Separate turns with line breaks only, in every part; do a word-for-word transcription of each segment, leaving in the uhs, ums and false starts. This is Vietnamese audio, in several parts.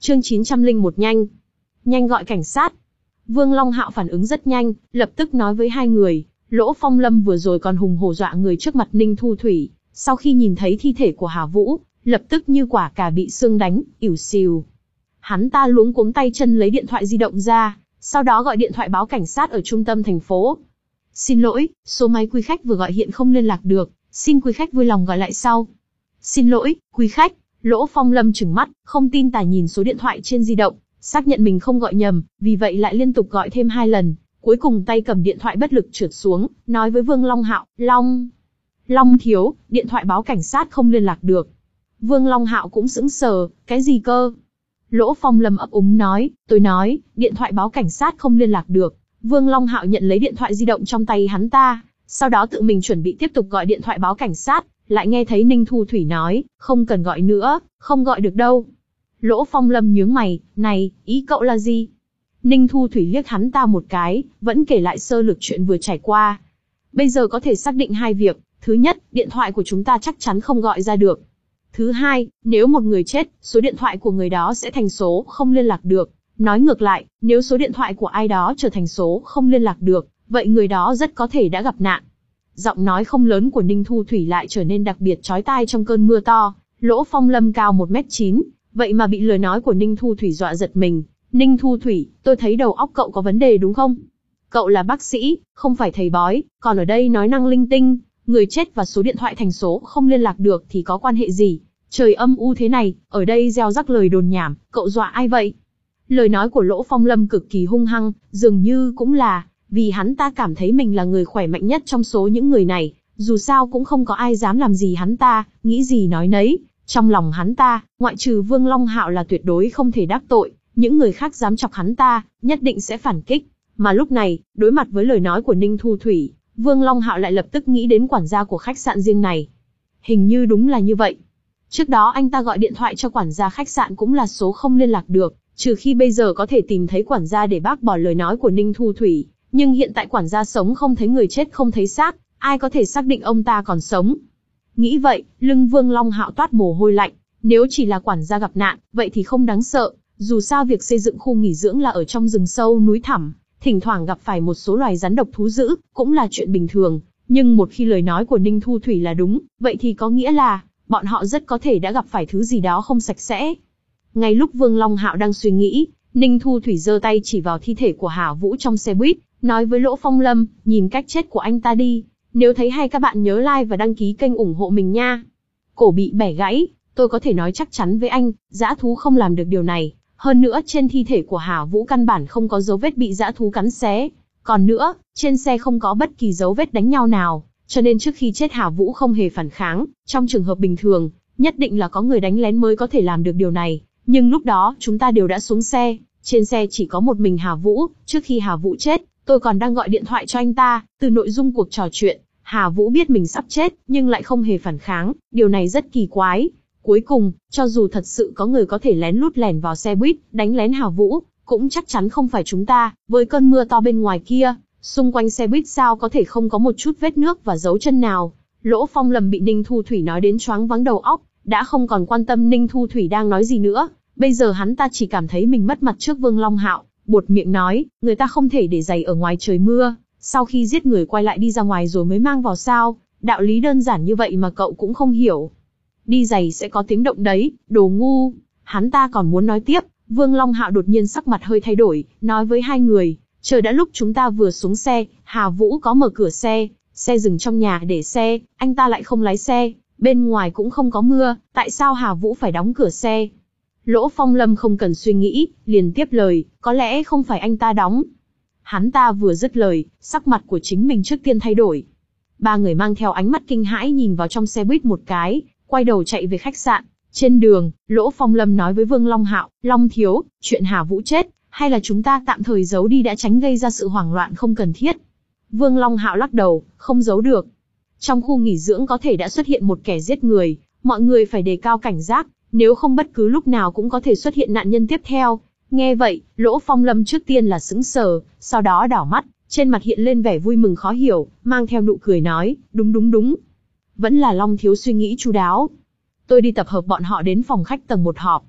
Chương chín trăm lẻ một nhanh. Nhanh gọi cảnh sát. Vương Long Hạo phản ứng rất nhanh, lập tức nói với hai người, Lỗ Phong Lâm vừa rồi còn hùng hổ dọa người trước mặt Ninh Thu Thủy, sau khi nhìn thấy thi thể của Hà Vũ, lập tức như quả cà bị xương đánh, ỉu xìu. Hắn ta luống cuống tay chân lấy điện thoại di động ra, sau đó gọi điện thoại báo cảnh sát ở trung tâm thành phố. Xin lỗi, số máy quý khách vừa gọi hiện không liên lạc được, xin quý khách vui lòng gọi lại sau. Xin lỗi, quý khách. Lỗ Phong Lâm trừng mắt, không tin tả nhìn số điện thoại trên di động, xác nhận mình không gọi nhầm, vì vậy lại liên tục gọi thêm hai lần, cuối cùng tay cầm điện thoại bất lực trượt xuống, nói với Vương Long Hạo, Long, Long thiếu, điện thoại báo cảnh sát không liên lạc được. Vương Long Hạo cũng sững sờ, cái gì cơ? Lỗ Phong Lâm ấp úng nói, tôi nói, điện thoại báo cảnh sát không liên lạc được. Vương Long Hạo nhận lấy điện thoại di động trong tay hắn ta, sau đó tự mình chuẩn bị tiếp tục gọi điện thoại báo cảnh sát, lại nghe thấy Ninh Thu Thủy nói, không cần gọi nữa, không gọi được đâu. Lỗ Phong Lâm nhướng mày, này, ý cậu là gì? Ninh Thu Thủy liếc hắn ta một cái, vẫn kể lại sơ lược chuyện vừa trải qua. Bây giờ có thể xác định hai việc, thứ nhất, điện thoại của chúng ta chắc chắn không gọi ra được. Thứ hai, nếu một người chết, số điện thoại của người đó sẽ thành số không liên lạc được. Nói ngược lại, nếu số điện thoại của ai đó trở thành số không liên lạc được, vậy người đó rất có thể đã gặp nạn. Giọng nói không lớn của Ninh Thu Thủy lại trở nên đặc biệt chói tai trong cơn mưa to. Lỗ Phong Lâm cao một mét chín, vậy mà bị lời nói của Ninh Thu Thủy dọa giật mình. Ninh Thu Thủy, tôi thấy đầu óc cậu có vấn đề đúng không? Cậu là bác sĩ, không phải thầy bói, còn ở đây nói năng linh tinh, người chết và số điện thoại thành số không liên lạc được thì có quan hệ gì? Trời âm u thế này, ở đây gieo rắc lời đồn nhảm, cậu dọa ai vậy? Lời nói của Lỗ Phong Lâm cực kỳ hung hăng, dường như cũng là vì hắn ta cảm thấy mình là người khỏe mạnh nhất trong số những người này, dù sao cũng không có ai dám làm gì hắn ta, nghĩ gì nói nấy. Trong lòng hắn ta, ngoại trừ Vương Long Hạo là tuyệt đối không thể đắc tội, những người khác dám chọc hắn ta, nhất định sẽ phản kích. Mà lúc này, đối mặt với lời nói của Ninh Thu Thủy, Vương Long Hạo lại lập tức nghĩ đến quản gia của khách sạn riêng này. Hình như đúng là như vậy. Trước đó anh ta gọi điện thoại cho quản gia khách sạn cũng là số không liên lạc được, trừ khi bây giờ có thể tìm thấy quản gia để bác bỏ lời nói của Ninh Thu Thủy. Nhưng hiện tại quản gia sống không thấy người chết không thấy xác, ai có thể xác định ông ta còn sống. Nghĩ vậy, lưng Vương Long Hạo toát mồ hôi lạnh, nếu chỉ là quản gia gặp nạn, vậy thì không đáng sợ, dù sao việc xây dựng khu nghỉ dưỡng là ở trong rừng sâu núi thẳm, thỉnh thoảng gặp phải một số loài rắn độc thú dữ, cũng là chuyện bình thường, nhưng một khi lời nói của Ninh Thu Thủy là đúng, vậy thì có nghĩa là, bọn họ rất có thể đã gặp phải thứ gì đó không sạch sẽ. Ngay lúc Vương Long Hạo đang suy nghĩ, Ninh Thu Thủy giơ tay chỉ vào thi thể của Hà Vũ trong xe buýt, nói với Lỗ Phong Lâm, nhìn cách chết của anh ta đi, nếu thấy hay các bạn nhớ like và đăng ký kênh ủng hộ mình nha. Cổ bị bẻ gãy, tôi có thể nói chắc chắn với anh, dã thú không làm được điều này, hơn nữa trên thi thể của Hà Vũ căn bản không có dấu vết bị dã thú cắn xé, còn nữa, trên xe không có bất kỳ dấu vết đánh nhau nào, cho nên trước khi chết Hà Vũ không hề phản kháng, trong trường hợp bình thường, nhất định là có người đánh lén mới có thể làm được điều này, nhưng lúc đó chúng ta đều đã xuống xe, trên xe chỉ có một mình Hà Vũ, trước khi Hà Vũ chết, tôi còn đang gọi điện thoại cho anh ta, từ nội dung cuộc trò chuyện, Hà Vũ biết mình sắp chết, nhưng lại không hề phản kháng, điều này rất kỳ quái. Cuối cùng, cho dù thật sự có người có thể lén lút lẻn vào xe buýt, đánh lén Hà Vũ, cũng chắc chắn không phải chúng ta, với cơn mưa to bên ngoài kia, xung quanh xe buýt sao có thể không có một chút vết nước và dấu chân nào. Lỗ Phong Lâm bị Ninh Thu Thủy nói đến choáng váng đầu óc, đã không còn quan tâm Ninh Thu Thủy đang nói gì nữa, bây giờ hắn ta chỉ cảm thấy mình mất mặt trước Vương Long Hạo, buột miệng nói, người ta không thể để giày ở ngoài trời mưa, sau khi giết người quay lại đi ra ngoài rồi mới mang vào sao, đạo lý đơn giản như vậy mà cậu cũng không hiểu. Đi giày sẽ có tiếng động đấy, đồ ngu. Hắn ta còn muốn nói tiếp, Vương Long Hạo đột nhiên sắc mặt hơi thay đổi, nói với hai người, chờ đã lúc chúng ta vừa xuống xe, Hà Vũ có mở cửa xe, xe dừng trong nhà để xe, anh ta lại không lái xe, bên ngoài cũng không có mưa, tại sao Hà Vũ phải đóng cửa xe? Lỗ Phong Lâm không cần suy nghĩ, liền tiếp lời, có lẽ không phải anh ta đóng. Hắn ta vừa dứt lời, sắc mặt của chính mình trước tiên thay đổi. Ba người mang theo ánh mắt kinh hãi nhìn vào trong xe buýt một cái, quay đầu chạy về khách sạn. Trên đường, Lỗ Phong Lâm nói với Vương Long Hạo, Long thiếu, chuyện Hà Vũ chết, hay là chúng ta tạm thời giấu đi đã tránh gây ra sự hoảng loạn không cần thiết. Vương Long Hạo lắc đầu, không giấu được. Trong khu nghỉ dưỡng có thể đã xuất hiện một kẻ giết người, mọi người phải đề cao cảnh giác, nếu không bất cứ lúc nào cũng có thể xuất hiện nạn nhân tiếp theo. Nghe vậy, Lỗ Phong Lâm trước tiên là sững sờ, sau đó đảo mắt, trên mặt hiện lên vẻ vui mừng khó hiểu, mang theo nụ cười nói, đúng đúng đúng. Vẫn là Long thiếu suy nghĩ chu đáo. Tôi đi tập hợp bọn họ đến phòng khách tầng một họp.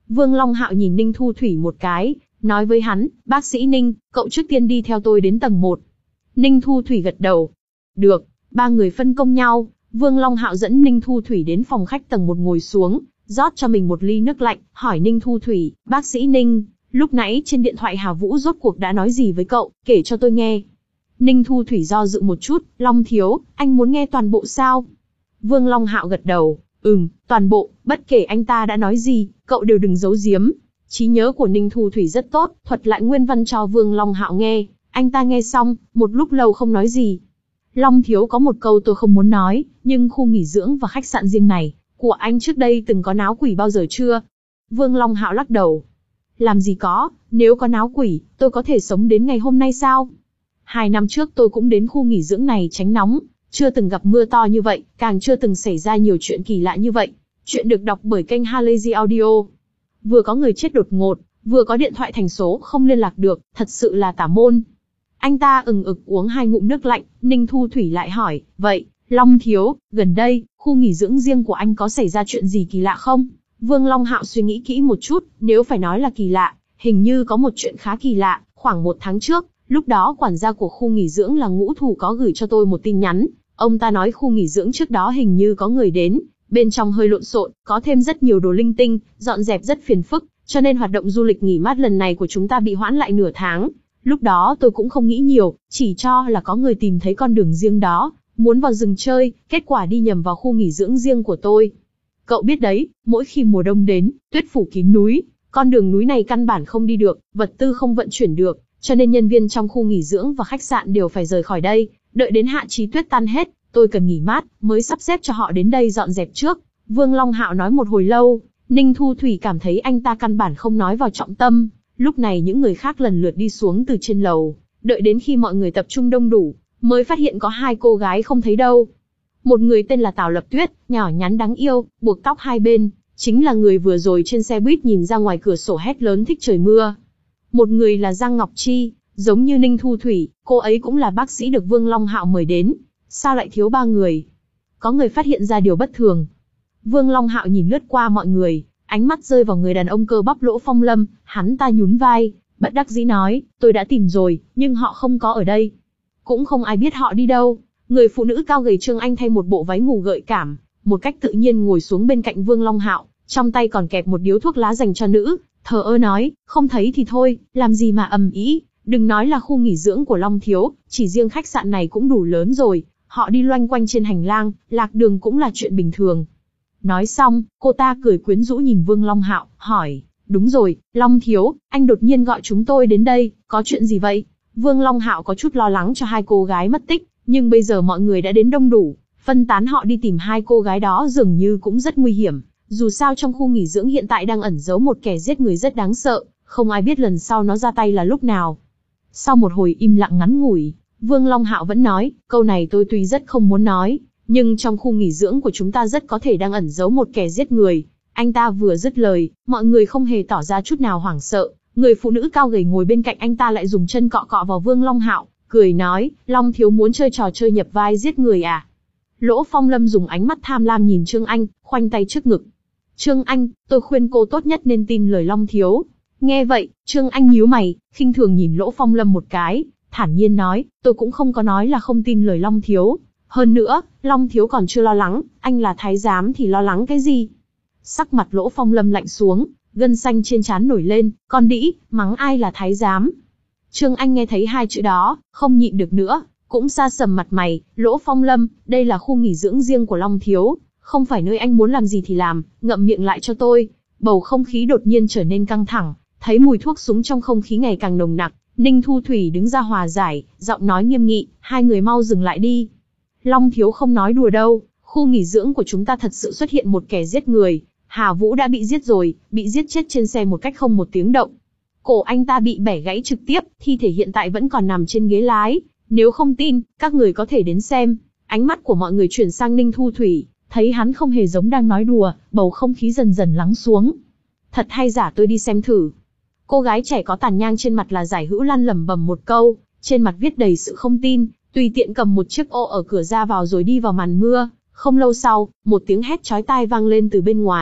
Vương Long Hạo nhìn Ninh Thu Thủy một cái, nói với hắn, bác sĩ Ninh, cậu trước tiên đi theo tôi đến tầng một. Ninh Thu Thủy gật đầu. Được, ba người phân công nhau, Vương Long Hạo dẫn Ninh Thu Thủy đến phòng khách tầng một ngồi xuống, rót cho mình một ly nước lạnh, hỏi Ninh Thu Thủy, bác sĩ Ninh, lúc nãy trên điện thoại Hà Vũ rốt cuộc đã nói gì với cậu, kể cho tôi nghe. Ninh Thu Thủy do dự một chút, Long thiếu, anh muốn nghe toàn bộ sao? Vương Long Hạo gật đầu, ừm, toàn bộ, bất kể anh ta đã nói gì, cậu đều đừng giấu giếm. Trí nhớ của Ninh Thu Thủy rất tốt, thuật lại nguyên văn cho Vương Long Hạo nghe, anh ta nghe xong, một lúc lâu không nói gì. Long thiếu có một câu tôi không muốn nói, nhưng khu nghỉ dưỡng và khách sạn riêng này, của anh trước đây từng có náo quỷ bao giờ chưa? Vương Long Hạo lắc đầu. Làm gì có, nếu có náo quỷ, tôi có thể sống đến ngày hôm nay sao? Hai năm trước tôi cũng đến khu nghỉ dưỡng này tránh nóng, chưa từng gặp mưa to như vậy, càng chưa từng xảy ra nhiều chuyện kỳ lạ như vậy. Chuyện được đọc bởi kênh Halazy Audio. Vừa có người chết đột ngột, vừa có điện thoại thành số không liên lạc được, thật sự là tà môn. Anh ta ừng ực uống hai ngụm nước lạnh, Ninh Thu Thủy lại hỏi, vậy, Long thiếu, gần đây, khu nghỉ dưỡng riêng của anh có xảy ra chuyện gì kỳ lạ không? Vương Long Hạo suy nghĩ kỹ một chút, nếu phải nói là kỳ lạ, hình như có một chuyện khá kỳ lạ, khoảng một tháng trước, lúc đó quản gia của khu nghỉ dưỡng là Ngũ Thủ có gửi cho tôi một tin nhắn, ông ta nói khu nghỉ dưỡng trước đó hình như có người đến, bên trong hơi lộn xộn, có thêm rất nhiều đồ linh tinh, dọn dẹp rất phiền phức, cho nên hoạt động du lịch nghỉ mát lần này của chúng ta bị hoãn lại nửa tháng. Lúc đó tôi cũng không nghĩ nhiều, chỉ cho là có người tìm thấy con đường riêng đó, muốn vào rừng chơi, kết quả đi nhầm vào khu nghỉ dưỡng riêng của tôi. Cậu biết đấy, mỗi khi mùa đông đến, tuyết phủ kín núi, con đường núi này căn bản không đi được, vật tư không vận chuyển được, cho nên nhân viên trong khu nghỉ dưỡng và khách sạn đều phải rời khỏi đây, đợi đến hạ chí tuyết tan hết, tôi cần nghỉ mát, mới sắp xếp cho họ đến đây dọn dẹp trước. Vương Long Hạo nói một hồi lâu, Ninh Thu Thủy cảm thấy anh ta căn bản không nói vào trọng tâm. Lúc này những người khác lần lượt đi xuống từ trên lầu, đợi đến khi mọi người tập trung đông đủ, mới phát hiện có hai cô gái không thấy đâu. Một người tên là Tào Lập Tuyết, nhỏ nhắn đáng yêu, buộc tóc hai bên, chính là người vừa rồi trên xe buýt nhìn ra ngoài cửa sổ hét lớn thích trời mưa. Một người là Giang Ngọc Chi, giống như Ninh Thu Thủy, cô ấy cũng là bác sĩ được Vương Long Hạo mời đến. Sao lại thiếu ba người? Có người phát hiện ra điều bất thường. Vương Long Hạo nhìn lướt qua mọi người, ánh mắt rơi vào người đàn ông cơ bắp Lỗ Phong Lâm, hắn ta nhún vai, bất đắc dĩ nói, tôi đã tìm rồi, nhưng họ không có ở đây. Cũng không ai biết họ đi đâu. Người phụ nữ cao gầy Trương Anh thay một bộ váy ngủ gợi cảm, một cách tự nhiên ngồi xuống bên cạnh Vương Long Hạo, trong tay còn kẹp một điếu thuốc lá dành cho nữ, thờ ơ nói, không thấy thì thôi, làm gì mà ầm ĩ, đừng nói là khu nghỉ dưỡng của Long thiếu, chỉ riêng khách sạn này cũng đủ lớn rồi, họ đi loanh quanh trên hành lang, lạc đường cũng là chuyện bình thường. Nói xong, cô ta cười quyến rũ nhìn Vương Long Hạo, hỏi, đúng rồi, Long thiếu, anh đột nhiên gọi chúng tôi đến đây, có chuyện gì vậy? Vương Long Hạo có chút lo lắng cho hai cô gái mất tích, nhưng bây giờ mọi người đã đến đông đủ, phân tán họ đi tìm hai cô gái đó dường như cũng rất nguy hiểm, dù sao trong khu nghỉ dưỡng hiện tại đang ẩn giấu một kẻ giết người rất đáng sợ, không ai biết lần sau nó ra tay là lúc nào. Sau một hồi im lặng ngắn ngủi, Vương Long Hạo vẫn nói, câu này tôi tuy rất không muốn nói, nhưng trong khu nghỉ dưỡng của chúng ta rất có thể đang ẩn giấu một kẻ giết người. Anh ta vừa dứt lời, mọi người không hề tỏ ra chút nào hoảng sợ, người phụ nữ cao gầy ngồi bên cạnh anh ta lại dùng chân cọ cọ vào Vương Long Hạo, cười nói, Long thiếu muốn chơi trò chơi nhập vai giết người à? Lỗ Phong Lâm dùng ánh mắt tham lam nhìn Trương Anh, khoanh tay trước ngực. Trương Anh, tôi khuyên cô tốt nhất nên tin lời Long thiếu. Nghe vậy, Trương Anh nhíu mày, khinh thường nhìn Lỗ Phong Lâm một cái, thản nhiên nói, tôi cũng không có nói là không tin lời Long thiếu. Hơn nữa, Long thiếu còn chưa lo lắng, anh là thái giám thì lo lắng cái gì? Sắc mặt Lỗ Phong Lâm lạnh xuống, gân xanh trên trán nổi lên, con đĩ, mắng ai là thái giám? Trương Anh nghe thấy hai chữ đó, không nhịn được nữa, cũng sa sầm mặt mày, Lỗ Phong Lâm, đây là khu nghỉ dưỡng riêng của Long thiếu, không phải nơi anh muốn làm gì thì làm, ngậm miệng lại cho tôi. Bầu không khí đột nhiên trở nên căng thẳng, thấy mùi thuốc súng trong không khí ngày càng nồng nặc, Ninh Thu Thủy đứng ra hòa giải, giọng nói nghiêm nghị, hai người mau dừng lại đi. Long thiếu không nói đùa đâu, khu nghỉ dưỡng của chúng ta thật sự xuất hiện một kẻ giết người, Hà Vũ đã bị giết rồi, bị giết chết trên xe một cách không một tiếng động. Cổ anh ta bị bẻ gãy trực tiếp, thi thể hiện tại vẫn còn nằm trên ghế lái, nếu không tin, các người có thể đến xem. Ánh mắt của mọi người chuyển sang Ninh Thu Thủy, thấy hắn không hề giống đang nói đùa, bầu không khí dần dần lắng xuống. Thật hay giả tôi đi xem thử. Cô gái trẻ có tàn nhang trên mặt là Giải Hữu Lan lẩm bẩm một câu, trên mặt viết đầy sự không tin, tùy tiện cầm một chiếc ô ở cửa ra vào rồi đi vào màn mưa. Không lâu sau, một tiếng hét chói tai vang lên từ bên ngoài,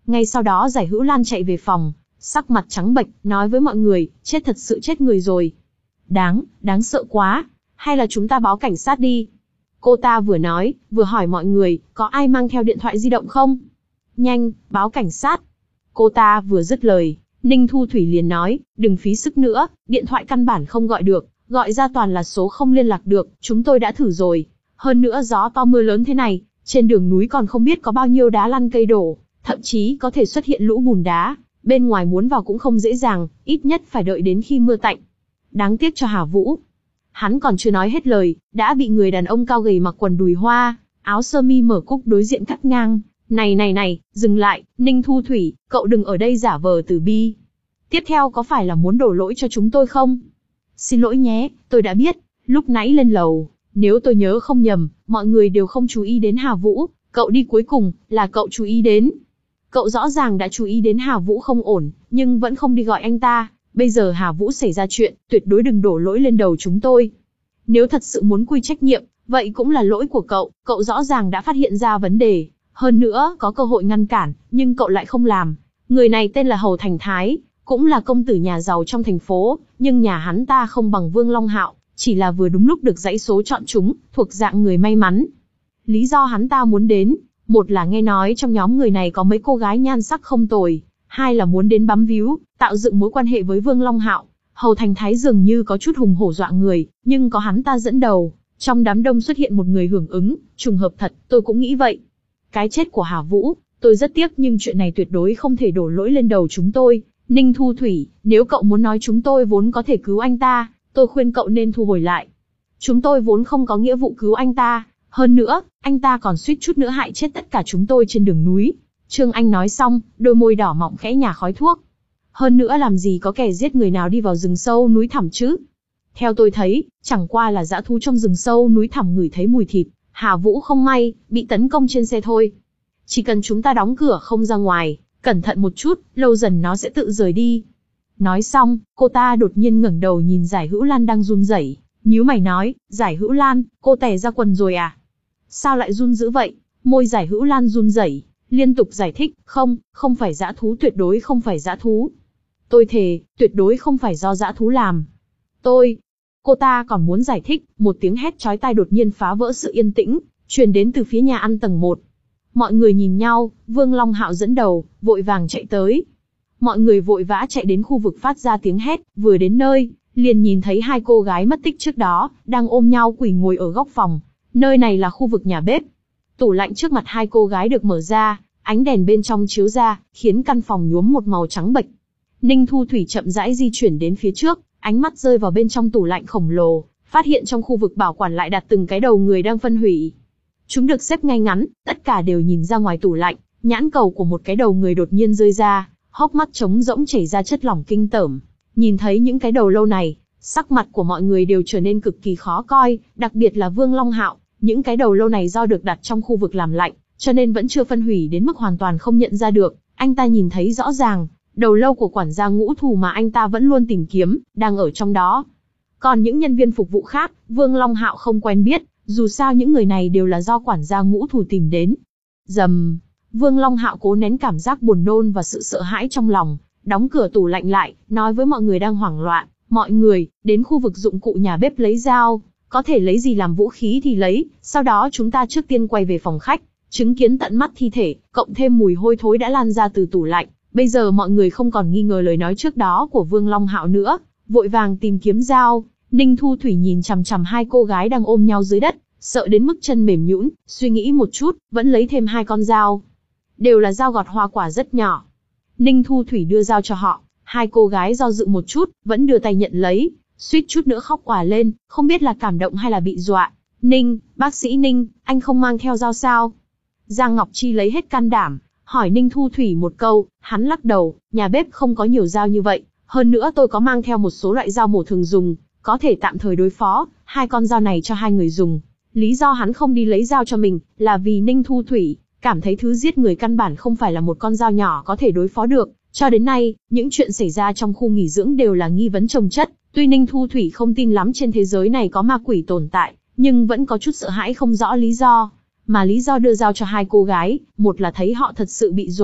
Ngay sau đó Giải Hữu Lan chạy về phòng, sắc mặt trắng bệch, nói với mọi người, chết thật sự chết người rồi. Đáng, đáng sợ quá, hay là chúng ta báo cảnh sát đi. Cô ta vừa nói, vừa hỏi mọi người, có ai mang theo điện thoại di động không? Nhanh, báo cảnh sát. Cô ta vừa dứt lời, Ninh Thu Thủy liền nói, đừng phí sức nữa, điện thoại căn bản không gọi được, gọi ra toàn là số không liên lạc được, chúng tôi đã thử rồi. Hơn nữa gió to mưa lớn thế này, trên đường núi còn không biết có bao nhiêu đá lăn cây đổ, thậm chí có thể xuất hiện lũ bùn đá, bên ngoài muốn vào cũng không dễ dàng, ít nhất phải đợi đến khi mưa tạnh. Đáng tiếc cho Hà Vũ. Hắn còn chưa nói hết lời, đã bị người đàn ông cao gầy mặc quần đùi hoa, áo sơ mi mở cúc đối diện cắt ngang. Này này này, dừng lại, Ninh Thu Thủy, cậu đừng ở đây giả vờ từ bi. Tiếp theo có phải là muốn đổ lỗi cho chúng tôi không? Xin lỗi nhé, tôi đã biết, lúc nãy lên lầu, nếu tôi nhớ không nhầm, mọi người đều không chú ý đến Hà Vũ, cậu đi cuối cùng, là cậu chú ý đến. Cậu rõ ràng đã chú ý đến Hà Vũ không ổn, nhưng vẫn không đi gọi anh ta. Bây giờ Hà Vũ xảy ra chuyện, tuyệt đối đừng đổ lỗi lên đầu chúng tôi. Nếu thật sự muốn quy trách nhiệm, vậy cũng là lỗi của cậu, cậu rõ ràng đã phát hiện ra vấn đề. Hơn nữa, có cơ hội ngăn cản, nhưng cậu lại không làm. Người này tên là Hầu Thành Thái, cũng là công tử nhà giàu trong thành phố, nhưng nhà hắn ta không bằng Vương Long Hạo, chỉ là vừa đúng lúc được dãy số chọn chúng, thuộc dạng người may mắn. Lý do hắn ta muốn đến, một là nghe nói trong nhóm người này có mấy cô gái nhan sắc không tồi, hai là muốn đến bám víu, tạo dựng mối quan hệ với Vương Long Hạo. Hầu Thành Thái dường như có chút hùng hổ dọa người, nhưng có hắn ta dẫn đầu, trong đám đông xuất hiện một người hưởng ứng, trùng hợp thật, tôi cũng nghĩ vậy. Cái chết của Hà Vũ, tôi rất tiếc nhưng chuyện này tuyệt đối không thể đổ lỗi lên đầu chúng tôi. Ninh Thu Thủy, nếu cậu muốn nói chúng tôi vốn có thể cứu anh ta, tôi khuyên cậu nên thu hồi lại. Chúng tôi vốn không có nghĩa vụ cứu anh ta, hơn nữa, anh ta còn suýt chút nữa hại chết tất cả chúng tôi trên đường núi. Trương Anh nói xong, đôi môi đỏ mọng khẽ nhả khói thuốc. Hơn nữa làm gì có kẻ giết người nào đi vào rừng sâu núi thẳm chứ? Theo tôi thấy, chẳng qua là dã thú trong rừng sâu núi thẳm ngửi thấy mùi thịt. Hà Vũ không may, bị tấn công trên xe thôi. Chỉ cần chúng ta đóng cửa không ra ngoài, cẩn thận một chút, lâu dần nó sẽ tự rời đi. Nói xong, cô ta đột nhiên ngẩng đầu nhìn Giải Hữu Lan đang run rẩy, nhíu mày nói, Giải Hữu Lan, cô tè ra quần rồi à? Sao lại run dữ vậy? Môi Giải Hữu Lan run rẩy, liên tục giải thích, không, không phải dã thú, tuyệt đối không phải dã thú. Tôi thề, tuyệt đối không phải do dã thú làm. Tôi... Cô ta còn muốn giải thích, một tiếng hét chói tai đột nhiên phá vỡ sự yên tĩnh, truyền đến từ phía nhà ăn tầng một. Mọi người nhìn nhau, Vương Long Hạo dẫn đầu, vội vàng chạy tới. Mọi người vội vã chạy đến khu vực phát ra tiếng hét, vừa đến nơi, liền nhìn thấy hai cô gái mất tích trước đó, đang ôm nhau quỳ ngồi ở góc phòng. Nơi này là khu vực nhà bếp. Tủ lạnh trước mặt hai cô gái được mở ra, ánh đèn bên trong chiếu ra, khiến căn phòng nhuốm một màu trắng bệch. Ninh Thu Thủy chậm rãi di chuyển đến phía trước, ánh mắt rơi vào bên trong tủ lạnh khổng lồ, phát hiện trong khu vực bảo quản lại đặt từng cái đầu người đang phân hủy. Chúng được xếp ngay ngắn, tất cả đều nhìn ra ngoài tủ lạnh, nhãn cầu của một cái đầu người đột nhiên rơi ra, hốc mắt trống rỗng chảy ra chất lỏng kinh tởm. Nhìn thấy những cái đầu lâu này, sắc mặt của mọi người đều trở nên cực kỳ khó coi, đặc biệt là Vương Long Hạo. Những cái đầu lâu này do được đặt trong khu vực làm lạnh, cho nên vẫn chưa phân hủy đến mức hoàn toàn không nhận ra được. Anh ta nhìn thấy rõ ràng, đầu lâu của quản gia Ngũ Thù mà anh ta vẫn luôn tìm kiếm, đang ở trong đó. Còn những nhân viên phục vụ khác, Vương Long Hạo không quen biết, dù sao những người này đều là do quản gia Ngũ Thù tìm đến. Dầm, Vương Long Hạo cố nén cảm giác buồn nôn và sự sợ hãi trong lòng, đóng cửa tủ lạnh lại, nói với mọi người đang hoảng loạn, mọi người, đến khu vực dụng cụ nhà bếp lấy dao, có thể lấy gì làm vũ khí thì lấy, sau đó chúng ta trước tiên quay về phòng khách, chứng kiến tận mắt thi thể, cộng thêm mùi hôi thối đã lan ra từ tủ lạnh. Bây giờ mọi người không còn nghi ngờ lời nói trước đó của Vương Long Hạo nữa, vội vàng tìm kiếm dao. Ninh Thu Thủy nhìn chằm chằm hai cô gái đang ôm nhau dưới đất, sợ đến mức chân mềm nhũn, suy nghĩ một chút, vẫn lấy thêm hai con dao. Đều là dao gọt hoa quả rất nhỏ. Ninh Thu Thủy đưa dao cho họ, hai cô gái do dự một chút, vẫn đưa tay nhận lấy, suýt chút nữa khóc òa lên, không biết là cảm động hay là bị dọa. Ninh, bác sĩ Ninh, anh không mang theo dao sao? Giang Ngọc Chi lấy hết can đảm, hỏi Ninh Thu Thủy một câu, hắn lắc đầu, nhà bếp không có nhiều dao như vậy, hơn nữa tôi có mang theo một số loại dao mổ thường dùng, có thể tạm thời đối phó, hai con dao này cho hai người dùng. Lý do hắn không đi lấy dao cho mình, là vì Ninh Thu Thủy cảm thấy thứ giết người căn bản không phải là một con dao nhỏ có thể đối phó được. Cho đến nay, những chuyện xảy ra trong khu nghỉ dưỡng đều là nghi vấn chồng chất, tuy Ninh Thu Thủy không tin lắm trên thế giới này có ma quỷ tồn tại, nhưng vẫn có chút sợ hãi không rõ lý do. Mà lý do đưa dao cho hai cô gái, một là thấy họ thật sự bị dọa,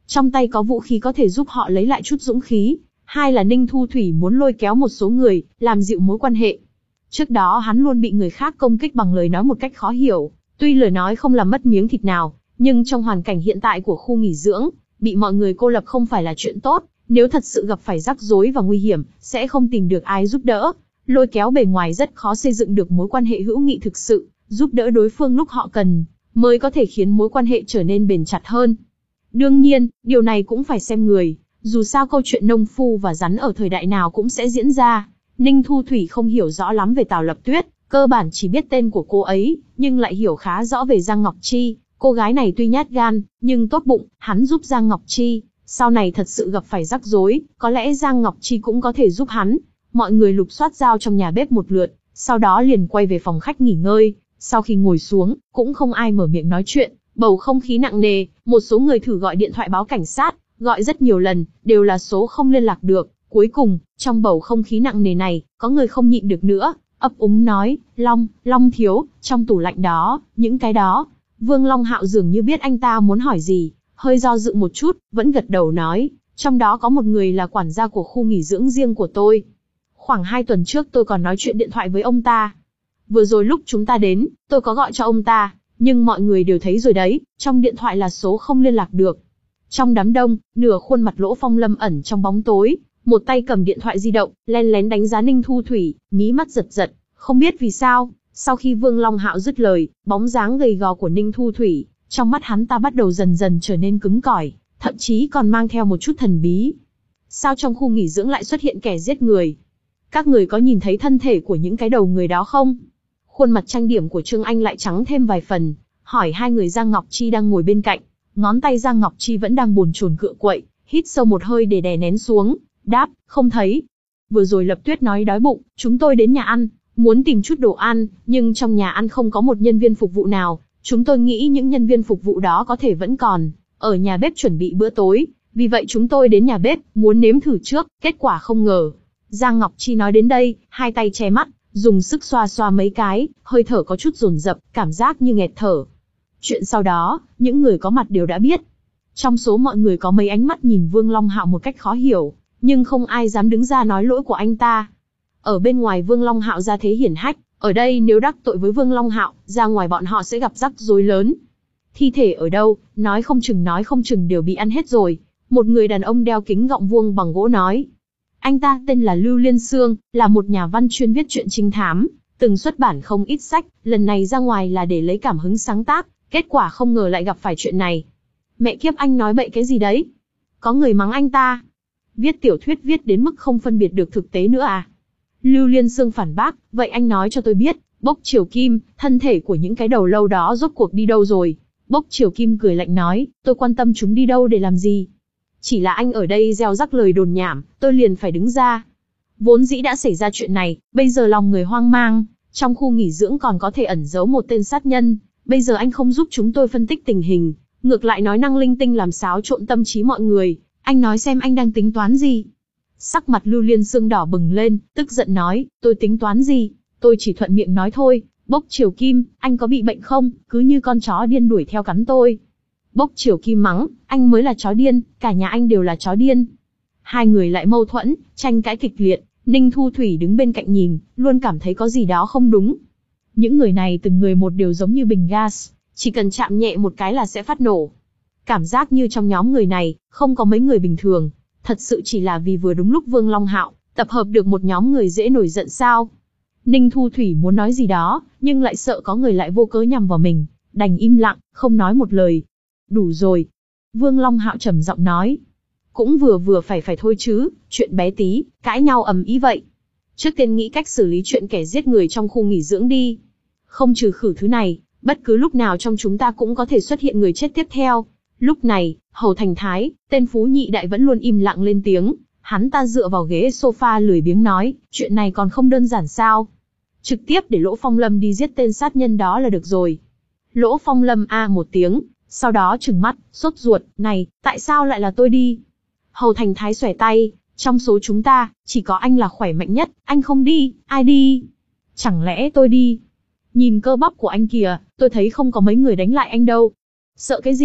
Trong tay có vũ khí có thể giúp họ lấy lại chút dũng khí. Hai là Ninh Thu Thủy muốn lôi kéo một số người, làm dịu mối quan hệ. Trước đó hắn luôn bị người khác công kích bằng lời nói một cách khó hiểu. Tuy lời nói không làm mất miếng thịt nào, nhưng trong hoàn cảnh hiện tại của khu nghỉ dưỡng, bị mọi người cô lập không phải là chuyện tốt. Nếu thật sự gặp phải rắc rối và nguy hiểm, sẽ không tìm được ai giúp đỡ. Lôi kéo bề ngoài rất khó xây dựng được mối quan hệ hữu nghị thực sự, giúp đỡ đối phương lúc họ cần, mới có thể khiến mối quan hệ trở nên bền chặt hơn. Đương nhiên, điều này cũng phải xem người, dù sao câu chuyện nông phu và rắn ở thời đại nào cũng sẽ diễn ra. Ninh Thu Thủy không hiểu rõ lắm về Tào Lập Tuyết, cơ bản chỉ biết tên của cô ấy, nhưng lại hiểu khá rõ về Giang Ngọc Chi. Cô gái này tuy nhát gan, nhưng tốt bụng, hắn giúp Giang Ngọc Chi. Sau này thật sự gặp phải rắc rối, có lẽ Giang Ngọc Chi cũng có thể giúp hắn. Mọi người lục soát dao trong nhà bếp một lượt, sau đó liền quay về phòng khách nghỉ ngơi. Sau khi ngồi xuống, cũng không ai mở miệng nói chuyện, bầu không khí nặng nề. Một số người thử gọi điện thoại báo cảnh sát, gọi rất nhiều lần, đều là số không liên lạc được. Cuối cùng, trong bầu không khí nặng nề này, có người không nhịn được nữa, ấp úng nói, Long, Long thiếu, trong tủ lạnh đó, những cái đó. Vương Long Hạo dường như biết anh ta muốn hỏi gì, hơi do dự một chút, vẫn gật đầu nói, trong đó có một người là quản gia của khu nghỉ dưỡng riêng của tôi. Khoảng hai tuần trước tôi còn nói chuyện điện thoại với ông ta. Vừa rồi lúc chúng ta đến, tôi có gọi cho ông ta, nhưng mọi người đều thấy rồi đấy, trong điện thoại là số không liên lạc được. Trong đám đông, nửa khuôn mặt Lỗ Phong Lâm ẩn trong bóng tối, một tay cầm điện thoại di động, lén lén đánh giá Ninh Thu Thủy, mí mắt giật giật, không biết vì sao, sau khi Vương Long Hạo dứt lời, bóng dáng gầy gò của Ninh Thu Thủy, trong mắt hắn ta bắt đầu dần dần trở nên cứng cỏi, thậm chí còn mang theo một chút thần bí. Sao trong khu nghỉ dưỡng lại xuất hiện kẻ giết người? Các người có nhìn thấy thân thể của những cái đầu người đó không? Khuôn mặt trang điểm của Trương Anh lại trắng thêm vài phần, hỏi hai người Giang Ngọc Chi đang ngồi bên cạnh. Ngón tay Giang Ngọc Chi vẫn đang bồn chồn cựa quậy, hít sâu một hơi để đè nén xuống, đáp, không thấy. Vừa rồi Lập Tuyết nói đói bụng, chúng tôi đến nhà ăn, muốn tìm chút đồ ăn, nhưng trong nhà ăn không có một nhân viên phục vụ nào. Chúng tôi nghĩ những nhân viên phục vụ đó có thể vẫn còn ở nhà bếp chuẩn bị bữa tối, vì vậy chúng tôi đến nhà bếp, muốn nếm thử trước, kết quả không ngờ. Giang Ngọc Chi nói đến đây, hai tay che mắt, dùng sức xoa xoa mấy cái, hơi thở có chút dồn dập, cảm giác như nghẹt thở. Chuyện sau đó, những người có mặt đều đã biết. Trong số mọi người có mấy ánh mắt nhìn Vương Long Hạo một cách khó hiểu, nhưng không ai dám đứng ra nói lỗi của anh ta. Ở bên ngoài Vương Long Hạo ra thế hiển hách, ở đây nếu đắc tội với Vương Long Hạo, ra ngoài bọn họ sẽ gặp rắc rối lớn. Thi thể ở đâu, nói không chừng nói không chừng đều bị ăn hết rồi. Một người đàn ông đeo kính gọng vuông bằng gỗ nói. Anh ta tên là Lưu Liên Sương, là một nhà văn chuyên viết truyện trinh thám, từng xuất bản không ít sách, lần này ra ngoài là để lấy cảm hứng sáng tác, kết quả không ngờ lại gặp phải chuyện này. Mẹ kiếp, anh nói bậy cái gì đấy? Có người mắng anh ta. Viết tiểu thuyết viết đến mức không phân biệt được thực tế nữa à? Lưu Liên Sương phản bác, vậy anh nói cho tôi biết, Bốc Triều Kim, thân thể của những cái đầu lâu đó rốt cuộc đi đâu rồi? Bốc Triều Kim cười lạnh nói, tôi quan tâm chúng đi đâu để làm gì? Chỉ là anh ở đây gieo rắc lời đồn nhảm, tôi liền phải đứng ra. Vốn dĩ đã xảy ra chuyện này, bây giờ lòng người hoang mang, trong khu nghỉ dưỡng còn có thể ẩn giấu một tên sát nhân, bây giờ anh không giúp chúng tôi phân tích tình hình, ngược lại nói năng linh tinh làm xáo trộn tâm trí mọi người, anh nói xem anh đang tính toán gì? Sắc mặt Lưu Liên Sương đỏ bừng lên, tức giận nói, tôi tính toán gì? Tôi chỉ thuận miệng nói thôi. Bốc Triều Kim, anh có bị bệnh không? Cứ như con chó điên đuổi theo cắn tôi. Bốc Triều Kim mắng, anh mới là chó điên, cả nhà anh đều là chó điên. Hai người lại mâu thuẫn, tranh cãi kịch liệt. Ninh Thu Thủy đứng bên cạnh nhìn, luôn cảm thấy có gì đó không đúng. Những người này từng người một đều giống như bình gas, chỉ cần chạm nhẹ một cái là sẽ phát nổ. Cảm giác như trong nhóm người này, không có mấy người bình thường. Thật sự chỉ là vì vừa đúng lúc Vương Long Hạo tập hợp được một nhóm người dễ nổi giận sao? Ninh Thu Thủy muốn nói gì đó, nhưng lại sợ có người lại vô cớ nhằm vào mình, đành im lặng, không nói một lời. Đủ rồi. Vương Long Hạo trầm giọng nói. Cũng vừa vừa phải phải thôi chứ, chuyện bé tí, cãi nhau ầm ĩ vậy. Trước tiên nghĩ cách xử lý chuyện kẻ giết người trong khu nghỉ dưỡng đi. Không trừ khử thứ này, bất cứ lúc nào trong chúng ta cũng có thể xuất hiện người chết tiếp theo. Lúc này, Hầu Thành Thái, tên phú nhị đại vẫn luôn im lặng lên tiếng. Hắn ta dựa vào ghế sofa lười biếng nói, chuyện này còn không đơn giản sao? Trực tiếp để Lỗ Phong Lâm đi giết tên sát nhân đó là được rồi. Lỗ Phong Lâm a một tiếng, sau đó trừng mắt, sốt ruột, này, tại sao lại là tôi đi? Hầu Thành Thái xòe tay, trong số chúng ta, chỉ có anh là khỏe mạnh nhất, anh không đi, ai đi? Chẳng lẽ tôi đi? Nhìn cơ bắp của anh kìa, tôi thấy không có mấy người đánh lại anh đâu. Sợ cái gì?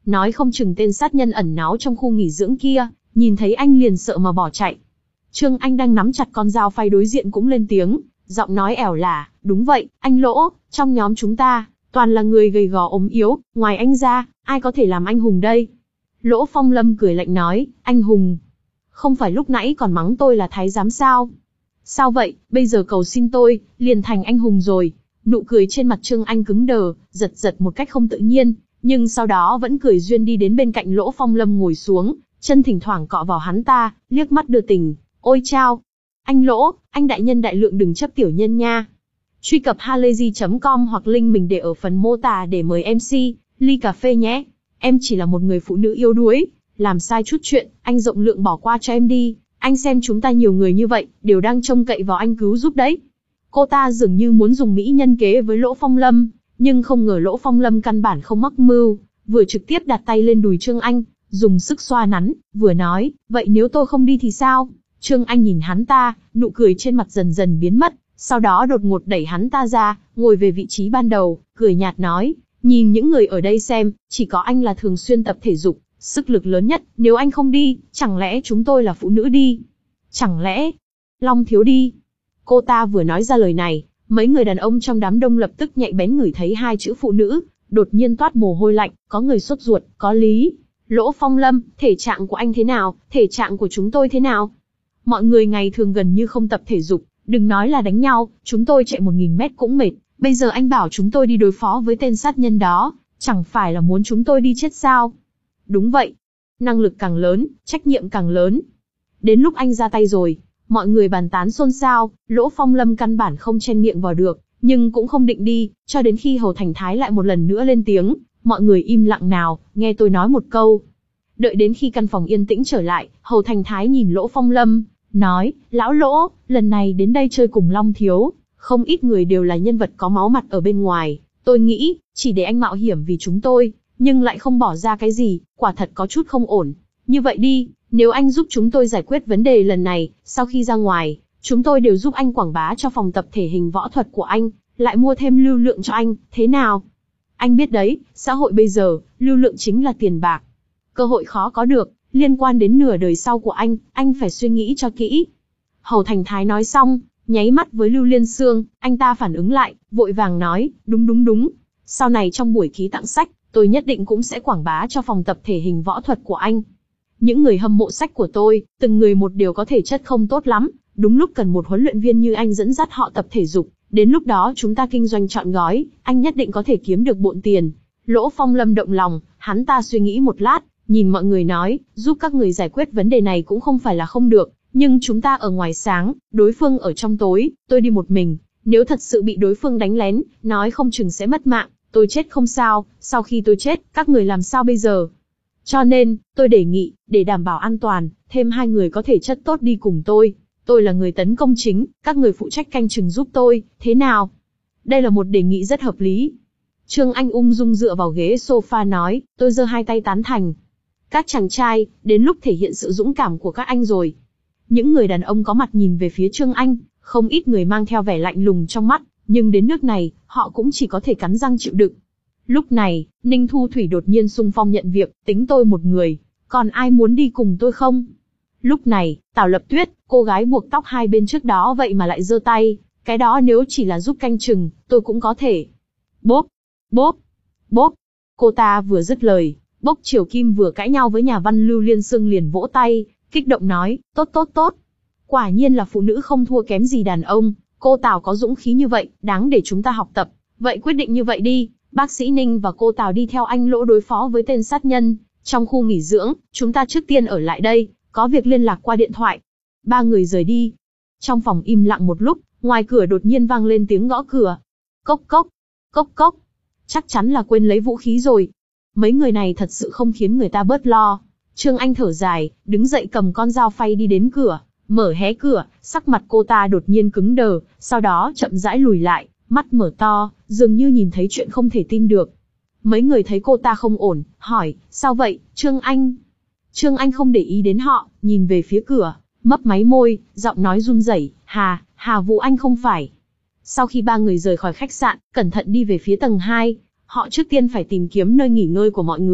nói không chừng tên sát nhân ẩn náu trong khu nghỉ dưỡng kia, nhìn thấy anh liền sợ mà bỏ chạy. Trương Anh đang nắm chặt con dao phay đối diện cũng lên tiếng, giọng nói ẻo lả, đúng vậy, anh Lỗ, trong nhóm chúng ta, toàn là người gầy gò ốm yếu, ngoài anh ra, ai có thể làm anh hùng đây? Lỗ Phong Lâm cười lạnh nói, anh hùng? Không phải lúc nãy còn mắng tôi là thái giám sao? Sao vậy, bây giờ cầu xin tôi, liền thành anh hùng rồi. Nụ cười trên mặt Trương Anh cứng đờ, giật giật một cách không tự nhiên, nhưng sau đó vẫn cười duyên đi đến bên cạnh Lỗ Phong Lâm ngồi xuống, chân thỉnh thoảng cọ vào hắn ta, liếc mắt đưa tình, ôi chao. Anh Lỗ, anh đại nhân đại lượng đừng chấp tiểu nhân nha. Truy cập halayzi chấm com hoặc link mình để ở phần mô tả để mời em xê, ly cà phê nhé. Em chỉ là một người phụ nữ yếu đuối, làm sai chút chuyện, anh rộng lượng bỏ qua cho em đi. Anh xem chúng ta nhiều người như vậy, đều đang trông cậy vào anh cứu giúp đấy. Cô ta dường như muốn dùng mỹ nhân kế với Lỗ Phong Lâm, nhưng không ngờ Lỗ Phong Lâm căn bản không mắc mưu, vừa trực tiếp đặt tay lên đùi Trương Anh, dùng sức xoa nắn, vừa nói, vậy nếu tôi không đi thì sao? Trương Anh nhìn hắn ta, nụ cười trên mặt dần dần biến mất, sau đó đột ngột đẩy hắn ta ra, ngồi về vị trí ban đầu, cười nhạt nói, nhìn những người ở đây xem, chỉ có anh là thường xuyên tập thể dục, sức lực lớn nhất, nếu anh không đi, chẳng lẽ chúng tôi là phụ nữ đi? Chẳng lẽ, Long Thiếu đi? Cô ta vừa nói ra lời này, mấy người đàn ông trong đám đông lập tức nhạy bén ngửi thấy hai chữ phụ nữ, đột nhiên toát mồ hôi lạnh, có người sốt ruột, có lý. Lỗ Phong Lâm, thể trạng của anh thế nào, thể trạng của chúng tôi thế nào? Mọi người ngày thường gần như không tập thể dục, đừng nói là đánh nhau, chúng tôi chạy một nghìn mét cũng mệt, bây giờ anh bảo chúng tôi đi đối phó với tên sát nhân đó, chẳng phải là muốn chúng tôi đi chết sao? Đúng vậy, năng lực càng lớn, trách nhiệm càng lớn. Đến lúc anh ra tay rồi, mọi người bàn tán xôn xao, Lỗ Phong Lâm căn bản không chen miệng vào được, nhưng cũng không định đi, cho đến khi Hầu Thành Thái lại một lần nữa lên tiếng, mọi người im lặng nào, nghe tôi nói một câu. Đợi đến khi căn phòng yên tĩnh trở lại, Hầu Thành Thái nhìn Lỗ Phong Lâm, nói, lão Lỗ, lần này đến đây chơi cùng Long Thiếu, không ít người đều là nhân vật có máu mặt ở bên ngoài, tôi nghĩ, chỉ để anh mạo hiểm vì chúng tôi, nhưng lại không bỏ ra cái gì, quả thật có chút không ổn. Như vậy đi, nếu anh giúp chúng tôi giải quyết vấn đề lần này, sau khi ra ngoài, chúng tôi đều giúp anh quảng bá cho phòng tập thể hình võ thuật của anh, lại mua thêm lưu lượng cho anh, thế nào? Anh biết đấy, xã hội bây giờ, lưu lượng chính là tiền bạc. Cơ hội khó có được, liên quan đến nửa đời sau của anh, anh phải suy nghĩ cho kỹ. Hầu Thành Thái nói xong, nháy mắt với Lưu Liên Xương, anh ta phản ứng lại, vội vàng nói, đúng đúng đúng. Sau này trong buổi ký tặng sách, tôi nhất định cũng sẽ quảng bá cho phòng tập thể hình võ thuật của anh. Những người hâm mộ sách của tôi, từng người một đều có thể chất không tốt lắm, đúng lúc cần một huấn luyện viên như anh dẫn dắt họ tập thể dục, đến lúc đó chúng ta kinh doanh trọn gói, anh nhất định có thể kiếm được bộn tiền. Lỗ Phong Lâm động lòng, hắn ta suy nghĩ một lát, nhìn mọi người nói, giúp các người giải quyết vấn đề này cũng không phải là không được, nhưng chúng ta ở ngoài sáng, đối phương ở trong tối, tôi đi một mình, nếu thật sự bị đối phương đánh lén, nói không chừng sẽ mất mạng, tôi chết không sao, sau khi tôi chết, các người làm sao bây giờ? Cho nên, tôi đề nghị, để đảm bảo an toàn, thêm hai người có thể chất tốt đi cùng tôi. Tôi là người tấn công chính, các người phụ trách canh chừng giúp tôi, thế nào? Đây là một đề nghị rất hợp lý. Trương Anh ung dung dựa vào ghế sofa nói, tôi giơ hai tay tán thành. Các chàng trai, đến lúc thể hiện sự dũng cảm của các anh rồi. Những người đàn ông có mặt nhìn về phía Trương Anh, không ít người mang theo vẻ lạnh lùng trong mắt, nhưng đến nước này, họ cũng chỉ có thể cắn răng chịu đựng. Lúc này, Ninh Thu Thủy đột nhiên xung phong nhận việc, tính tôi một người, còn ai muốn đi cùng tôi không? Lúc này, Tào Lập Tuyết, cô gái buộc tóc hai bên trước đó vậy mà lại giơ tay, cái đó nếu chỉ là giúp canh chừng, tôi cũng có thể. Bốp, bốp, bốp, cô ta vừa dứt lời, Bốc Triều Kim vừa cãi nhau với nhà văn Lưu Liên Xương liền vỗ tay, kích động nói, tốt tốt tốt. Quả nhiên là phụ nữ không thua kém gì đàn ông, cô Tào có dũng khí như vậy, đáng để chúng ta học tập. Vậy quyết định như vậy đi, bác sĩ Ninh và cô Tào đi theo anh Lỗ đối phó với tên sát nhân. Trong khu nghỉ dưỡng, chúng ta trước tiên ở lại đây, có việc liên lạc qua điện thoại. Ba người rời đi. Trong phòng im lặng một lúc, ngoài cửa đột nhiên vang lên tiếng gõ cửa. Cốc cốc, cốc cốc. Chắc chắn là quên lấy vũ khí rồi. Mấy người này thật sự không khiến người ta bớt lo. Trương Anh thở dài, đứng dậy cầm con dao phay đi đến cửa, mở hé cửa, sắc mặt cô ta đột nhiên cứng đờ, sau đó chậm rãi lùi lại, mắt mở to, dường như nhìn thấy chuyện không thể tin được. Mấy người thấy cô ta không ổn, hỏi, sao vậy, Trương Anh? Trương Anh không để ý đến họ, nhìn về phía cửa, mấp máy môi, giọng nói run rẩy, Hà, Hà Vũ Anh không phải. Sau khi ba người rời khỏi khách sạn, cẩn thận đi về phía tầng hai, họ trước tiên phải tìm kiếm nơi nghỉ ngơi của mọi người,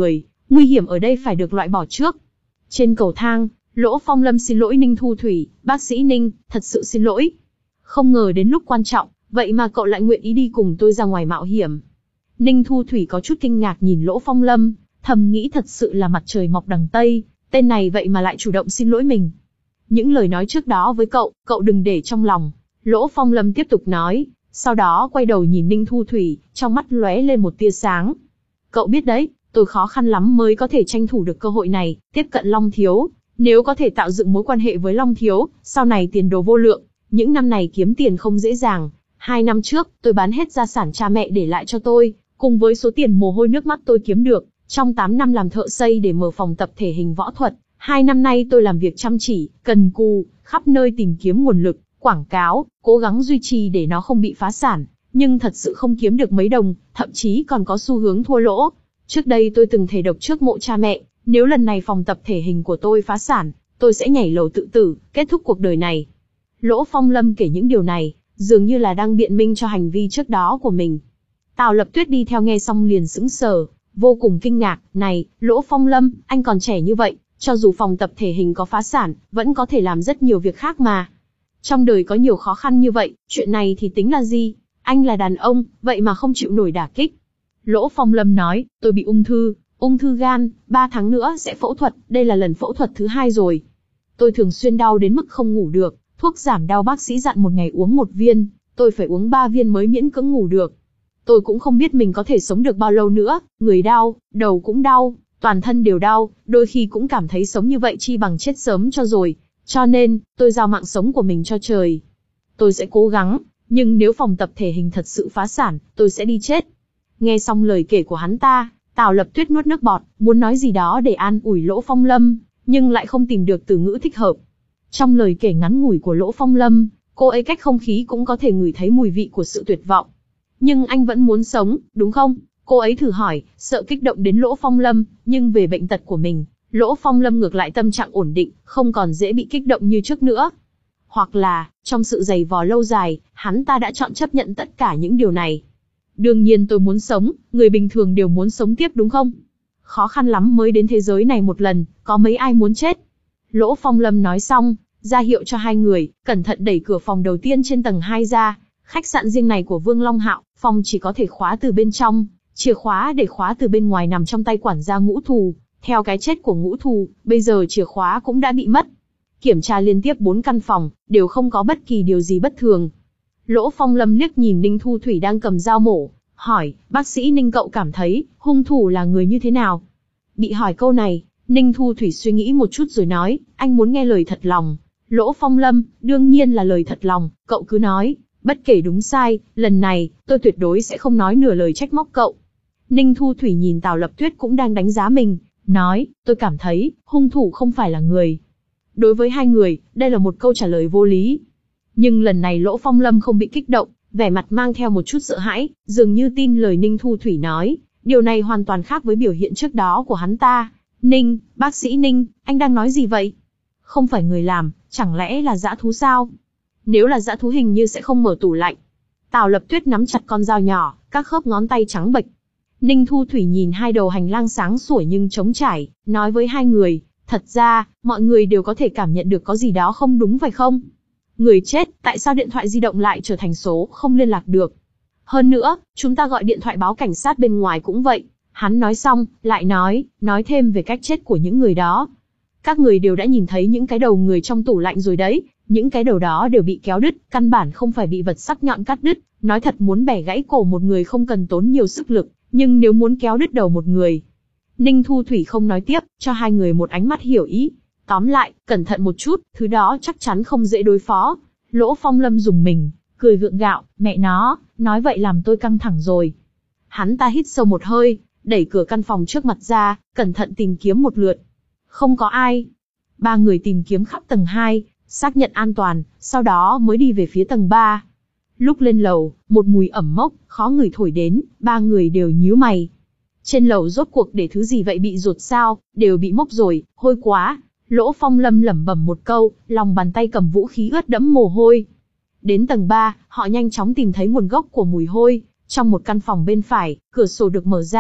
Nguy hiểm ở đây phải được loại bỏ trước. Trên cầu thang, Lỗ Phong Lâm xin lỗi Ninh Thu Thủy, bác sĩ Ninh, thật sự xin lỗi. Không ngờ đến lúc quan trọng, vậy mà cậu lại nguyện ý đi cùng tôi ra ngoài mạo hiểm. Ninh Thu Thủy có chút kinh ngạc nhìn Lỗ Phong Lâm, thầm nghĩ thật sự là mặt trời mọc đằng Tây, tên này vậy mà lại chủ động xin lỗi mình. Những lời nói trước đó với cậu, cậu đừng để trong lòng. Lỗ Phong Lâm tiếp tục nói, sau đó quay đầu nhìn Ninh Thu Thủy, trong mắt lóe lên một tia sáng. Cậu biết đấy, tôi khó khăn lắm mới có thể tranh thủ được cơ hội này, tiếp cận Long Thiếu. Nếu có thể tạo dựng mối quan hệ với Long Thiếu, sau này tiền đồ vô lượng. Những năm này kiếm tiền không dễ dàng. Hai năm trước, tôi bán hết gia sản cha mẹ để lại cho tôi, cùng với số tiền mồ hôi nước mắt tôi kiếm được. Trong tám năm làm thợ xây để mở phòng tập thể hình võ thuật, hai năm nay tôi làm việc chăm chỉ, cần cù, khắp nơi tìm kiếm nguồn lực, quảng cáo, cố gắng duy trì để nó không bị phá sản, nhưng thật sự không kiếm được mấy đồng, thậm chí còn có xu hướng thua lỗ. Trước đây tôi từng thề độc trước mộ cha mẹ, nếu lần này phòng tập thể hình của tôi phá sản, tôi sẽ nhảy lầu tự tử, kết thúc cuộc đời này. Lỗ Phong Lâm kể những điều này, dường như là đang biện minh cho hành vi trước đó của mình. Tào Lập Tuyết đi theo nghe xong liền sững sờ, vô cùng kinh ngạc, này, Lỗ Phong Lâm, anh còn trẻ như vậy, cho dù phòng tập thể hình có phá sản, vẫn có thể làm rất nhiều việc khác mà. Trong đời có nhiều khó khăn như vậy, chuyện này thì tính là gì? Anh là đàn ông, vậy mà không chịu nổi đả kích. Lỗ Phong Lâm nói, tôi bị ung thư, ung thư gan, ba tháng nữa sẽ phẫu thuật, đây là lần phẫu thuật thứ hai rồi. Tôi thường xuyên đau đến mức không ngủ được, thuốc giảm đau bác sĩ dặn một ngày uống một viên, tôi phải uống ba viên mới miễn cưỡng ngủ được. Tôi cũng không biết mình có thể sống được bao lâu nữa, người đau, đầu cũng đau, toàn thân đều đau, đôi khi cũng cảm thấy sống như vậy chi bằng chết sớm cho rồi. Cho nên, tôi giao mạng sống của mình cho trời. Tôi sẽ cố gắng, nhưng nếu phòng tập thể hình thật sự phá sản, tôi sẽ đi chết. Nghe xong lời kể của hắn ta, Tào Lập Tuyết nuốt nước bọt, muốn nói gì đó để an ủi Lỗ Phong Lâm, nhưng lại không tìm được từ ngữ thích hợp. Trong lời kể ngắn ngủi của Lỗ Phong Lâm, cô ấy cách không khí cũng có thể ngửi thấy mùi vị của sự tuyệt vọng. Nhưng anh vẫn muốn sống, đúng không? Cô ấy thử hỏi, sợ kích động đến Lỗ Phong Lâm, nhưng về bệnh tật của mình, Lỗ Phong Lâm ngược lại tâm trạng ổn định, không còn dễ bị kích động như trước nữa. Hoặc là, trong sự giày vò lâu dài, hắn ta đã chọn chấp nhận tất cả những điều này. Đương nhiên tôi muốn sống, người bình thường đều muốn sống tiếp đúng không? Khó khăn lắm mới đến thế giới này một lần, có mấy ai muốn chết? Lỗ Phong Lâm nói xong, ra hiệu cho hai người, cẩn thận đẩy cửa phòng đầu tiên trên tầng hai ra. Khách sạn riêng này của Vương Long Hạo, phòng chỉ có thể khóa từ bên trong, chìa khóa để khóa từ bên ngoài nằm trong tay quản gia Ngũ Thù. Theo cái chết của Ngũ Thù, bây giờ chìa khóa cũng đã bị mất. Kiểm tra liên tiếp bốn căn phòng, đều không có bất kỳ điều gì bất thường. Lỗ Phong Lâm liếc nhìn Ninh Thu Thủy đang cầm dao mổ, hỏi, bác sĩ Ninh cậu cảm thấy, hung thủ là người như thế nào? Bị hỏi câu này, Ninh Thu Thủy suy nghĩ một chút rồi nói, anh muốn nghe lời thật lòng. Lỗ Phong Lâm, đương nhiên là lời thật lòng, cậu cứ nói, bất kể đúng sai, lần này, tôi tuyệt đối sẽ không nói nửa lời trách móc cậu. Ninh Thu Thủy nhìn Tào Lập Tuyết cũng đang đánh giá mình, nói, tôi cảm thấy, hung thủ không phải là người. Đối với hai người, đây là một câu trả lời vô lý. Nhưng lần này Lỗ Phong Lâm không bị kích động, vẻ mặt mang theo một chút sợ hãi, dường như tin lời Ninh Thu Thủy nói. Điều này hoàn toàn khác với biểu hiện trước đó của hắn ta. Ninh, bác sĩ Ninh, anh đang nói gì vậy? Không phải người làm, chẳng lẽ là dã thú sao? Nếu là dã thú hình như sẽ không mở tủ lạnh. Tào Lập Tuyết nắm chặt con dao nhỏ, các khớp ngón tay trắng bệch. Ninh Thu Thủy nhìn hai đầu hành lang sáng sủa nhưng trống trải, nói với hai người, thật ra, mọi người đều có thể cảm nhận được có gì đó không đúng phải không? Người chết, tại sao điện thoại di động lại trở thành số không liên lạc được? Hơn nữa, chúng ta gọi điện thoại báo cảnh sát bên ngoài cũng vậy. Hắn nói xong, lại nói, nói thêm về cách chết của những người đó. Các người đều đã nhìn thấy những cái đầu người trong tủ lạnh rồi đấy, những cái đầu đó đều bị kéo đứt, căn bản không phải bị vật sắc nhọn cắt đứt. Nói thật muốn bẻ gãy cổ một người không cần tốn nhiều sức lực, nhưng nếu muốn kéo đứt đầu một người. Ninh Thu Thủy không nói tiếp, cho hai người một ánh mắt hiểu ý. Tóm lại, cẩn thận một chút, thứ đó chắc chắn không dễ đối phó. Lỗ Phong Lâm dùng mình, cười gượng gạo, mẹ nó, nói vậy làm tôi căng thẳng rồi. Hắn ta hít sâu một hơi, đẩy cửa căn phòng trước mặt ra, cẩn thận tìm kiếm một lượt. Không có ai. Ba người tìm kiếm khắp tầng hai, xác nhận an toàn, sau đó mới đi về phía tầng ba. Lúc lên lầu, một mùi ẩm mốc, khó ngửi thổi đến, ba người đều nhíu mày. Trên lầu rốt cuộc để thứ gì vậy bị ruột sao, đều bị mốc rồi, hôi quá. Lỗ Phong Lâm lẩm bẩm một câu, lòng bàn tay cầm vũ khí ướt đẫm mồ hôi. Đến tầng ba, họ nhanh chóng tìm thấy nguồn gốc của mùi hôi. Trong một căn phòng bên phải, cửa sổ được mở ra,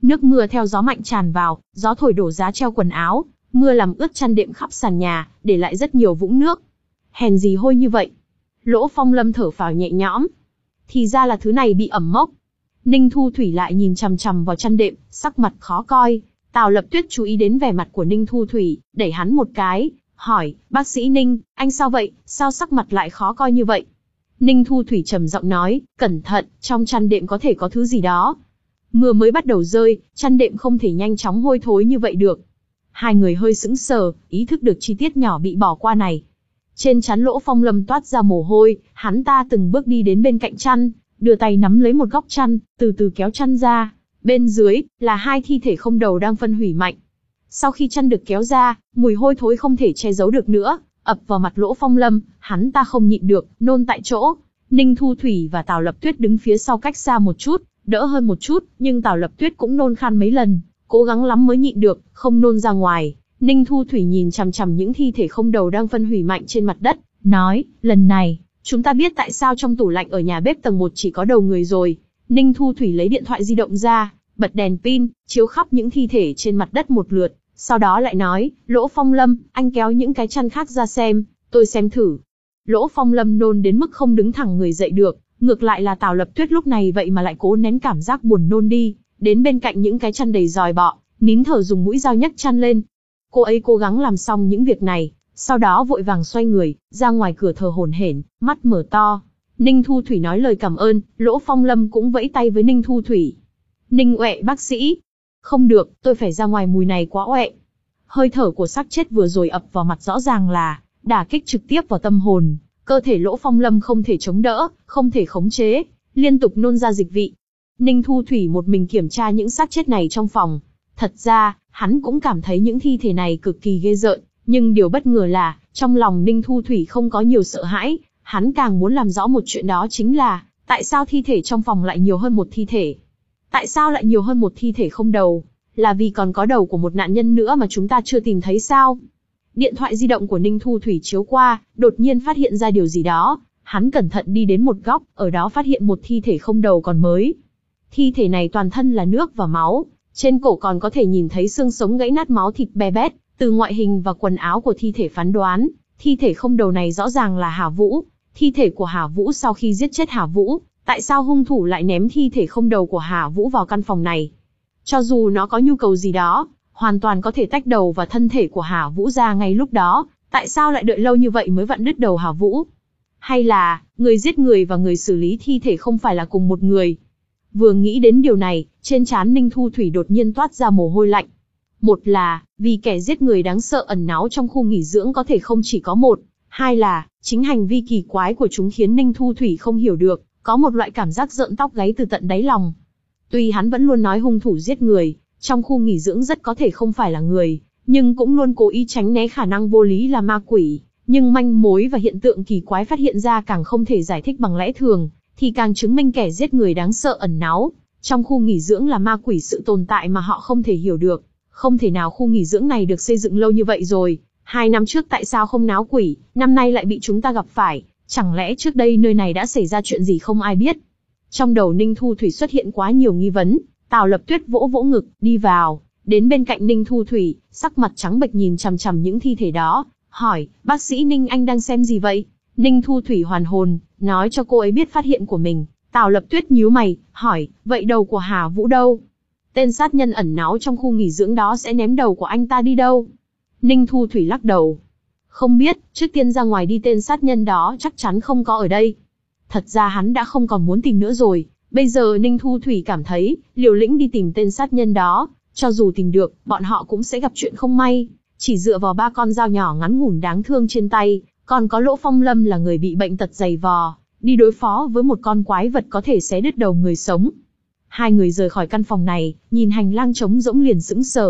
Nước mưa theo gió mạnh tràn vào, gió thổi đổ giá treo quần áo, mưa làm ướt chăn đệm khắp sàn nhà, để lại rất nhiều vũng nước. Hèn gì hôi như vậy. Lỗ Phong Lâm thở phào nhẹ nhõm. Thì ra là thứ này bị ẩm mốc. Ninh Thu Thủy lại nhìn chằm chằm vào chăn đệm, sắc mặt khó coi. Tào Lập Tuyết chú ý đến vẻ mặt của Ninh Thu Thủy, đẩy hắn một cái, hỏi, bác sĩ Ninh, anh sao vậy, sao sắc mặt lại khó coi như vậy? Ninh Thu Thủy trầm giọng nói, cẩn thận, trong chăn đệm có thể có thứ gì đó. Mưa mới bắt đầu rơi, chăn đệm không thể nhanh chóng hôi thối như vậy được. Hai người hơi sững sờ, ý thức được chi tiết nhỏ bị bỏ qua này. Trên trán Lỗ Phong Lâm toát ra mồ hôi, hắn ta từng bước đi đến bên cạnh chăn, đưa tay nắm lấy một góc chăn, từ từ kéo chăn ra. Bên dưới, là hai thi thể không đầu đang phân hủy mạnh. Sau khi chăn được kéo ra, mùi hôi thối không thể che giấu được nữa, ập vào mặt Lỗ Phong Lâm, hắn ta không nhịn được, nôn tại chỗ. Ninh Thu Thủy và Tào Lập Tuyết đứng phía sau cách xa một chút, đỡ hơn một chút, nhưng Tào Lập Tuyết cũng nôn khan mấy lần, cố gắng lắm mới nhịn được, không nôn ra ngoài. Ninh Thu Thủy nhìn chằm chằm những thi thể không đầu đang phân hủy mạnh trên mặt đất, nói, lần này, chúng ta biết tại sao trong tủ lạnh ở nhà bếp tầng một chỉ có đầu người rồi. Ninh Thu Thủy lấy điện thoại di động ra, bật đèn pin, chiếu khắp những thi thể trên mặt đất một lượt, sau đó lại nói, Lỗ Phong Lâm, anh kéo những cái chăn khác ra xem, tôi xem thử. Lỗ Phong Lâm nôn đến mức không đứng thẳng người dậy được, ngược lại là Tào Lập Tuyết lúc này vậy mà lại cố nén cảm giác buồn nôn đi, đến bên cạnh những cái chăn đầy dòi bọ, nín thở dùng mũi dao nhấc chăn lên. Cô ấy cố gắng làm xong những việc này, sau đó vội vàng xoay người, ra ngoài cửa thờ hổn hển, mắt mở to. Ninh Thu Thủy nói lời cảm ơn, Lỗ Phong Lâm cũng vẫy tay với Ninh Thu Thủy. Ninh uệ bác sĩ. Không được, tôi phải ra ngoài, mùi này quá uệ. Hơi thở của xác chết vừa rồi ập vào mặt rõ ràng là đả kích trực tiếp vào tâm hồn, cơ thể Lỗ Phong Lâm không thể chống đỡ, không thể khống chế, liên tục nôn ra dịch vị. Ninh Thu Thủy một mình kiểm tra những xác chết này trong phòng. Thật ra, hắn cũng cảm thấy những thi thể này cực kỳ ghê rợn, nhưng điều bất ngờ là, trong lòng Ninh Thu Thủy không có nhiều sợ hãi, hắn càng muốn làm rõ một chuyện, đó chính là, tại sao thi thể trong phòng lại nhiều hơn một thi thể? Tại sao lại nhiều hơn một thi thể không đầu? Là vì còn có đầu của một nạn nhân nữa mà chúng ta chưa tìm thấy sao? Điện thoại di động của Ninh Thu Thủy chiếu qua, đột nhiên phát hiện ra điều gì đó, hắn cẩn thận đi đến một góc, ở đó phát hiện một thi thể không đầu còn mới. Thi thể này toàn thân là nước và máu, trên cổ còn có thể nhìn thấy xương sống gãy nát, máu thịt be bét. Từ ngoại hình và quần áo của thi thể phán đoán, thi thể không đầu này rõ ràng là Hà Vũ. Thi thể của Hà Vũ sau khi giết chết Hà Vũ, tại sao hung thủ lại ném thi thể không đầu của Hà Vũ vào căn phòng này? Cho dù nó có nhu cầu gì đó, hoàn toàn có thể tách đầu và thân thể của Hà Vũ ra ngay lúc đó, tại sao lại đợi lâu như vậy mới vặn đứt đầu Hà Vũ? Hay là, người giết người và người xử lý thi thể không phải là cùng một người? Vừa nghĩ đến điều này, trên trán Ninh Thu Thủy đột nhiên toát ra mồ hôi lạnh. Một là, vì kẻ giết người đáng sợ ẩn náu trong khu nghỉ dưỡng có thể không chỉ có một. Hai là, chính hành vi kỳ quái của chúng khiến Ninh Thu Thủy không hiểu được, có một loại cảm giác rợn tóc gáy từ tận đáy lòng. Tuy hắn vẫn luôn nói hung thủ giết người, trong khu nghỉ dưỡng rất có thể không phải là người, nhưng cũng luôn cố ý tránh né khả năng vô lý là ma quỷ. Nhưng manh mối và hiện tượng kỳ quái phát hiện ra càng không thể giải thích bằng lẽ thường, thì càng chứng minh kẻ giết người đáng sợ ẩn náu trong khu nghỉ dưỡng là ma quỷ, sự tồn tại mà họ không thể hiểu được. Không thể nào khu nghỉ dưỡng này được xây dựng lâu như vậy rồi, hai năm trước tại sao không náo quỷ, năm nay lại bị chúng ta gặp phải, chẳng lẽ trước đây nơi này đã xảy ra chuyện gì không ai biết. Trong đầu Ninh Thu Thủy xuất hiện quá nhiều nghi vấn. Tào Lập Tuyết vỗ vỗ ngực, đi vào, đến bên cạnh Ninh Thu Thủy, sắc mặt trắng bệch nhìn chằm chằm những thi thể đó, hỏi, bác sĩ Ninh, anh đang xem gì vậy? Ninh Thu Thủy hoàn hồn, nói cho cô ấy biết phát hiện của mình. Tào Lập Tuyết nhíu mày, hỏi, vậy đầu của Hà Vũ đâu? Tên sát nhân ẩn náu trong khu nghỉ dưỡng đó sẽ ném đầu của anh ta đi đâu? Ninh Thu Thủy lắc đầu. Không biết, trước tiên ra ngoài đi, tên sát nhân đó chắc chắn không có ở đây. Thật ra hắn đã không còn muốn tìm nữa rồi. Bây giờ Ninh Thu Thủy cảm thấy, liều lĩnh đi tìm tên sát nhân đó, cho dù tìm được, bọn họ cũng sẽ gặp chuyện không may. Chỉ dựa vào ba con dao nhỏ ngắn ngủn đáng thương trên tay, còn có Lỗ Phong Lâm là người bị bệnh tật dày vò, đi đối phó với một con quái vật có thể xé đứt đầu người sống. Hai người rời khỏi căn phòng này, nhìn hành lang trống rỗng liền sững sờ.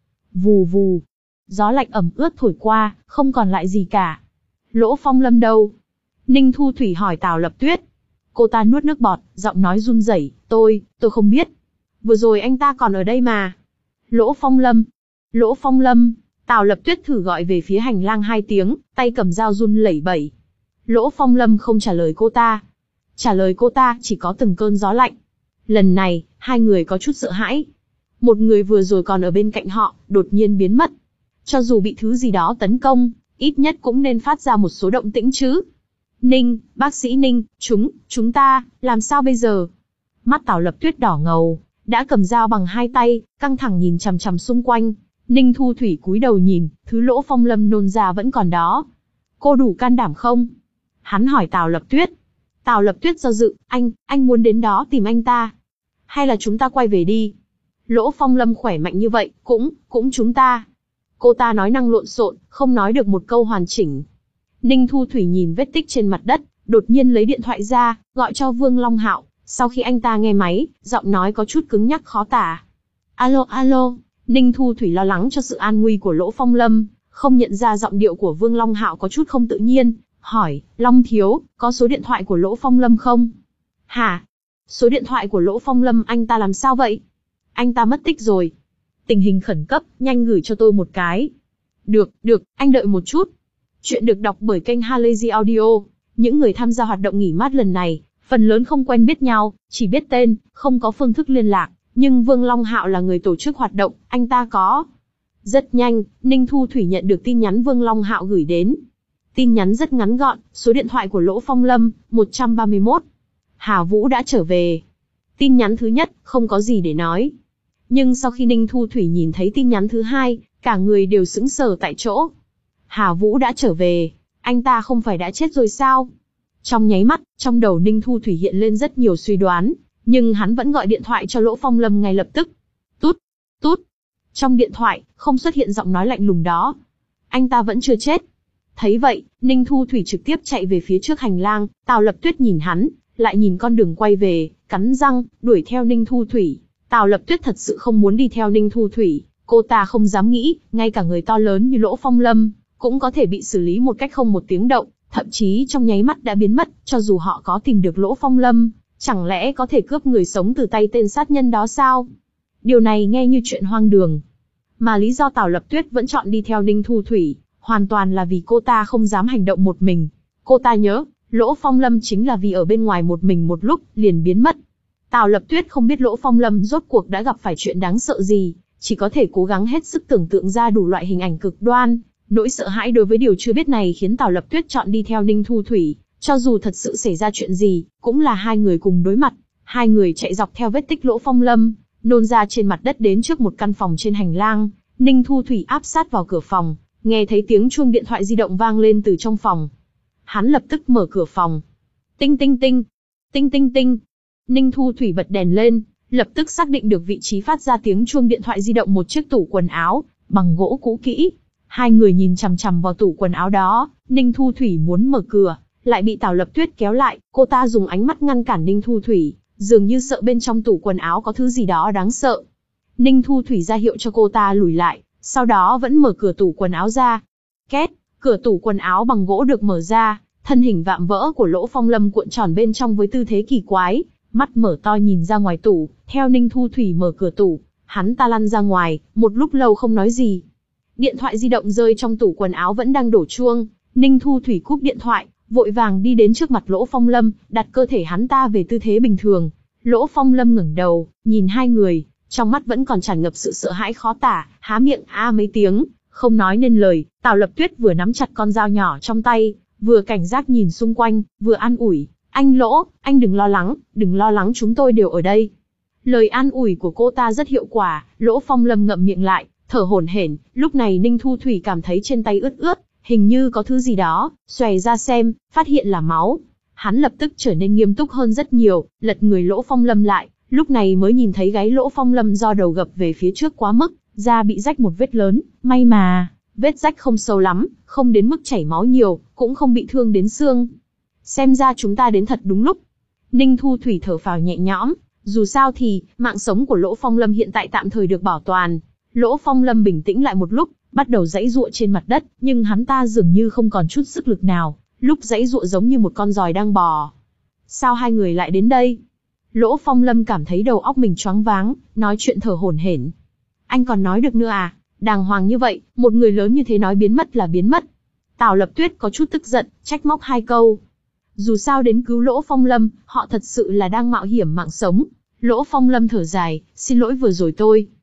Vù vù, gió lạnh ẩm ướt thổi qua, không còn lại gì cả. Lỗ Phong Lâm đâu? Ninh Thu Thủy hỏi Tào Lập Tuyết. Cô ta nuốt nước bọt, giọng nói run rẩy, tôi, tôi không biết. Vừa rồi anh ta còn ở đây mà. Lỗ Phong Lâm, Lỗ Phong Lâm. Tào Lập Tuyết thử gọi về phía hành lang hai tiếng, tay cầm dao run lẩy bẩy. Lỗ Phong Lâm không trả lời cô ta. Trả lời cô ta chỉ có từng cơn gió lạnh. Lần này, hai người có chút sợ hãi. Một người vừa rồi còn ở bên cạnh họ, đột nhiên biến mất. Cho dù bị thứ gì đó tấn công, ít nhất cũng nên phát ra một số động tĩnh chứ. Ninh, bác sĩ Ninh, chúng, chúng ta, làm sao bây giờ? Mắt Tào Lập Tuyết đỏ ngầu, đã cầm dao bằng hai tay, căng thẳng nhìn chằm chằm xung quanh. Ninh Thu Thủy cúi đầu nhìn, thứ Lỗ Phong Lâm nôn ra vẫn còn đó. Cô đủ can đảm không? Hắn hỏi Tào Lập Tuyết. Tào Lập Tuyết do dự, anh, anh muốn đến đó tìm anh ta. Hay là chúng ta quay về đi? Lỗ Phong Lâm khỏe mạnh như vậy, cũng, cũng chúng ta. Cô ta nói năng lộn xộn, không nói được một câu hoàn chỉnh. Ninh Thu Thủy nhìn vết tích trên mặt đất, đột nhiên lấy điện thoại ra, gọi cho Vương Long Hạo. Sau khi anh ta nghe máy, giọng nói có chút cứng nhắc khó tả. Alo, alo. Ninh Thu Thủy lo lắng cho sự an nguy của Lỗ Phong Lâm, không nhận ra giọng điệu của Vương Long Hạo có chút không tự nhiên, hỏi, Long thiếu, có số điện thoại của Lỗ Phong Lâm không? Hả? Số điện thoại của Lỗ Phong Lâm anh ta làm sao vậy? Anh ta mất tích rồi. Tình hình khẩn cấp, nhanh gửi cho tôi một cái. Được, được, anh đợi một chút. Chuyện được đọc bởi kênh Halazy Audio. Những người tham gia hoạt động nghỉ mát lần này, phần lớn không quen biết nhau, chỉ biết tên, không có phương thức liên lạc. Nhưng Vương Long Hạo là người tổ chức hoạt động, anh ta có. Rất nhanh, Ninh Thu Thủy nhận được tin nhắn Vương Long Hạo gửi đến. Tin nhắn rất ngắn gọn, số điện thoại của Lỗ Phong Lâm, một trăm ba mươi mốt. Hà Vũ đã trở về. Tin nhắn thứ nhất, không có gì để nói. Nhưng sau khi Ninh Thu Thủy nhìn thấy tin nhắn thứ hai, cả người đều sững sờ tại chỗ. Hà Vũ đã trở về, anh ta không phải đã chết rồi sao? Trong nháy mắt, trong đầu Ninh Thu Thủy hiện lên rất nhiều suy đoán, nhưng hắn vẫn gọi điện thoại cho Lỗ Phong Lâm ngay lập tức. Tút, tút. Trong điện thoại, không xuất hiện giọng nói lạnh lùng đó. Anh ta vẫn chưa chết. Thấy vậy, Ninh Thu Thủy trực tiếp chạy về phía trước hành lang, Tào Lập Tuyết nhìn hắn, lại nhìn con đường quay về, cắn răng, đuổi theo Ninh Thu Thủy. Tào Lập Tuyết thật sự không muốn đi theo Ninh Thu Thủy, cô ta không dám nghĩ, ngay cả người to lớn như Lỗ Phong Lâm, cũng có thể bị xử lý một cách không một tiếng động, thậm chí trong nháy mắt đã biến mất, cho dù họ có tìm được Lỗ Phong Lâm, chẳng lẽ có thể cướp người sống từ tay tên sát nhân đó sao? Điều này nghe như chuyện hoang đường. Mà lý do Tào Lập Tuyết vẫn chọn đi theo Ninh Thu Thủy, hoàn toàn là vì cô ta không dám hành động một mình. Cô ta nhớ, Lỗ Phong Lâm chính là vì ở bên ngoài một mình một lúc, liền biến mất. Tào Lập Tuyết không biết Lỗ Phong Lâm rốt cuộc đã gặp phải chuyện đáng sợ gì, chỉ có thể cố gắng hết sức tưởng tượng ra đủ loại hình ảnh cực đoan. Nỗi sợ hãi đối với điều chưa biết này khiến Tào Lập Tuyết chọn đi theo Ninh Thu Thủy, cho dù thật sự xảy ra chuyện gì, cũng là hai người cùng đối mặt. Hai người chạy dọc theo vết tích Lỗ Phong Lâm, nôn ra trên mặt đất đến trước một căn phòng trên hành lang. Ninh Thu Thủy áp sát vào cửa phòng, nghe thấy tiếng chuông điện thoại di động vang lên từ trong phòng. Hắn lập tức mở cửa phòng. Tinh tinh tinh, tinh tinh tinh. Ninh Thu Thủy bật đèn lên, lập tức xác định được vị trí phát ra tiếng chuông điện thoại di động một chiếc tủ quần áo, bằng gỗ cũ kỹ. Hai người nhìn chằm chằm vào tủ quần áo đó, Ninh Thu Thủy muốn mở cửa, lại bị Tào Lập Tuyết kéo lại, cô ta dùng ánh mắt ngăn cản Ninh Thu Thủy, dường như sợ bên trong tủ quần áo có thứ gì đó đáng sợ. Ninh Thu Thủy ra hiệu cho cô ta lùi lại, sau đó vẫn mở cửa tủ quần áo ra. Két, cửa tủ quần áo bằng gỗ được mở ra, thân hình vạm vỡ của Lỗ Phong Lâm cuộn tròn bên trong với tư thế kỳ quái, mắt mở to nhìn ra ngoài tủ, theo Ninh Thu Thủy mở cửa tủ, hắn ta lăn ra ngoài, một lúc lâu không nói gì. Điện thoại di động rơi trong tủ quần áo vẫn đang đổ chuông, Ninh Thu Thủy cúp điện thoại, vội vàng đi đến trước mặt Lỗ Phong Lâm, đặt cơ thể hắn ta về tư thế bình thường. Lỗ Phong Lâm ngẩng đầu, nhìn hai người, trong mắt vẫn còn tràn ngập sự sợ hãi khó tả, há miệng a mấy tiếng, không nói nên lời. Tào Lập Tuyết vừa nắm chặt con dao nhỏ trong tay, vừa cảnh giác nhìn xung quanh, vừa an ủi, anh Lỗ, anh đừng lo lắng, đừng lo lắng, chúng tôi đều ở đây. Lời an ủi của cô ta rất hiệu quả, Lỗ Phong Lâm ngậm miệng lại, thở hổn hển. Lúc này Ninh Thu Thủy cảm thấy trên tay ướt ướt, hình như có thứ gì đó, xòe ra xem, phát hiện là máu. Hắn lập tức trở nên nghiêm túc hơn rất nhiều, lật người Lỗ Phong Lâm lại, lúc này mới nhìn thấy gáy Lỗ Phong Lâm do đầu gập về phía trước quá mức, da bị rách một vết lớn, may mà, vết rách không sâu lắm, không đến mức chảy máu nhiều, cũng không bị thương đến xương. Xem ra chúng ta đến thật đúng lúc. Ninh Thu Thủy thở phào nhẹ nhõm, dù sao thì, mạng sống của Lỗ Phong Lâm hiện tại tạm thời được bảo toàn. Lỗ Phong Lâm bình tĩnh lại một lúc, bắt đầu giãy giụa trên mặt đất, nhưng hắn ta dường như không còn chút sức lực nào, lúc giãy giụa giống như một con giòi đang bò. Sao hai người lại đến đây? Lỗ Phong Lâm cảm thấy đầu óc mình choáng váng, nói chuyện thở hổn hển. Anh còn nói được nữa à? Đàng hoàng như vậy, một người lớn như thế nói biến mất là biến mất. Tào Lập Tuyết có chút tức giận, trách móc hai câu. Dù sao đến cứu Lỗ Phong Lâm, họ thật sự là đang mạo hiểm mạng sống. Lỗ Phong Lâm thở dài, xin lỗi vừa rồi tôi.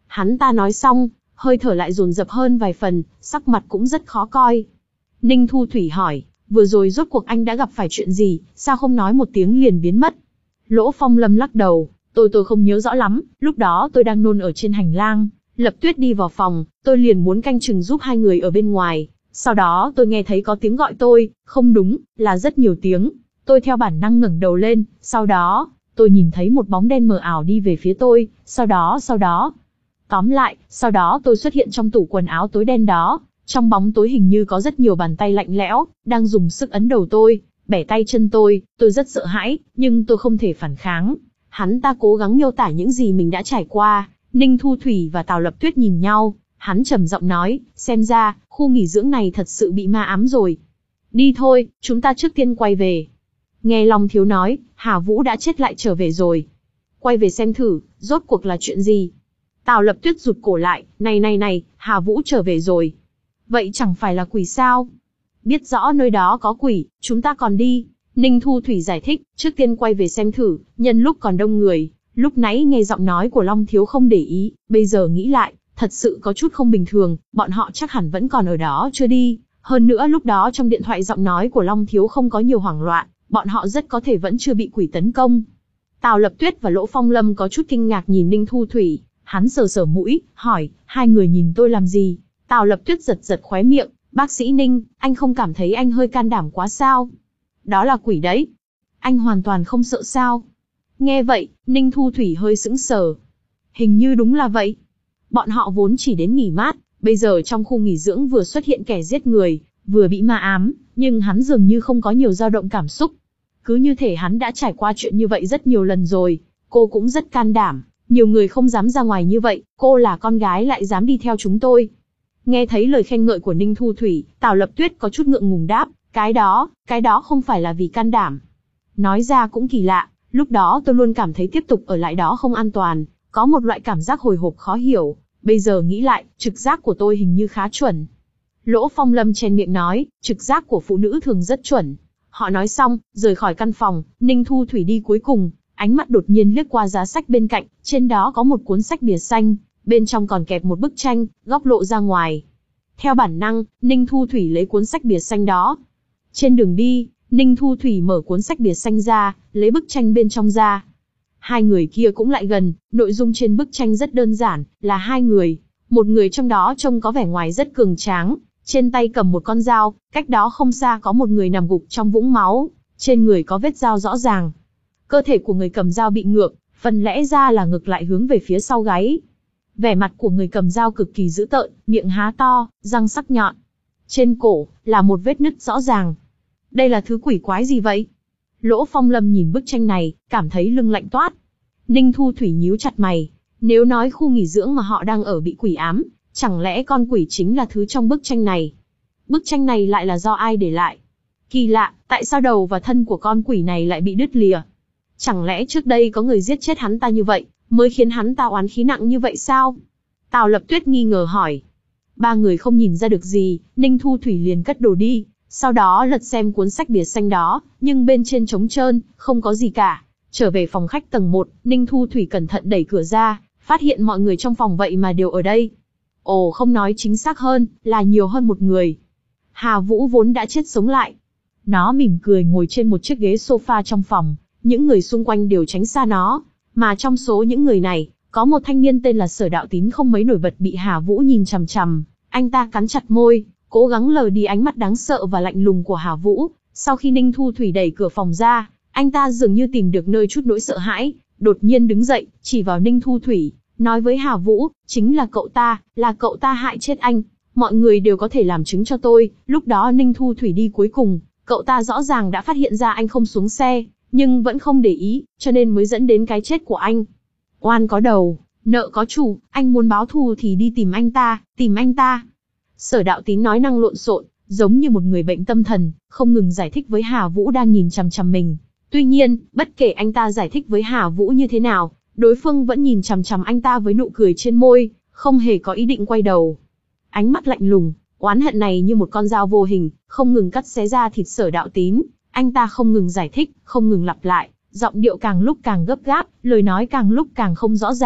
Hắn ta nói xong, hơi thở lại dồn dập hơn vài phần, sắc mặt cũng rất khó coi. Ninh Thu Thủy hỏi, vừa rồi rốt cuộc anh đã gặp phải chuyện gì, sao không nói một tiếng liền biến mất? Lỗ Phong Lâm lắc đầu, tôi tôi không nhớ rõ lắm, lúc đó tôi đang nôn ở trên hành lang, Lập Tuyết đi vào phòng, tôi liền muốn canh chừng giúp hai người ở bên ngoài, sau đó tôi nghe thấy có tiếng gọi tôi, không đúng, là rất nhiều tiếng, tôi theo bản năng ngẩng đầu lên, sau đó, tôi nhìn thấy một bóng đen mờ ảo đi về phía tôi, sau đó sau đó, tóm lại, sau đó tôi xuất hiện trong tủ quần áo tối đen đó, trong bóng tối hình như có rất nhiều bàn tay lạnh lẽo, đang dùng sức ấn đầu tôi, bẻ tay chân tôi, tôi rất sợ hãi, nhưng tôi không thể phản kháng. Hắn ta cố gắng miêu tả những gì mình đã trải qua. Ninh Thu Thủy và Tào Lập Tuyết nhìn nhau, hắn trầm giọng nói, xem ra, khu nghỉ dưỡng này thật sự bị ma ám rồi. Đi thôi, chúng ta trước tiên quay về. Nghe Long Thiếu nói, Hà Vũ đã chết lại trở về rồi. Quay về xem thử, rốt cuộc là chuyện gì? Tào Lập Tuyết rụt cổ lại, này này này, Hà Vũ trở về rồi. Vậy chẳng phải là quỷ sao? Biết rõ nơi đó có quỷ, chúng ta còn đi. Ninh Thu Thủy giải thích, trước tiên quay về xem thử, nhân lúc còn đông người. Lúc nãy nghe giọng nói của Long Thiếu không để ý, bây giờ nghĩ lại, thật sự có chút không bình thường, bọn họ chắc hẳn vẫn còn ở đó chưa đi. Hơn nữa lúc đó trong điện thoại giọng nói của Long Thiếu không có nhiều hoảng loạn, bọn họ rất có thể vẫn chưa bị quỷ tấn công. Tào Lập Tuyết và Lỗ Phong Lâm có chút kinh ngạc nhìn Ninh Thu Thủy, hắn sờ sờ mũi, hỏi, hai người nhìn tôi làm gì? Tào Lập Tuyết giật giật khóe miệng, bác sĩ Ninh, anh không cảm thấy anh hơi can đảm quá sao? Đó là quỷ đấy. Anh hoàn toàn không sợ sao? Nghe vậy, Ninh Thu Thủy hơi sững sờ. Hình như đúng là vậy. Bọn họ vốn chỉ đến nghỉ mát, bây giờ trong khu nghỉ dưỡng vừa xuất hiện kẻ giết người, vừa bị ma ám, nhưng hắn dường như không có nhiều dao động cảm xúc. Cứ như thể hắn đã trải qua chuyện như vậy rất nhiều lần rồi. Cô cũng rất can đảm, nhiều người không dám ra ngoài như vậy, cô là con gái lại dám đi theo chúng tôi. Nghe thấy lời khen ngợi của Ninh Thu Thủy, Tào Lập Tuyết có chút ngượng ngùng đáp, cái đó, cái đó không phải là vì can đảm. Nói ra cũng kỳ lạ, lúc đó tôi luôn cảm thấy tiếp tục ở lại đó không an toàn, có một loại cảm giác hồi hộp khó hiểu, bây giờ nghĩ lại, trực giác của tôi hình như khá chuẩn. Lỗ Phong Lâm chen miệng nói, trực giác của phụ nữ thường rất chuẩn. Họ nói xong, rời khỏi căn phòng, Ninh Thu Thủy đi cuối cùng, ánh mắt đột nhiên liếc qua giá sách bên cạnh, trên đó có một cuốn sách bìa xanh, bên trong còn kẹp một bức tranh, góc lộ ra ngoài. Theo bản năng, Ninh Thu Thủy lấy cuốn sách bìa xanh đó. Trên đường đi, Ninh Thu Thủy mở cuốn sách bìa xanh ra, lấy bức tranh bên trong ra. Hai người kia cũng lại gần, nội dung trên bức tranh rất đơn giản, là hai người. Một người trong đó trông có vẻ ngoài rất cường tráng, trên tay cầm một con dao, cách đó không xa có một người nằm gục trong vũng máu, trên người có vết dao rõ ràng. Cơ thể của người cầm dao bị ngược, phần lẽ ra là ngược lại hướng về phía sau gáy. Vẻ mặt của người cầm dao cực kỳ dữ tợn, miệng há to, răng sắc nhọn. Trên cổ, là một vết nứt rõ ràng. Đây là thứ quỷ quái gì vậy? Lỗ Phong Lâm nhìn bức tranh này, cảm thấy lưng lạnh toát. Ninh Thu Thủy nhíu chặt mày. Nếu nói khu nghỉ dưỡng mà họ đang ở bị quỷ ám, chẳng lẽ con quỷ chính là thứ trong bức tranh này? Bức tranh này lại là do ai để lại? Kỳ lạ, tại sao đầu và thân của con quỷ này lại bị đứt lìa? Chẳng lẽ trước đây có người giết chết hắn ta như vậy, mới khiến hắn ta oán khí nặng như vậy sao? Tào Lập Tuyết nghi ngờ hỏi. Ba người không nhìn ra được gì, Ninh Thu Thủy liền cất đồ đi, sau đó lật xem cuốn sách bìa xanh đó, nhưng bên trên trống trơn, không có gì cả. Trở về phòng khách tầng một, Ninh Thu Thủy cẩn thận đẩy cửa ra, phát hiện mọi người trong phòng vậy mà đều ở đây. Ồ, không nói chính xác hơn, là nhiều hơn một người. Hà Vũ vốn đã chết sống lại. Nó mỉm cười ngồi trên một chiếc ghế sofa trong phòng, những người xung quanh đều tránh xa nó. Mà trong số những người này, có một thanh niên tên là Sở Đạo Tín không mấy nổi bật bị Hà Vũ nhìn chằm chằm. Anh ta cắn chặt môi, cố gắng lờ đi ánh mắt đáng sợ và lạnh lùng của Hà Vũ. Sau khi Ninh Thu Thủy đẩy cửa phòng ra, anh ta dường như tìm được nơi chút nỗi sợ hãi, đột nhiên đứng dậy, chỉ vào Ninh Thu Thủy, nói với Hà Vũ, chính là cậu ta, là cậu ta hại chết anh. Mọi người đều có thể làm chứng cho tôi, lúc đó Ninh Thu Thủy đi cuối cùng, cậu ta rõ ràng đã phát hiện ra anh không xuống xe, nhưng vẫn không để ý, cho nên mới dẫn đến cái chết của anh. Oan có đầu, nợ có chủ, anh muốn báo thù thì đi tìm anh ta, tìm anh ta. Sở Đạo Tín nói năng lộn xộn, giống như một người bệnh tâm thần, không ngừng giải thích với Hà Vũ đang nhìn chằm chằm mình. Tuy nhiên, bất kể anh ta giải thích với Hà Vũ như thế nào, đối phương vẫn nhìn chằm chằm anh ta với nụ cười trên môi, không hề có ý định quay đầu. Ánh mắt lạnh lùng, oán hận này như một con dao vô hình, không ngừng cắt xé ra thịt Sở Đạo Tín. Anh ta không ngừng giải thích, không ngừng lặp lại, giọng điệu càng lúc càng gấp gáp, lời nói càng lúc càng không rõ ràng,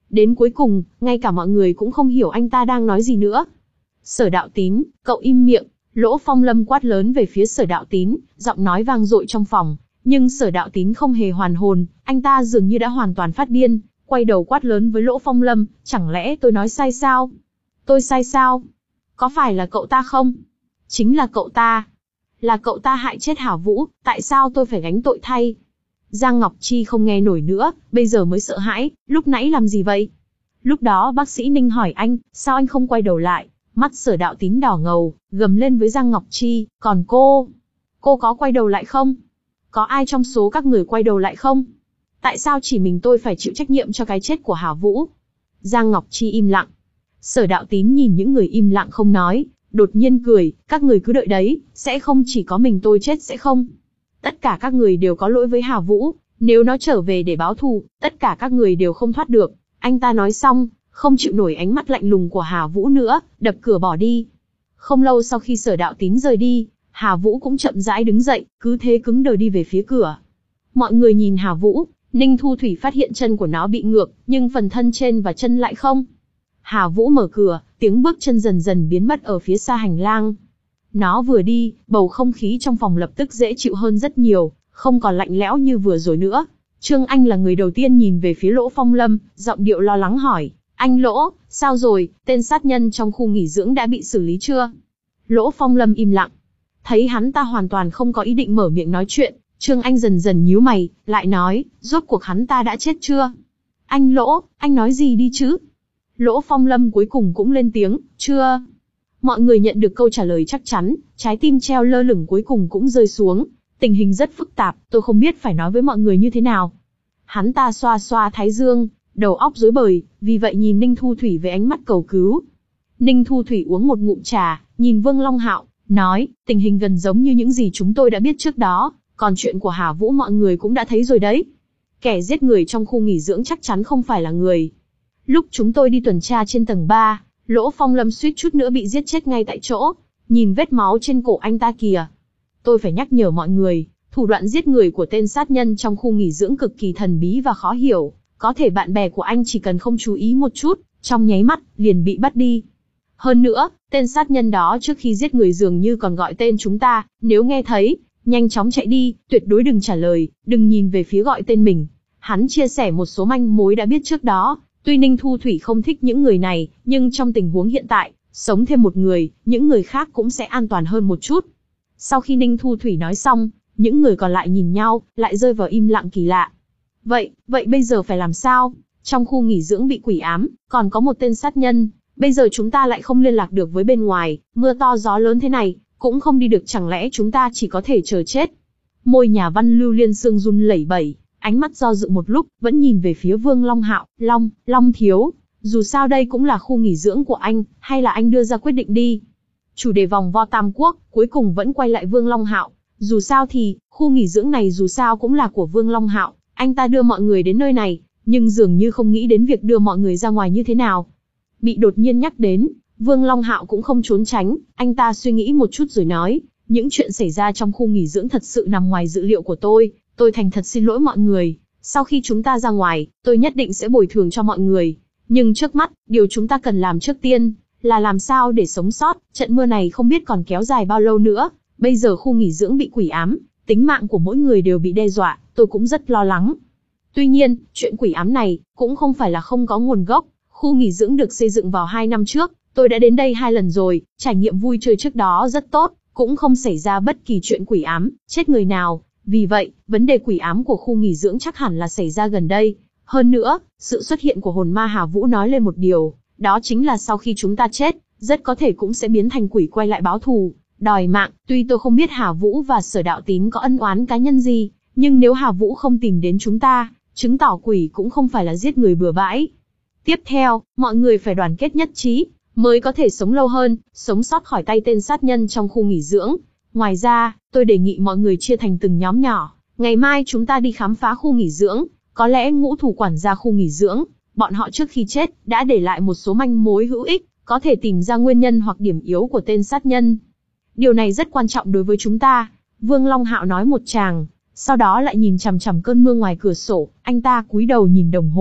Đến cuối cùng, ngay cả mọi người cũng không hiểu anh ta đang nói gì nữa. Sở Đạo Tín, cậu im miệng, Lỗ Phong Lâm quát lớn về phía Sở Đạo Tín, giọng nói vang dội trong phòng. Nhưng Sở Đạo Tín không hề hoàn hồn, anh ta dường như đã hoàn toàn phát điên, quay đầu quát lớn với Lỗ Phong Lâm, chẳng lẽ tôi nói sai sao? Tôi sai sao? Có phải là cậu ta không? Chính là cậu ta. Là cậu ta hại chết Hà Vũ, tại sao tôi phải gánh tội thay? Giang Ngọc Chi không nghe nổi nữa, bây giờ mới sợ hãi, lúc nãy làm gì vậy? Lúc đó bác sĩ Ninh hỏi anh, sao anh không quay đầu lại? Mắt Sở Đạo Tín đỏ ngầu, gầm lên với Giang Ngọc Chi, còn cô? Cô có quay đầu lại không? Có ai trong số các người quay đầu lại không? Tại sao chỉ mình tôi phải chịu trách nhiệm cho cái chết của Hà Vũ? Giang Ngọc Chi im lặng. Sở Đạo Tín nhìn những người im lặng không nói, đột nhiên cười, các người cứ đợi đấy, sẽ không chỉ có mình tôi chết sẽ không? Tất cả các người đều có lỗi với Hà Vũ, nếu nó trở về để báo thù, tất cả các người đều không thoát được. Anh ta nói xong, không chịu nổi ánh mắt lạnh lùng của Hà Vũ nữa, đập cửa bỏ đi. Không lâu sau khi Sở Đạo Tín rời đi, Hà Vũ cũng chậm rãi đứng dậy, cứ thế cứng đờ đi về phía cửa. Mọi người nhìn Hà Vũ, Ninh Thu Thủy phát hiện chân của nó bị ngược, nhưng phần thân trên và chân lại không. Hà Vũ mở cửa, tiếng bước chân dần dần biến mất ở phía xa hành lang. Nó vừa đi, bầu không khí trong phòng lập tức dễ chịu hơn rất nhiều, không còn lạnh lẽo như vừa rồi nữa. Trương Anh là người đầu tiên nhìn về phía Lỗ Phong Lâm, giọng điệu lo lắng hỏi, anh Lỗ, sao rồi, tên sát nhân trong khu nghỉ dưỡng đã bị xử lý chưa? Lỗ Phong Lâm im lặng. Thấy hắn ta hoàn toàn không có ý định mở miệng nói chuyện, Trương Anh dần dần nhíu mày, lại nói, rốt cuộc hắn ta đã chết chưa? Anh Lỗ, anh nói gì đi chứ? Lỗ Phong Lâm cuối cùng cũng lên tiếng, chưa. Mọi người nhận được câu trả lời chắc chắn, trái tim treo lơ lửng cuối cùng cũng rơi xuống. Tình hình rất phức tạp, tôi không biết phải nói với mọi người như thế nào. Hắn ta xoa xoa thái dương, đầu óc rối bời, vì vậy nhìn Ninh Thu Thủy với ánh mắt cầu cứu. Ninh Thu Thủy uống một ngụm trà, nhìn Vương Long Hạo, nói, tình hình gần giống như những gì chúng tôi đã biết trước đó, còn chuyện của Hà Vũ mọi người cũng đã thấy rồi đấy. Kẻ giết người trong khu nghỉ dưỡng chắc chắn không phải là người. Lúc chúng tôi đi tuần tra trên tầng ba, Lỗ Phong Lâm suýt chút nữa bị giết chết ngay tại chỗ, nhìn vết máu trên cổ anh ta kìa. Tôi phải nhắc nhở mọi người, thủ đoạn giết người của tên sát nhân trong khu nghỉ dưỡng cực kỳ thần bí và khó hiểu, có thể bạn bè của anh chỉ cần không chú ý một chút, trong nháy mắt, liền bị bắt đi. Hơn nữa, tên sát nhân đó trước khi giết người dường như còn gọi tên chúng ta, nếu nghe thấy, nhanh chóng chạy đi, tuyệt đối đừng trả lời, đừng nhìn về phía gọi tên mình. Hắn chia sẻ một số manh mối đã biết trước đó, tuy Ninh Thu Thủy không thích những người này, nhưng trong tình huống hiện tại, sống thêm một người, những người khác cũng sẽ an toàn hơn một chút. Sau khi Ninh Thu Thủy nói xong, những người còn lại nhìn nhau, lại rơi vào im lặng kỳ lạ. Vậy, vậy bây giờ phải làm sao? Trong khu nghỉ dưỡng bị quỷ ám, còn có một tên sát nhân, bây giờ chúng ta lại không liên lạc được với bên ngoài, mưa to gió lớn thế này, cũng không đi được, chẳng lẽ chúng ta chỉ có thể chờ chết? Môi nhà văn Lưu Liên Sương run lẩy bẩy, ánh mắt do dự một lúc, vẫn nhìn về phía Vương Long Hạo, Long, Long thiếu, dù sao đây cũng là khu nghỉ dưỡng của anh, hay là anh đưa ra quyết định đi. Chủ đề vòng vo Tam Quốc, cuối cùng vẫn quay lại Vương Long Hạo, dù sao thì, khu nghỉ dưỡng này dù sao cũng là của Vương Long Hạo, anh ta đưa mọi người đến nơi này, nhưng dường như không nghĩ đến việc đưa mọi người ra ngoài như thế nào. Bị đột nhiên nhắc đến, Vương Long Hạo cũng không trốn tránh, anh ta suy nghĩ một chút rồi nói, những chuyện xảy ra trong khu nghỉ dưỡng thật sự nằm ngoài dự liệu của tôi, tôi thành thật xin lỗi mọi người, sau khi chúng ta ra ngoài, tôi nhất định sẽ bồi thường cho mọi người, nhưng trước mắt, điều chúng ta cần làm trước tiên, là làm sao để sống sót, trận mưa này không biết còn kéo dài bao lâu nữa, bây giờ khu nghỉ dưỡng bị quỷ ám, tính mạng của mỗi người đều bị đe dọa, tôi cũng rất lo lắng. Tuy nhiên, chuyện quỷ ám này, cũng không phải là không có nguồn gốc, khu nghỉ dưỡng được xây dựng vào hai năm trước, tôi đã đến đây hai lần rồi, trải nghiệm vui chơi trước đó rất tốt, cũng không xảy ra bất kỳ chuyện quỷ ám, chết người nào, vì vậy, vấn đề quỷ ám của khu nghỉ dưỡng chắc hẳn là xảy ra gần đây. Hơn nữa, sự xuất hiện của hồn ma Hà Vũ nói lên một điều, đó chính là sau khi chúng ta chết, rất có thể cũng sẽ biến thành quỷ quay lại báo thù, đòi mạng. Tuy tôi không biết Hà Vũ và Sở Đạo Tín có ân oán cá nhân gì, nhưng nếu Hà Vũ không tìm đến chúng ta, chứng tỏ quỷ cũng không phải là giết người bừa bãi. Tiếp theo, mọi người phải đoàn kết nhất trí, mới có thể sống lâu hơn, sống sót khỏi tay tên sát nhân trong khu nghỉ dưỡng. Ngoài ra, tôi đề nghị mọi người chia thành từng nhóm nhỏ, ngày mai chúng ta đi khám phá khu nghỉ dưỡng, có lẽ Ngũ thủ quản gia khu nghỉ dưỡng, bọn họ trước khi chết, đã để lại một số manh mối hữu ích, có thể tìm ra nguyên nhân hoặc điểm yếu của tên sát nhân. Điều này rất quan trọng đối với chúng ta, Vương Long Hạo nói một tràng, sau đó lại nhìn chằm chằm cơn mưa ngoài cửa sổ, anh ta cúi đầu nhìn đồng hồ,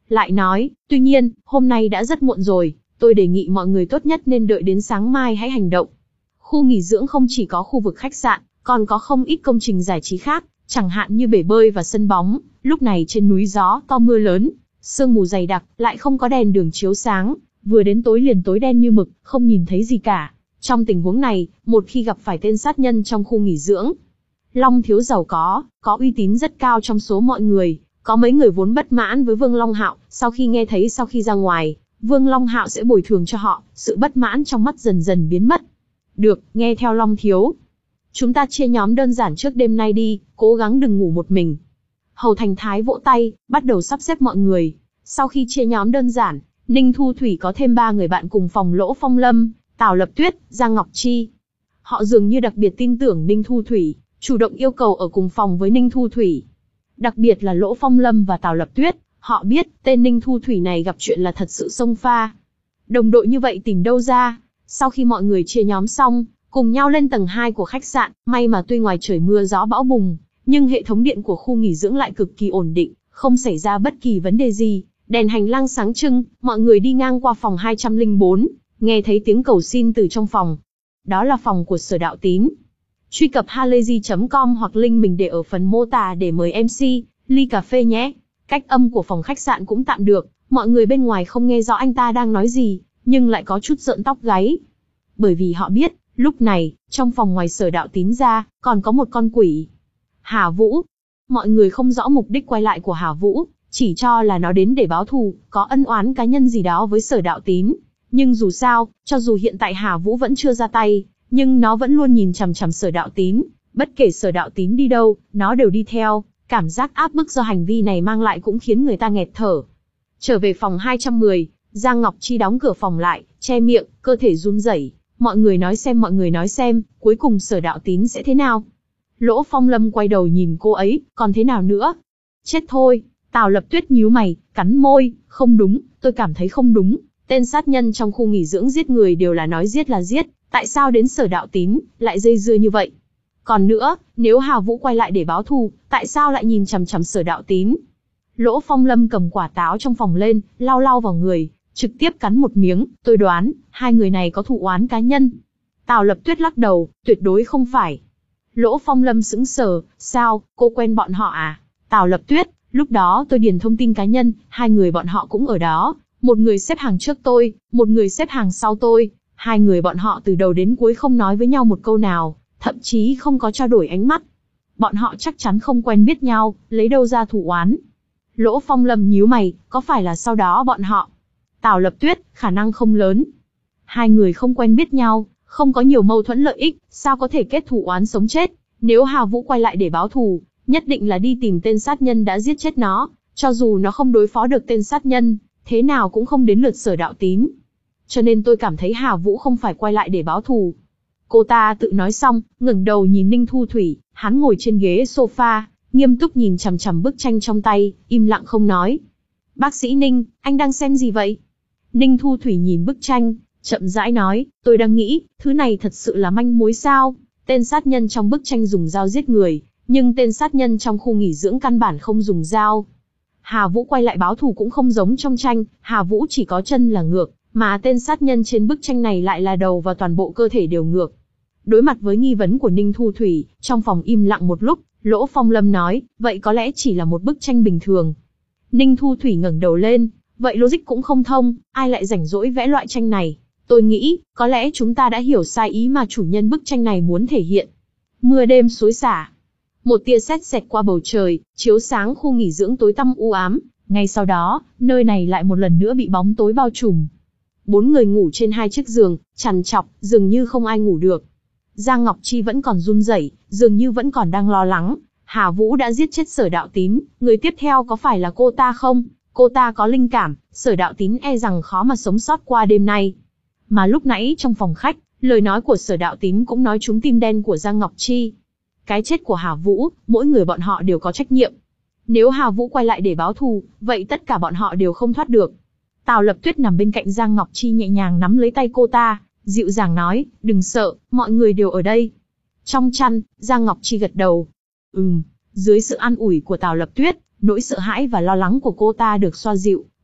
Lại nói, tuy nhiên, hôm nay đã rất muộn rồi, tôi đề nghị mọi người tốt nhất nên đợi đến sáng mai hãy hành động. Khu nghỉ dưỡng không chỉ có khu vực khách sạn, còn có không ít công trình giải trí khác, chẳng hạn như bể bơi và sân bóng. Lúc này trên núi gió to mưa lớn, sương mù dày đặc, lại không có đèn đường chiếu sáng, vừa đến tối liền tối đen như mực, không nhìn thấy gì cả. Trong tình huống này, một khi gặp phải tên sát nhân trong khu nghỉ dưỡng, Long Thiếu giàu có, có uy tín rất cao trong số mọi người, có mấy người vốn bất mãn với Vương Long Hạo, sau khi nghe thấy sau khi ra ngoài, Vương Long Hạo sẽ bồi thường cho họ, sự bất mãn trong mắt dần dần biến mất. Được, nghe theo Long Thiếu. Chúng ta chia nhóm đơn giản trước đêm nay đi, cố gắng đừng ngủ một mình. Hầu Thành Thái vỗ tay, bắt đầu sắp xếp mọi người. Sau khi chia nhóm đơn giản, Ninh Thu Thủy có thêm ba người bạn cùng phòng Lỗ Phong Lâm, Tào Lập Tuyết, Giang Ngọc Chi. Họ dường như đặc biệt tin tưởng Ninh Thu Thủy, chủ động yêu cầu ở cùng phòng với Ninh Thu Thủy. Đặc biệt là Lỗ Phong Lâm và Tào Lập Tuyết, họ biết tên Ninh Thu Thủy này gặp chuyện là thật sự xông pha. Đồng đội như vậy tìm đâu ra? Sau khi mọi người chia nhóm xong, cùng nhau lên tầng hai của khách sạn, may mà tuy ngoài trời mưa gió bão bùng, nhưng hệ thống điện của khu nghỉ dưỡng lại cực kỳ ổn định, không xảy ra bất kỳ vấn đề gì. Đèn hành lang sáng trưng, mọi người đi ngang qua phòng hai trăm lẻ bốn, nghe thấy tiếng cầu xin từ trong phòng. Đó là phòng của Sở Đạo Tín. Truy cập halayzi chấm com hoặc link mình để ở phần mô tả để mời em xê, ly cà phê nhé. Cách âm của phòng khách sạn cũng tạm được, mọi người bên ngoài không nghe rõ anh ta đang nói gì, nhưng lại có chút rợn tóc gáy. Bởi vì họ biết, lúc này, trong phòng ngoài Sở Đạo Tín ra, còn có một con quỷ. Hà Vũ. Mọi người không rõ mục đích quay lại của Hà Vũ, chỉ cho là nó đến để báo thù, có ân oán cá nhân gì đó với Sở Đạo Tín. Nhưng dù sao, cho dù hiện tại Hà Vũ vẫn chưa ra tay, nhưng nó vẫn luôn nhìn chằm chằm Sở Đạo Tín, bất kể Sở Đạo Tín đi đâu, nó đều đi theo, cảm giác áp bức do hành vi này mang lại cũng khiến người ta nghẹt thở. Trở về phòng hai trăm mười, Giang Ngọc Chi đóng cửa phòng lại, che miệng, cơ thể run rẩy. Mọi người nói xem mọi người nói xem, cuối cùng Sở Đạo Tín sẽ thế nào? Lỗ Phong Lâm quay đầu nhìn cô ấy, còn thế nào nữa? Chết thôi. Tào Lập Tuyết nhíu mày, cắn môi, không đúng, tôi cảm thấy không đúng. Tên sát nhân trong khu nghỉ dưỡng giết người đều là nói giết là giết, tại sao đến Sở Đạo Tín lại dây dưa như vậy? Còn nữa, nếu Hà Vũ quay lại để báo thù, tại sao lại nhìn chằm chằm Sở Đạo Tín? Lỗ Phong Lâm cầm quả táo trong phòng lên, lau lau vào người, trực tiếp cắn một miếng, tôi đoán, hai người này có thù oán cá nhân. Tào Lập Tuyết lắc đầu, tuyệt đối không phải. Lỗ Phong Lâm sững sờ, sao, cô quen bọn họ à? Tào Lập Tuyết, lúc đó tôi điền thông tin cá nhân, hai người bọn họ cũng ở đó, một người xếp hàng trước tôi, một người xếp hàng sau tôi, hai người bọn họ từ đầu đến cuối không nói với nhau một câu nào, thậm chí không có trao đổi ánh mắt. Bọn họ chắc chắn không quen biết nhau, lấy đâu ra thù oán. Lỗ Phong Lâm nhíu mày, có phải là sau đó bọn họ? Tào Lập Tuyết, khả năng không lớn. Hai người không quen biết nhau, không có nhiều mâu thuẫn lợi ích, sao có thể kết thù oán sống chết? Nếu Hà Vũ quay lại để báo thù, nhất định là đi tìm tên sát nhân đã giết chết nó, cho dù nó không đối phó được tên sát nhân, thế nào cũng không đến lượt Sở Đạo Tín. Cho nên tôi cảm thấy Hà Vũ không phải quay lại để báo thù. Cô ta tự nói xong, ngẩng đầu nhìn Ninh Thu Thủy, hắn ngồi trên ghế sofa, nghiêm túc nhìn chằm chằm bức tranh trong tay, im lặng không nói. Bác sĩ Ninh, anh đang xem gì vậy? Ninh Thu Thủy nhìn bức tranh, chậm rãi nói, tôi đang nghĩ, thứ này thật sự là manh mối sao? Tên sát nhân trong bức tranh dùng dao giết người, nhưng tên sát nhân trong khu nghỉ dưỡng căn bản không dùng dao. Hà Vũ quay lại báo thù cũng không giống trong tranh, Hà Vũ chỉ có chân là ngược, mà tên sát nhân trên bức tranh này lại là đầu và toàn bộ cơ thể đều ngược. Đối mặt với nghi vấn của Ninh Thu Thủy, trong phòng im lặng một lúc, Lỗ Phong Lâm nói, vậy có lẽ chỉ là một bức tranh bình thường. Ninh Thu Thủy ngẩng đầu lên, vậy logic cũng không thông, ai lại rảnh rỗi vẽ loại tranh này? Tôi nghĩ, có lẽ chúng ta đã hiểu sai ý mà chủ nhân bức tranh này muốn thể hiện. Mưa đêm xối xả. Một tia sét xẹt qua bầu trời, chiếu sáng khu nghỉ dưỡng tối tăm u ám. Ngay sau đó, nơi này lại một lần nữa bị bóng tối bao trùm. Bốn người ngủ trên hai chiếc giường, trằn trọc, dường như không ai ngủ được. Giang Ngọc Chi vẫn còn run rẩy, dường như vẫn còn đang lo lắng. Hà Vũ đã giết chết Sở Đạo Tín, người tiếp theo có phải là cô ta không? Cô ta có linh cảm, Sở Đạo Tín e rằng khó mà sống sót qua đêm nay. Mà lúc nãy trong phòng khách, lời nói của Sở Đạo Tín cũng nói trúng tim đen của Giang Ngọc Chi. Cái chết của Hà Vũ, mỗi người bọn họ đều có trách nhiệm. Nếu Hà Vũ quay lại để báo thù, vậy tất cả bọn họ đều không thoát được. Tào Lập Tuyết nằm bên cạnh Giang Ngọc Chi nhẹ nhàng nắm lấy tay cô ta, dịu dàng nói, đừng sợ, mọi người đều ở đây. Trong chăn, Giang Ngọc Chi gật đầu. Ừm, dưới sự an ủi của Tào Lập Tuyết, nỗi sợ hãi và lo lắng của cô ta được xoa dịu,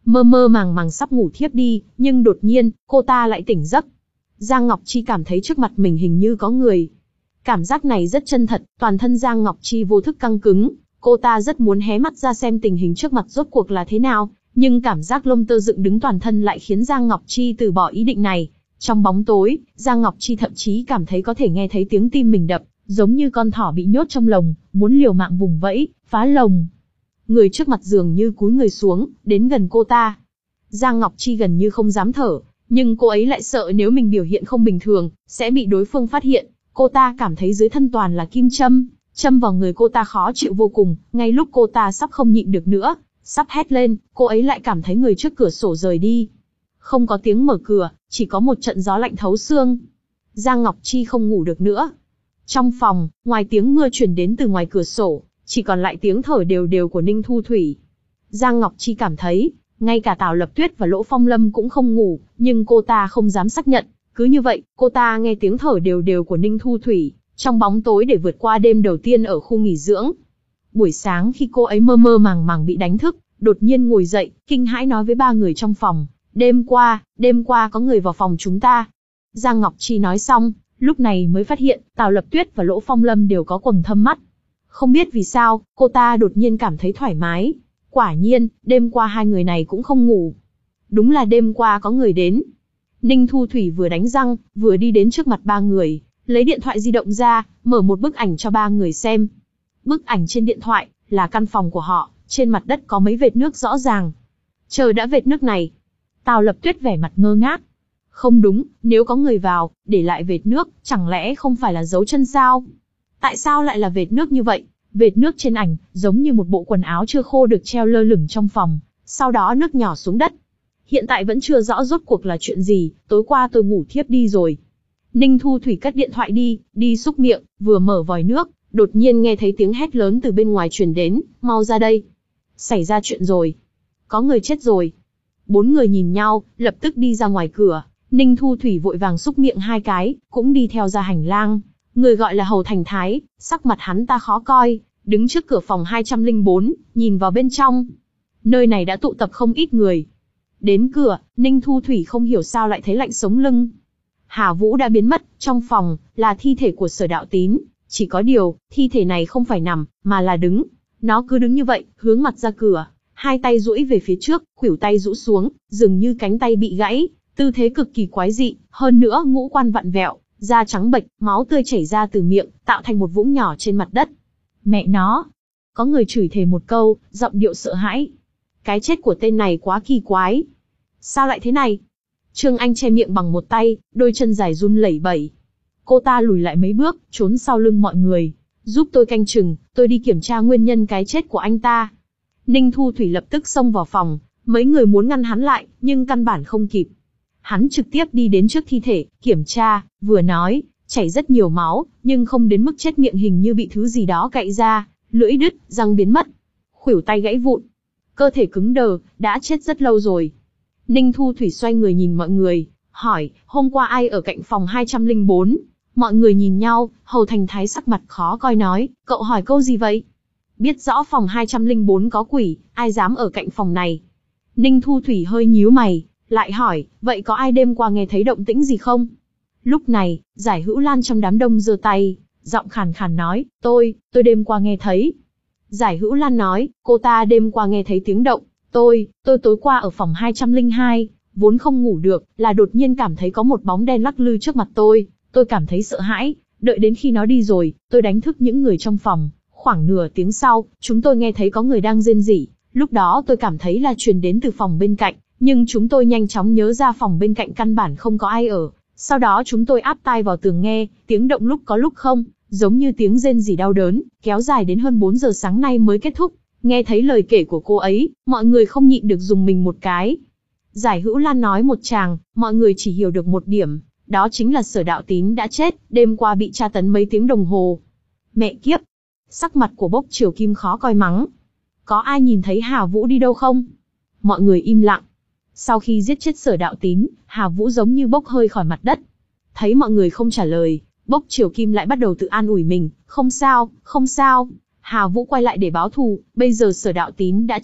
mơ mơ màng màng sắp ngủ thiếp đi, nhưng đột nhiên, cô ta lại tỉnh giấc. Giang Ngọc Chi cảm thấy trước mặt mình hình như có người. Cảm giác này rất chân thật, toàn thân Giang Ngọc Chi vô thức căng cứng, cô ta rất muốn hé mắt ra xem tình hình trước mặt rốt cuộc là thế nào, nhưng cảm giác lông tơ dựng đứng toàn thân lại khiến Giang Ngọc Chi từ bỏ ý định này. Trong bóng tối, Giang Ngọc Chi thậm chí cảm thấy có thể nghe thấy tiếng tim mình đập, giống như con thỏ bị nhốt trong lồng, muốn liều mạng vùng vẫy, phá lồng. Người trước mặt dường như cúi người xuống, đến gần cô ta. Giang Ngọc Chi gần như không dám thở, nhưng cô ấy lại sợ nếu mình biểu hiện không bình thường, sẽ bị đối phương phát hiện. Cô ta cảm thấy dưới thân toàn là kim châm, châm vào người cô ta khó chịu vô cùng, ngay lúc cô ta sắp không nhịn được nữa, sắp hét lên, cô ấy lại cảm thấy người trước cửa sổ rời đi. Không có tiếng mở cửa, chỉ có một trận gió lạnh thấu xương. Giang Ngọc Chi không ngủ được nữa. Trong phòng, ngoài tiếng mưa truyền đến từ ngoài cửa sổ, chỉ còn lại tiếng thở đều đều của Ninh Thu Thủy. Giang Ngọc Chi cảm thấy, ngay cả Tào Lập Tuyết và Lỗ Phong Lâm cũng không ngủ, nhưng cô ta không dám xác nhận. Cứ như vậy, cô ta nghe tiếng thở đều đều của Ninh Thu Thủy, trong bóng tối để vượt qua đêm đầu tiên ở khu nghỉ dưỡng. Buổi sáng khi cô ấy mơ mơ màng màng bị đánh thức, đột nhiên ngồi dậy, kinh hãi nói với ba người trong phòng, đêm qua, đêm qua có người vào phòng chúng ta. Giang Ngọc Chi nói xong, lúc này mới phát hiện, Tào Lập Tuyết và Lỗ Phong Lâm đều có quầng thâm mắt. Không biết vì sao, cô ta đột nhiên cảm thấy thoải mái. Quả nhiên, đêm qua hai người này cũng không ngủ. Đúng là đêm qua có người đến. Ninh Thu Thủy vừa đánh răng, vừa đi đến trước mặt ba người, lấy điện thoại di động ra, mở một bức ảnh cho ba người xem. Bức ảnh trên điện thoại, là căn phòng của họ, trên mặt đất có mấy vệt nước rõ ràng. Trời đã vệt nước này. Tào Lập Tuyết vẻ mặt ngơ ngác. Không đúng, nếu có người vào, để lại vệt nước, chẳng lẽ không phải là dấu chân sao? Tại sao lại là vệt nước như vậy? Vệt nước trên ảnh, giống như một bộ quần áo chưa khô được treo lơ lửng trong phòng, sau đó nước nhỏ xuống đất. Hiện tại vẫn chưa rõ rốt cuộc là chuyện gì, tối qua tôi ngủ thiếp đi rồi. Ninh Thu Thủy cất điện thoại đi, đi xúc miệng, vừa mở vòi nước, đột nhiên nghe thấy tiếng hét lớn từ bên ngoài truyền đến, mau ra đây. Xảy ra chuyện rồi. Có người chết rồi. Bốn người nhìn nhau, lập tức đi ra ngoài cửa. Ninh Thu Thủy vội vàng xúc miệng hai cái, cũng đi theo ra hành lang. Người gọi là Hầu Thành Thái, sắc mặt hắn ta khó coi, đứng trước cửa phòng hai trăm lẻ bốn, nhìn vào bên trong. Nơi này đã tụ tập không ít người. Đến cửa, Ninh Thu Thủy không hiểu sao lại thấy lạnh sống lưng. Hà Vũ đã biến mất, trong phòng, là thi thể của Sở Đạo Tín. Chỉ có điều, thi thể này không phải nằm, mà là đứng. Nó cứ đứng như vậy, hướng mặt ra cửa, hai tay duỗi về phía trước, khuỷu tay rũ xuống, dường như cánh tay bị gãy, tư thế cực kỳ quái dị, hơn nữa ngũ quan vặn vẹo, da trắng bệch, máu tươi chảy ra từ miệng, tạo thành một vũng nhỏ trên mặt đất. Mẹ nó! Có người chửi thề một câu, giọng điệu sợ hãi. Cái chết của tên này quá kỳ quái. Sao lại thế này? Trương Anh che miệng bằng một tay, đôi chân dài run lẩy bẩy. Cô ta lùi lại mấy bước, trốn sau lưng mọi người. Giúp tôi canh chừng, tôi đi kiểm tra nguyên nhân cái chết của anh ta. Ninh Thu Thủy lập tức xông vào phòng, mấy người muốn ngăn hắn lại, nhưng căn bản không kịp. Hắn trực tiếp đi đến trước thi thể, kiểm tra, vừa nói, chảy rất nhiều máu, nhưng không đến mức chết, miệng hình như bị thứ gì đó cạy ra, lưỡi đứt, răng biến mất. Khuỷu tay gãy vụn, cơ thể cứng đờ, đã chết rất lâu rồi. Ninh Thu Thủy xoay người nhìn mọi người, hỏi, hôm qua ai ở cạnh phòng hai trăm lẻ bốn? Mọi người nhìn nhau, Hầu Thành Thái sắc mặt khó coi nói, cậu hỏi câu gì vậy? Biết rõ phòng hai trăm lẻ bốn có quỷ, ai dám ở cạnh phòng này? Ninh Thu Thủy hơi nhíu mày, lại hỏi, vậy có ai đêm qua nghe thấy động tĩnh gì không? Lúc này, Giải Hữu Lan trong đám đông giơ tay, giọng khàn khàn nói, tôi, tôi đêm qua nghe thấy. Giải Hữu Lan nói, cô ta đêm qua nghe thấy tiếng động, tôi, tôi tối qua ở phòng hai trăm lẻ hai, vốn không ngủ được, là đột nhiên cảm thấy có một bóng đen lắc lư trước mặt tôi, tôi cảm thấy sợ hãi, đợi đến khi nó đi rồi, tôi đánh thức những người trong phòng, khoảng nửa tiếng sau, chúng tôi nghe thấy có người đang rên rỉ, lúc đó tôi cảm thấy là truyền đến từ phòng bên cạnh, nhưng chúng tôi nhanh chóng nhớ ra phòng bên cạnh căn bản không có ai ở, sau đó chúng tôi áp tai vào tường nghe, tiếng động lúc có lúc không, giống như tiếng rên rỉ đau đớn, kéo dài đến hơn bốn giờ sáng nay mới kết thúc. Nghe thấy lời kể của cô ấy, mọi người không nhịn được dùng mình một cái. Giải Hữu Lan nói một tràng, mọi người chỉ hiểu được một điểm, đó chính là Sở Đạo Tín đã chết, đêm qua bị tra tấn mấy tiếng đồng hồ. Mẹ kiếp! Sắc mặt của Bốc Triều Kim khó coi mắng. Có ai nhìn thấy Hà Vũ đi đâu không? Mọi người im lặng. Sau khi giết chết Sở Đạo Tín, Hà Vũ giống như bốc hơi khỏi mặt đất. Thấy mọi người không trả lời, Bốc Triều Kim lại bắt đầu tự an ủi mình, không sao, không sao. Hà Vũ quay lại để báo thù, bây giờ Sở Đạo Tín đã chết,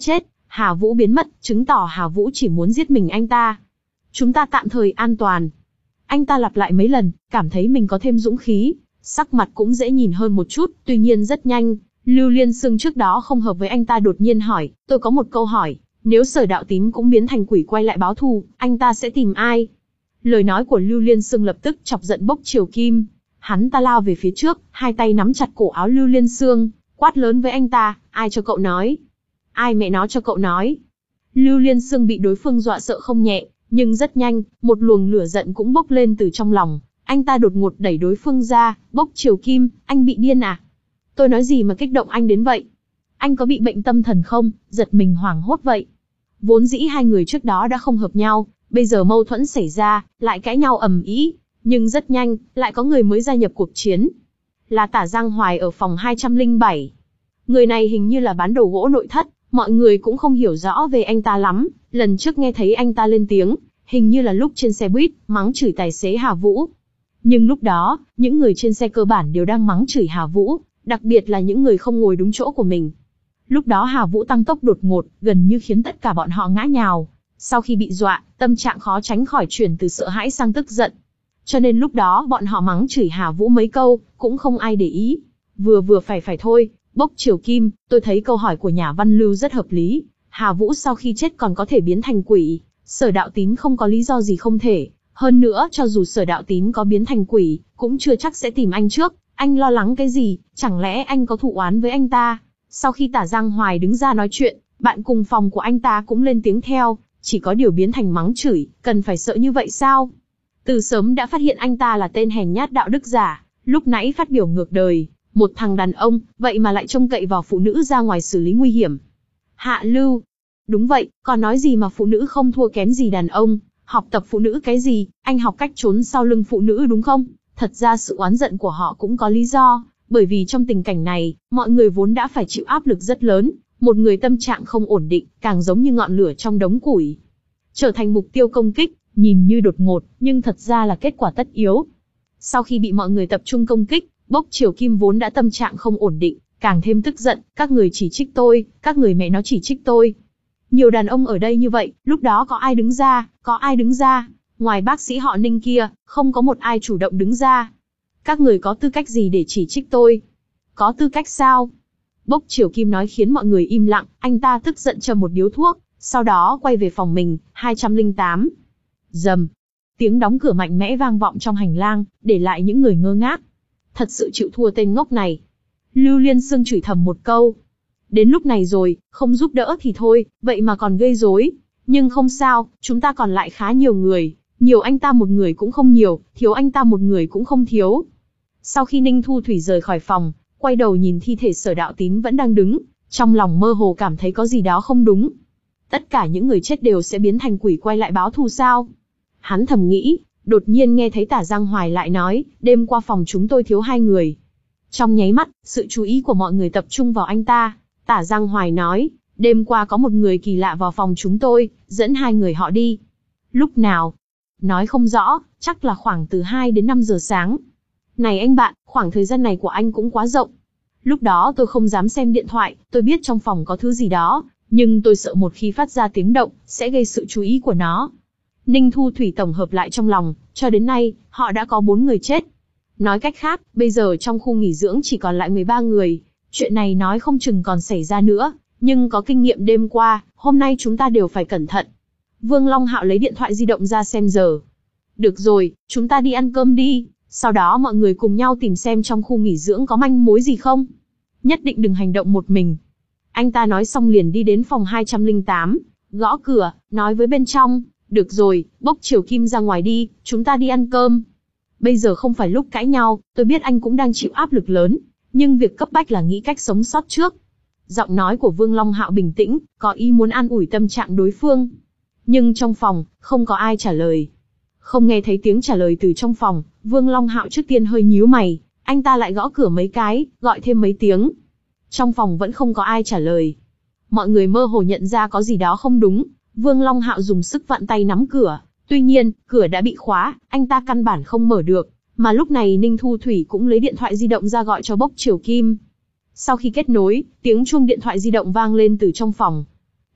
Hà Vũ biến mất, chứng tỏ Hà Vũ chỉ muốn giết mình anh ta. Chúng ta tạm thời an toàn. Anh ta lặp lại mấy lần, cảm thấy mình có thêm dũng khí, sắc mặt cũng dễ nhìn hơn một chút, tuy nhiên rất nhanh, Lưu Liên Sương trước đó không hợp với anh ta đột nhiên hỏi, tôi có một câu hỏi, nếu Sở Đạo Tín cũng biến thành quỷ quay lại báo thù, anh ta sẽ tìm ai? Lời nói của Lưu Liên Sương lập tức chọc giận Bốc Triều Kim, hắn ta lao về phía trước, hai tay nắm chặt cổ áo Lưu Liên Sương, quát lớn với anh ta, ai cho cậu nói? Ai mẹ nó cho cậu nói? Lưu Liên Sương bị đối phương dọa sợ không nhẹ, nhưng rất nhanh, một luồng lửa giận cũng bốc lên từ trong lòng, anh ta đột ngột đẩy đối phương ra, Bốc Triều Kim, anh bị điên à? Tôi nói gì mà kích động anh đến vậy? Anh có bị bệnh tâm thần không? Giật mình hoảng hốt vậy. Vốn dĩ hai người trước đó đã không hợp nhau, bây giờ mâu thuẫn xảy ra, lại cãi nhau ầm ĩ, nhưng rất nhanh, lại có người mới gia nhập cuộc chiến. Là Tả Giang Hoài ở phòng hai trăm lẻ bảy. Người này hình như là bán đồ gỗ nội thất, mọi người cũng không hiểu rõ về anh ta lắm, lần trước nghe thấy anh ta lên tiếng, hình như là lúc trên xe buýt, mắng chửi tài xế Hà Vũ. Nhưng lúc đó, những người trên xe cơ bản đều đang mắng chửi Hà Vũ, đặc biệt là những người không ngồi đúng chỗ của mình. Lúc đó Hà Vũ tăng tốc đột ngột, gần như khiến tất cả bọn họ ngã nhào. Sau khi bị dọa, tâm trạng khó tránh khỏi chuyển từ sợ hãi sang tức giận. Cho nên lúc đó bọn họ mắng chửi Hà Vũ mấy câu, cũng không ai để ý. Vừa vừa phải phải thôi, Bốc Triều Kim, tôi thấy câu hỏi của nhà văn Lưu rất hợp lý. Hà Vũ sau khi chết còn có thể biến thành quỷ, Sở Đạo Tín không có lý do gì không thể. Hơn nữa, cho dù Sở Đạo Tín có biến thành quỷ, cũng chưa chắc sẽ tìm anh trước. Anh lo lắng cái gì, chẳng lẽ anh có thù oán với anh ta? Sau khi Tả Giang Hoài đứng ra nói chuyện, bạn cùng phòng của anh ta cũng lên tiếng theo, chỉ có điều biến thành mắng chửi, cần phải sợ như vậy sao? Từ sớm đã phát hiện anh ta là tên hèn nhát đạo đức giả, lúc nãy phát biểu ngược đời, một thằng đàn ông, vậy mà lại trông cậy vào phụ nữ ra ngoài xử lý nguy hiểm. Hạ Lưu, đúng vậy, còn nói gì mà phụ nữ không thua kém gì đàn ông, học tập phụ nữ cái gì, anh học cách trốn sau lưng phụ nữ đúng không? Thật ra sự oán giận của họ cũng có lý do, bởi vì trong tình cảnh này, mọi người vốn đã phải chịu áp lực rất lớn, một người tâm trạng không ổn định, càng giống như ngọn lửa trong đống củi. Trở thành mục tiêu công kích, nhìn như đột ngột, nhưng thật ra là kết quả tất yếu. Sau khi bị mọi người tập trung công kích, Bốc Triều Kim vốn đã tâm trạng không ổn định, càng thêm tức giận, các người chỉ trích tôi, các người mẹ nó chỉ trích tôi. Nhiều đàn ông ở đây như vậy, lúc đó có ai đứng ra, có ai đứng ra, ngoài bác sĩ họ Ninh kia, không có một ai chủ động đứng ra. Các người có tư cách gì để chỉ trích tôi? Có tư cách sao? Bốc Triều Kim nói khiến mọi người im lặng, anh ta tức giận châm một điếu thuốc, sau đó quay về phòng mình, hai trăm lẻ tám. Rầm. Tiếng đóng cửa mạnh mẽ vang vọng trong hành lang, để lại những người ngơ ngác. Thật sự chịu thua tên ngốc này. Lưu Liên Sương chửi thầm một câu. Đến lúc này rồi, không giúp đỡ thì thôi, vậy mà còn gây rối. Nhưng không sao, chúng ta còn lại khá nhiều người. Nhiều anh ta một người cũng không nhiều, thiếu anh ta một người cũng không thiếu. Sau khi Ninh Thu Thủy rời khỏi phòng, quay đầu nhìn thi thể Sở Đạo Tín vẫn đang đứng, trong lòng mơ hồ cảm thấy có gì đó không đúng. Tất cả những người chết đều sẽ biến thành quỷ quay lại báo thù sao? Hắn thầm nghĩ, đột nhiên nghe thấy Tả Giang Hoài lại nói, đêm qua phòng chúng tôi thiếu hai người. Trong nháy mắt, sự chú ý của mọi người tập trung vào anh ta. Tả Giang Hoài nói, đêm qua có một người kỳ lạ vào phòng chúng tôi, dẫn hai người họ đi. Lúc nào? Nói không rõ, chắc là khoảng từ hai đến năm giờ sáng. Này anh bạn, khoảng thời gian này của anh cũng quá rộng. Lúc đó tôi không dám xem điện thoại, tôi biết trong phòng có thứ gì đó, nhưng tôi sợ một khi phát ra tiếng động, sẽ gây sự chú ý của nó. Ninh Thu Thủy tổng hợp lại trong lòng, cho đến nay, họ đã có bốn người chết. Nói cách khác, bây giờ trong khu nghỉ dưỡng chỉ còn lại mười ba người. Chuyện này nói không chừng còn xảy ra nữa, nhưng có kinh nghiệm đêm qua, hôm nay chúng ta đều phải cẩn thận. Vương Long Hạo lấy điện thoại di động ra xem giờ. Được rồi, chúng ta đi ăn cơm đi, sau đó mọi người cùng nhau tìm xem trong khu nghỉ dưỡng có manh mối gì không. Nhất định đừng hành động một mình. Anh ta nói xong liền đi đến phòng hai trăm lẻ tám, gõ cửa, nói với bên trong, được rồi, Bốc Triều Kim ra ngoài đi, chúng ta đi ăn cơm. Bây giờ không phải lúc cãi nhau, tôi biết anh cũng đang chịu áp lực lớn, nhưng việc cấp bách là nghĩ cách sống sót trước. Giọng nói của Vương Long Hạo bình tĩnh, có ý muốn an ủi tâm trạng đối phương. Nhưng trong phòng, không có ai trả lời. Không nghe thấy tiếng trả lời từ trong phòng, Vương Long Hạo trước tiên hơi nhíu mày, anh ta lại gõ cửa mấy cái, gọi thêm mấy tiếng. Trong phòng vẫn không có ai trả lời. Mọi người mơ hồ nhận ra có gì đó không đúng, Vương Long Hạo dùng sức vặn tay nắm cửa. Tuy nhiên, cửa đã bị khóa, anh ta căn bản không mở được. Mà lúc này Ninh Thu Thủy cũng lấy điện thoại di động ra gọi cho Bốc Triều Kim. Sau khi kết nối, tiếng chuông điện thoại di động vang lên từ trong phòng.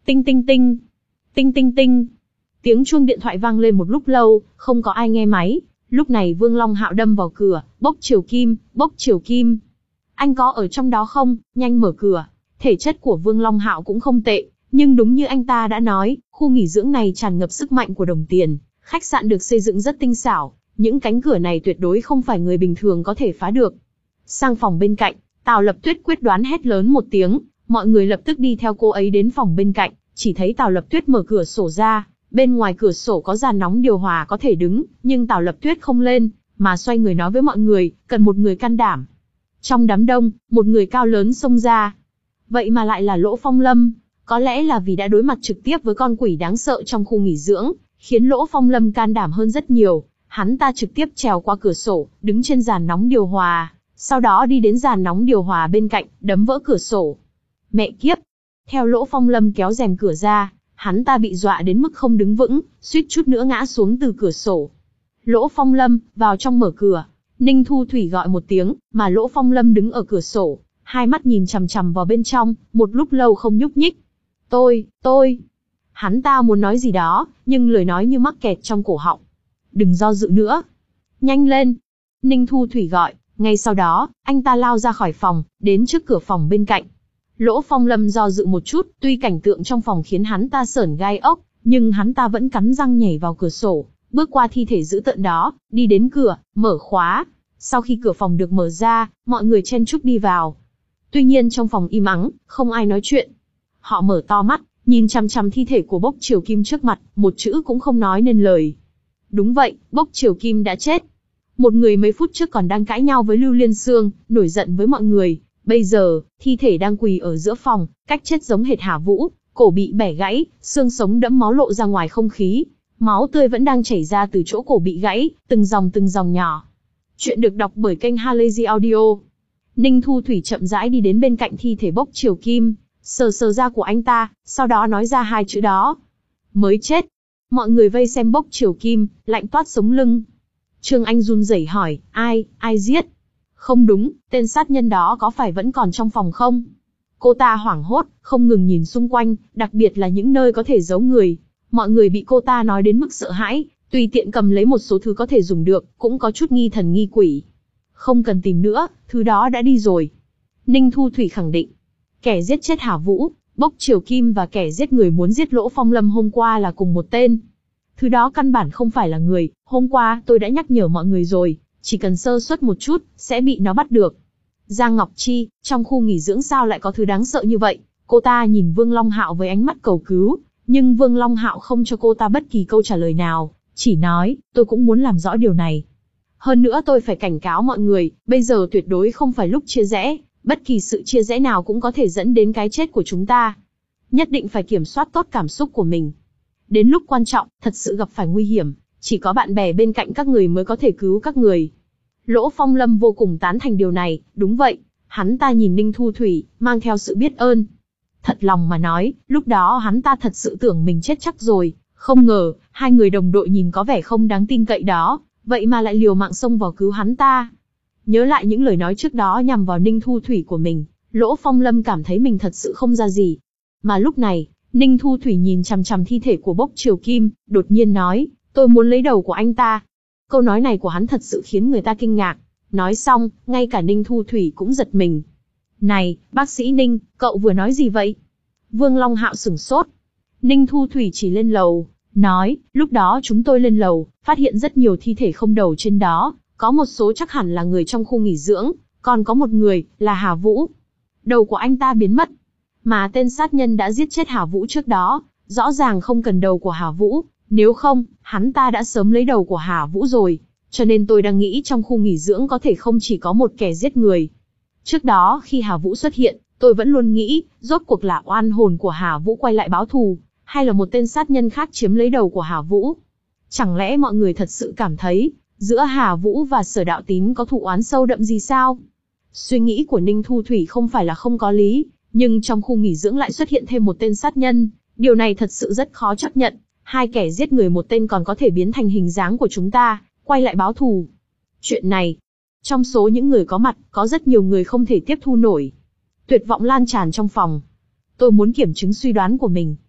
Tinh tinh tinh. Tinh tinh tinh. Tiếng chuông điện thoại vang lên một lúc lâu, không có ai nghe máy. Lúc này Vương Long Hạo đâm vào cửa, Bốc Triều Kim, Bốc Triều Kim. Anh có ở trong đó không, nhanh mở cửa. Thể chất của Vương Long Hạo cũng không tệ, nhưng đúng như anh ta đã nói, khu nghỉ dưỡng này tràn ngập sức mạnh của đồng tiền. Khách sạn được xây dựng rất tinh xảo, những cánh cửa này tuyệt đối không phải người bình thường có thể phá được. Sang phòng bên cạnh, Tào Lập Tuyết quyết đoán hét lớn một tiếng, mọi người lập tức đi theo cô ấy đến phòng bên cạnh, chỉ thấy Tào Lập Tuyết mở cửa sổ ra, bên ngoài cửa sổ có giàn nóng điều hòa có thể đứng, nhưng Tào Lập Tuyết không lên, mà xoay người nói với mọi người, cần một người can đảm. Trong đám đông, một người cao lớn xông ra. Vậy mà lại là Lỗ Phong Lâm, có lẽ là vì đã đối mặt trực tiếp với con quỷ đáng sợ trong khu nghỉ dưỡng, khiến Lỗ Phong Lâm can đảm hơn rất nhiều. Hắn ta trực tiếp trèo qua cửa sổ, đứng trên giàn nóng điều hòa, sau đó đi đến giàn nóng điều hòa bên cạnh, đấm vỡ cửa sổ. Mẹ kiếp! Theo Lỗ Phong Lâm kéo rèm cửa ra, hắn ta bị dọa đến mức không đứng vững, suýt chút nữa ngã xuống từ cửa sổ. Lỗ Phong Lâm, vào trong mở cửa. Ninh Thu Thủy gọi một tiếng, mà Lỗ Phong Lâm đứng ở cửa sổ, hai mắt nhìn chằm chằm vào bên trong, một lúc lâu không nhúc nhích. Tôi, tôi... Hắn ta muốn nói gì đó, nhưng lời nói như mắc kẹt trong cổ họng. Đừng do dự nữa. Nhanh lên. Ninh Thu Thủy gọi, ngay sau đó, anh ta lao ra khỏi phòng, đến trước cửa phòng bên cạnh. Lỗ Phong Lâm do dự một chút, tuy cảnh tượng trong phòng khiến hắn ta sởn gai ốc, nhưng hắn ta vẫn cắn răng nhảy vào cửa sổ, bước qua thi thể dữ tợn đó, đi đến cửa, mở khóa. Sau khi cửa phòng được mở ra, mọi người chen chúc đi vào. Tuy nhiên trong phòng im ắng, không ai nói chuyện. Họ mở to mắt, nhìn chằm chằm thi thể của Bốc Triều Kim trước mặt, một chữ cũng không nói nên lời. Đúng vậy, Bốc Triều Kim đã chết. Một người mấy phút trước còn đang cãi nhau với Lưu Liên Sương, nổi giận với mọi người. Bây giờ, thi thể đang quỳ ở giữa phòng, cách chết giống hệt Hà Vũ, cổ bị bẻ gãy, xương sống đẫm máu lộ ra ngoài không khí. Máu tươi vẫn đang chảy ra từ chỗ cổ bị gãy, từng dòng từng dòng nhỏ. Chuyện được đọc bởi kênh Halazy Audio. Ninh Thu Thủy chậm rãi đi đến bên cạnh thi thể Bốc Triều Kim, sờ sờ da của anh ta, sau đó nói ra hai chữ đó. Mới chết. Mọi người vây xem Bốc Triều Kim, lạnh toát sống lưng. Trương Anh run rẩy hỏi, ai, ai giết? Không đúng, tên sát nhân đó có phải vẫn còn trong phòng không? Cô ta hoảng hốt, không ngừng nhìn xung quanh, đặc biệt là những nơi có thể giấu người. Mọi người bị cô ta nói đến mức sợ hãi, tùy tiện cầm lấy một số thứ có thể dùng được, cũng có chút nghi thần nghi quỷ. Không cần tìm nữa, thứ đó đã đi rồi. Ninh Thu Thủy khẳng định. Kẻ giết chết Hà Vũ, Bốc Triều Kim và kẻ giết người muốn giết Lỗ Phong Lâm hôm qua là cùng một tên. Thứ đó căn bản không phải là người, hôm qua tôi đã nhắc nhở mọi người rồi, chỉ cần sơ suất một chút, sẽ bị nó bắt được. Giang Ngọc Chi, trong khu nghỉ dưỡng sao lại có thứ đáng sợ như vậy? Cô ta nhìn Vương Long Hạo với ánh mắt cầu cứu, nhưng Vương Long Hạo không cho cô ta bất kỳ câu trả lời nào, chỉ nói, tôi cũng muốn làm rõ điều này. Hơn nữa tôi phải cảnh cáo mọi người, bây giờ tuyệt đối không phải lúc chia rẽ, bất kỳ sự chia rẽ nào cũng có thể dẫn đến cái chết của chúng ta. Nhất định phải kiểm soát tốt cảm xúc của mình. Đến lúc quan trọng, thật sự gặp phải nguy hiểm, chỉ có bạn bè bên cạnh các người mới có thể cứu các người. Lỗ Phong Lâm vô cùng tán thành điều này, đúng vậy, hắn ta nhìn Ninh Thu Thủy, mang theo sự biết ơn. Thật lòng mà nói, lúc đó hắn ta thật sự tưởng mình chết chắc rồi, không ngờ, hai người đồng đội nhìn có vẻ không đáng tin cậy đó, vậy mà lại liều mạng xông vào cứu hắn ta. Nhớ lại những lời nói trước đó nhằm vào Ninh Thu Thủy của mình, Lỗ Phong Lâm cảm thấy mình thật sự không ra gì. Mà lúc này, Ninh Thu Thủy nhìn chằm chằm thi thể của Bốc Triều Kim, đột nhiên nói, tôi muốn lấy đầu của anh ta. Câu nói này của hắn thật sự khiến người ta kinh ngạc. Nói xong, ngay cả Ninh Thu Thủy cũng giật mình. Này, bác sĩ Ninh, cậu vừa nói gì vậy? Vương Long Hạo sửng sốt. Ninh Thu Thủy chỉ lên lầu, nói, lúc đó chúng tôi lên lầu, phát hiện rất nhiều thi thể không đầu trên đó, có một số chắc hẳn là người trong khu nghỉ dưỡng, còn có một người, là Hà Vũ. Đầu của anh ta biến mất. Mà tên sát nhân đã giết chết Hà Vũ trước đó, rõ ràng không cần đầu của Hà Vũ, nếu không, hắn ta đã sớm lấy đầu của Hà Vũ rồi. Cho nên tôi đang nghĩ trong khu nghỉ dưỡng có thể không chỉ có một kẻ giết người. Trước đó khi Hà Vũ xuất hiện, tôi vẫn luôn nghĩ, rốt cuộc là oan hồn của Hà Vũ quay lại báo thù, hay là một tên sát nhân khác chiếm lấy đầu của Hà Vũ. Chẳng lẽ mọi người thật sự cảm thấy, giữa Hà Vũ và Sở Đạo Tín có thù oán sâu đậm gì sao? Suy nghĩ của Ninh Thu Thủy không phải là không có lý, nhưng trong khu nghỉ dưỡng lại xuất hiện thêm một tên sát nhân, điều này thật sự rất khó chấp nhận. Hai kẻ giết người một tên còn có thể biến thành hình dáng của chúng ta, quay lại báo thù. Chuyện này, trong số những người có mặt, có rất nhiều người không thể tiếp thu nổi. Tuyệt vọng lan tràn trong phòng. Tôi muốn kiểm chứng suy đoán của mình.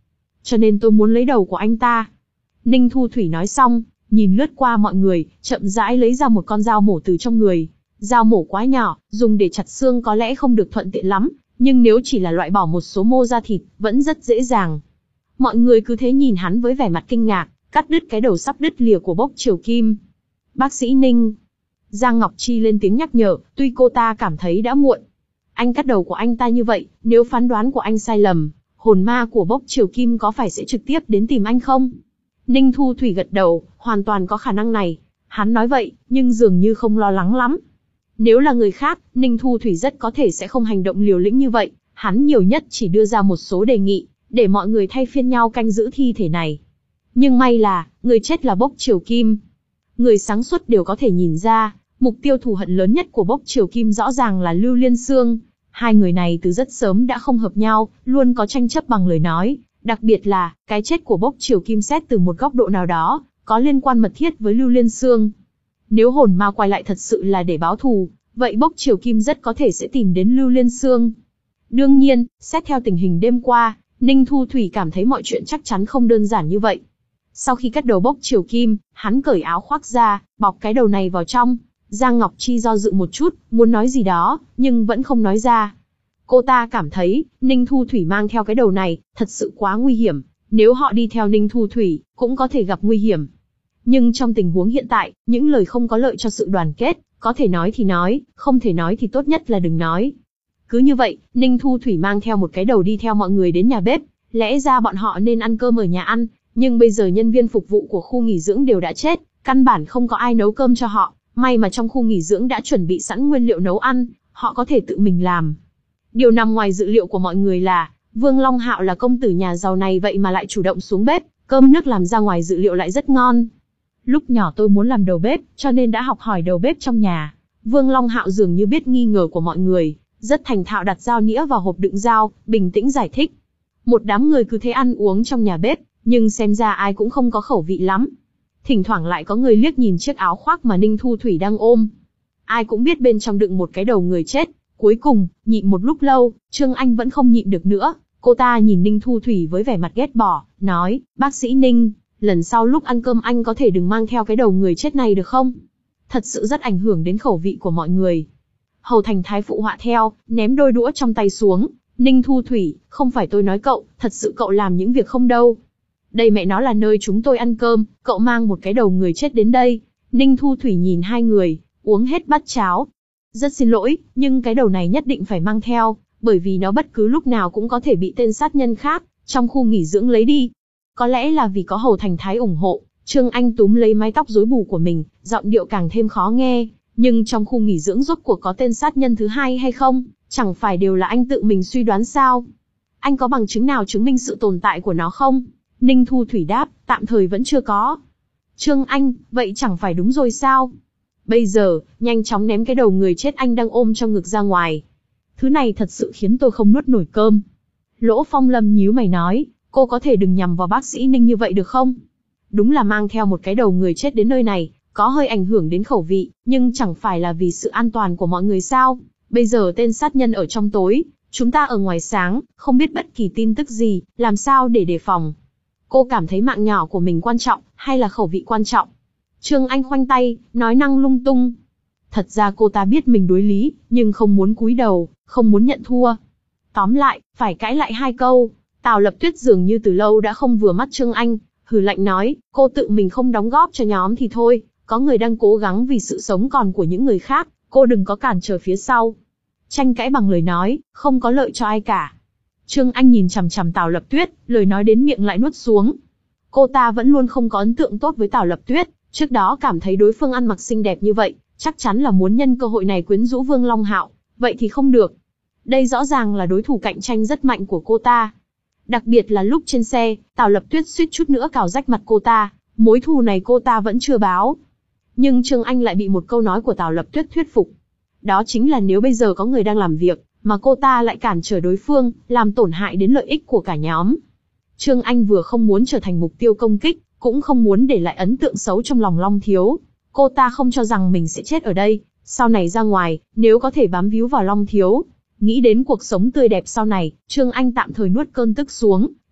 cho nên tôi muốn lấy đầu của anh ta. Ninh Thu Thủy nói xong, nhìn lướt qua mọi người, chậm rãi lấy ra một con dao mổ từ trong người. Dao mổ quá nhỏ, dùng để chặt xương có lẽ không được thuận tiện lắm, nhưng nếu chỉ là loại bỏ một số mô da thịt, vẫn rất dễ dàng. Mọi người cứ thế nhìn hắn với vẻ mặt kinh ngạc, cắt đứt cái đầu sắp đứt lìa của Bốc Triều Kim. Bác sĩ Ninh. Giang Ngọc Chi lên tiếng nhắc nhở, tuy cô ta cảm thấy đã muộn. Anh cắt đầu của anh ta như vậy, nếu phán đoán của anh sai lầm, hồn ma của Bốc Triều Kim có phải sẽ trực tiếp đến tìm anh không? Ninh Thu Thủy gật đầu, hoàn toàn có khả năng này. Hắn nói vậy, nhưng dường như không lo lắng lắm. Nếu là người khác, Ninh Thu Thủy rất có thể sẽ không hành động liều lĩnh như vậy. Hắn nhiều nhất chỉ đưa ra một số đề nghị, để mọi người thay phiên nhau canh giữ thi thể này. Nhưng may là, người chết là Bốc Triều Kim. Người sáng suốt đều có thể nhìn ra, mục tiêu thù hận lớn nhất của Bốc Triều Kim rõ ràng là Lưu Liên Xương. Hai người này từ rất sớm đã không hợp nhau, luôn có tranh chấp bằng lời nói. Đặc biệt là, cái chết của Bốc Triều Kim xét từ một góc độ nào đó, có liên quan mật thiết với Lưu Liên Xương. Nếu hồn ma quay lại thật sự là để báo thù, vậy Bốc Triều Kim rất có thể sẽ tìm đến Lưu Liên Xương. Đương nhiên, xét theo tình hình đêm qua, Ninh Thu Thủy cảm thấy mọi chuyện chắc chắn không đơn giản như vậy. Sau khi cắt đầu Bốc Triều Kim, hắn cởi áo khoác ra, bọc cái đầu này vào trong. Giang Ngọc Chi do dự một chút, muốn nói gì đó, nhưng vẫn không nói ra. Cô ta cảm thấy, Ninh Thu Thủy mang theo cái đầu này, thật sự quá nguy hiểm. Nếu họ đi theo Ninh Thu Thủy, cũng có thể gặp nguy hiểm. Nhưng trong tình huống hiện tại, những lời không có lợi cho sự đoàn kết, có thể nói thì nói, không thể nói thì tốt nhất là đừng nói. Cứ như vậy, Ninh Thu Thủy mang theo một cái đầu đi theo mọi người đến nhà bếp. Lẽ ra bọn họ nên ăn cơm ở nhà ăn, nhưng bây giờ nhân viên phục vụ của khu nghỉ dưỡng đều đã chết, căn bản không có ai nấu cơm cho họ. May mà trong khu nghỉ dưỡng đã chuẩn bị sẵn nguyên liệu nấu ăn, họ có thể tự mình làm. Điều nằm ngoài dự liệu của mọi người là, Vương Long Hạo là công tử nhà giàu này vậy mà lại chủ động xuống bếp, cơm nước làm ra ngoài dự liệu lại rất ngon. Lúc nhỏ tôi muốn làm đầu bếp, cho nên đã học hỏi đầu bếp trong nhà. Vương Long Hạo dường như biết nghi ngờ của mọi người, rất thành thạo đặt dao nĩa vào hộp đựng dao, bình tĩnh giải thích. Một đám người cứ thế ăn uống trong nhà bếp, nhưng xem ra ai cũng không có khẩu vị lắm. Thỉnh thoảng lại có người liếc nhìn chiếc áo khoác mà Ninh Thu Thủy đang ôm. Ai cũng biết bên trong đựng một cái đầu người chết. Cuối cùng, nhịn một lúc lâu, Trương Anh vẫn không nhịn được nữa. Cô ta nhìn Ninh Thu Thủy với vẻ mặt ghét bỏ, nói, bác sĩ Ninh, lần sau lúc ăn cơm anh có thể đừng mang theo cái đầu người chết này được không? Thật sự rất ảnh hưởng đến khẩu vị của mọi người. Hầu Thành Thái phụ họa theo, ném đôi đũa trong tay xuống. Ninh Thu Thủy, không phải tôi nói cậu, thật sự cậu làm những việc không đâu. Đây mẹ nó là nơi chúng tôi ăn cơm, cậu mang một cái đầu người chết đến đây. Ninh Thu Thủy nhìn hai người, uống hết bát cháo. Rất xin lỗi, nhưng cái đầu này nhất định phải mang theo, bởi vì nó bất cứ lúc nào cũng có thể bị tên sát nhân khác trong khu nghỉ dưỡng lấy đi. Có lẽ là vì có Hầu Thành Thái ủng hộ, Trương Anh túm lấy mái tóc rối bù của mình, giọng điệu càng thêm khó nghe. Nhưng trong khu nghỉ dưỡng rốt cuộc có tên sát nhân thứ hai hay không, chẳng phải đều là anh tự mình suy đoán sao? Anh có bằng chứng nào chứng minh sự tồn tại của nó không? Ninh Thu Thủy đáp, tạm thời vẫn chưa có. Trương Anh, vậy chẳng phải đúng rồi sao? Bây giờ, nhanh chóng ném cái đầu người chết anh đang ôm trong ngực ra ngoài. Thứ này thật sự khiến tôi không nuốt nổi cơm. Lỗ Phong Lâm nhíu mày nói, cô có thể đừng nhằm vào bác sĩ Ninh như vậy được không? Đúng là mang theo một cái đầu người chết đến nơi này, có hơi ảnh hưởng đến khẩu vị, nhưng chẳng phải là vì sự an toàn của mọi người sao? Bây giờ tên sát nhân ở trong tối, chúng ta ở ngoài sáng, không biết bất kỳ tin tức gì, làm sao để đề phòng? Cô cảm thấy mạng nhỏ của mình quan trọng, hay là khẩu vị quan trọng? Trương Anh khoanh tay, nói năng lung tung. Thật ra cô ta biết mình đối lý, nhưng không muốn cúi đầu, không muốn nhận thua. Tóm lại, phải cãi lại hai câu. Tào Lập Tuyết dường như từ lâu đã không vừa mắt Trương Anh, hừ lạnh nói, cô tự mình không đóng góp cho nhóm thì thôi, có người đang cố gắng vì sự sống còn của những người khác, cô đừng có cản trở phía sau. Tranh cãi bằng lời nói, không có lợi cho ai cả. Trương Anh nhìn chằm chằm Tào Lập Tuyết, lời nói đến miệng lại nuốt xuống. Cô ta vẫn luôn không có ấn tượng tốt với Tào Lập Tuyết, trước đó cảm thấy đối phương ăn mặc xinh đẹp như vậy, chắc chắn là muốn nhân cơ hội này quyến rũ Vương Long Hạo, vậy thì không được. Đây rõ ràng là đối thủ cạnh tranh rất mạnh của cô ta. Đặc biệt là lúc trên xe, Tào Lập Tuyết suýt chút nữa cào rách mặt cô ta, mối thù này cô ta vẫn chưa báo. Nhưng Trương Anh lại bị một câu nói của Tào Lập Tuyết thuyết phục. Đó chính là nếu bây giờ có người đang làm việc, mà cô ta lại cản trở đối phương, làm tổn hại đến lợi ích của cả nhóm. Trương Anh vừa không muốn trở thành mục tiêu công kích, cũng không muốn để lại ấn tượng xấu trong lòng Long Thiếu. Cô ta không cho rằng mình sẽ chết ở đây, sau này ra ngoài, nếu có thể bám víu vào Long Thiếu. Nghĩ đến cuộc sống tươi đẹp sau này, Trương Anh tạm thời nuốt cơn tức xuống,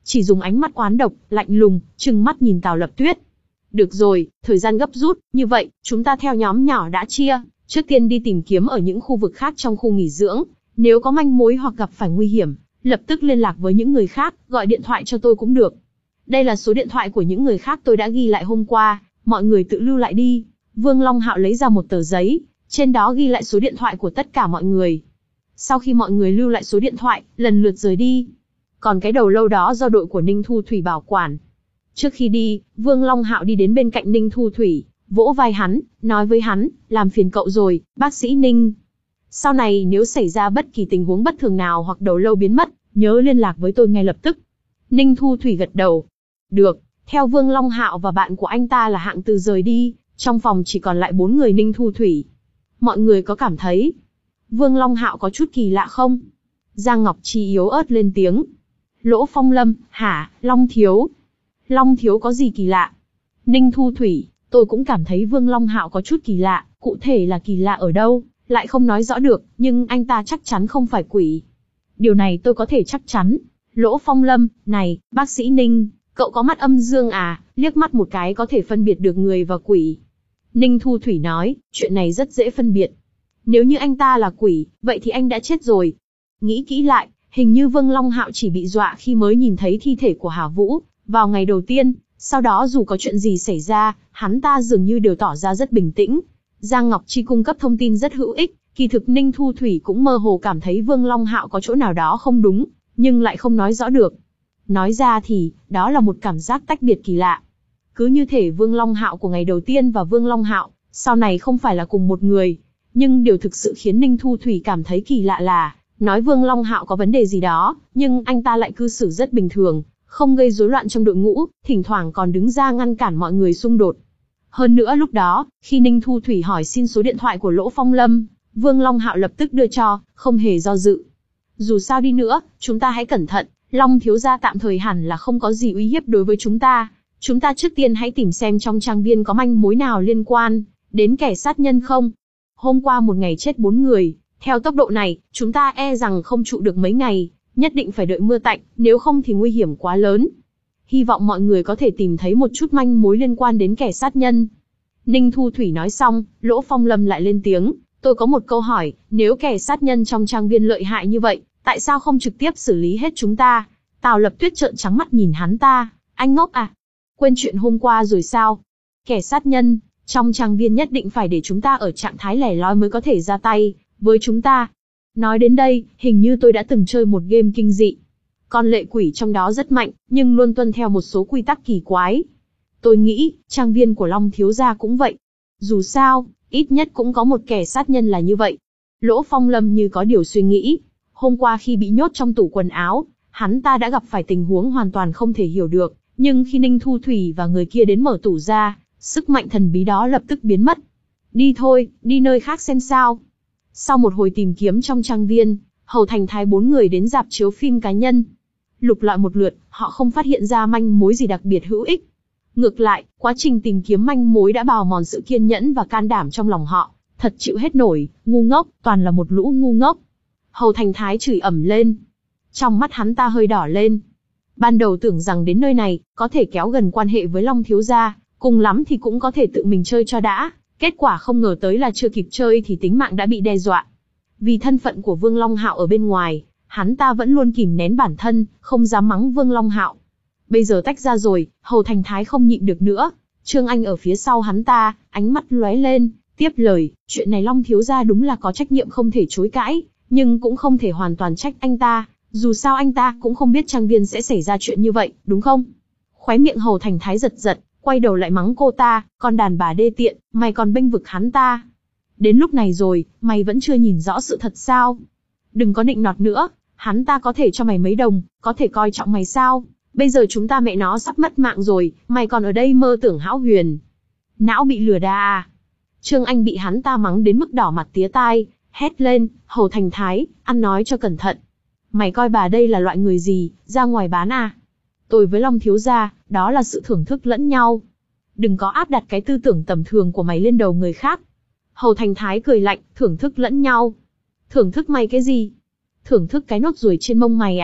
chỉ dùng ánh mắt oán độc, lạnh lùng, trừng mắt nhìn Tào Lập Tuyết. Được rồi, thời gian gấp rút, như vậy, chúng ta theo nhóm nhỏ đã chia, trước tiên đi tìm kiếm ở những khu vực khác trong khu nghỉ dưỡng, nếu có manh mối hoặc gặp phải nguy hiểm, lập tức liên lạc với những người khác, gọi điện thoại cho tôi cũng được. Đây là số điện thoại của những người khác tôi đã ghi lại hôm qua, mọi người tự lưu lại đi. Vương Long Hạo lấy ra một tờ giấy, trên đó ghi lại số điện thoại của tất cả mọi người. Sau khi mọi người lưu lại số điện thoại, lần lượt rời đi. Còn cái đầu lâu đó do đội của Ninh Thu Thủy bảo quản. Trước khi đi, Vương Long Hạo đi đến bên cạnh Ninh Thu Thủy, vỗ vai hắn, nói với hắn, làm phiền cậu rồi, bác sĩ Ninh. Sau này nếu xảy ra bất kỳ tình huống bất thường nào hoặc đầu lâu biến mất, nhớ liên lạc với tôi ngay lập tức. Ninh Thu Thủy gật đầu. Được, theo Vương Long Hạo và bạn của anh ta là Hạng Từ rời đi, trong phòng chỉ còn lại bốn người Ninh Thu Thủy. Mọi người có cảm thấy Vương Long Hạo có chút kỳ lạ không? Giang Ngọc Chi yếu ớt lên tiếng. Lỗ Phong Lâm, hả, Long Thiếu? Long Thiếu có gì kỳ lạ? Ninh Thu Thủy, tôi cũng cảm thấy Vương Long Hạo có chút kỳ lạ, cụ thể là kỳ lạ ở đâu, lại không nói rõ được, nhưng anh ta chắc chắn không phải quỷ. Điều này tôi có thể chắc chắn. Lỗ Phong Lâm, này, bác sĩ Ninh, cậu có mắt âm dương à, liếc mắt một cái có thể phân biệt được người và quỷ. Ninh Thu Thủy nói, chuyện này rất dễ phân biệt. Nếu như anh ta là quỷ, vậy thì anh đã chết rồi. Nghĩ kỹ lại, hình như Vương Long Hạo chỉ bị dọa khi mới nhìn thấy thi thể của Hà Vũ, vào ngày đầu tiên, sau đó dù có chuyện gì xảy ra, hắn ta dường như đều tỏ ra rất bình tĩnh. Giang Ngọc Chi cung cấp thông tin rất hữu ích, kỳ thực Ninh Thu Thủy cũng mơ hồ cảm thấy Vương Long Hạo có chỗ nào đó không đúng, nhưng lại không nói rõ được. Nói ra thì, đó là một cảm giác tách biệt kỳ lạ. Cứ như thể Vương Long Hạo của ngày đầu tiên và Vương Long Hạo sau này không phải là cùng một người. Nhưng điều thực sự khiến Ninh Thu Thủy cảm thấy kỳ lạ là, nói Vương Long Hạo có vấn đề gì đó, nhưng anh ta lại cư xử rất bình thường, không gây rối loạn trong đội ngũ, thỉnh thoảng còn đứng ra ngăn cản mọi người xung đột. Hơn nữa lúc đó, khi Ninh Thu Thủy hỏi xin số điện thoại của Lỗ Phong Lâm, Vương Long Hạo lập tức đưa cho, không hề do dự. Dù sao đi nữa, chúng ta hãy cẩn thận, Long thiếu gia tạm thời hẳn là không có gì uy hiếp đối với chúng ta. Chúng ta trước tiên hãy tìm xem trong trang viên có manh mối nào liên quan đến kẻ sát nhân không. Hôm qua một ngày chết bốn người, theo tốc độ này, chúng ta e rằng không trụ được mấy ngày, nhất định phải đợi mưa tạnh, nếu không thì nguy hiểm quá lớn. Hy vọng mọi người có thể tìm thấy một chút manh mối liên quan đến kẻ sát nhân. Ninh Thu Thủy nói xong, Lỗ Phong Lâm lại lên tiếng, tôi có một câu hỏi, nếu kẻ sát nhân trong trang viên lợi hại như vậy, tại sao không trực tiếp xử lý hết chúng ta? Tào Lập Tuyết trợn trắng mắt nhìn hắn ta, anh ngốc à? Quên chuyện hôm qua rồi sao? Kẻ sát nhân trong trang viên nhất định phải để chúng ta ở trạng thái lẻ loi mới có thể ra tay với chúng ta. Nói đến đây, hình như tôi đã từng chơi một game kinh dị. Con lệ quỷ trong đó rất mạnh, nhưng luôn tuân theo một số quy tắc kỳ quái. Tôi nghĩ, trang viên của Long thiếu gia cũng vậy. Dù sao, ít nhất cũng có một kẻ sát nhân là như vậy. Lỗ Phong Lâm như có điều suy nghĩ. Hôm qua khi bị nhốt trong tủ quần áo, hắn ta đã gặp phải tình huống hoàn toàn không thể hiểu được. Nhưng khi Ninh Thu Thủy và người kia đến mở tủ ra, sức mạnh thần bí đó lập tức biến mất. Đi thôi, đi nơi khác xem sao. Sau một hồi tìm kiếm trong trang viên, Hầu Thành Thái bốn người đến rạp chiếu phim cá nhân. Lục lọi một lượt, họ không phát hiện ra manh mối gì đặc biệt hữu ích. Ngược lại, quá trình tìm kiếm manh mối đã bào mòn sự kiên nhẫn và can đảm trong lòng họ. Thật chịu hết nổi, ngu ngốc, toàn là một lũ ngu ngốc. Hầu Thành Thái chửi ầm lên. Trong mắt hắn ta hơi đỏ lên. Ban đầu tưởng rằng đến nơi này, có thể kéo gần quan hệ với Long thiếu gia, cùng lắm thì cũng có thể tự mình chơi cho đã. Kết quả không ngờ tới là chưa kịp chơi thì tính mạng đã bị đe dọa. Vì thân phận của Vương Long Hạo ở bên ngoài, hắn ta vẫn luôn kìm nén bản thân, không dám mắng Vương Long Hạo. Bây giờ tách ra rồi, Hầu Thành Thái không nhịn được nữa. Trương Anh ở phía sau hắn ta, ánh mắt lóe lên, tiếp lời, chuyện này Long thiếu gia đúng là có trách nhiệm không thể chối cãi, nhưng cũng không thể hoàn toàn trách anh ta, dù sao anh ta cũng không biết trang viên sẽ xảy ra chuyện như vậy, đúng không? Khóe miệng Hầu Thành Thái giật giật, quay đầu lại mắng cô ta, con đàn bà đê tiện, mày còn bênh vực hắn ta. Đến lúc này rồi, mày vẫn chưa nhìn rõ sự thật sao? Đừng có nịnh nọt nữa, hắn ta có thể cho mày mấy đồng, có thể coi trọng mày sao? Bây giờ chúng ta mẹ nó sắp mất mạng rồi, mày còn ở đây mơ tưởng hão huyền. Não bị lừa đa à? Trương Anh bị hắn ta mắng đến mức đỏ mặt tía tai, hét lên, Hầu Thành Thái, ăn nói cho cẩn thận. Mày coi bà đây là loại người gì, ra ngoài bán à? Tôi với Long thiếu gia, đó là sự thưởng thức lẫn nhau. Đừng có áp đặt cái tư tưởng tầm thường của mày lên đầu người khác. Hầu Thành Thái cười lạnh, thưởng thức lẫn nhau. Thưởng thức mày cái gì? Thưởng thức cái nốt ruồi trên mông mày à?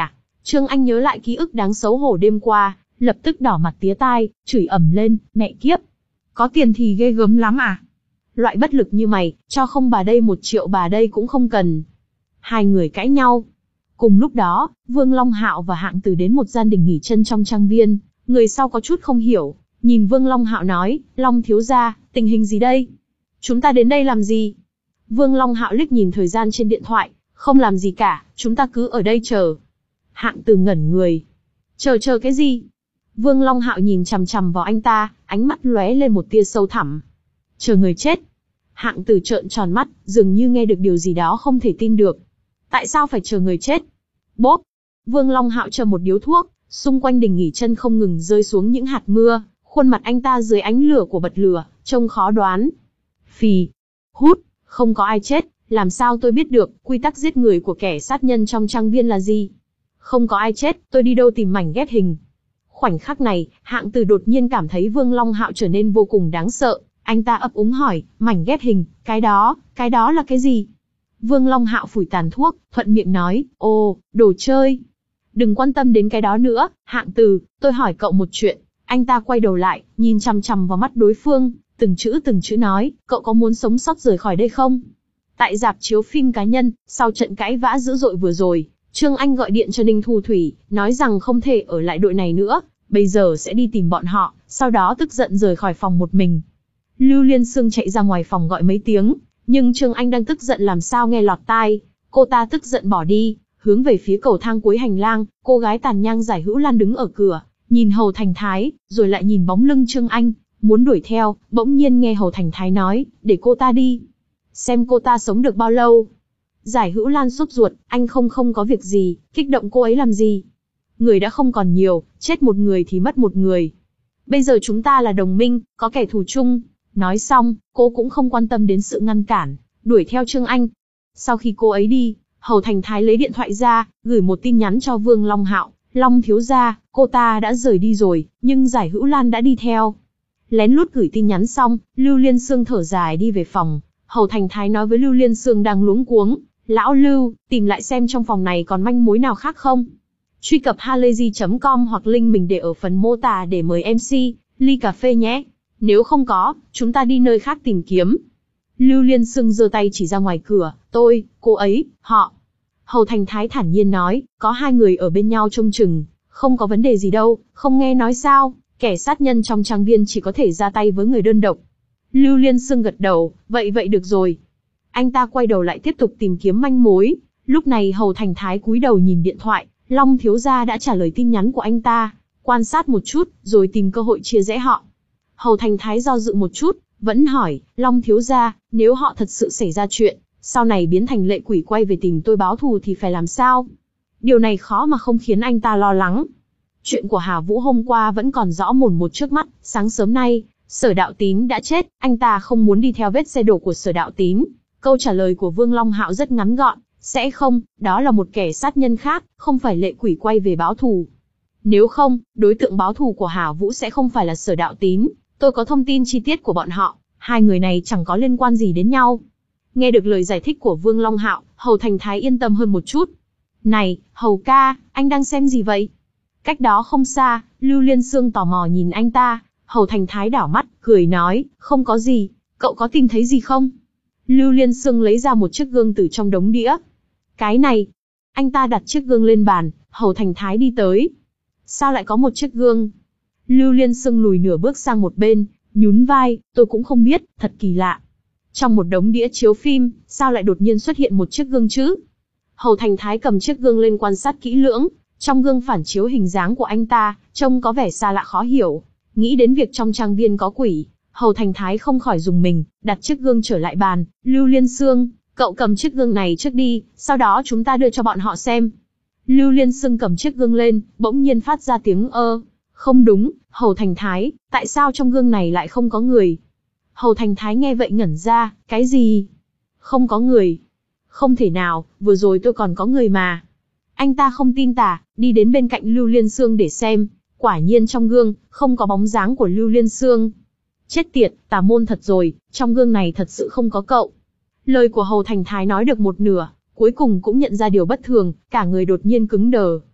Trương Anh nhớ lại ký ức đáng xấu hổ đêm qua, lập tức đỏ mặt tía tai, chửi ầm lên, mẹ kiếp. Có tiền thì ghê gớm lắm à? Loại bất lực như mày, cho không bà đây một triệu bà đây cũng không cần. Hai người cãi nhau. Cùng lúc đó, Vương Long Hạo và Hạng Từ đến một gian đình nghỉ chân trong trang viên, người sau có chút không hiểu, nhìn Vương Long Hạo nói, Long thiếu gia, tình hình gì đây? Chúng ta đến đây làm gì? Vương Long Hạo liếc nhìn thời gian trên điện thoại, không làm gì cả, chúng ta cứ ở đây chờ. Hạng Từ ngẩn người. Chờ chờ cái gì? Vương Long Hạo nhìn chằm chằm vào anh ta, ánh mắt lóe lên một tia sâu thẳm. Chờ người chết. Hạng Từ trợn tròn mắt, dường như nghe được điều gì đó không thể tin được. Tại sao phải chờ người chết? Bốp! Vương Long Hạo chờ một điếu thuốc, xung quanh đình nghỉ chân không ngừng rơi xuống những hạt mưa, khuôn mặt anh ta dưới ánh lửa của bật lửa, trông khó đoán. Phì! Hút! Không có ai chết, làm sao tôi biết được, quy tắc giết người của kẻ sát nhân trong trang viên là gì? Không có ai chết, tôi đi đâu tìm mảnh ghép hình? Khoảnh khắc này, Hạng Từ đột nhiên cảm thấy Vương Long Hạo trở nên vô cùng đáng sợ, anh ta ấp úng hỏi, mảnh ghép hình, cái đó, cái đó là cái gì? Vương Long Hạo phủi tàn thuốc, thuận miệng nói, ồ, đồ chơi. Đừng quan tâm đến cái đó nữa, Hạng Từ, tôi hỏi cậu một chuyện. Anh ta quay đầu lại, nhìn chằm chằm vào mắt đối phương, từng chữ từng chữ nói, cậu có muốn sống sót rời khỏi đây không? Tại rạp chiếu phim cá nhân, sau trận cãi vã dữ dội vừa rồi, Trương Anh gọi điện cho Ninh Thu Thủy, nói rằng không thể ở lại đội này nữa, bây giờ sẽ đi tìm bọn họ, sau đó tức giận rời khỏi phòng một mình. Lưu Liên Sương chạy ra ngoài phòng gọi mấy tiếng, nhưng Trương Anh đang tức giận làm sao nghe lọt tai, cô ta tức giận bỏ đi, hướng về phía cầu thang cuối hành lang, cô gái tàn nhang Giải Hữu Lan đứng ở cửa, nhìn Hầu Thành Thái, rồi lại nhìn bóng lưng Trương Anh, muốn đuổi theo, bỗng nhiên nghe Hầu Thành Thái nói, để cô ta đi, xem cô ta sống được bao lâu. Giải Hữu Lan sốt ruột, anh không không có việc gì, kích động cô ấy làm gì? Người đã không còn nhiều, chết một người thì mất một người. Bây giờ chúng ta là đồng minh, có kẻ thù chung. Nói xong, cô cũng không quan tâm đến sự ngăn cản, đuổi theo Trương Anh. Sau khi cô ấy đi, Hầu Thành Thái lấy điện thoại ra, gửi một tin nhắn cho Vương Long Hạo, Long thiếu gia, cô ta đã rời đi rồi, nhưng Giải Hữu Lan đã đi theo. Lén lút gửi tin nhắn xong, Lưu Liên Sương thở dài đi về phòng. Hầu Thành Thái nói với Lưu Liên Sương đang luống cuống, lão Lưu, tìm lại xem trong phòng này còn manh mối nào khác không. Truy cập halayzi chấm com hoặc link mình để ở phần mô tả để mời em xê, ly cà phê nhé. Nếu không có, chúng ta đi nơi khác tìm kiếm. Lưu Liên Sương giơ tay chỉ ra ngoài cửa, tôi, cô ấy, họ. Hầu Thành Thái thản nhiên nói, có hai người ở bên nhau trông chừng, không có vấn đề gì đâu, không nghe nói sao, kẻ sát nhân trong trang viên chỉ có thể ra tay với người đơn độc. Lưu Liên Sương gật đầu, vậy vậy được rồi. Anh ta quay đầu lại tiếp tục tìm kiếm manh mối, lúc này Hầu Thành Thái cúi đầu nhìn điện thoại, Long thiếu gia đã trả lời tin nhắn của anh ta, quan sát một chút, rồi tìm cơ hội chia rẽ họ. Hầu Thành Thái do dự một chút, vẫn hỏi, Long thiếu gia, nếu họ thật sự xảy ra chuyện, sau này biến thành lệ quỷ quay về tìm tôi báo thù thì phải làm sao? Điều này khó mà không khiến anh ta lo lắng. Chuyện của Hà Vũ hôm qua vẫn còn rõ mồn một trước mắt, sáng sớm nay, Sở Đạo Tín đã chết, anh ta không muốn đi theo vết xe đổ của Sở Đạo Tín. Câu trả lời của Vương Long Hạo rất ngắn gọn, sẽ không, đó là một kẻ sát nhân khác, không phải lệ quỷ quay về báo thù. Nếu không, đối tượng báo thù của Hà Vũ sẽ không phải là Sở Đạo Tín. Tôi có thông tin chi tiết của bọn họ, hai người này chẳng có liên quan gì đến nhau. Nghe được lời giải thích của Vương Long Hạo, Hầu Thành Thái yên tâm hơn một chút. Này, Hầu ca, anh đang xem gì vậy? Cách đó không xa, Lưu Liên Sương tò mò nhìn anh ta, Hầu Thành Thái đảo mắt, cười nói, không có gì, cậu có tìm thấy gì không? Lưu Liên Sương lấy ra một chiếc gương từ trong đống đĩa. Cái này, anh ta đặt chiếc gương lên bàn, Hầu Thành Thái đi tới. Sao lại có một chiếc gương? Lưu Liên Sương lùi nửa bước sang một bên, nhún vai, tôi cũng không biết, thật kỳ lạ. Trong một đống đĩa chiếu phim, sao lại đột nhiên xuất hiện một chiếc gương chứ? Hầu Thành Thái cầm chiếc gương lên quan sát kỹ lưỡng, trong gương phản chiếu hình dáng của anh ta, trông có vẻ xa lạ khó hiểu. Nghĩ đến việc trong trang viên có quỷ, Hầu Thành Thái không khỏi rùng mình, đặt chiếc gương trở lại bàn. Lưu Liên Sương, cậu cầm chiếc gương này trước đi, sau đó chúng ta đưa cho bọn họ xem. Lưu Liên Sương cầm chiếc gương lên, bỗng nhiên phát ra tiếng ơ. Không đúng, Hầu Thành Thái, tại sao trong gương này lại không có người? Hầu Thành Thái nghe vậy ngẩn ra, cái gì? Không có người. Không thể nào, vừa rồi tôi còn có người mà. Anh ta không tin tả, đi đến bên cạnh Lưu Liên Sương để xem. Quả nhiên trong gương, không có bóng dáng của Lưu Liên Sương. Chết tiệt, tà môn thật rồi, trong gương này thật sự không có cậu. Lời của Hầu Thành Thái nói được một nửa, cuối cùng cũng nhận ra điều bất thường, cả người đột nhiên cứng đờ.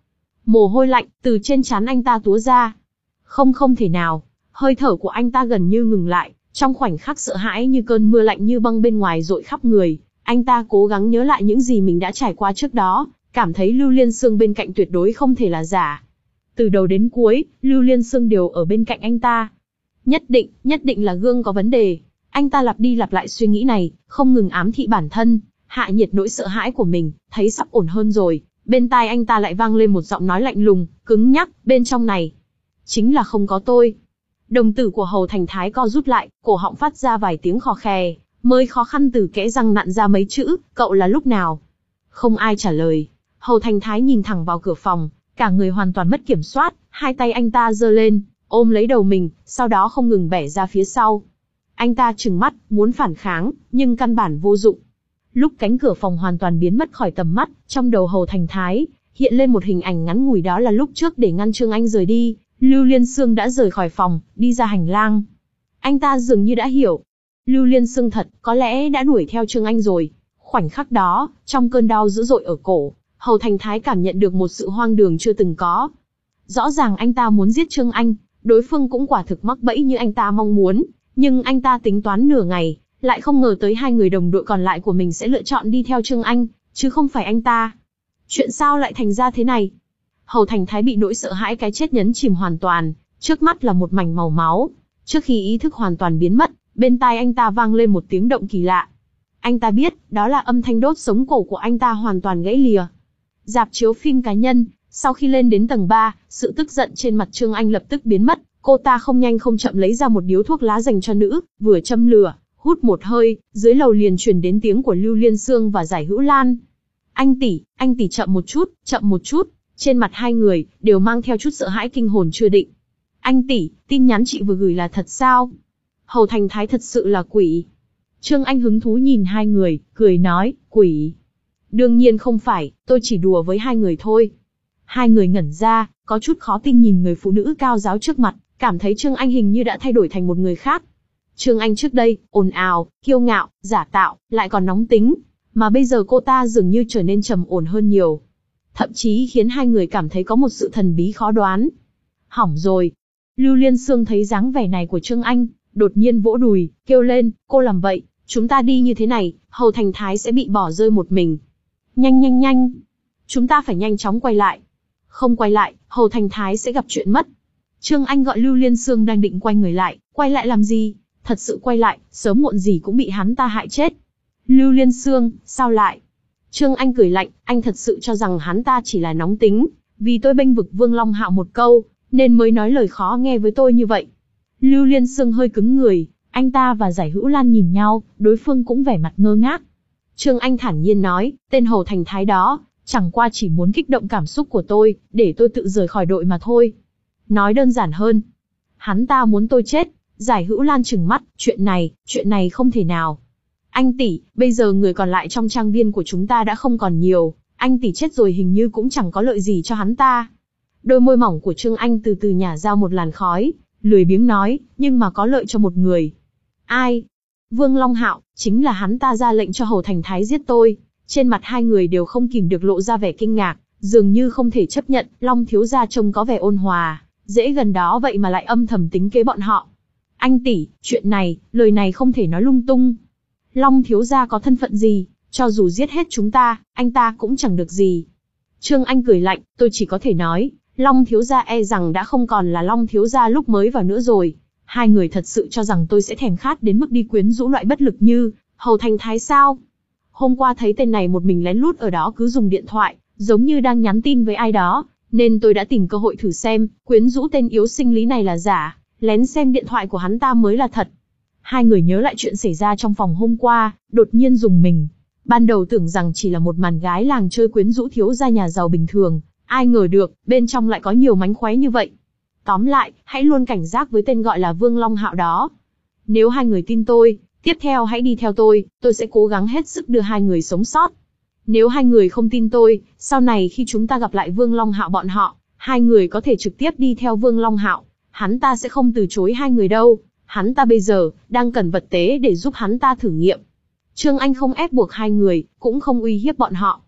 Mồ hôi lạnh từ trên trán anh ta túa ra. Không không thể nào, hơi thở của anh ta gần như ngừng lại, trong khoảnh khắc sợ hãi như cơn mưa lạnh như băng bên ngoài dội khắp người, anh ta cố gắng nhớ lại những gì mình đã trải qua trước đó, cảm thấy Lưu Liên Sương bên cạnh tuyệt đối không thể là giả. Từ đầu đến cuối, Lưu Liên Sương đều ở bên cạnh anh ta. Nhất định, nhất định là gương có vấn đề. Anh ta lặp đi lặp lại suy nghĩ này, không ngừng ám thị bản thân, hạ nhiệt nỗi sợ hãi của mình, thấy sắp ổn hơn rồi. Bên tai anh ta lại vang lên một giọng nói lạnh lùng, cứng nhắc, bên trong này. Chính là không có tôi. Đồng tử của Hầu Thành Thái co rút lại, cổ họng phát ra vài tiếng khò khè, mới khó khăn từ kẽ răng nặn ra mấy chữ, cậu là lúc nào? Không ai trả lời. Hầu Thành Thái nhìn thẳng vào cửa phòng, cả người hoàn toàn mất kiểm soát, hai tay anh ta giơ lên, ôm lấy đầu mình, sau đó không ngừng bẻ ra phía sau. Anh ta trừng mắt, muốn phản kháng, nhưng căn bản vô dụng. Lúc cánh cửa phòng hoàn toàn biến mất khỏi tầm mắt, trong đầu Hầu Thành Thái hiện lên một hình ảnh ngắn ngủi, đó là lúc trước để ngăn Trương Anh rời đi, Lưu Liên Sương đã rời khỏi phòng, đi ra hành lang. Anh ta dường như đã hiểu. Lưu Liên Sương thật, có lẽ đã đuổi theo Trương Anh rồi. Khoảnh khắc đó, trong cơn đau dữ dội ở cổ, Hầu Thành Thái cảm nhận được một sự hoang đường chưa từng có. Rõ ràng anh ta muốn giết Trương Anh, đối phương cũng quả thực mắc bẫy như anh ta mong muốn, nhưng anh ta tính toán nửa ngày, lại không ngờ tới hai người đồng đội còn lại của mình sẽ lựa chọn đi theo Trương Anh, chứ không phải anh ta. Chuyện sao lại thành ra thế này? Hầu Thành Thái bị nỗi sợ hãi cái chết nhấn chìm hoàn toàn, trước mắt là một mảnh màu máu. Trước khi ý thức hoàn toàn biến mất, bên tai anh ta vang lên một tiếng động kỳ lạ. Anh ta biết, đó là âm thanh đốt sống cổ của anh ta hoàn toàn gãy lìa. Rạp chiếu phim cá nhân, sau khi lên đến tầng ba, sự tức giận trên mặt Trương Anh lập tức biến mất, cô ta không nhanh không chậm lấy ra một điếu thuốc lá dành cho nữ, vừa châm lửa, hút một hơi, dưới lầu liền truyền đến tiếng của Lưu Liên Sương và Giải Hữu Lan. Anh tỷ, anh tỷ chậm một chút, chậm một chút. Trên mặt hai người đều mang theo chút sợ hãi kinh hồn chưa định. Anh tỷ, tin nhắn chị vừa gửi là thật sao? Hầu Thành Thái thật sự là quỷ. Trương Anh hứng thú nhìn hai người, cười nói, quỷ. Đương nhiên không phải, tôi chỉ đùa với hai người thôi. Hai người ngẩn ra, có chút khó tin nhìn người phụ nữ cao giáo trước mặt, cảm thấy Trương Anh hình như đã thay đổi thành một người khác. Trương Anh trước đây, ồn ào, kiêu ngạo, giả tạo, lại còn nóng tính. Mà bây giờ cô ta dường như trở nên trầm ổn hơn nhiều. Thậm chí khiến hai người cảm thấy có một sự thần bí khó đoán. Hỏng rồi. Lưu Liên Sương thấy dáng vẻ này của Trương Anh, đột nhiên vỗ đùi, kêu lên, cô làm vậy, chúng ta đi như thế này, Hầu Thành Thái sẽ bị bỏ rơi một mình. Nhanh nhanh nhanh. Chúng ta phải nhanh chóng quay lại. Không quay lại, Hầu Thành Thái sẽ gặp chuyện mất. Trương Anh gọi Lưu Liên Sương đang định quay người lại, quay lại làm gì? Thật sự quay lại, sớm muộn gì cũng bị hắn ta hại chết. Lưu Liên Sương, sao lại? Trương Anh cười lạnh, anh thật sự cho rằng hắn ta chỉ là nóng tính, vì tôi bênh vực Vương Long Hạo một câu, nên mới nói lời khó nghe với tôi như vậy. Lưu Liên Sương hơi cứng người, anh ta và Giải Hữu Lan nhìn nhau, đối phương cũng vẻ mặt ngơ ngác. Trương Anh thản nhiên nói, tên Hầu Thành Thái đó, chẳng qua chỉ muốn kích động cảm xúc của tôi, để tôi tự rời khỏi đội mà thôi. Nói đơn giản hơn, hắn ta muốn tôi chết. Giải Hữu Lan trừng mắt, chuyện này, chuyện này không thể nào. Anh tỷ, bây giờ người còn lại trong trang viên của chúng ta đã không còn nhiều, anh tỷ chết rồi hình như cũng chẳng có lợi gì cho hắn ta. Đôi môi mỏng của Trương Anh từ từ nhả ra một làn khói, lười biếng nói, nhưng mà có lợi cho một người. Ai? Vương Long Hạo, chính là hắn ta ra lệnh cho Hầu Thành Thái giết tôi. Trên mặt hai người đều không kìm được lộ ra vẻ kinh ngạc, dường như không thể chấp nhận, Long thiếu gia trông có vẻ ôn hòa, dễ gần đó vậy mà lại âm thầm tính kế bọn họ. Anh tỷ, chuyện này, lời này không thể nói lung tung. Long thiếu gia có thân phận gì, cho dù giết hết chúng ta, anh ta cũng chẳng được gì. Trương Anh cười lạnh, tôi chỉ có thể nói, Long thiếu gia e rằng đã không còn là Long thiếu gia lúc mới vào nữa rồi. Hai người thật sự cho rằng tôi sẽ thèm khát đến mức đi quyến rũ loại bất lực như Hầu Thành Thái sao? Hôm qua thấy tên này một mình lén lút ở đó cứ dùng điện thoại, giống như đang nhắn tin với ai đó, nên tôi đã tìm cơ hội thử xem, quyến rũ tên yếu sinh lý này là giả, lén xem điện thoại của hắn ta mới là thật. Hai người nhớ lại chuyện xảy ra trong phòng hôm qua, đột nhiên rùng mình. Ban đầu tưởng rằng chỉ là một màn gái làng chơi quyến rũ thiếu gia nhà giàu bình thường, ai ngờ được, bên trong lại có nhiều mánh khóe như vậy. Tóm lại, hãy luôn cảnh giác với tên gọi là Vương Long Hạo đó. Nếu hai người tin tôi, tiếp theo hãy đi theo tôi, tôi sẽ cố gắng hết sức đưa hai người sống sót. Nếu hai người không tin tôi, sau này khi chúng ta gặp lại Vương Long Hạo bọn họ, hai người có thể trực tiếp đi theo Vương Long Hạo, hắn ta sẽ không từ chối hai người đâu. Hắn ta bây giờ, đang cần vật tế để giúp hắn ta thử nghiệm. Trương Anh không ép buộc hai người, cũng không uy hiếp bọn họ.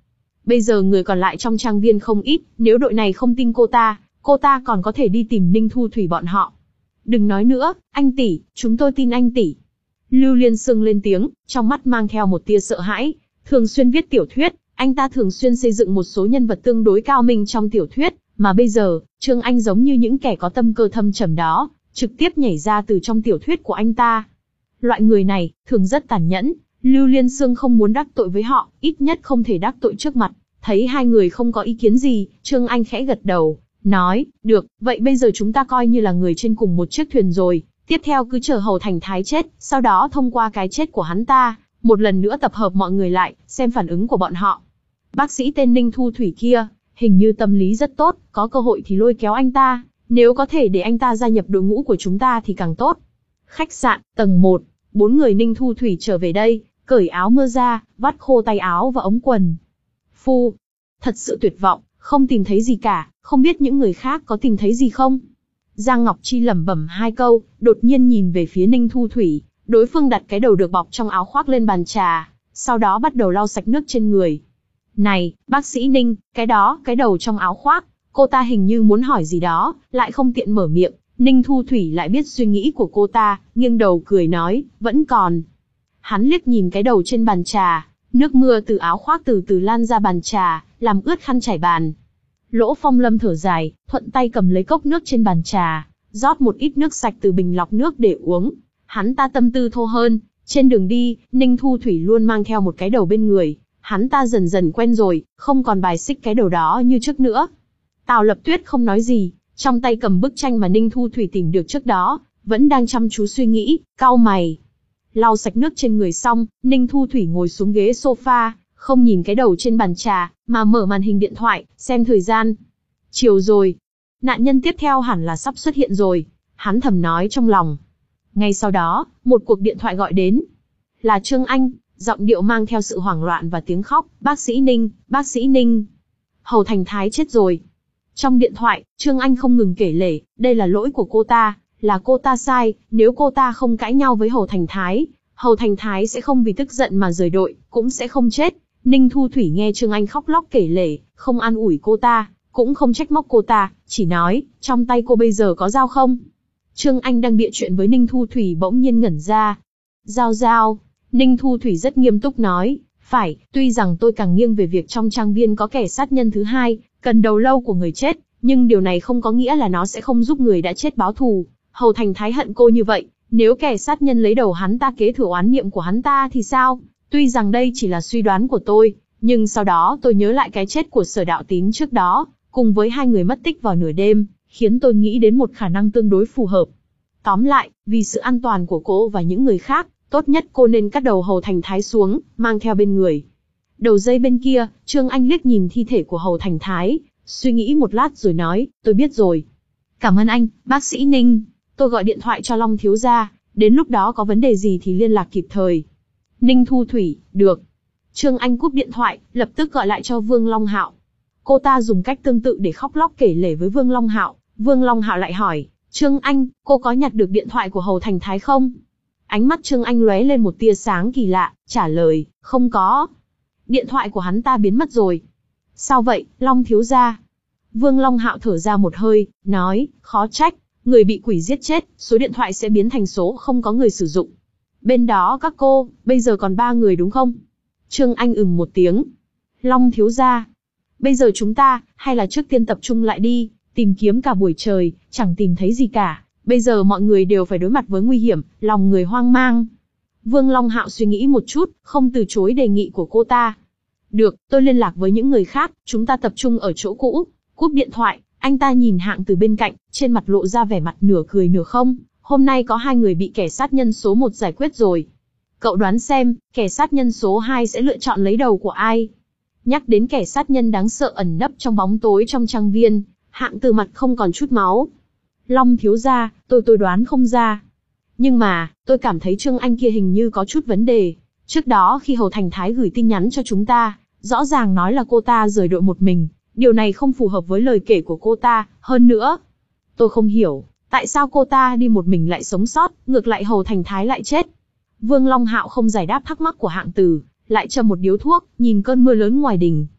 Bây giờ người còn lại trong trang viên không ít, nếu đội này không tin cô ta, cô ta còn có thể đi tìm Ninh Thu Thủy bọn họ. Đừng nói nữa, anh tỷ, chúng tôi tin anh tỷ. Lưu Liên Sương lên tiếng, trong mắt mang theo một tia sợ hãi. Thường xuyên viết tiểu thuyết, anh ta thường xuyên xây dựng một số nhân vật tương đối cao minh trong tiểu thuyết, mà bây giờ, Trương Anh giống như những kẻ có tâm cơ thâm trầm đó, trực tiếp nhảy ra từ trong tiểu thuyết của anh ta. Loại người này, thường rất tàn nhẫn, Lưu Liên Sương không muốn đắc tội với họ, ít nhất không thể đắc tội trước mặt. Thấy hai người không có ý kiến gì, Trương Anh khẽ gật đầu, nói, được, vậy bây giờ chúng ta coi như là người trên cùng một chiếc thuyền rồi, tiếp theo cứ chờ Hầu Thành Thái chết, sau đó thông qua cái chết của hắn ta, một lần nữa tập hợp mọi người lại, xem phản ứng của bọn họ. Bác sĩ tên Ninh Thu Thủy kia, hình như tâm lý rất tốt, có cơ hội thì lôi kéo anh ta, nếu có thể để anh ta gia nhập đội ngũ của chúng ta thì càng tốt. Khách sạn, tầng một, bốn người Ninh Thu Thủy trở về đây, cởi áo mưa ra, vắt khô tay áo và ống quần. Phu, thật sự tuyệt vọng, không tìm thấy gì cả, không biết những người khác có tìm thấy gì không? Giang Ngọc Chi lẩm bẩm hai câu, đột nhiên nhìn về phía Ninh Thu Thủy, đối phương đặt cái đầu được bọc trong áo khoác lên bàn trà, sau đó bắt đầu lau sạch nước trên người. Này, bác sĩ Ninh, cái đó, cái đầu trong áo khoác, cô ta hình như muốn hỏi gì đó, lại không tiện mở miệng. Ninh Thu Thủy lại biết suy nghĩ của cô ta, nghiêng đầu cười nói, vẫn còn. Hắn liếc nhìn cái đầu trên bàn trà, nước mưa từ áo khoác từ từ lan ra bàn trà, làm ướt khăn trải bàn. Lỗ Phong Lâm thở dài, thuận tay cầm lấy cốc nước trên bàn trà, rót một ít nước sạch từ bình lọc nước để uống. Hắn ta tâm tư thô hơn, trên đường đi, Ninh Thu Thủy luôn mang theo một cái đầu bên người. Hắn ta dần dần quen rồi, không còn bài xích cái đầu đó như trước nữa. Tào Lập Tuyết không nói gì, trong tay cầm bức tranh mà Ninh Thu Thủy tìm được trước đó, vẫn đang chăm chú suy nghĩ, cau mày. Lau sạch nước trên người xong, Ninh Thu Thủy ngồi xuống ghế sofa, không nhìn cái đầu trên bàn trà, mà mở màn hình điện thoại, xem thời gian. Chiều rồi. Nạn nhân tiếp theo hẳn là sắp xuất hiện rồi. Hắn thầm nói trong lòng. Ngay sau đó, một cuộc điện thoại gọi đến. Là Trương Anh, giọng điệu mang theo sự hoảng loạn và tiếng khóc. Bác sĩ Ninh, bác sĩ Ninh. Hầu Thành Thái chết rồi. Trong điện thoại, Trương Anh không ngừng kể lể, đây là lỗi của cô ta, là cô ta sai, nếu cô ta không cãi nhau với Hầu Thành Thái, Hầu Thành Thái sẽ không vì tức giận mà rời đội, cũng sẽ không chết. Ninh Thu Thủy nghe Trương Anh khóc lóc kể lể, không an ủi cô ta, cũng không trách móc cô ta, chỉ nói, trong tay cô bây giờ có dao không? Trương Anh đang bịa chuyện với Ninh Thu Thủy bỗng nhiên ngẩn ra. Dao dao, Ninh Thu Thủy rất nghiêm túc nói, phải, tuy rằng tôi càng nghiêng về việc trong trang viên có kẻ sát nhân thứ hai, cần đầu lâu của người chết, nhưng điều này không có nghĩa là nó sẽ không giúp người đã chết báo thù. Hầu Thành Thái hận cô như vậy, nếu kẻ sát nhân lấy đầu hắn ta kế thừa oán niệm của hắn ta thì sao? Tuy rằng đây chỉ là suy đoán của tôi, nhưng sau đó tôi nhớ lại cái chết của Sở Đạo Tín trước đó, cùng với hai người mất tích vào nửa đêm, khiến tôi nghĩ đến một khả năng tương đối phù hợp. Tóm lại, vì sự an toàn của cô và những người khác, tốt nhất cô nên cắt đầu Hầu Thành Thái xuống, mang theo bên người. Đầu dây bên kia, Trương Anh liếc nhìn thi thể của Hầu Thành Thái, suy nghĩ một lát rồi nói, tôi biết rồi. Cảm ơn anh, bác sĩ Ninh. Tôi gọi điện thoại cho Long thiếu gia, đến lúc đó có vấn đề gì thì liên lạc kịp thời. Ninh Thu Thủy, được. Trương Anh cúp điện thoại, lập tức gọi lại cho Vương Long Hạo. Cô ta dùng cách tương tự để khóc lóc kể lể với Vương Long Hạo. Vương Long Hạo lại hỏi, Trương Anh, cô có nhặt được điện thoại của Hầu Thành Thái không? Ánh mắt Trương Anh lóe lên một tia sáng kỳ lạ, trả lời, không có. Điện thoại của hắn ta biến mất rồi. Sao vậy, Long thiếu gia? Vương Long Hạo thở ra một hơi, nói, khó trách, người bị quỷ giết chết, số điện thoại sẽ biến thành số không có người sử dụng. Bên đó các cô, bây giờ còn ba người đúng không? Trương Anh ừm một tiếng. Long thiếu gia, bây giờ chúng ta, hay là trước tiên tập trung lại đi, tìm kiếm cả buổi trời, chẳng tìm thấy gì cả. Bây giờ mọi người đều phải đối mặt với nguy hiểm, lòng người hoang mang. Vương Long Hạo suy nghĩ một chút, không từ chối đề nghị của cô ta. Được, tôi liên lạc với những người khác, chúng ta tập trung ở chỗ cũ. Cúp điện thoại, anh ta nhìn Hạng Từ bên cạnh, trên mặt lộ ra vẻ mặt nửa cười nửa không. Hôm nay có hai người bị kẻ sát nhân số một giải quyết rồi. Cậu đoán xem, kẻ sát nhân số hai sẽ lựa chọn lấy đầu của ai? Nhắc đến kẻ sát nhân đáng sợ ẩn nấp trong bóng tối trong trang viên, Hạng Từ mặt không còn chút máu. Long thiếu gia, tôi tôi đoán không ra. Nhưng mà, tôi cảm thấy Trương Anh kia hình như có chút vấn đề. Trước đó khi Hầu Thành Thái gửi tin nhắn cho chúng ta, rõ ràng nói là cô ta rời đội một mình. Điều này không phù hợp với lời kể của cô ta, hơn nữa. Tôi không hiểu, tại sao cô ta đi một mình lại sống sót, ngược lại Hầu Thành Thái lại chết. Vương Long Hạo không giải đáp thắc mắc của Hạng Từ, lại châm một điếu thuốc, nhìn cơn mưa lớn ngoài đình.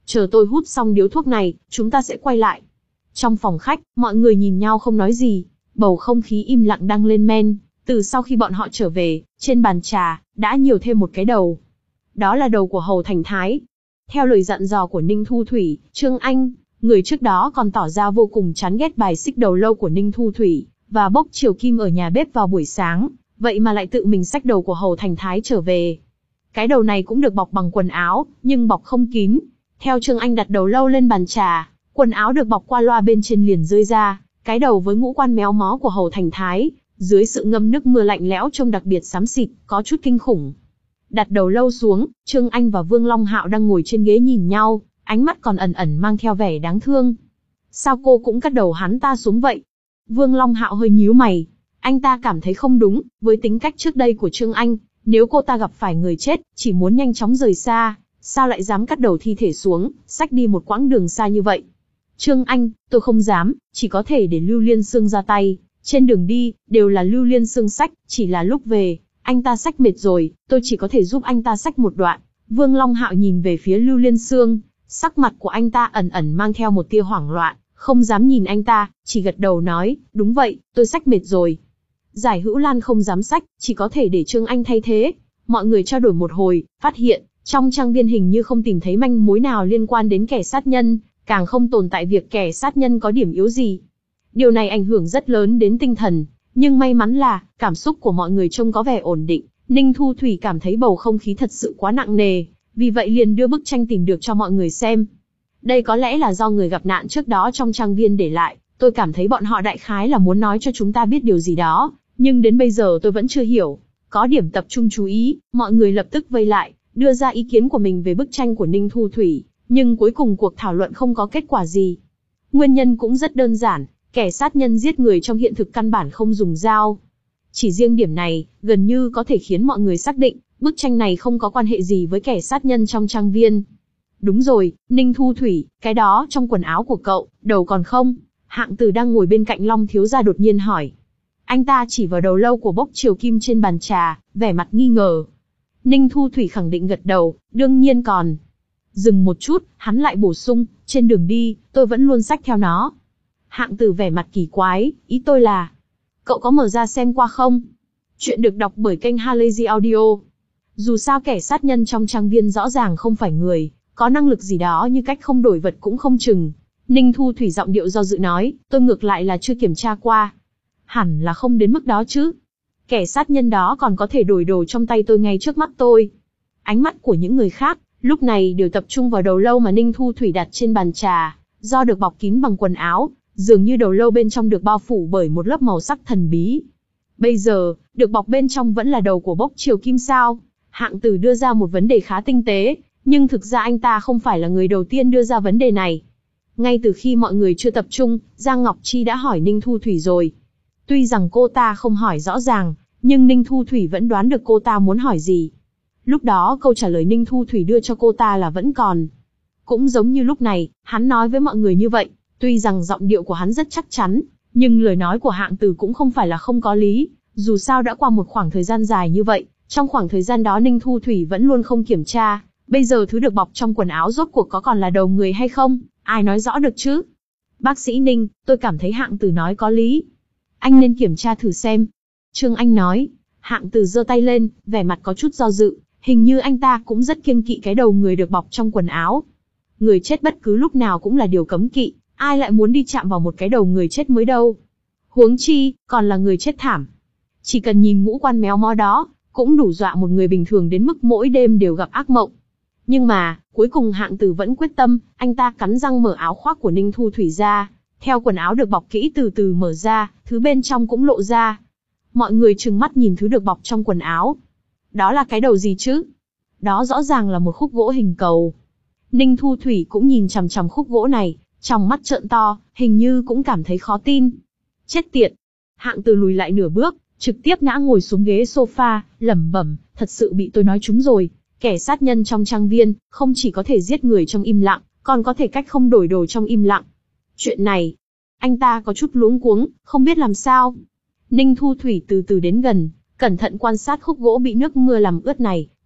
chờ tôi hút xong điếu thuốc này, chúng ta sẽ quay lại. Trong phòng khách, mọi người nhìn nhau không nói gì, bầu không khí im lặng đang lên men. Từ sau khi bọn họ trở về, trên bàn trà, đã nhiều thêm một cái đầu. Đó là đầu của Hầu Thành Thái. Theo lời dặn dò của Ninh Thu Thủy, Trương Anh, người trước đó còn tỏ ra vô cùng chán ghét bài xích đầu lâu của Ninh Thu Thủy, và bốc chiều kim ở nhà bếp vào buổi sáng, vậy mà lại tự mình xách đầu của Hầu Thành Thái trở về. Cái đầu này cũng được bọc bằng quần áo, nhưng bọc không kín. Theo Trương Anh đặt đầu lâu lên bàn trà, quần áo được bọc qua loa bên trên liền rơi ra, cái đầu với ngũ quan méo mó của Hầu Thành Thái, dưới sự ngâm nước mưa lạnh lẽo trông đặc biệt xám xịt, có chút kinh khủng. Đặt đầu lâu xuống, Trương Anh và Vương Long Hạo đang ngồi trên ghế nhìn nhau, ánh mắt còn ẩn ẩn mang theo vẻ đáng thương. Sao cô cũng cắt đầu hắn ta xuống vậy? Vương Long Hạo hơi nhíu mày. Anh ta cảm thấy không đúng, với tính cách trước đây của Trương Anh, nếu cô ta gặp phải người chết, chỉ muốn nhanh chóng rời xa, sao lại dám cắt đầu thi thể xuống, xách đi một quãng đường xa như vậy? Trương Anh, tôi không dám, chỉ có thể để Lưu Liên Sương ra tay. Trên đường đi, đều là Lưu Liên Sương xách, chỉ là lúc về, anh ta xách mệt rồi, tôi chỉ có thể giúp anh ta xách một đoạn. Vương Long Hạo nhìn về phía Lưu Liên Sương, sắc mặt của anh ta ẩn ẩn mang theo một tia hoảng loạn, không dám nhìn anh ta, chỉ gật đầu nói, đúng vậy, tôi xách mệt rồi. Giải Hữu Lan không dám xách, chỉ có thể để Trương Anh thay thế. Mọi người trao đổi một hồi, phát hiện, trong trang viên hình như không tìm thấy manh mối nào liên quan đến kẻ sát nhân, càng không tồn tại việc kẻ sát nhân có điểm yếu gì. Điều này ảnh hưởng rất lớn đến tinh thần, nhưng may mắn là, cảm xúc của mọi người trông có vẻ ổn định. Ninh Thu Thủy cảm thấy bầu không khí thật sự quá nặng nề, vì vậy liền đưa bức tranh tìm được cho mọi người xem. Đây có lẽ là do người gặp nạn trước đó trong trang viên để lại, tôi cảm thấy bọn họ đại khái là muốn nói cho chúng ta biết điều gì đó, nhưng đến bây giờ tôi vẫn chưa hiểu. Có điểm tập trung chú ý, mọi người lập tức vây lại, đưa ra ý kiến của mình về bức tranh của Ninh Thu Thủy, nhưng cuối cùng cuộc thảo luận không có kết quả gì. Nguyên nhân cũng rất đơn giản, kẻ sát nhân giết người trong hiện thực căn bản không dùng dao. Chỉ riêng điểm này, gần như có thể khiến mọi người xác định, bức tranh này không có quan hệ gì với kẻ sát nhân trong trang viên. Đúng rồi, Ninh Thu Thủy, cái đó trong quần áo của cậu, đầu còn không? Hạng Từ đang ngồi bên cạnh Long thiếu gia đột nhiên hỏi. Anh ta chỉ vào đầu lâu của bốc triều kim trên bàn trà, vẻ mặt nghi ngờ. Ninh Thu Thủy khẳng định gật đầu, đương nhiên còn. Dừng một chút, hắn lại bổ sung, trên đường đi, tôi vẫn luôn xách theo nó. Hạng Từ vẻ mặt kỳ quái, ý tôi là, cậu có mở ra xem qua không? Chuyện được đọc bởi kênh Halazy Audio. Dù sao kẻ sát nhân trong trang viên rõ ràng không phải người, có năng lực gì đó như cách không đổi vật cũng không chừng. Ninh Thu Thủy giọng điệu do dự nói, tôi ngược lại là chưa kiểm tra qua. Hẳn là không đến mức đó chứ. Kẻ sát nhân đó còn có thể đổi đồ trong tay tôi ngay trước mắt tôi. Ánh mắt của những người khác, lúc này đều tập trung vào đầu lâu mà Ninh Thu Thủy đặt trên bàn trà. Do được bọc kín bằng quần áo, dường như đầu lâu bên trong được bao phủ bởi một lớp màu sắc thần bí. Bây giờ, được bọc bên trong vẫn là đầu của bốc triều kim sao? Hạng Từ đưa ra một vấn đề khá tinh tế, nhưng thực ra anh ta không phải là người đầu tiên đưa ra vấn đề này. Ngay từ khi mọi người chưa tập trung, Giang Ngọc Chi đã hỏi Ninh Thu Thủy rồi. Tuy rằng cô ta không hỏi rõ ràng, nhưng Ninh Thu Thủy vẫn đoán được cô ta muốn hỏi gì. Lúc đó câu trả lời Ninh Thu Thủy đưa cho cô ta là vẫn còn. Cũng giống như lúc này, hắn nói với mọi người như vậy, tuy rằng giọng điệu của hắn rất chắc chắn, nhưng lời nói của Hạng Từ cũng không phải là không có lý, dù sao đã qua một khoảng thời gian dài như vậy, trong khoảng thời gian đó Ninh Thu Thủy vẫn luôn không kiểm tra, bây giờ thứ được bọc trong quần áo rốt cuộc có còn là đầu người hay không, ai nói rõ được chứ? Bác sĩ Ninh, tôi cảm thấy Hạng Từ nói có lý. Anh nên kiểm tra thử xem. Trương Anh nói. Hạng Từ giơ tay lên, vẻ mặt có chút do dự, hình như anh ta cũng rất kiêng kỵ cái đầu người được bọc trong quần áo. Người chết bất cứ lúc nào cũng là điều cấm kỵ, ai lại muốn đi chạm vào một cái đầu người chết mới đâu. Huống chi, còn là người chết thảm. Chỉ cần nhìn ngũ quan méo mó đó, cũng đủ dọa một người bình thường đến mức mỗi đêm đều gặp ác mộng. Nhưng mà, cuối cùng Hạng Từ vẫn quyết tâm, anh ta cắn răng mở áo khoác của Ninh Thu Thủy ra. Theo quần áo được bọc kỹ từ từ mở ra, thứ bên trong cũng lộ ra. Mọi người trừng mắt nhìn thứ được bọc trong quần áo. Đó là cái đầu gì chứ? Đó rõ ràng là một khúc gỗ hình cầu. Ninh Thu Thủy cũng nhìn chằm chằm khúc gỗ này, trong mắt trợn to, hình như cũng cảm thấy khó tin. Chết tiệt! Hạng Từ lùi lại nửa bước, trực tiếp ngã ngồi xuống ghế sofa, lẩm bẩm, thật sự bị tôi nói trúng rồi. Kẻ sát nhân trong trang viên, không chỉ có thể giết người trong im lặng, còn có thể cách không đổi đồ trong im lặng. Chuyện này, anh ta có chút luống cuống, không biết làm sao. Ninh Thu Thủy từ từ đến gần, cẩn thận quan sát khúc gỗ bị nước mưa làm ướt này,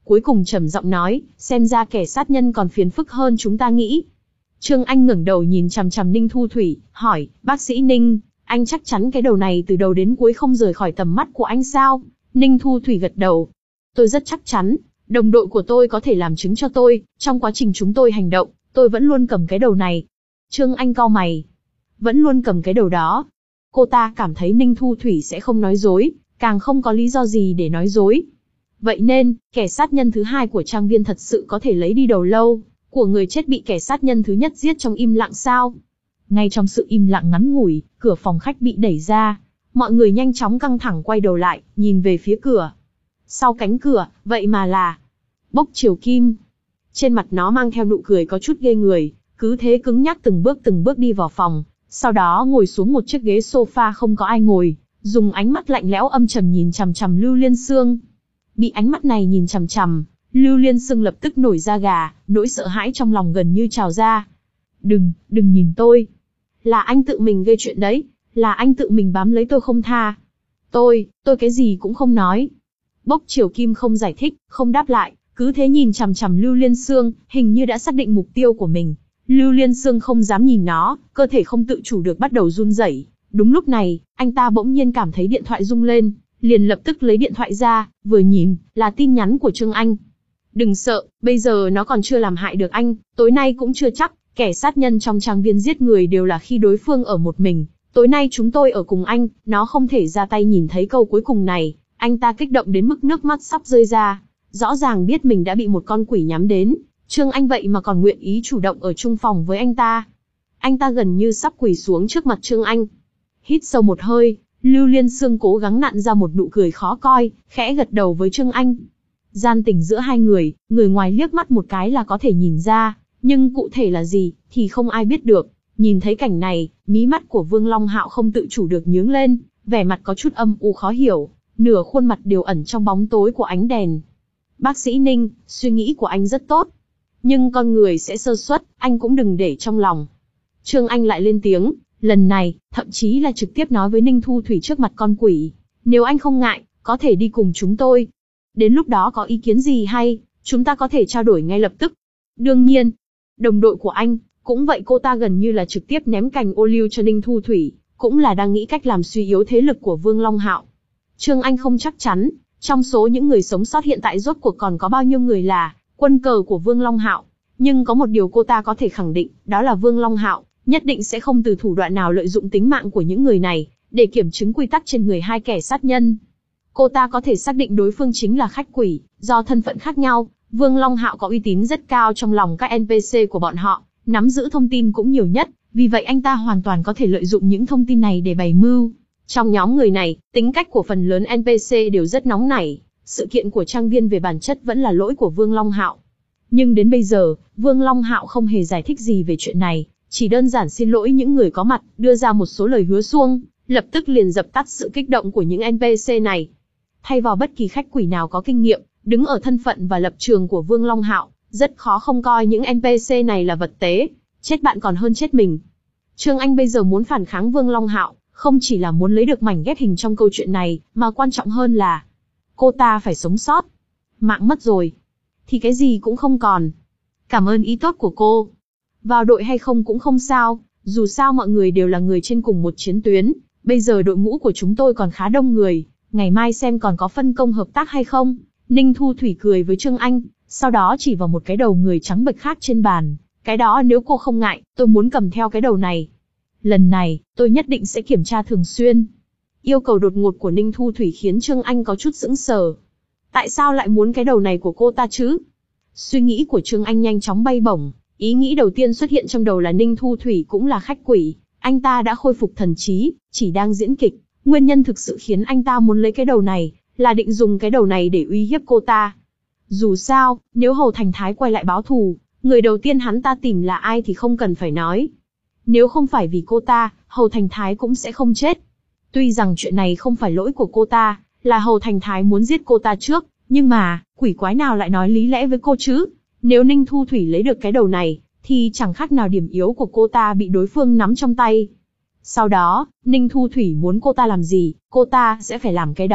cuối cùng trầm giọng nói, xem ra kẻ sát nhân còn phiền phức hơn chúng ta nghĩ. Trương Anh ngẩng đầu nhìn chằm chằm Ninh Thu Thủy, hỏi, bác sĩ Ninh, anh chắc chắn cái đầu này từ đầu đến cuối không rời khỏi tầm mắt của anh sao? Ninh Thu Thủy gật đầu. Tôi rất chắc chắn, đồng đội của tôi có thể làm chứng cho tôi, trong quá trình chúng tôi hành động, tôi vẫn luôn cầm cái đầu này. Trương Anh cau mày. Vẫn luôn cầm cái đầu đó. Cô ta cảm thấy Ninh Thu Thủy sẽ không nói dối, càng không có lý do gì để nói dối. Vậy nên, kẻ sát nhân thứ hai của trang viên thật sự có thể lấy đi đầu lâu của người chết bị kẻ sát nhân thứ nhất giết trong im lặng sao? Ngay trong sự im lặng ngắn ngủi, cửa phòng khách bị đẩy ra. Mọi người nhanh chóng căng thẳng quay đầu lại, nhìn về phía cửa. Sau cánh cửa, vậy mà là Bốc Triều Kim. Trên mặt nó mang theo nụ cười có chút ghê người, cứ thế cứng nhắc từng bước từng bước đi vào phòng, sau đó ngồi xuống một chiếc ghế sofa không có ai ngồi, dùng ánh mắt lạnh lẽo âm trầm nhìn chằm chằm Lưu Liên Sương. Bị ánh mắt này nhìn chằm chằm, Lưu Liên Sương lập tức nổi da gà, nỗi sợ hãi trong lòng gần như trào ra. Đừng, đừng nhìn tôi. Là anh tự mình gây chuyện đấy, là anh tự mình bám lấy tôi không tha. Tôi, tôi cái gì cũng không nói. Bốc Triều Kim không giải thích, không đáp lại, cứ thế nhìn chằm chằm Lưu Liên Sương, hình như đã xác định mục tiêu của mình. Lưu Liên Sương không dám nhìn nó, cơ thể không tự chủ được bắt đầu run rẩy. Đúng lúc này, anh ta bỗng nhiên cảm thấy điện thoại rung lên, liền lập tức lấy điện thoại ra, vừa nhìn, là tin nhắn của Trương Anh. Đừng sợ, bây giờ nó còn chưa làm hại được anh, tối nay cũng chưa chắc, kẻ sát nhân trong trang viên giết người đều là khi đối phương ở một mình. Tối nay chúng tôi ở cùng anh, nó không thể ra tay. Nhìn thấy câu cuối cùng này, anh ta kích động đến mức nước mắt sắp rơi ra. Rõ ràng biết mình đã bị một con quỷ nhắm đến, Trương Anh vậy mà còn nguyện ý chủ động ở chung phòng với anh ta. Anh ta gần như sắp quỳ xuống trước mặt Trương Anh. Hít sâu một hơi, Lưu Liên Sương cố gắng nặn ra một nụ cười khó coi, khẽ gật đầu với Trương Anh. Gian tình giữa hai người, người ngoài liếc mắt một cái là có thể nhìn ra, nhưng cụ thể là gì, thì không ai biết được. Nhìn thấy cảnh này, mí mắt của Vương Long Hạo không tự chủ được nhướng lên, vẻ mặt có chút âm u khó hiểu, nửa khuôn mặt đều ẩn trong bóng tối của ánh đèn. Bác sĩ Ninh, suy nghĩ của anh rất tốt, nhưng con người sẽ sơ suất, anh cũng đừng để trong lòng. Trương Anh lại lên tiếng, lần này, thậm chí là trực tiếp nói với Ninh Thu Thủy trước mặt con quỷ. Nếu anh không ngại, có thể đi cùng chúng tôi. Đến lúc đó có ý kiến gì hay, chúng ta có thể trao đổi ngay lập tức. Đương nhiên, đồng đội của anh, cũng vậy. Cô ta gần như là trực tiếp ném cành ô liu cho Ninh Thu Thủy, cũng là đang nghĩ cách làm suy yếu thế lực của Vương Long Hạo. Trương Anh không chắc chắn, trong số những người sống sót hiện tại rốt cuộc còn có bao nhiêu người là quân cờ của Vương Long Hạo. Nhưng có một điều cô ta có thể khẳng định, đó là Vương Long Hạo nhất định sẽ không từ thủ đoạn nào lợi dụng tính mạng của những người này, để kiểm chứng quy tắc trên người hai kẻ sát nhân. Cô ta có thể xác định đối phương chính là khách quỷ, do thân phận khác nhau, Vương Long Hạo có uy tín rất cao trong lòng các en pê xê của bọn họ, nắm giữ thông tin cũng nhiều nhất, vì vậy anh ta hoàn toàn có thể lợi dụng những thông tin này để bày mưu. Trong nhóm người này, tính cách của phần lớn en pê xê đều rất nóng nảy, sự kiện của trang viên về bản chất vẫn là lỗi của Vương Long Hạo. Nhưng đến bây giờ, Vương Long Hạo không hề giải thích gì về chuyện này, chỉ đơn giản xin lỗi những người có mặt, đưa ra một số lời hứa suông, lập tức liền dập tắt sự kích động của những en pê xê này. Thay vào bất kỳ khách quỷ nào có kinh nghiệm, đứng ở thân phận và lập trường của Vương Long Hạo, rất khó không coi những en pê xê này là vật tế, chết bạn còn hơn chết mình. Trương Anh bây giờ muốn phản kháng Vương Long Hạo, không chỉ là muốn lấy được mảnh ghép hình trong câu chuyện này, mà quan trọng hơn là cô ta phải sống sót. Mạng mất rồi, thì cái gì cũng không còn. Cảm ơn ý tốt của cô. Vào đội hay không cũng không sao, dù sao mọi người đều là người trên cùng một chiến tuyến. Bây giờ đội ngũ của chúng tôi còn khá đông người, ngày mai xem còn có phân công hợp tác hay không. Ninh Thu Thủy cười với Trương Anh, sau đó chỉ vào một cái đầu người trắng bệch khác trên bàn. Cái đó nếu cô không ngại, tôi muốn cầm theo cái đầu này. Lần này, tôi nhất định sẽ kiểm tra thường xuyên. Yêu cầu đột ngột của Ninh Thu Thủy khiến Trương Anh có chút sững sờ. Tại sao lại muốn cái đầu này của cô ta chứ? Suy nghĩ của Trương Anh nhanh chóng bay bổng. Ý nghĩ đầu tiên xuất hiện trong đầu là Ninh Thu Thủy cũng là khách quỷ. Anh ta đã khôi phục thần trí, chỉ đang diễn kịch. Nguyên nhân thực sự khiến anh ta muốn lấy cái đầu này, là định dùng cái đầu này để uy hiếp cô ta. Dù sao, nếu Hầu Thành Thái quay lại báo thù, người đầu tiên hắn ta tìm là ai thì không cần phải nói. Nếu không phải vì cô ta, Hầu Thành Thái cũng sẽ không chết. Tuy rằng chuyện này không phải lỗi của cô ta, là Hầu Thành Thái muốn giết cô ta trước, nhưng mà, quỷ quái nào lại nói lý lẽ với cô chứ? Nếu Ninh Thu Thủy lấy được cái đầu này, thì chẳng khác nào điểm yếu của cô ta bị đối phương nắm trong tay. Sau đó, Ninh Thu Thủy muốn cô ta làm gì, cô ta sẽ phải làm cái đó.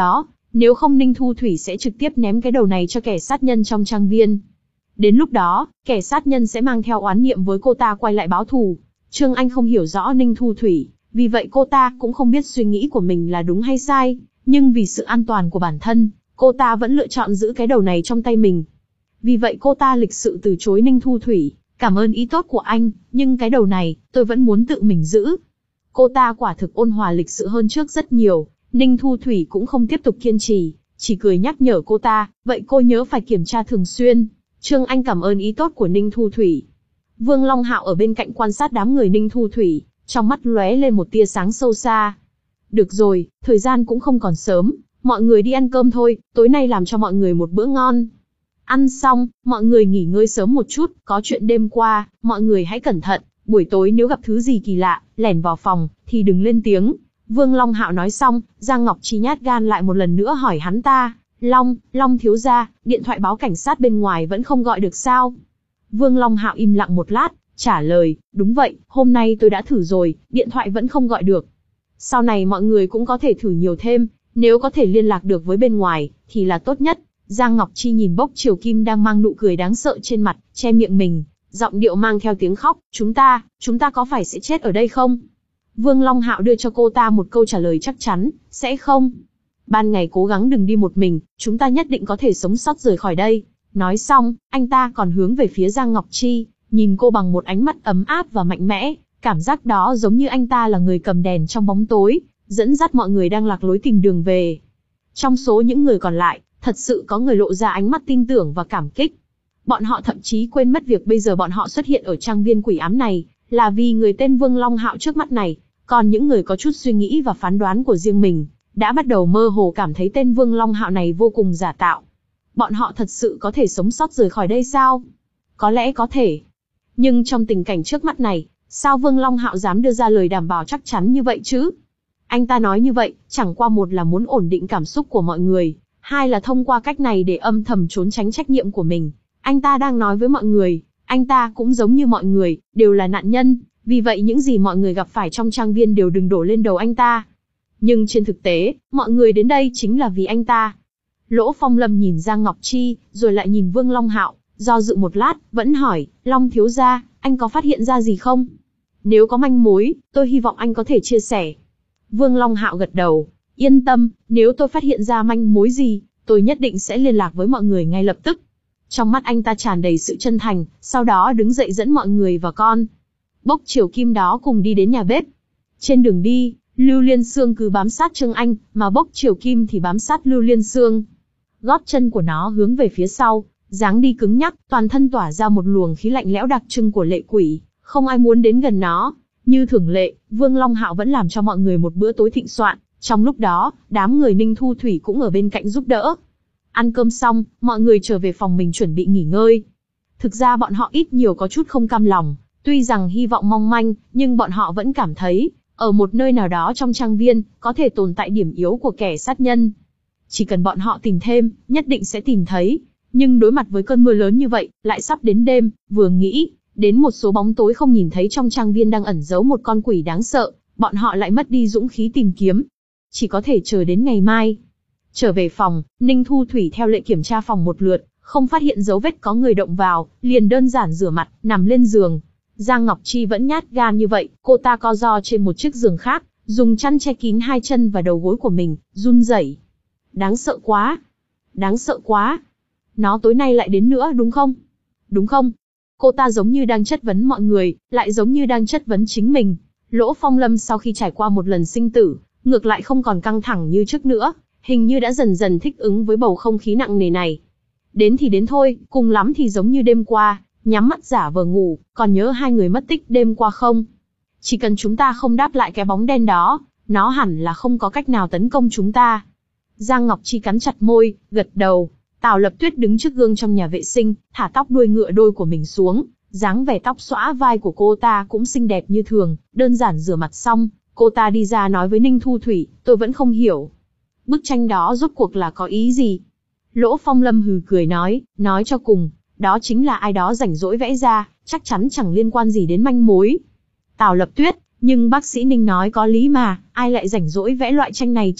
Nếu không Ninh Thu Thủy sẽ trực tiếp ném cái đầu này cho kẻ sát nhân trong trang viên. Đến lúc đó, kẻ sát nhân sẽ mang theo oán niệm với cô ta quay lại báo thù. Trương Anh không hiểu rõ Ninh Thu Thủy, vì vậy cô ta cũng không biết suy nghĩ của mình là đúng hay sai, nhưng vì sự an toàn của bản thân, cô ta vẫn lựa chọn giữ cái đầu này trong tay mình. Vì vậy cô ta lịch sự từ chối Ninh Thu Thủy, cảm ơn ý tốt của anh, nhưng cái đầu này, tôi vẫn muốn tự mình giữ. Cô ta quả thực ôn hòa lịch sự hơn trước rất nhiều, Ninh Thu Thủy cũng không tiếp tục kiên trì, chỉ cười nhắc nhở cô ta, vậy cô nhớ phải kiểm tra thường xuyên. Trương Anh cảm ơn ý tốt của Ninh Thu Thủy. Vương Long Hạo ở bên cạnh quan sát đám người Ninh Thu Thủy, trong mắt lóe lên một tia sáng sâu xa. Được rồi, thời gian cũng không còn sớm, mọi người đi ăn cơm thôi, tối nay làm cho mọi người một bữa ngon. Ăn xong, mọi người nghỉ ngơi sớm một chút, có chuyện đêm qua, mọi người hãy cẩn thận, buổi tối nếu gặp thứ gì kỳ lạ, lẻn vào phòng, thì đừng lên tiếng. Vương Long Hạo nói xong, Giang Ngọc Chi nhát gan lại một lần nữa hỏi hắn ta, Long, Long thiếu gia, điện thoại báo cảnh sát bên ngoài vẫn không gọi được sao? Vương Long Hạo im lặng một lát, trả lời, đúng vậy, hôm nay tôi đã thử rồi, điện thoại vẫn không gọi được. Sau này mọi người cũng có thể thử nhiều thêm, nếu có thể liên lạc được với bên ngoài, thì là tốt nhất. Giang Ngọc Chi nhìn Bốc Triều Kim đang mang nụ cười đáng sợ trên mặt, che miệng mình, giọng điệu mang theo tiếng khóc, chúng ta, chúng ta có phải sẽ chết ở đây không? Vương Long Hạo đưa cho cô ta một câu trả lời chắc chắn, sẽ không. Ban ngày cố gắng đừng đi một mình, chúng ta nhất định có thể sống sót rời khỏi đây. Nói xong, anh ta còn hướng về phía Giang Ngọc Chi, nhìn cô bằng một ánh mắt ấm áp và mạnh mẽ, cảm giác đó giống như anh ta là người cầm đèn trong bóng tối, dẫn dắt mọi người đang lạc lối tìm đường về. Trong số những người còn lại, thật sự có người lộ ra ánh mắt tin tưởng và cảm kích. Bọn họ thậm chí quên mất việc bây giờ bọn họ xuất hiện ở trang viên quỷ ám này, là vì người tên Vương Long Hạo trước mắt này, còn những người có chút suy nghĩ và phán đoán của riêng mình, đã bắt đầu mơ hồ cảm thấy tên Vương Long Hạo này vô cùng giả tạo. Bọn họ thật sự có thể sống sót rời khỏi đây sao? Có lẽ có thể. Nhưng trong tình cảnh trước mắt này, sao Vương Long Hạo dám đưa ra lời đảm bảo chắc chắn như vậy chứ? Anh ta nói như vậy, chẳng qua một là muốn ổn định cảm xúc của mọi người, hai là thông qua cách này để âm thầm trốn tránh trách nhiệm của mình. Anh ta đang nói với mọi người, anh ta cũng giống như mọi người, đều là nạn nhân, vì vậy những gì mọi người gặp phải trong trang viên đều đừng đổ lên đầu anh ta. Nhưng trên thực tế, mọi người đến đây chính là vì anh ta. Lỗ Phong Lâm nhìn Giang Ngọc Chi, rồi lại nhìn Vương Long Hạo, do dự một lát, vẫn hỏi, Long thiếu gia, anh có phát hiện ra gì không? Nếu có manh mối, tôi hy vọng anh có thể chia sẻ. Vương Long Hạo gật đầu, yên tâm, nếu tôi phát hiện ra manh mối gì, tôi nhất định sẽ liên lạc với mọi người ngay lập tức. Trong mắt anh ta tràn đầy sự chân thành, sau đó đứng dậy dẫn mọi người và con Bốc Triều Kim đó cùng đi đến nhà bếp. Trên đường đi, Lưu Liên Sương cứ bám sát Trương Anh, mà Bốc Triều Kim thì bám sát Lưu Liên Sương. Gót chân của nó hướng về phía sau, dáng đi cứng nhắc, toàn thân tỏa ra một luồng khí lạnh lẽo đặc trưng của lệ quỷ, không ai muốn đến gần nó. Như thường lệ, Vương Long Hạo vẫn làm cho mọi người một bữa tối thịnh soạn, trong lúc đó, đám người Ninh Thu Thủy cũng ở bên cạnh giúp đỡ. Ăn cơm xong, mọi người trở về phòng mình chuẩn bị nghỉ ngơi. Thực ra bọn họ ít nhiều có chút không cam lòng, tuy rằng hy vọng mong manh, nhưng bọn họ vẫn cảm thấy, ở một nơi nào đó trong trang viên, có thể tồn tại điểm yếu của kẻ sát nhân. Chỉ cần bọn họ tìm thêm, nhất định sẽ tìm thấy. Nhưng đối mặt với cơn mưa lớn như vậy, lại sắp đến đêm, vừa nghĩ đến một số bóng tối không nhìn thấy trong trang viên đang ẩn giấu một con quỷ đáng sợ, bọn họ lại mất đi dũng khí tìm kiếm. Chỉ có thể chờ đến ngày mai. Trở về phòng, Ninh Thu Thủy theo lệ kiểm tra phòng một lượt, không phát hiện dấu vết có người động vào, liền đơn giản rửa mặt, nằm lên giường. Giang Ngọc Chi vẫn nhát gan như vậy, cô ta co ro trên một chiếc giường khác, dùng chăn che kín hai chân và đầu gối của mình, run rẩy. Đáng sợ quá, đáng sợ quá. Nó tối nay lại đến nữa đúng không? Đúng không? Cô ta giống như đang chất vấn mọi người, lại giống như đang chất vấn chính mình. Lỗ Phong Lâm sau khi trải qua một lần sinh tử, ngược lại không còn căng thẳng như trước nữa, hình như đã dần dần thích ứng với bầu không khí nặng nề này. Đến thì đến thôi, cùng lắm thì giống như đêm qua, nhắm mắt giả vờ ngủ, còn nhớ hai người mất tích đêm qua không? Chỉ cần chúng ta không đáp lại cái bóng đen đó, nó hẳn là không có cách nào tấn công chúng ta. Giang Ngọc Chi cắn chặt môi, gật đầu. Tào Lập Tuyết đứng trước gương trong nhà vệ sinh, thả tóc đuôi ngựa đôi của mình xuống, dáng vẻ tóc xõa vai của cô ta cũng xinh đẹp như thường, đơn giản rửa mặt xong, cô ta đi ra nói với Ninh Thu Thủy, tôi vẫn không hiểu. Bức tranh đó rốt cuộc là có ý gì? Lỗ Phong Lâm hừ cười nói, nói cho cùng, đó chính là ai đó rảnh rỗi vẽ ra, chắc chắn chẳng liên quan gì đến manh mối. Tào Lập Tuyết, nhưng bác sĩ Ninh nói có lý mà, ai lại rảnh rỗi vẽ loại tranh này chứ?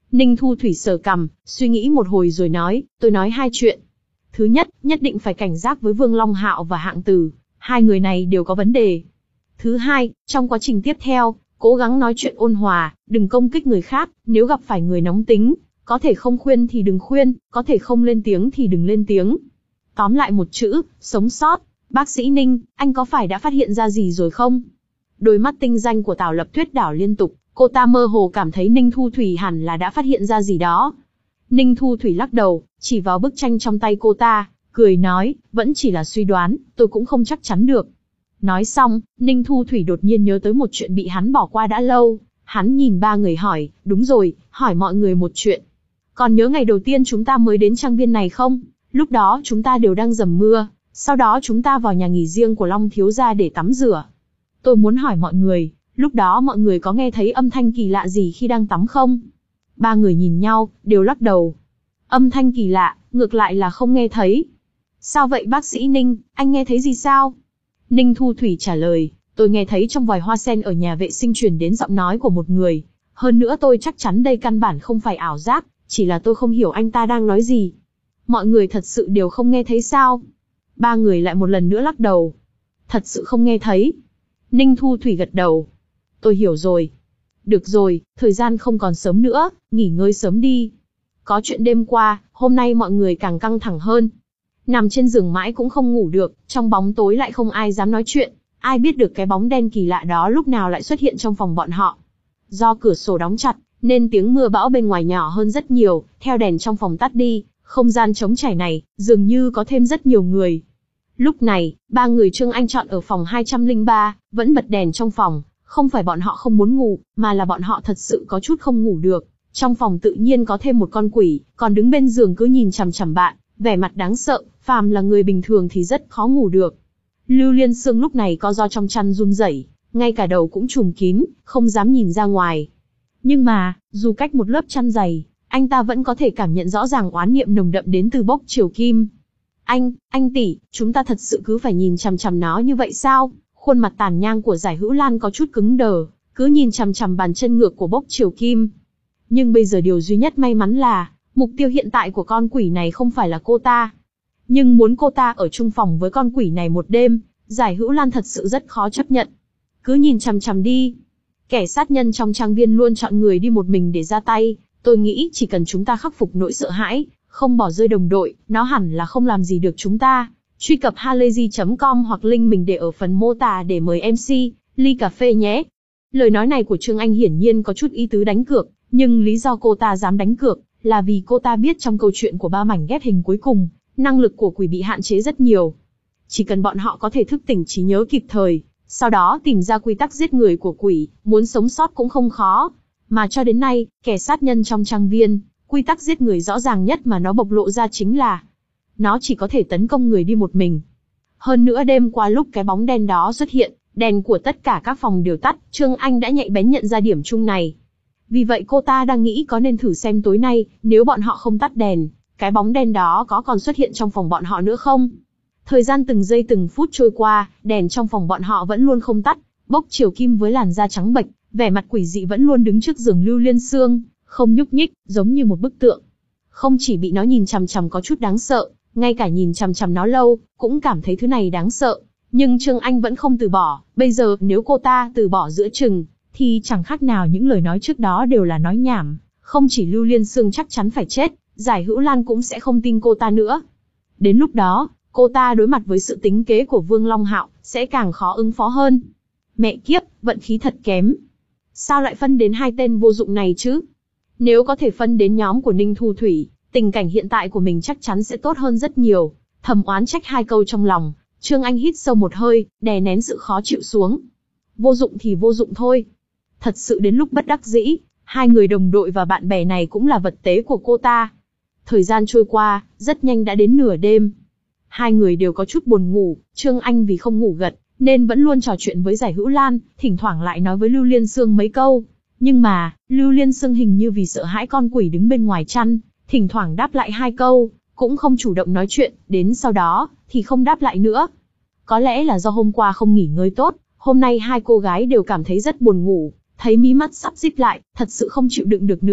Ninh Thu Thủy sờ cằm, suy nghĩ một hồi rồi nói, tôi nói hai chuyện. Thứ nhất, nhất định phải cảnh giác với Vương Long Hạo và Hạng Từ, hai người này đều có vấn đề. Thứ hai, trong quá trình tiếp theo, cố gắng nói chuyện ôn hòa, đừng công kích người khác, nếu gặp phải người nóng tính, có thể không khuyên thì đừng khuyên, có thể không lên tiếng thì đừng lên tiếng. Tóm lại một chữ, sống sót. Bác sĩ Ninh, anh có phải đã phát hiện ra gì rồi không? Đôi mắt tinh danh của Tào Lập Tuyết đảo liên tục, cô ta mơ hồ cảm thấy Ninh Thu Thủy hẳn là đã phát hiện ra gì đó. Ninh Thu Thủy lắc đầu, chỉ vào bức tranh trong tay cô ta, cười nói, vẫn chỉ là suy đoán, tôi cũng không chắc chắn được. Nói xong, Ninh Thu Thủy đột nhiên nhớ tới một chuyện bị hắn bỏ qua đã lâu. Hắn nhìn ba người hỏi, đúng rồi, hỏi mọi người một chuyện. Còn nhớ ngày đầu tiên chúng ta mới đến trang viên này không? Lúc đó chúng ta đều đang dầm mưa, sau đó chúng ta vào nhà nghỉ riêng của Long thiếu gia để tắm rửa. Tôi muốn hỏi mọi người, lúc đó mọi người có nghe thấy âm thanh kỳ lạ gì khi đang tắm không? Ba người nhìn nhau, đều lắc đầu. Âm thanh kỳ lạ, ngược lại là không nghe thấy. Sao vậy bác sĩ Ninh, anh nghe thấy gì sao? Ninh Thu Thủy trả lời, tôi nghe thấy trong vòi hoa sen ở nhà vệ sinh truyền đến giọng nói của một người. Hơn nữa tôi chắc chắn đây căn bản không phải ảo giác, chỉ là tôi không hiểu anh ta đang nói gì. Mọi người thật sự đều không nghe thấy sao? Ba người lại một lần nữa lắc đầu. Thật sự không nghe thấy. Ninh Thu Thủy gật đầu. Tôi hiểu rồi. Được rồi, thời gian không còn sớm nữa, nghỉ ngơi sớm đi. Có chuyện đêm qua, hôm nay mọi người càng căng thẳng hơn. Nằm trên giường mãi cũng không ngủ được, trong bóng tối lại không ai dám nói chuyện. Ai biết được cái bóng đen kỳ lạ đó lúc nào lại xuất hiện trong phòng bọn họ. Do cửa sổ đóng chặt, nên tiếng mưa bão bên ngoài nhỏ hơn rất nhiều, theo đèn trong phòng tắt đi, không gian trống trải này, dường như có thêm rất nhiều người. Lúc này, ba người Trương Anh chọn ở phòng hai trăm lẻ ba, vẫn bật đèn trong phòng, không phải bọn họ không muốn ngủ, mà là bọn họ thật sự có chút không ngủ được. Trong phòng tự nhiên có thêm một con quỷ, còn đứng bên giường cứ nhìn chằm chằm bạn, vẻ mặt đáng sợ, phàm là người bình thường thì rất khó ngủ được. Lưu Liên Sương lúc này co ro trong chăn run rẩy, ngay cả đầu cũng trùm kín, không dám nhìn ra ngoài. Nhưng mà, dù cách một lớp chăn dày, anh ta vẫn có thể cảm nhận rõ ràng oán niệm nồng đậm đến từ Bốc Triều Kim. Anh, anh tỷ, chúng ta thật sự cứ phải nhìn chằm chằm nó như vậy sao? Khuôn mặt tàn nhang của Giải Hữu Lan có chút cứng đờ, cứ nhìn chằm chằm bàn chân ngược của Bốc Triều Kim. Nhưng bây giờ điều duy nhất may mắn là, mục tiêu hiện tại của con quỷ này không phải là cô ta. Nhưng muốn cô ta ở chung phòng với con quỷ này một đêm, Giải Hữu Lan thật sự rất khó chấp nhận. Cứ nhìn chằm chằm đi. Kẻ sát nhân trong trang viên luôn chọn người đi một mình để ra tay, tôi nghĩ chỉ cần chúng ta khắc phục nỗi sợ hãi, không bỏ rơi đồng đội, nó hẳn là không làm gì được chúng ta. Truy cập halayzi chấm com hoặc link mình để ở phần mô tả để mời em xê, ly cà phê nhé. Lời nói này của Trương Anh hiển nhiên có chút ý tứ đánh cược, nhưng lý do cô ta dám đánh cược, là vì cô ta biết trong câu chuyện của ba mảnh ghép hình cuối cùng, năng lực của quỷ bị hạn chế rất nhiều. Chỉ cần bọn họ có thể thức tỉnh trí nhớ kịp thời, sau đó tìm ra quy tắc giết người của quỷ, muốn sống sót cũng không khó. Mà cho đến nay, kẻ sát nhân trong trang viên, quy tắc giết người rõ ràng nhất mà nó bộc lộ ra chính là nó chỉ có thể tấn công người đi một mình. Hơn nữa đêm qua lúc cái bóng đen đó xuất hiện, đèn của tất cả các phòng đều tắt, Trương Anh đã nhạy bén nhận ra điểm chung này. Vì vậy cô ta đang nghĩ có nên thử xem tối nay, nếu bọn họ không tắt đèn, cái bóng đen đó có còn xuất hiện trong phòng bọn họ nữa không? Thời gian từng giây từng phút trôi qua, đèn trong phòng bọn họ vẫn luôn không tắt. Bốc Triều Kim với làn da trắng bệch, vẻ mặt quỷ dị vẫn luôn đứng trước giường Lưu Liên Sương, không nhúc nhích, giống như một bức tượng. Không chỉ bị nó nhìn chằm chằm có chút đáng sợ, ngay cả nhìn chằm chằm nó lâu, cũng cảm thấy thứ này đáng sợ. Nhưng Trương Anh vẫn không từ bỏ, bây giờ nếu cô ta từ bỏ giữa chừng, thì chẳng khác nào những lời nói trước đó đều là nói nhảm. Không chỉ Lưu Liên Sương chắc chắn phải chết, Giải Hữu Lan cũng sẽ không tin cô ta nữa. Đến lúc đó, cô ta đối mặt với sự tính kế của Vương Long Hạo, sẽ càng khó ứng phó hơn. Mẹ kiếp, vận khí thật kém. Sao lại phân đến hai tên vô dụng này chứ? Nếu có thể phân đến nhóm của Ninh Thu Thủy, tình cảnh hiện tại của mình chắc chắn sẽ tốt hơn rất nhiều. Thầm oán trách hai câu trong lòng, Trương Anh hít sâu một hơi, đè nén sự khó chịu xuống. Vô dụng thì vô dụng thôi. Thật sự đến lúc bất đắc dĩ, hai người đồng đội và bạn bè này cũng là vật tế của cô ta. Thời gian trôi qua, rất nhanh đã đến nửa đêm. Hai người đều có chút buồn ngủ, Trương Anh vì không ngủ gật, nên vẫn luôn trò chuyện với Giải Hữu Lan, thỉnh thoảng lại nói với Lưu Liên Sương mấy câu. Nhưng mà, Lưu Liên Sương hình như vì sợ hãi con quỷ đứng bên ngoài chăn, thỉnh thoảng đáp lại hai câu, cũng không chủ động nói chuyện, đến sau đó, thì không đáp lại nữa. Có lẽ là do hôm qua không nghỉ ngơi tốt, hôm nay hai cô gái đều cảm thấy rất buồn ngủ, thấy mí mắt sắp díp lại, thật sự không chịu đựng được nữa,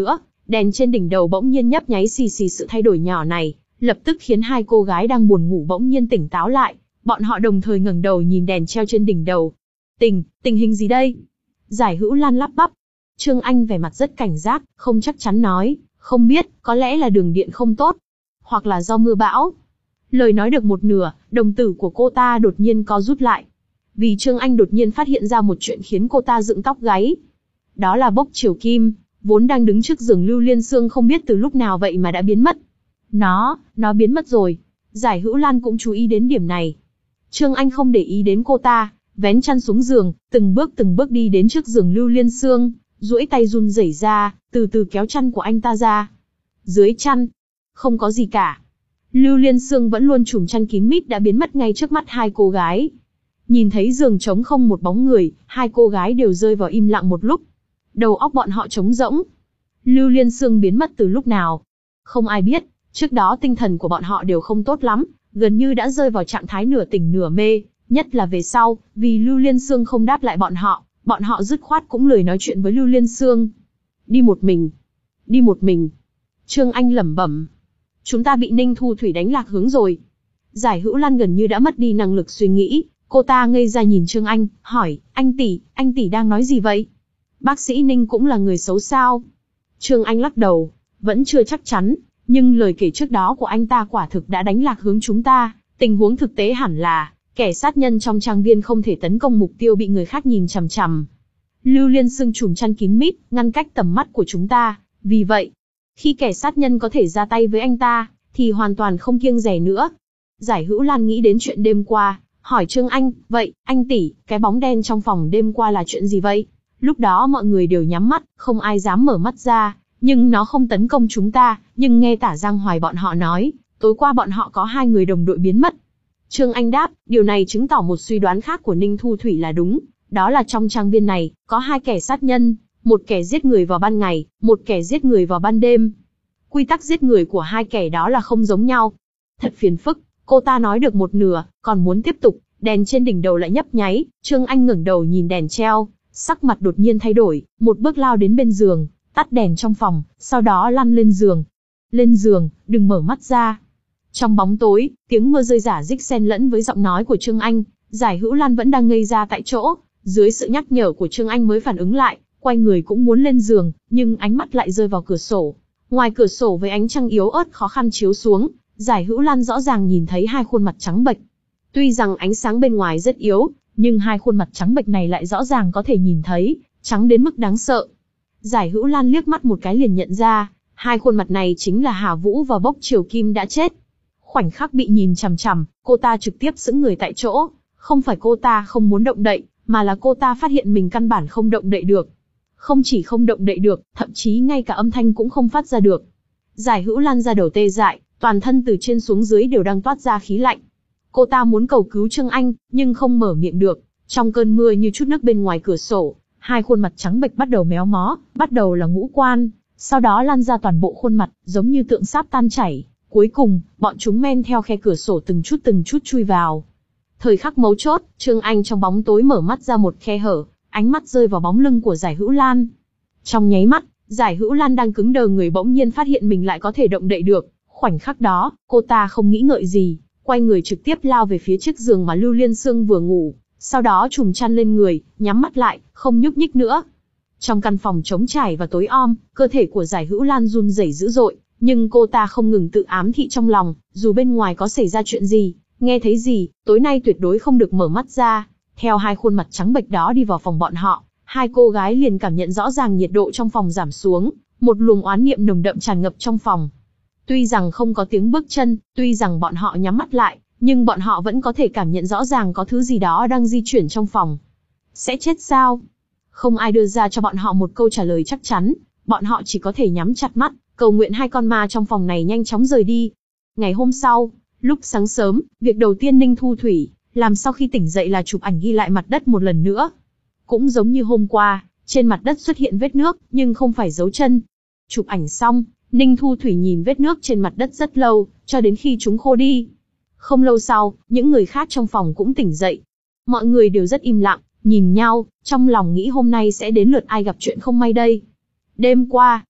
đèn trên đỉnh đầu bỗng nhiên nhấp nháy xì xì. Sự thay đổi nhỏ này, lập tức khiến hai cô gái đang buồn ngủ bỗng nhiên tỉnh táo lại. Bọn họ đồng thời ngẩng đầu nhìn đèn treo trên đỉnh đầu. Tình, tình hình gì đây? Giải Hữu Lan lắp bắp. Trương Anh vẻ mặt rất cảnh giác, không chắc chắn nói, không biết, có lẽ là đường điện không tốt, hoặc là do mưa bão. Lời nói được một nửa, đồng tử của cô ta đột nhiên co rút lại. Vì Trương Anh đột nhiên phát hiện ra một chuyện khiến cô ta dựng tóc gáy. Đó là Bốc Triều Kim, vốn đang đứng trước giường Lưu Liên Sương không biết từ lúc nào vậy mà đã biến mất. Nó, nó biến mất rồi. Giải Hữu Lan cũng chú ý đến điểm này. Trương Anh không để ý đến cô ta, vén chăn xuống giường, từng bước từng bước đi đến trước giường Lưu Liên Sương, duỗi tay run rẩy ra, từ từ kéo chăn của anh ta ra. Dưới chăn, không có gì cả. Lưu Liên Sương vẫn luôn trùm chăn kín mít đã biến mất ngay trước mắt hai cô gái. Nhìn thấy giường trống không một bóng người, hai cô gái đều rơi vào im lặng một lúc. Đầu óc bọn họ trống rỗng. Lưu Liên Sương biến mất từ lúc nào? Không ai biết, trước đó tinh thần của bọn họ đều không tốt lắm, gần như đã rơi vào trạng thái nửa tỉnh nửa mê, nhất là về sau, vì Lưu Liên Sương không đáp lại bọn họ, bọn họ dứt khoát cũng lười nói chuyện với Lưu Liên Sương. Đi một mình. Đi một mình. Trương Anh lẩm bẩm. Chúng ta bị Ninh Thu Thủy đánh lạc hướng rồi. Giải Hữu Lan gần như đã mất đi năng lực suy nghĩ, cô ta ngây ra nhìn Trương Anh, hỏi, anh tỷ, anh tỷ đang nói gì vậy? Bác sĩ Ninh cũng là người xấu sao? Trương Anh lắc đầu, vẫn chưa chắc chắn, nhưng lời kể trước đó của anh ta quả thực đã đánh lạc hướng chúng ta, tình huống thực tế hẳn là, kẻ sát nhân trong trang viên không thể tấn công mục tiêu bị người khác nhìn chằm chằm. Lưu Liên Sương trùm chăn kín mít, ngăn cách tầm mắt của chúng ta, vì vậy, khi kẻ sát nhân có thể ra tay với anh ta, thì hoàn toàn không kiêng dè nữa. Giải Hữu Lan nghĩ đến chuyện đêm qua, hỏi Trương Anh, vậy, anh tỷ, cái bóng đen trong phòng đêm qua là chuyện gì vậy? Lúc đó mọi người đều nhắm mắt, không ai dám mở mắt ra, nhưng nó không tấn công chúng ta, nhưng nghe Tả Giang Hoài bọn họ nói, tối qua bọn họ có hai người đồng đội biến mất. Trương Anh đáp, điều này chứng tỏ một suy đoán khác của Ninh Thu Thủy là đúng, đó là trong trang viên này, có hai kẻ sát nhân, một kẻ giết người vào ban ngày, một kẻ giết người vào ban đêm. Quy tắc giết người của hai kẻ đó là không giống nhau. Thật phiền phức, cô ta nói được một nửa, còn muốn tiếp tục, đèn trên đỉnh đầu lại nhấp nháy, Trương Anh ngẩng đầu nhìn đèn treo, sắc mặt đột nhiên thay đổi, một bước lao đến bên giường, tắt đèn trong phòng, sau đó lăn lên giường. Lên giường, đừng mở mắt ra. Trong bóng tối, tiếng mưa rơi rả rích xen lẫn với giọng nói của Trương Anh, Giải Hữu Lan vẫn đang ngây ra tại chỗ, dưới sự nhắc nhở của Trương Anh mới phản ứng lại, quay người cũng muốn lên giường, nhưng ánh mắt lại rơi vào cửa sổ. Ngoài cửa sổ với ánh trăng yếu ớt khó khăn chiếu xuống, Giải Hữu Lan rõ ràng nhìn thấy hai khuôn mặt trắng bệch. Tuy rằng ánh sáng bên ngoài rất yếu, nhưng hai khuôn mặt trắng bệch này lại rõ ràng có thể nhìn thấy, trắng đến mức đáng sợ. Giải Hữu Lan liếc mắt một cái liền nhận ra, hai khuôn mặt này chính là Hà Vũ và Bốc Triều Kim đã chết. Khoảnh khắc bị nhìn chằm chằm, cô ta trực tiếp sững người tại chỗ, không phải cô ta không muốn động đậy, mà là cô ta phát hiện mình căn bản không động đậy được. Không chỉ không động đậy được, thậm chí ngay cả âm thanh cũng không phát ra được. Giải Hữu Lan ra đầu tê dại, toàn thân từ trên xuống dưới đều đang toát ra khí lạnh. Cô ta muốn cầu cứu Trương Anh, nhưng không mở miệng được. Trong cơn mưa như chút nước bên ngoài cửa sổ, hai khuôn mặt trắng bệch bắt đầu méo mó, bắt đầu là ngũ quan, sau đó lan ra toàn bộ khuôn mặt, giống như tượng sáp tan chảy. Cuối cùng, bọn chúng men theo khe cửa sổ từng chút từng chút chui vào. Thời khắc mấu chốt, Trương Anh trong bóng tối mở mắt ra một khe hở, ánh mắt rơi vào bóng lưng của Giải Hữu Lan. Trong nháy mắt, Giải Hữu Lan đang cứng đờ người bỗng nhiên phát hiện mình lại có thể động đậy được. Khoảnh khắc đó, cô ta không nghĩ ngợi gì, quay người trực tiếp lao về phía chiếc giường mà Lưu Liên Sương vừa ngủ, sau đó trùm chăn lên người, nhắm mắt lại, không nhúc nhích nữa. Trong căn phòng trống trải và tối om, cơ thể của Giải Hữu Lan run rẩy dữ dội, nhưng cô ta không ngừng tự ám thị trong lòng, dù bên ngoài có xảy ra chuyện gì, nghe thấy gì, tối nay tuyệt đối không được mở mắt ra. Theo hai khuôn mặt trắng bệch đó đi vào phòng bọn họ, hai cô gái liền cảm nhận rõ ràng nhiệt độ trong phòng giảm xuống, một luồng oán niệm nồng đậm tràn ngập trong phòng. Tuy rằng không có tiếng bước chân, tuy rằng bọn họ nhắm mắt lại, nhưng bọn họ vẫn có thể cảm nhận rõ ràng có thứ gì đó đang di chuyển trong phòng. Sẽ chết sao? Không ai đưa ra cho bọn họ một câu trả lời chắc chắn, bọn họ chỉ có thể nhắm chặt mắt, cầu nguyện hai con ma trong phòng này nhanh chóng rời đi. Ngày hôm sau, lúc sáng sớm, việc đầu tiên Ninh Thu Thủy làm sau khi tỉnh dậy là chụp ảnh ghi lại mặt đất một lần nữa. Cũng giống như hôm qua, trên mặt đất xuất hiện vết nước, nhưng không phải dấu chân. Chụp ảnh xong, Ninh Thu Thủy nhìn vết nước trên mặt đất rất lâu, cho đến khi chúng khô đi. Không lâu sau, những người khác trong phòng cũng tỉnh dậy. Mọi người đều rất im lặng, nhìn nhau, trong lòng nghĩ hôm nay sẽ đến lượt ai gặp chuyện không may đây. Đêm qua,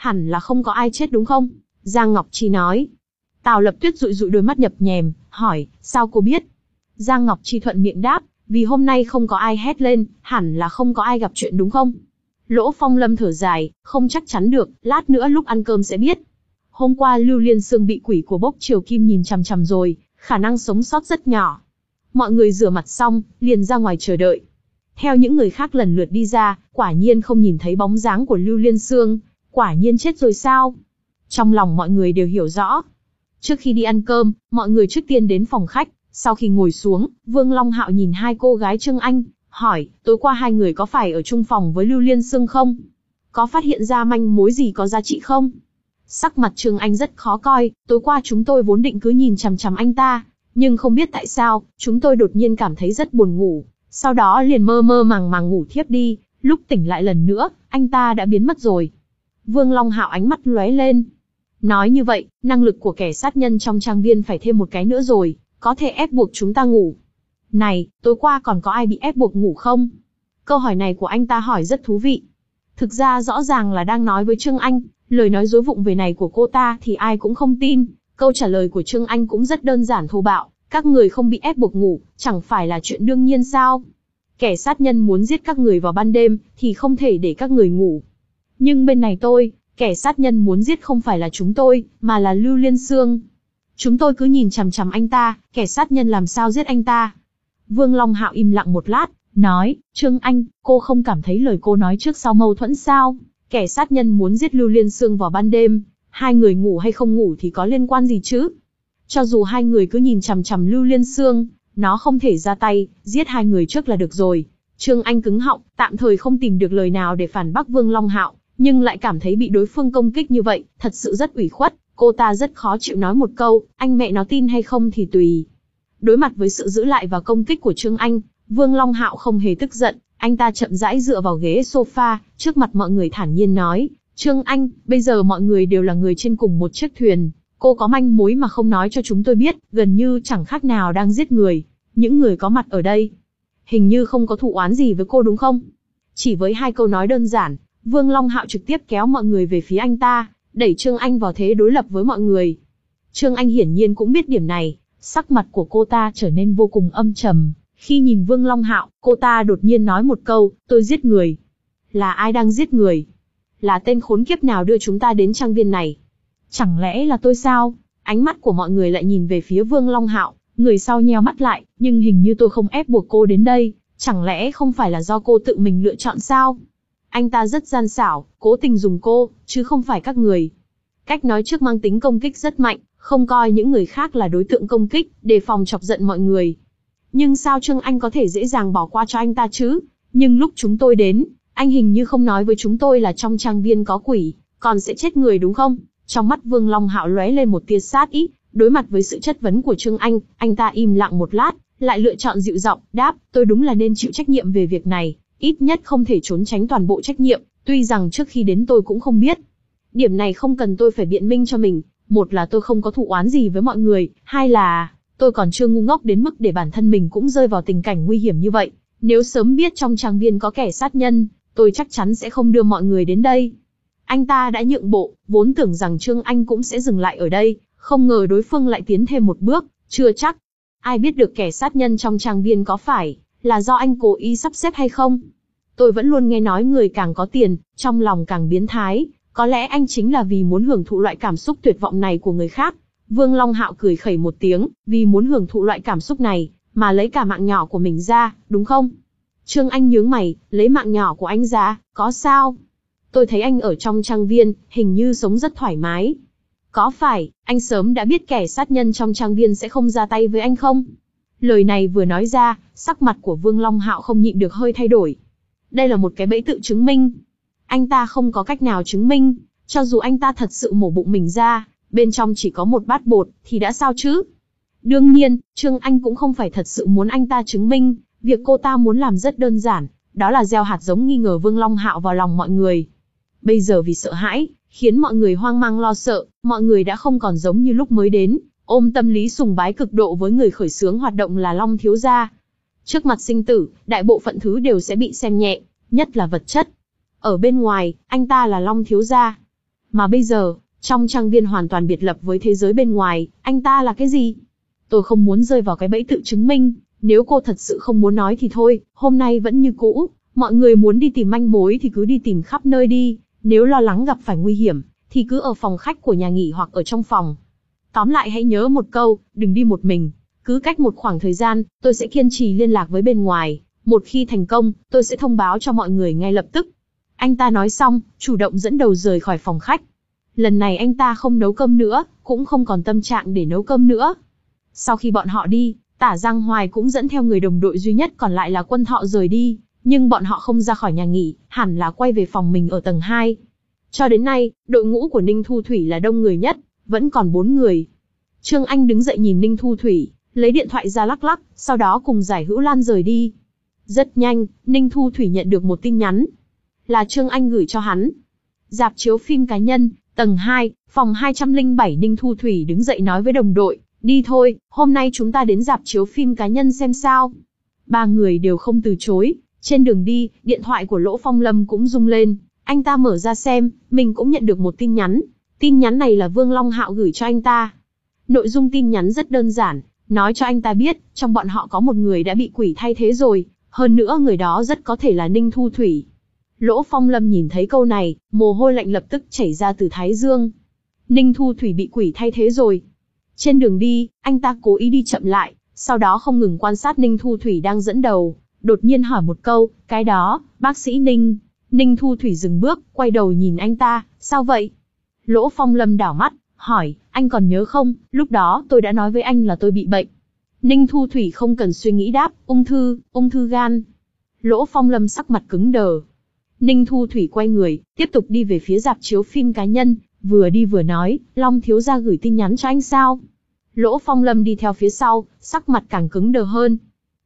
hẳn là không có ai chết đúng không? Giang Ngọc Chi nói. Tào Lập Tuyết dụi dụi đôi mắt nhập nhèm, hỏi, sao cô biết? Giang Ngọc Chi thuận miệng đáp, vì hôm nay không có ai hét lên, hẳn là không có ai gặp chuyện đúng không? Lỗ Phong Lâm thở dài, không chắc chắn được, lát nữa lúc ăn cơm sẽ biết. Hôm qua Lưu Liên Sương bị quỷ của Bốc Triều Kim nhìn chằm chằm rồi, khả năng sống sót rất nhỏ. Mọi người rửa mặt xong, liền ra ngoài chờ đợi. Theo những người khác lần lượt đi ra, quả nhiên không nhìn thấy bóng dáng của Lưu Liên Sương, quả nhiên chết rồi sao? Trong lòng mọi người đều hiểu rõ. Trước khi đi ăn cơm, mọi người trước tiên đến phòng khách, sau khi ngồi xuống, Vương Long Hạo nhìn hai cô gái Trương Anh, hỏi, tối qua hai người có phải ở chung phòng với Lưu Liên Sương không? Có phát hiện ra manh mối gì có giá trị không? Sắc mặt Trương Anh rất khó coi, tối qua chúng tôi vốn định cứ nhìn chằm chằm anh ta, nhưng không biết tại sao, chúng tôi đột nhiên cảm thấy rất buồn ngủ, sau đó liền mơ mơ màng màng ngủ thiếp đi, lúc tỉnh lại lần nữa, anh ta đã biến mất rồi. Vương Long Hạo ánh mắt lóe lên. Nói như vậy, năng lực của kẻ sát nhân trong trang viên phải thêm một cái nữa rồi, có thể ép buộc chúng ta ngủ. Này, tối qua còn có ai bị ép buộc ngủ không? Câu hỏi này của anh ta hỏi rất thú vị. Thực ra rõ ràng là đang nói với Trương Anh, lời nói dối vụng về này của cô ta thì ai cũng không tin. Câu trả lời của Trương Anh cũng rất đơn giản thô bạo, các người không bị ép buộc ngủ, chẳng phải là chuyện đương nhiên sao? Kẻ sát nhân muốn giết các người vào ban đêm, thì không thể để các người ngủ. Nhưng bên này tôi, kẻ sát nhân muốn giết không phải là chúng tôi, mà là Lưu Liên Sương. Chúng tôi cứ nhìn chằm chằm anh ta, kẻ sát nhân làm sao giết anh ta? Vương Long Hạo im lặng một lát, nói, Trương Anh, cô không cảm thấy lời cô nói trước sau mâu thuẫn sao? Kẻ sát nhân muốn giết Lưu Liên Sương vào ban đêm, hai người ngủ hay không ngủ thì có liên quan gì chứ? Cho dù hai người cứ nhìn chằm chằm Lưu Liên Sương, nó không thể ra tay, giết hai người trước là được rồi. Trương Anh cứng họng, tạm thời không tìm được lời nào để phản bác Vương Long Hạo, nhưng lại cảm thấy bị đối phương công kích như vậy, thật sự rất ủy khuất. Cô ta rất khó chịu nói một câu, anh mẹ nó tin hay không thì tùy. Đối mặt với sự giữ lại và công kích của Trương Anh, Vương Long Hạo không hề tức giận, anh ta chậm rãi dựa vào ghế sofa, trước mặt mọi người thản nhiên nói, Trương Anh, bây giờ mọi người đều là người trên cùng một chiếc thuyền, cô có manh mối mà không nói cho chúng tôi biết, gần như chẳng khác nào đang giết người. Những người có mặt ở đây, hình như không có thù oán gì với cô đúng không? Chỉ với hai câu nói đơn giản, Vương Long Hạo trực tiếp kéo mọi người về phía anh ta, đẩy Trương Anh vào thế đối lập với mọi người. Trương Anh hiển nhiên cũng biết điểm này, sắc mặt của cô ta trở nên vô cùng âm trầm. Khi nhìn Vương Long Hạo, cô ta đột nhiên nói một câu, tôi giết người. Là ai đang giết người? Là tên khốn kiếp nào đưa chúng ta đến trang viên này? Chẳng lẽ là tôi sao? Ánh mắt của mọi người lại nhìn về phía Vương Long Hạo, người sau nheo mắt lại, nhưng hình như tôi không ép buộc cô đến đây, chẳng lẽ không phải là do cô tự mình lựa chọn sao? Anh ta rất gian xảo, cố tình dùng cô, chứ không phải các người. Cách nói trước mang tính công kích rất mạnh, không coi những người khác là đối tượng công kích, đề phòng chọc giận mọi người. Nhưng sao Trương Anh có thể dễ dàng bỏ qua cho anh ta chứ? Nhưng lúc chúng tôi đến, anh hình như không nói với chúng tôi là trong trang viên có quỷ, còn sẽ chết người đúng không? Trong mắt Vương Long Hạo lóe lên một tia sát ý, đối mặt với sự chất vấn của Trương Anh, anh ta im lặng một lát, lại lựa chọn dịu giọng, đáp, tôi đúng là nên chịu trách nhiệm về việc này, ít nhất không thể trốn tránh toàn bộ trách nhiệm, tuy rằng trước khi đến tôi cũng không biết. Điểm này không cần tôi phải biện minh cho mình, một là tôi không có thù oán gì với mọi người, hai là tôi còn chưa ngu ngốc đến mức để bản thân mình cũng rơi vào tình cảnh nguy hiểm như vậy. Nếu sớm biết trong trang viên có kẻ sát nhân, tôi chắc chắn sẽ không đưa mọi người đến đây. Anh ta đã nhượng bộ, vốn tưởng rằng Trương Anh cũng sẽ dừng lại ở đây, không ngờ đối phương lại tiến thêm một bước, chưa chắc. Ai biết được kẻ sát nhân trong trang viên có phải là do anh cố ý sắp xếp hay không? Tôi vẫn luôn nghe nói người càng có tiền, trong lòng càng biến thái, có lẽ anh chính là vì muốn hưởng thụ loại cảm xúc tuyệt vọng này của người khác. Vương Long Hạo cười khẩy một tiếng, vì muốn hưởng thụ loại cảm xúc này, mà lấy cả mạng nhỏ của mình ra, đúng không? Trương Anh nhướng mày, lấy mạng nhỏ của anh ra, có sao? Tôi thấy anh ở trong trang viên, hình như sống rất thoải mái. Có phải, anh sớm đã biết kẻ sát nhân trong trang viên sẽ không ra tay với anh không? Lời này vừa nói ra, sắc mặt của Vương Long Hạo không nhịn được hơi thay đổi. Đây là một cái bẫy tự chứng minh. Anh ta không có cách nào chứng minh, cho dù anh ta thật sự mổ bụng mình ra, bên trong chỉ có một bát bột, thì đã sao chứ? Đương nhiên, Trương Anh cũng không phải thật sự muốn anh ta chứng minh, việc cô ta muốn làm rất đơn giản, đó là gieo hạt giống nghi ngờ Vương Long Hạo vào lòng mọi người. Bây giờ vì sợ hãi, khiến mọi người hoang mang lo sợ, mọi người đã không còn giống như lúc mới đến, ôm tâm lý sùng bái cực độ với người khởi xướng hoạt động là Long thiếu gia. Trước mặt sinh tử, đại bộ phận thứ đều sẽ bị xem nhẹ, nhất là vật chất. Ở bên ngoài, anh ta là Long thiếu gia. Mà bây giờ, trong trang viên hoàn toàn biệt lập với thế giới bên ngoài, anh ta là cái gì? Tôi không muốn rơi vào cái bẫy tự chứng minh, nếu cô thật sự không muốn nói thì thôi, hôm nay vẫn như cũ, mọi người muốn đi tìm manh mối thì cứ đi tìm khắp nơi đi, nếu lo lắng gặp phải nguy hiểm, thì cứ ở phòng khách của nhà nghỉ hoặc ở trong phòng. Tóm lại hãy nhớ một câu, đừng đi một mình, cứ cách một khoảng thời gian, tôi sẽ kiên trì liên lạc với bên ngoài, một khi thành công, tôi sẽ thông báo cho mọi người ngay lập tức. Anh ta nói xong, chủ động dẫn đầu rời khỏi phòng khách. Lần này anh ta không nấu cơm nữa, cũng không còn tâm trạng để nấu cơm nữa. Sau khi bọn họ đi, Tả Giang Hoài cũng dẫn theo người đồng đội duy nhất còn lại là Quân Thọ rời đi, nhưng bọn họ không ra khỏi nhà nghỉ, hẳn là quay về phòng mình ở tầng hai. Cho đến nay, đội ngũ của Ninh Thu Thủy là đông người nhất, vẫn còn bốn người. Trương Anh đứng dậy nhìn Ninh Thu Thủy, lấy điện thoại ra lắc lắc, sau đó cùng Giải Hữu Lan rời đi. Rất nhanh, Ninh Thu Thủy nhận được một tin nhắn. Là Trương Anh gửi cho hắn. Rạp chiếu phim cá nhân, tầng hai, phòng hai trăm lẻ bảy. Ninh Thu Thủy đứng dậy nói với đồng đội, đi thôi, hôm nay chúng ta đến rạp chiếu phim cá nhân xem sao. Ba người đều không từ chối. Trên đường đi, điện thoại của Lỗ Phong Lâm cũng rung lên. Anh ta mở ra xem, mình cũng nhận được một tin nhắn. Tin nhắn này là Vương Long Hạo gửi cho anh ta. Nội dung tin nhắn rất đơn giản, nói cho anh ta biết, trong bọn họ có một người đã bị quỷ thay thế rồi, hơn nữa người đó rất có thể là Ninh Thu Thủy. Lỗ Phong Lâm nhìn thấy câu này, mồ hôi lạnh lập tức chảy ra từ thái dương. Ninh Thu Thủy bị quỷ thay thế rồi. Trên đường đi, anh ta cố ý đi chậm lại, sau đó không ngừng quan sát Ninh Thu Thủy đang dẫn đầu, đột nhiên hỏi một câu, cái đó, bác sĩ Ninh. Ninh Thu Thủy dừng bước, quay đầu nhìn anh ta, sao vậy? Lỗ Phong Lâm đảo mắt, hỏi, anh còn nhớ không, lúc đó tôi đã nói với anh là tôi bị bệnh. Ninh Thu Thủy không cần suy nghĩ đáp, ung thư, ung thư gan. Lỗ Phong Lâm sắc mặt cứng đờ. Ninh Thu Thủy quay người, tiếp tục đi về phía rạp chiếu phim cá nhân, vừa đi vừa nói, Long thiếu gia gửi tin nhắn cho anh sao? Lỗ Phong Lâm đi theo phía sau, sắc mặt càng cứng đờ hơn.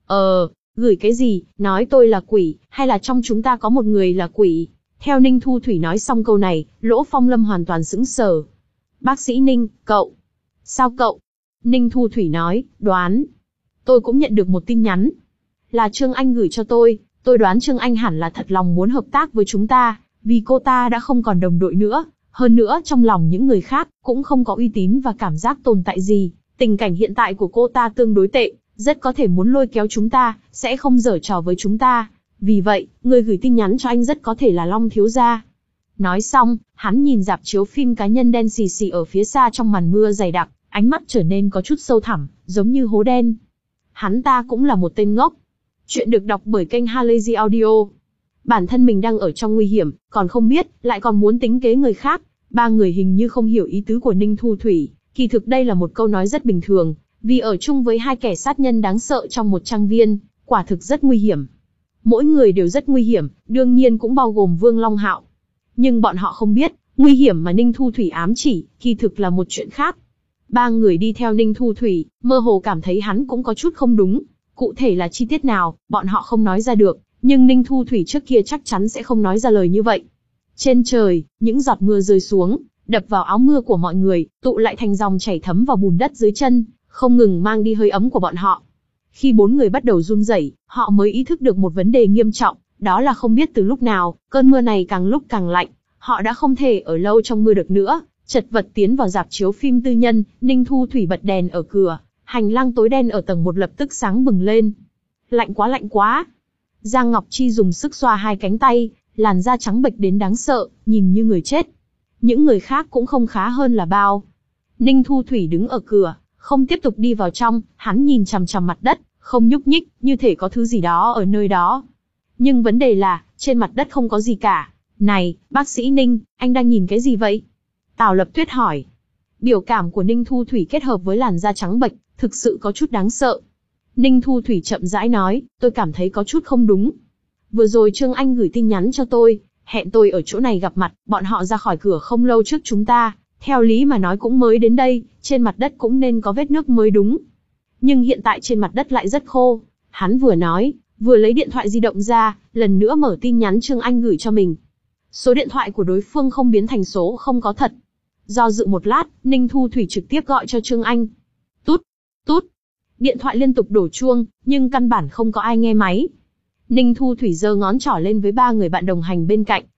Ờ, gửi cái gì, nói tôi là quỷ, hay là trong chúng ta có một người là quỷ? Theo Ninh Thu Thủy nói xong câu này, Lỗ Phong Lâm hoàn toàn sững sờ. Bác sĩ Ninh, cậu. Sao cậu? Ninh Thu Thủy nói, đoán. Tôi cũng nhận được một tin nhắn. Là Trương Anh gửi cho tôi, tôi đoán Trương Anh hẳn là thật lòng muốn hợp tác với chúng ta, vì cô ta đã không còn đồng đội nữa. Hơn nữa trong lòng những người khác, cũng không có uy tín và cảm giác tồn tại gì. Tình cảnh hiện tại của cô ta tương đối tệ, rất có thể muốn lôi kéo chúng ta, sẽ không giở trò với chúng ta. Vì vậy, người gửi tin nhắn cho anh rất có thể là Long thiếu gia. Nói xong, hắn nhìn rạp chiếu phim cá nhân đen xì xì ở phía xa trong màn mưa dày đặc, ánh mắt trở nên có chút sâu thẳm, giống như hố đen. Hắn ta cũng là một tên ngốc. Chuyện được đọc bởi kênh Halazy Audio. Bản thân mình đang ở trong nguy hiểm, còn không biết, lại còn muốn tính kế người khác. Ba người hình như không hiểu ý tứ của Ninh Thu Thủy, kỳ thực đây là một câu nói rất bình thường, vì ở chung với hai kẻ sát nhân đáng sợ trong một trang viên, quả thực rất nguy hiểm. Mỗi người đều rất nguy hiểm, đương nhiên cũng bao gồm Vương Long Hạo. Nhưng bọn họ không biết, nguy hiểm mà Ninh Thu Thủy ám chỉ, kỳ thực là một chuyện khác. Ba người đi theo Ninh Thu Thủy, mơ hồ cảm thấy hắn cũng có chút không đúng. Cụ thể là chi tiết nào, bọn họ không nói ra được, nhưng Ninh Thu Thủy trước kia chắc chắn sẽ không nói ra lời như vậy. Trên trời, những giọt mưa rơi xuống, đập vào áo mưa của mọi người, tụ lại thành dòng chảy thấm vào bùn đất dưới chân, không ngừng mang đi hơi ấm của bọn họ. Khi bốn người bắt đầu run rẩy, họ mới ý thức được một vấn đề nghiêm trọng, đó là không biết từ lúc nào, cơn mưa này càng lúc càng lạnh, họ đã không thể ở lâu trong mưa được nữa, chật vật tiến vào rạp chiếu phim tư nhân. Ninh Thu Thủy bật đèn ở cửa, hành lang tối đen ở tầng một lập tức sáng bừng lên. Lạnh quá lạnh quá. Giang Ngọc Chi dùng sức xoa hai cánh tay, làn da trắng bệch đến đáng sợ, nhìn như người chết. Những người khác cũng không khá hơn là bao. Ninh Thu Thủy đứng ở cửa, không tiếp tục đi vào trong, hắn nhìn chằm chằm mặt đất, không nhúc nhích, như thể có thứ gì đó ở nơi đó. Nhưng vấn đề là, trên mặt đất không có gì cả. Này, bác sĩ Ninh, anh đang nhìn cái gì vậy? Tào Lập Tuyết hỏi. Biểu cảm của Ninh Thu Thủy kết hợp với làn da trắng bệch, thực sự có chút đáng sợ. Ninh Thu Thủy chậm rãi nói, tôi cảm thấy có chút không đúng. Vừa rồi Trương Anh gửi tin nhắn cho tôi, hẹn tôi ở chỗ này gặp mặt, bọn họ ra khỏi cửa không lâu trước chúng ta, theo lý mà nói cũng mới đến đây, trên mặt đất cũng nên có vết nước mới đúng. Nhưng hiện tại trên mặt đất lại rất khô. Hắn vừa nói, vừa lấy điện thoại di động ra, lần nữa mở tin nhắn Trương Anh gửi cho mình. Số điện thoại của đối phương không biến thành số không có thật. Do dự một lát, Ninh Thu Thủy trực tiếp gọi cho Trương Anh. Tút, tút. Điện thoại liên tục đổ chuông, nhưng căn bản không có ai nghe máy. Ninh Thu Thủy giơ ngón trỏ lên với ba người bạn đồng hành bên cạnh,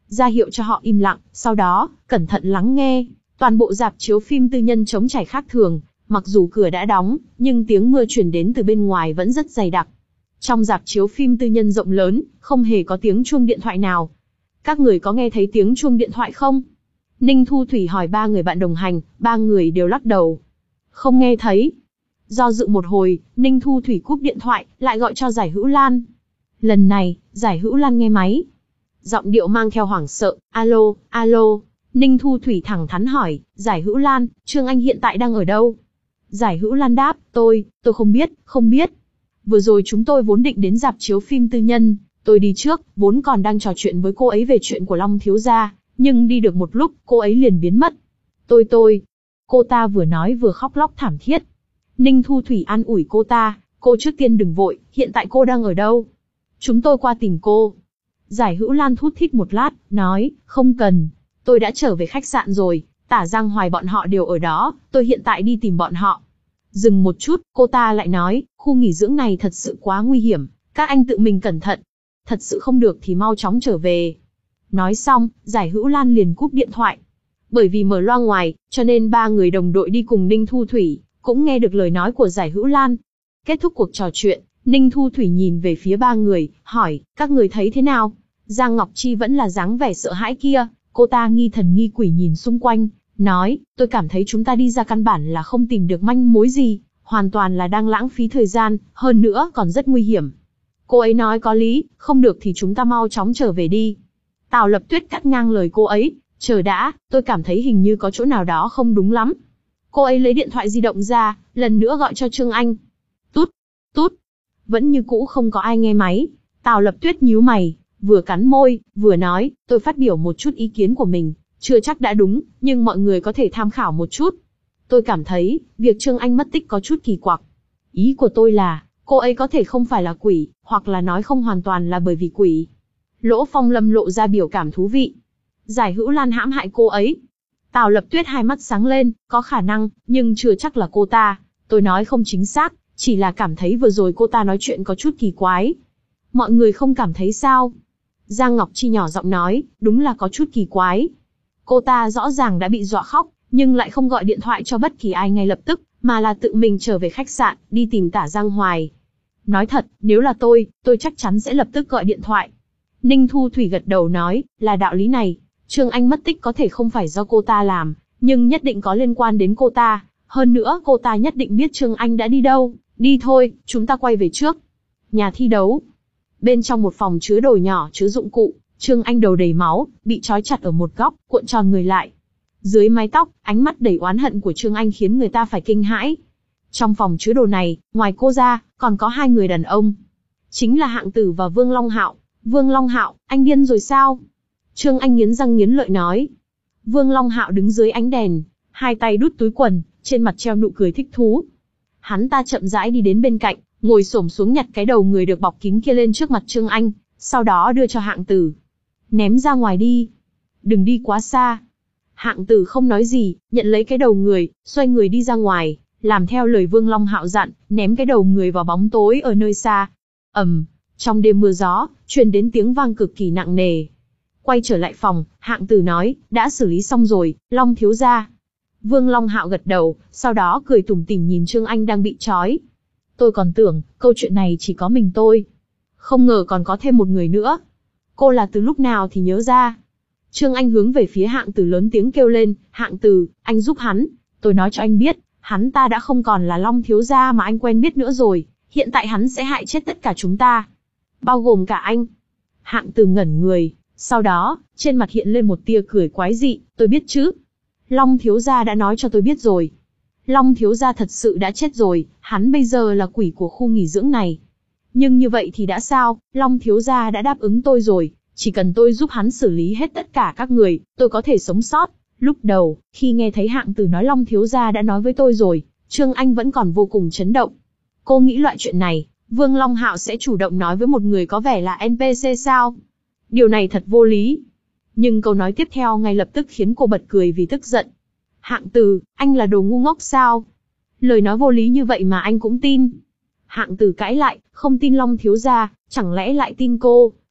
ra hiệu cho họ im lặng, sau đó, cẩn thận lắng nghe. Toàn bộ rạp chiếu phim tư nhân trống trải khác thường, mặc dù cửa đã đóng, nhưng tiếng mưa truyền đến từ bên ngoài vẫn rất dày đặc. Trong rạp chiếu phim tư nhân rộng lớn, không hề có tiếng chuông điện thoại nào. Các người có nghe thấy tiếng chuông điện thoại không? Ninh Thu Thủy hỏi ba người bạn đồng hành, ba người đều lắc đầu. Không nghe thấy. Do dự một hồi, Ninh Thu Thủy cúp điện thoại, lại gọi cho Giải Hữu Lan. Lần này, Giải Hữu Lan nghe máy. Giọng điệu mang theo hoảng sợ, alo, alo. Ninh Thu Thủy thẳng thắn hỏi, Giải Hữu Lan, Trương Anh hiện tại đang ở đâu? Giải Hữu Lan đáp, tôi, tôi không biết, không biết. Vừa rồi chúng tôi vốn định đến rạp chiếu phim tư nhân, tôi đi trước, vốn còn đang trò chuyện với cô ấy về chuyện của Long thiếu gia, nhưng đi được một lúc, cô ấy liền biến mất. Tôi tôi, cô ta vừa nói vừa khóc lóc thảm thiết. Ninh Thu Thủy an ủi cô ta, cô trước tiên đừng vội, hiện tại cô đang ở đâu? Chúng tôi qua tìm cô. Giải Hữu Lan thút thít một lát, nói, không cần, tôi đã trở về khách sạn rồi, Tả Giang Hoài bọn họ đều ở đó, tôi hiện tại đi tìm bọn họ. Dừng một chút, cô ta lại nói, khu nghỉ dưỡng này thật sự quá nguy hiểm, các anh tự mình cẩn thận. Thật sự không được thì mau chóng trở về. Nói xong, Giải Hữu Lan liền cúp điện thoại. Bởi vì mở loa ngoài, cho nên ba người đồng đội đi cùng Ninh Thu Thủy, cũng nghe được lời nói của Giải Hữu Lan. Kết thúc cuộc trò chuyện, Ninh Thu Thủy nhìn về phía ba người, hỏi, các người thấy thế nào? Giang Ngọc Chi vẫn là dáng vẻ sợ hãi kia, cô ta nghi thần nghi quỷ nhìn xung quanh, nói, tôi cảm thấy chúng ta đi ra căn bản là không tìm được manh mối gì, hoàn toàn là đang lãng phí thời gian, hơn nữa còn rất nguy hiểm. Cô ấy nói có lý, không được thì chúng ta mau chóng trở về đi. Tào Lập Tuyết cắt ngang lời cô ấy, chờ đã, tôi cảm thấy hình như có chỗ nào đó không đúng lắm. Cô ấy lấy điện thoại di động ra, lần nữa gọi cho Trương Anh. Tút, tút, vẫn như cũ không có ai nghe máy. Tào Lập Tuyết nhíu mày, vừa cắn môi, vừa nói, tôi phát biểu một chút ý kiến của mình, chưa chắc đã đúng, nhưng mọi người có thể tham khảo một chút. Tôi cảm thấy, việc Trương Anh mất tích có chút kỳ quặc. Ý của tôi là, cô ấy có thể không phải là quỷ, hoặc là nói không hoàn toàn là bởi vì quỷ. Lỗ Phong Lâm lộ ra biểu cảm thú vị. Giải Hữu Lan hãm hại cô ấy. Tào Lập Tuyết hai mắt sáng lên, có khả năng, nhưng chưa chắc là cô ta. Tôi nói không chính xác, chỉ là cảm thấy vừa rồi cô ta nói chuyện có chút kỳ quái. Mọi người không cảm thấy sao? Giang Ngọc Chi nhỏ giọng nói, đúng là có chút kỳ quái. Cô ta rõ ràng đã bị dọa khóc, nhưng lại không gọi điện thoại cho bất kỳ ai ngay lập tức, mà là tự mình trở về khách sạn, đi tìm Tả Giang Hoài. Nói thật, nếu là tôi, tôi chắc chắn sẽ lập tức gọi điện thoại. Ninh Thu Thủy gật đầu nói, là đạo lý này. Trương Anh mất tích có thể không phải do cô ta làm, nhưng nhất định có liên quan đến cô ta. Hơn nữa, cô ta nhất định biết Trương Anh đã đi đâu. Đi thôi, chúng ta quay về trước. Nhà thi đấu. Bên trong một phòng chứa đồ nhỏ chứa dụng cụ, Trương Anh đầu đầy máu, bị trói chặt ở một góc, cuộn tròn người lại. Dưới mái tóc, ánh mắt đầy oán hận của Trương Anh khiến người ta phải kinh hãi. Trong phòng chứa đồ này, ngoài cô ra, còn có hai người đàn ông. Chính là Hạng Tử và Vương Long Hạo. Vương Long Hạo, anh điên rồi sao? Trương Anh nghiến răng nghiến lợi nói. Vương Long Hạo đứng dưới ánh đèn, hai tay đút túi quần, trên mặt treo nụ cười thích thú. Hắn ta chậm rãi đi đến bên cạnh, ngồi xổm xuống nhặt cái đầu người được bọc kín kia lên trước mặt Trương Anh, sau đó đưa cho Hạng Tử. Ném ra ngoài đi. Đừng đi quá xa. Hạng Tử không nói gì, nhận lấy cái đầu người, xoay người đi ra ngoài, làm theo lời Vương Long Hạo dặn, ném cái đầu người vào bóng tối ở nơi xa. ầm, um, trong đêm mưa gió, truyền đến tiếng vang cực kỳ nặng nề. Quay trở lại phòng, Hạng Tử nói, đã xử lý xong rồi, Long thiếu gia. Vương Long Hạo gật đầu, sau đó cười tủm tỉm nhìn Trương Anh đang bị trói. Tôi còn tưởng, câu chuyện này chỉ có mình tôi. Không ngờ còn có thêm một người nữa. Cô là từ lúc nào thì nhớ ra. Trương Anh hướng về phía Hạng Tử lớn tiếng kêu lên, Hạng Tử, anh giúp hắn. Tôi nói cho anh biết, hắn ta đã không còn là Long thiếu gia mà anh quen biết nữa rồi. Hiện tại hắn sẽ hại chết tất cả chúng ta. Bao gồm cả anh. Hạng Tử ngẩn người, sau đó, trên mặt hiện lên một tia cười quái dị, tôi biết chứ. Long thiếu gia đã nói cho tôi biết rồi. Long thiếu gia thật sự đã chết rồi, hắn bây giờ là quỷ của khu nghỉ dưỡng này. Nhưng như vậy thì đã sao, Long thiếu gia đã đáp ứng tôi rồi, chỉ cần tôi giúp hắn xử lý hết tất cả các người, tôi có thể sống sót. Lúc đầu, khi nghe thấy Hạng Tử nói Long thiếu gia đã nói với tôi rồi, Trương Anh vẫn còn vô cùng chấn động. Cô nghĩ loại chuyện này, Vương Long Hạo sẽ chủ động nói với một người có vẻ là en pê xê sao? Điều này thật vô lý. Nhưng câu nói tiếp theo ngay lập tức khiến cô bật cười vì tức giận. Hạng Tử, anh là đồ ngu ngốc sao? Lời nói vô lý như vậy mà anh cũng tin. Hạng Tử cãi lại, không tin Long thiếu gia, chẳng lẽ lại tin cô?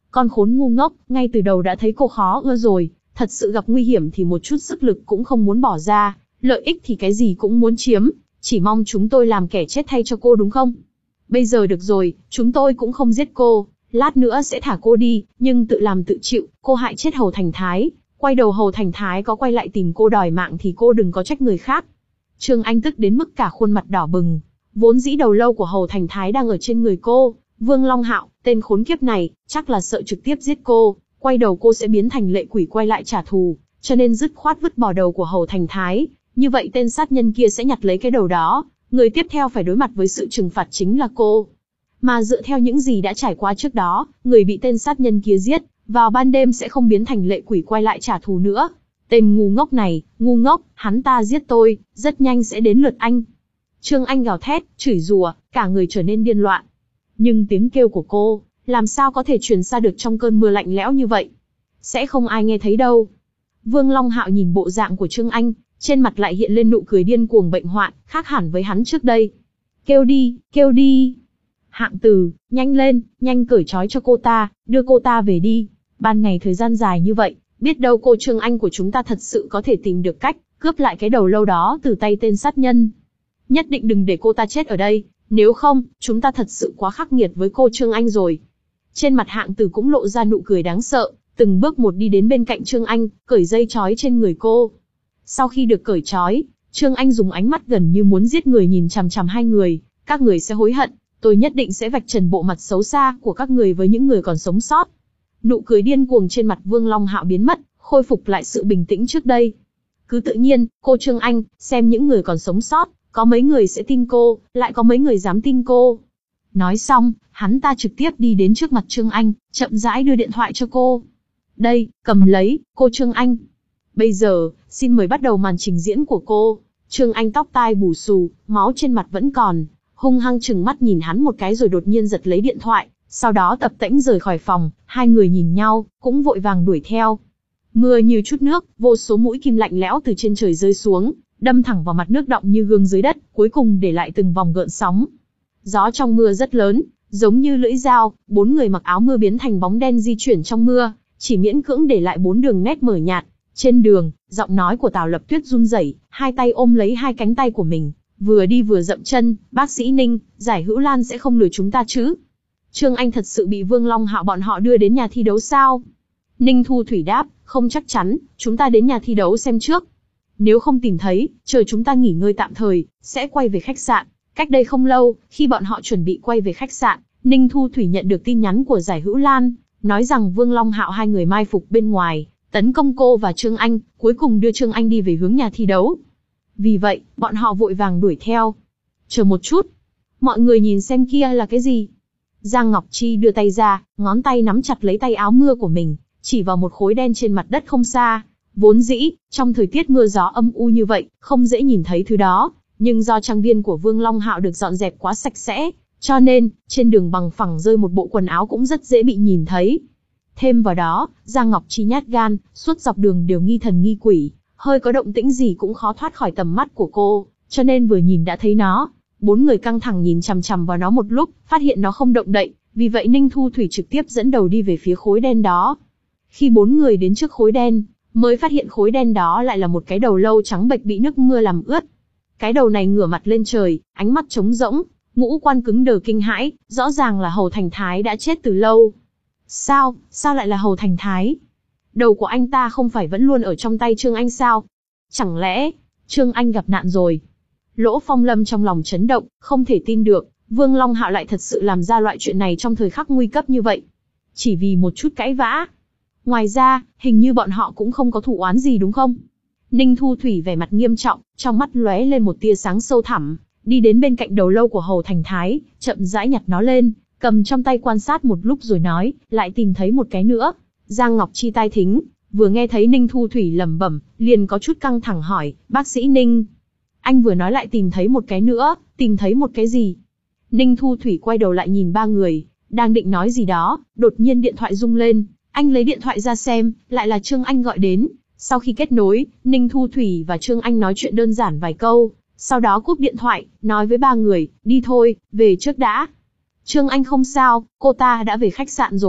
Con khốn ngu ngốc, ngay từ đầu đã thấy cô khó ưa rồi, thật sự gặp nguy hiểm thì một chút sức lực cũng không muốn bỏ ra, lợi ích thì cái gì cũng muốn chiếm, chỉ mong chúng tôi làm kẻ chết thay cho cô đúng không? Bây giờ được rồi, chúng tôi cũng không giết cô, lát nữa sẽ thả cô đi, nhưng tự làm tự chịu, cô hại chết Hầu Thành Thái, quay đầu Hầu Thành Thái có quay lại tìm cô đòi mạng thì cô đừng có trách người khác. Trương Anh tức đến mức cả khuôn mặt đỏ bừng, vốn dĩ đầu lâu của Hầu Thành Thái đang ở trên người cô, Vương Long Hạo, tên khốn kiếp này, chắc là sợ trực tiếp giết cô, quay đầu cô sẽ biến thành lệ quỷ quay lại trả thù, cho nên dứt khoát vứt bỏ đầu của Hầu Thành Thái, như vậy tên sát nhân kia sẽ nhặt lấy cái đầu đó, người tiếp theo phải đối mặt với sự trừng phạt chính là cô. Mà dựa theo những gì đã trải qua trước đó, người bị tên sát nhân kia giết, vào ban đêm sẽ không biến thành lệ quỷ quay lại trả thù nữa. Tên ngu ngốc này, ngu ngốc, hắn ta giết tôi, rất nhanh sẽ đến lượt anh. Trương Anh gào thét, chửi rủa, cả người trở nên điên loạn. Nhưng tiếng kêu của cô, làm sao có thể truyền xa được trong cơn mưa lạnh lẽo như vậy? Sẽ không ai nghe thấy đâu. Vương Long Hạo nhìn bộ dạng của Trương Anh, trên mặt lại hiện lên nụ cười điên cuồng bệnh hoạn, khác hẳn với hắn trước đây. Kêu đi, kêu đi. Hạng Từ, nhanh lên, nhanh cởi trói cho cô ta, đưa cô ta về đi. Ban ngày thời gian dài như vậy, biết đâu cô Trương Anh của chúng ta thật sự có thể tìm được cách, cướp lại cái đầu lâu đó từ tay tên sát nhân. Nhất định đừng để cô ta chết ở đây, nếu không, chúng ta thật sự quá khắc nghiệt với cô Trương Anh rồi. Trên mặt Hạng Từ cũng lộ ra nụ cười đáng sợ, từng bước một đi đến bên cạnh Trương Anh, cởi dây trói trên người cô. Sau khi được cởi trói, Trương Anh dùng ánh mắt gần như muốn giết người nhìn chằm chằm hai người, các người sẽ hối hận, tôi nhất định sẽ vạch trần bộ mặt xấu xa của các người với những người còn sống sót. Nụ cười điên cuồng trên mặt Vương Long Hạo biến mất, khôi phục lại sự bình tĩnh trước đây. Cứ tự nhiên, cô Trương Anh, xem những người còn sống sót, có mấy người sẽ tin cô, lại có mấy người dám tin cô. Nói xong, hắn ta trực tiếp đi đến trước mặt Trương Anh, chậm rãi đưa điện thoại cho cô. Đây, cầm lấy, cô Trương Anh. Bây giờ, xin mời bắt đầu màn trình diễn của cô. Trương Anh tóc tai bù xù, máu trên mặt vẫn còn, hung hăng trừng mắt nhìn hắn một cái rồi đột nhiên giật lấy điện thoại, sau đó tập tễnh rời khỏi phòng, hai người nhìn nhau, cũng vội vàng đuổi theo. Mưa như chút nước, vô số mũi kim lạnh lẽo từ trên trời rơi xuống, đâm thẳng vào mặt nước đọng như gương dưới đất, cuối cùng để lại từng vòng gợn sóng. Gió trong mưa rất lớn, giống như lưỡi dao, bốn người mặc áo mưa biến thành bóng đen di chuyển trong mưa, chỉ miễn cưỡng để lại bốn đường nét mờ nhạt. Trên đường, giọng nói của Tào Lập Tuyết run rẩy, hai tay ôm lấy hai cánh tay của mình, vừa đi vừa dậm chân, bác sĩ Ninh, Giải Hữu Lan sẽ không lừa chúng ta chứ? Trương Anh thật sự bị Vương Long Hạo bọn họ đưa đến nhà thi đấu sao? Ninh Thu Thủy đáp, không chắc chắn, chúng ta đến nhà thi đấu xem trước. Nếu không tìm thấy, chờ chúng ta nghỉ ngơi tạm thời, sẽ quay về khách sạn. Cách đây không lâu, khi bọn họ chuẩn bị quay về khách sạn, Ninh Thu Thủy nhận được tin nhắn của Giải Hữu Lan, nói rằng Vương Long Hạo hai người mai phục bên ngoài, tấn công cô và Trương Anh, cuối cùng đưa Trương Anh đi về hướng nhà thi đấu. Vì vậy, bọn họ vội vàng đuổi theo. Chờ một chút, mọi người nhìn xem kia là cái gì? Giang Ngọc Chi đưa tay ra, ngón tay nắm chặt lấy tay áo mưa của mình, chỉ vào một khối đen trên mặt đất không xa. Vốn dĩ, trong thời tiết mưa gió âm u như vậy, không dễ nhìn thấy thứ đó, nhưng do trang viên của Vương Long Hạo được dọn dẹp quá sạch sẽ, cho nên, trên đường bằng phẳng rơi một bộ quần áo cũng rất dễ bị nhìn thấy. Thêm vào đó, Giang Ngọc Chi nhát gan, suốt dọc đường đều nghi thần nghi quỷ, hơi có động tĩnh gì cũng khó thoát khỏi tầm mắt của cô, cho nên vừa nhìn đã thấy nó. Bốn người căng thẳng nhìn chằm chằm vào nó một lúc, phát hiện nó không động đậy, vì vậy Ninh Thu Thủy trực tiếp dẫn đầu đi về phía khối đen đó. Khi bốn người đến trước khối đen, mới phát hiện khối đen đó lại là một cái đầu lâu trắng bệch bị nước mưa làm ướt. Cái đầu này ngửa mặt lên trời, ánh mắt trống rỗng, ngũ quan cứng đờ kinh hãi, rõ ràng là Hầu Thành Thái đã chết từ lâu. Sao, sao lại là Hầu Thành Thái? Đầu của anh ta không phải vẫn luôn ở trong tay Trương Anh sao? Chẳng lẽ, Trương Anh gặp nạn rồi? Lỗ Phong Lâm trong lòng chấn động, không thể tin được, Vương Long Hạo lại thật sự làm ra loại chuyện này trong thời khắc nguy cấp như vậy. Chỉ vì một chút cãi vã. Ngoài ra, hình như bọn họ cũng không có thù oán gì đúng không? Ninh Thu Thủy vẻ mặt nghiêm trọng, trong mắt lóe lên một tia sáng sâu thẳm, đi đến bên cạnh đầu lâu của Hầu Thành Thái, chậm rãi nhặt nó lên, cầm trong tay quan sát một lúc rồi nói, lại tìm thấy một cái nữa. Giang Ngọc Chi tai thính, vừa nghe thấy Ninh Thu Thủy lẩm bẩm, liền có chút căng thẳng hỏi, bác sĩ Ninh, anh vừa nói lại tìm thấy một cái nữa, tìm thấy một cái gì? Ninh Thu Thủy quay đầu lại nhìn ba người, đang định nói gì đó, đột nhiên điện thoại rung lên, anh lấy điện thoại ra xem, lại là Trương Anh gọi đến. Sau khi kết nối, Ninh Thu Thủy và Trương Anh nói chuyện đơn giản vài câu, sau đó cúp điện thoại, nói với ba người, đi thôi, về trước đã. Trương Anh không sao, cô ta đã về khách sạn rồi.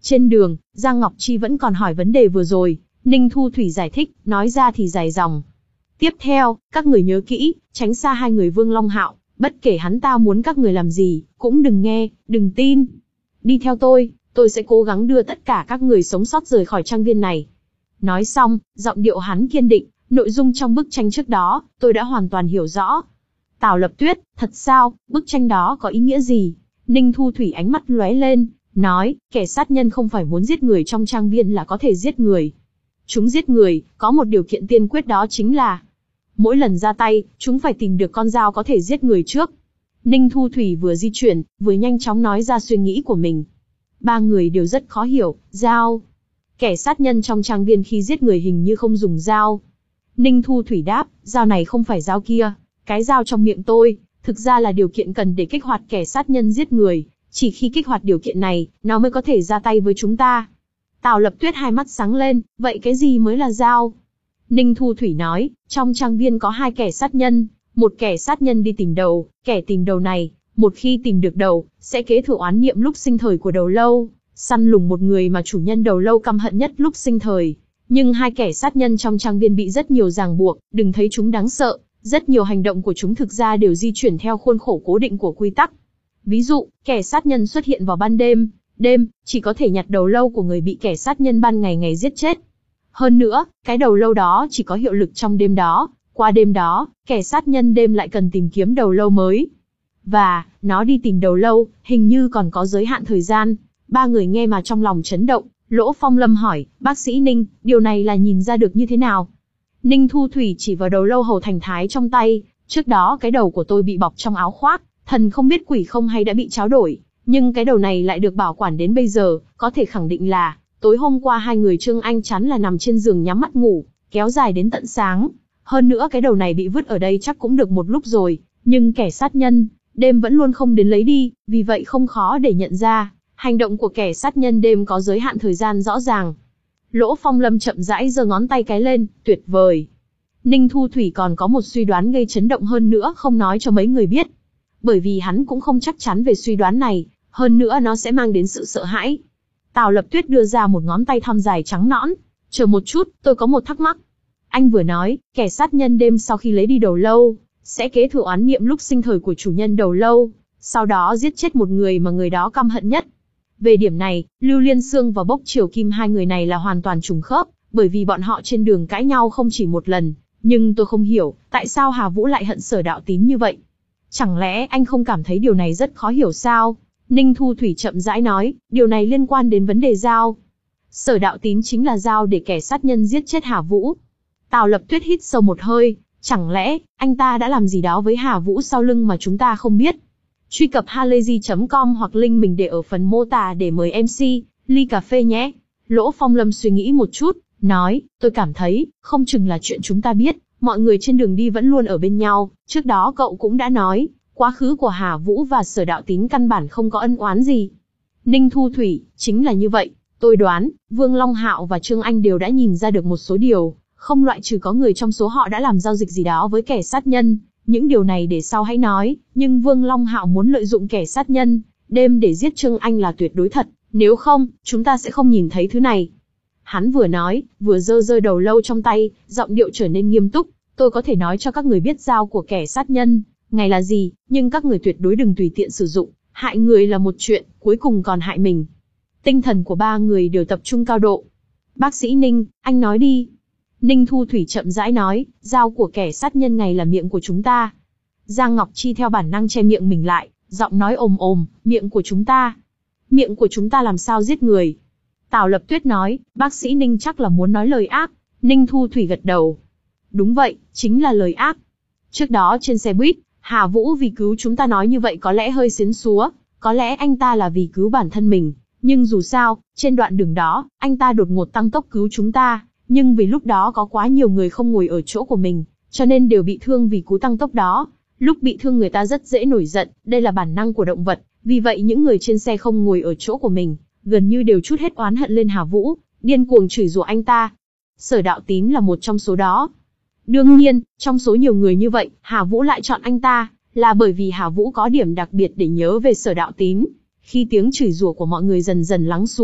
Trên đường, Giang Ngọc Chi vẫn còn hỏi vấn đề vừa rồi, Ninh Thu Thủy giải thích, nói ra thì dài dòng. Tiếp theo, các người nhớ kỹ, tránh xa hai người Vương Long Hạo, bất kể hắn ta muốn các người làm gì, cũng đừng nghe, đừng tin. Đi theo tôi, tôi sẽ cố gắng đưa tất cả các người sống sót rời khỏi trang viên này. Nói xong, giọng điệu hắn kiên định, nội dung trong bức tranh trước đó, tôi đã hoàn toàn hiểu rõ. Tào Lập Tuyết, thật sao, bức tranh đó có ý nghĩa gì? Ninh Thu Thủy ánh mắt lóe lên, nói, kẻ sát nhân không phải muốn giết người trong trang viên là có thể giết người. Chúng giết người, có một điều kiện tiên quyết đó chính là mỗi lần ra tay, chúng phải tìm được con dao có thể giết người trước. Ninh Thu Thủy vừa di chuyển, vừa nhanh chóng nói ra suy nghĩ của mình. Ba người đều rất khó hiểu, dao. Kẻ sát nhân trong trang viên khi giết người hình như không dùng dao. Ninh Thu Thủy đáp, dao này không phải dao kia, cái dao trong miệng tôi, thực ra là điều kiện cần để kích hoạt kẻ sát nhân giết người, chỉ khi kích hoạt điều kiện này, nó mới có thể ra tay với chúng ta. Tào Lập Tuyết hai mắt sáng lên, vậy cái gì mới là dao? Ninh Thu Thủy nói, trong trang viên có hai kẻ sát nhân, một kẻ sát nhân đi tìm đầu, kẻ tìm đầu này, một khi tìm được đầu, sẽ kế thừa oán niệm lúc sinh thời của đầu lâu, săn lùng một người mà chủ nhân đầu lâu căm hận nhất lúc sinh thời. Nhưng hai kẻ sát nhân trong trang viên bị rất nhiều ràng buộc, đừng thấy chúng đáng sợ, rất nhiều hành động của chúng thực ra đều di chuyển theo khuôn khổ cố định của quy tắc. Ví dụ, kẻ sát nhân xuất hiện vào ban đêm, đêm, chỉ có thể nhặt đầu lâu của người bị kẻ sát nhân ban ngày ngày giết chết. Hơn nữa, cái đầu lâu đó chỉ có hiệu lực trong đêm đó, qua đêm đó, kẻ sát nhân đêm lại cần tìm kiếm đầu lâu mới. Và, nó đi tìm đầu lâu, hình như còn có giới hạn thời gian. Ba người nghe mà trong lòng chấn động, Lỗ Phong Lâm hỏi, bác sĩ Ninh, điều này là nhìn ra được như thế nào? Ninh Thu Thủy chỉ vào đầu lâu hầu thành thái trong tay, trước đó cái đầu của tôi bị bọc trong áo khoác, thần không biết quỷ không hay đã bị tráo đổi, nhưng cái đầu này lại được bảo quản đến bây giờ, có thể khẳng định là, tối hôm qua hai người Trương Anh chắn là nằm trên giường nhắm mắt ngủ, kéo dài đến tận sáng. Hơn nữa cái đầu này bị vứt ở đây chắc cũng được một lúc rồi, nhưng kẻ sát nhân, đêm vẫn luôn không đến lấy đi, vì vậy không khó để nhận ra, hành động của kẻ sát nhân đêm có giới hạn thời gian rõ ràng. Lỗ Phong Lâm chậm rãi giơ ngón tay cái lên, tuyệt vời. Ninh Thu Thủy còn có một suy đoán gây chấn động hơn nữa không nói cho mấy người biết. Bởi vì hắn cũng không chắc chắn về suy đoán này, hơn nữa nó sẽ mang đến sự sợ hãi. Tào Lập Tuyết đưa ra một ngón tay thon dài trắng nõn. Chờ một chút, tôi có một thắc mắc. Anh vừa nói, kẻ sát nhân đêm sau khi lấy đi đầu lâu, sẽ kế thừa oán niệm lúc sinh thời của chủ nhân đầu lâu, sau đó giết chết một người mà người đó căm hận nhất. Về điểm này, Lưu Liên Sương và Bốc Triều Kim hai người này là hoàn toàn trùng khớp, bởi vì bọn họ trên đường cãi nhau không chỉ một lần. Nhưng tôi không hiểu, tại sao Hà Vũ lại hận Sở Đạo Tín như vậy? Chẳng lẽ anh không cảm thấy điều này rất khó hiểu sao? Ninh Thu Thủy chậm rãi nói, điều này liên quan đến vấn đề dao. Sở Đạo Tín chính là dao để kẻ sát nhân giết chết Hà Vũ. Tào Lập Tuyết hít sâu một hơi, chẳng lẽ anh ta đã làm gì đó với Hà Vũ sau lưng mà chúng ta không biết? Truy cập halayzi chấm com hoặc link mình để ở phần mô tả để mời em xê, ly cà phê nhé. Lỗ Phong Lâm suy nghĩ một chút, nói, tôi cảm thấy, không chừng là chuyện chúng ta biết, mọi người trên đường đi vẫn luôn ở bên nhau, trước đó cậu cũng đã nói, quá khứ của Hà Vũ và Sở Đạo Tín căn bản không có ân oán gì. Ninh Thu Thủy, chính là như vậy, tôi đoán, Vương Long Hạo và Trương Anh đều đã nhìn ra được một số điều, không loại trừ có người trong số họ đã làm giao dịch gì đó với kẻ sát nhân. Những điều này để sau hãy nói, nhưng Vương Long Hạo muốn lợi dụng kẻ sát nhân, đêm để giết Trương Anh là tuyệt đối thật, nếu không, chúng ta sẽ không nhìn thấy thứ này. Hắn vừa nói, vừa giơ giơ đầu lâu trong tay, giọng điệu trở nên nghiêm túc, tôi có thể nói cho các người biết dao của kẻ sát nhân, ngày là gì, nhưng các người tuyệt đối đừng tùy tiện sử dụng, hại người là một chuyện, cuối cùng còn hại mình. Tinh thần của ba người đều tập trung cao độ. Bác sĩ Ninh, anh nói đi. Ninh Thu Thủy chậm rãi nói, dao của kẻ sát nhân ngày là miệng của chúng ta. Giang Ngọc Chi theo bản năng che miệng mình lại, giọng nói ồm ồm, miệng của chúng ta. Miệng của chúng ta làm sao giết người? Tào Lập Tuyết nói, bác sĩ Ninh chắc là muốn nói lời ác. Ninh Thu Thủy gật đầu. Đúng vậy, chính là lời ác. Trước đó trên xe buýt, Hà Vũ vì cứu chúng ta nói như vậy có lẽ hơi xiến xúa, có lẽ anh ta là vì cứu bản thân mình. Nhưng dù sao, trên đoạn đường đó, anh ta đột ngột tăng tốc cứu chúng ta. Nhưng vì lúc đó có quá nhiều người không ngồi ở chỗ của mình, cho nên đều bị thương vì cú tăng tốc đó. Lúc bị thương người ta rất dễ nổi giận, đây là bản năng của động vật, vì vậy những người trên xe không ngồi ở chỗ của mình, gần như đều trút hết oán hận lên Hà Vũ, điên cuồng chửi rủa anh ta. Sở Đạo Tín là một trong số đó. Đương nhiên, trong số nhiều người như vậy, Hà Vũ lại chọn anh ta, là bởi vì Hà Vũ có điểm đặc biệt để nhớ về Sở Đạo Tín. Khi tiếng chửi rủa của mọi người dần dần lắng xuống,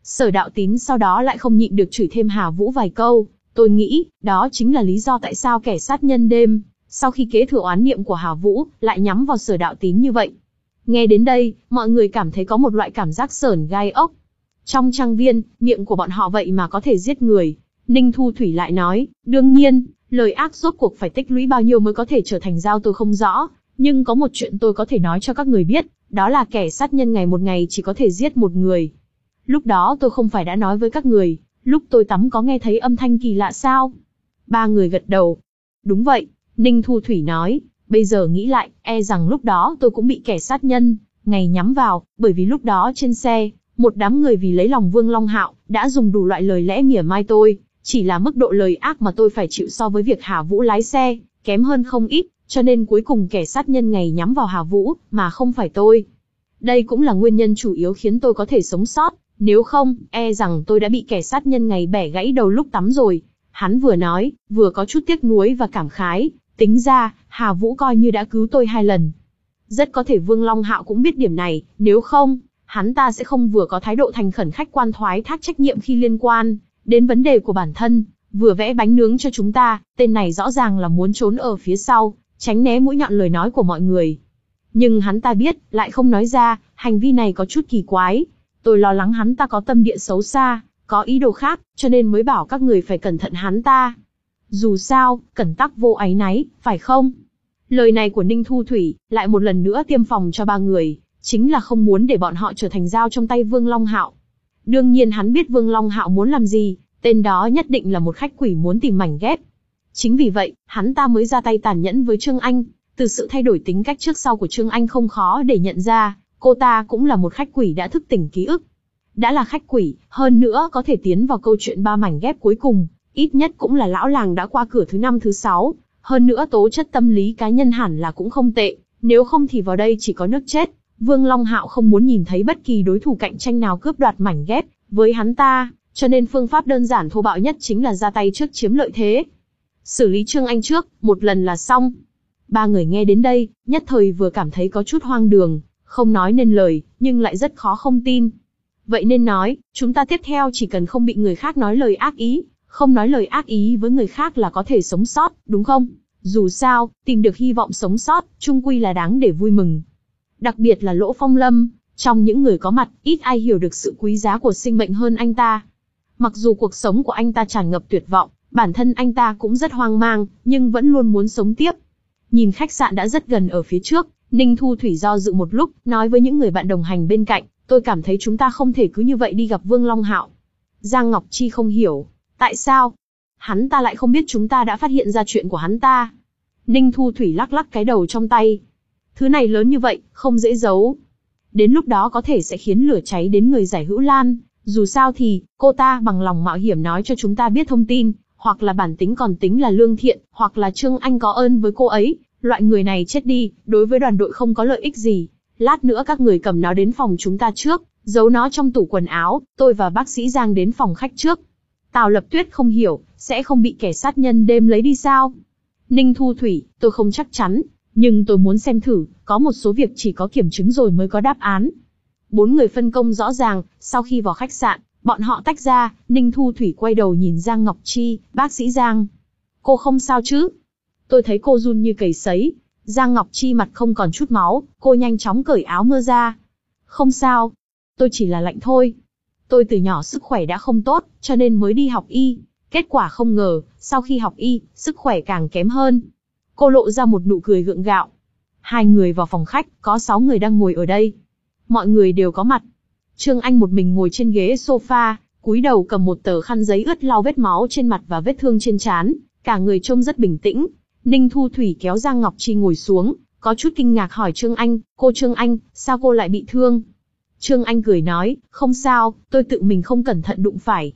Sở Đạo Tín sau đó lại không nhịn được chửi thêm Hà Vũ vài câu. Tôi nghĩ, đó chính là lý do tại sao kẻ sát nhân đêm, sau khi kế thừa oán niệm của Hà Vũ, lại nhắm vào Sở Đạo Tín như vậy. Nghe đến đây, mọi người cảm thấy có một loại cảm giác sởn gai ốc. Trong trang viên, miệng của bọn họ vậy mà có thể giết người. Ninh Thu Thủy lại nói, đương nhiên, lời ác rốt cuộc phải tích lũy bao nhiêu mới có thể trở thành dao tôi không rõ. Nhưng có một chuyện tôi có thể nói cho các người biết, đó là kẻ sát nhân ngày một ngày chỉ có thể giết một người. Lúc đó tôi không phải đã nói với các người, lúc tôi tắm có nghe thấy âm thanh kỳ lạ sao? Ba người gật đầu. Đúng vậy, Ninh Thu Thủy nói, bây giờ nghĩ lại, e rằng lúc đó tôi cũng bị kẻ sát nhân ngày nhắm vào, bởi vì lúc đó trên xe, một đám người vì lấy lòng Vương Long Hạo, đã dùng đủ loại lời lẽ mỉa mai tôi, chỉ là mức độ lời ác mà tôi phải chịu so với việc Hà Vũ lái xe, kém hơn không ít, cho nên cuối cùng kẻ sát nhân ngày nhắm vào Hà Vũ, mà không phải tôi. Đây cũng là nguyên nhân chủ yếu khiến tôi có thể sống sót, nếu không, e rằng tôi đã bị kẻ sát nhân ngày bẻ gãy đầu lúc tắm rồi. Hắn vừa nói, vừa có chút tiếc nuối và cảm khái, tính ra, Hà Vũ coi như đã cứu tôi hai lần. Rất có thể Vương Long Hạo cũng biết điểm này, nếu không, hắn ta sẽ không vừa có thái độ thành khẩn khách quan thoái thác trách nhiệm khi liên quan đến vấn đề của bản thân, vừa vẽ bánh nướng cho chúng ta, tên này rõ ràng là muốn trốn ở phía sau, tránh né mũi nhọn lời nói của mọi người. Nhưng hắn ta biết, lại không nói ra, hành vi này có chút kỳ quái. Tôi lo lắng hắn ta có tâm địa xấu xa, có ý đồ khác, cho nên mới bảo các người phải cẩn thận hắn ta. Dù sao, cẩn tắc vô áy náy, phải không? Lời này của Ninh Thu Thủy, lại một lần nữa tiêm phòng cho ba người, chính là không muốn để bọn họ trở thành dao trong tay Vương Long Hạo. Đương nhiên hắn biết Vương Long Hạo muốn làm gì, tên đó nhất định là một khách quỷ muốn tìm mảnh ghép. Chính vì vậy, hắn ta mới ra tay tàn nhẫn với Trương Anh. Từ sự thay đổi tính cách trước sau của Trương Anh không khó để nhận ra, cô ta cũng là một khách quỷ đã thức tỉnh ký ức. Đã là khách quỷ, hơn nữa có thể tiến vào câu chuyện ba mảnh ghép cuối cùng, ít nhất cũng là lão làng đã qua cửa thứ năm thứ sáu, hơn nữa tố chất tâm lý cá nhân hẳn là cũng không tệ, nếu không thì vào đây chỉ có nước chết. Vương Long Hạo không muốn nhìn thấy bất kỳ đối thủ cạnh tranh nào cướp đoạt mảnh ghép với hắn ta, cho nên phương pháp đơn giản thô bạo nhất chính là ra tay trước chiếm lợi thế. Xử lý Trương Anh trước, một lần là xong. Ba người nghe đến đây, nhất thời vừa cảm thấy có chút hoang đường, không nói nên lời, nhưng lại rất khó không tin. Vậy nên nói, chúng ta tiếp theo chỉ cần không bị người khác nói lời ác ý, không nói lời ác ý với người khác là có thể sống sót, đúng không? Dù sao, tìm được hy vọng sống sót, chung quy là đáng để vui mừng. Đặc biệt là Lỗ Phong Lâm, trong những người có mặt, ít ai hiểu được sự quý giá của sinh mệnh hơn anh ta. Mặc dù cuộc sống của anh ta tràn ngập tuyệt vọng, bản thân anh ta cũng rất hoang mang, nhưng vẫn luôn muốn sống tiếp. Nhìn khách sạn đã rất gần ở phía trước, Ninh Thu Thủy do dự một lúc, nói với những người bạn đồng hành bên cạnh, tôi cảm thấy chúng ta không thể cứ như vậy đi gặp Vương Long Hạo. Giang Ngọc Chi không hiểu, tại sao? Hắn ta lại không biết chúng ta đã phát hiện ra chuyện của hắn ta. Ninh Thu Thủy lắc lắc cái đầu trong tay. Thứ này lớn như vậy, không dễ giấu. Đến lúc đó có thể sẽ khiến lửa cháy đến người Giải Hữu Lan. Dù sao thì, cô ta bằng lòng mạo hiểm nói cho chúng ta biết thông tin, hoặc là bản tính còn tính là lương thiện, hoặc là Trương Anh có ơn với cô ấy. Loại người này chết đi, đối với đoàn đội không có lợi ích gì. Lát nữa các người cầm nó đến phòng chúng ta trước, giấu nó trong tủ quần áo, tôi và bác sĩ Giang đến phòng khách trước. Tào Lập Tuyết không hiểu, sẽ không bị kẻ sát nhân đêm lấy đi sao? Ninh Thu Thủy, tôi không chắc chắn, nhưng tôi muốn xem thử, có một số việc chỉ có kiểm chứng rồi mới có đáp án. Bốn người phân công rõ ràng, sau khi vào khách sạn, bọn họ tách ra, Ninh Thu Thủy quay đầu nhìn Giang Ngọc Chi, bác sĩ Giang. Cô không sao chứ? Tôi thấy cô run như cầy sấy. Giang Ngọc Chi mặt không còn chút máu, cô nhanh chóng cởi áo mưa ra. Không sao, tôi chỉ là lạnh thôi. Tôi từ nhỏ sức khỏe đã không tốt, cho nên mới đi học y. Kết quả không ngờ, sau khi học y, sức khỏe càng kém hơn. Cô lộ ra một nụ cười gượng gạo. Hai người vào phòng khách, có sáu người đang ngồi ở đây. Mọi người đều có mặt. Trương Anh một mình ngồi trên ghế sofa, cúi đầu cầm một tờ khăn giấy ướt lau vết máu trên mặt và vết thương trên trán, cả người trông rất bình tĩnh. Ninh Thu Thủy kéo Giang Ngọc Chi ngồi xuống, có chút kinh ngạc hỏi Trương Anh, cô Trương Anh, sao cô lại bị thương? Trương Anh cười nói, không sao, tôi tự mình không cẩn thận đụng phải.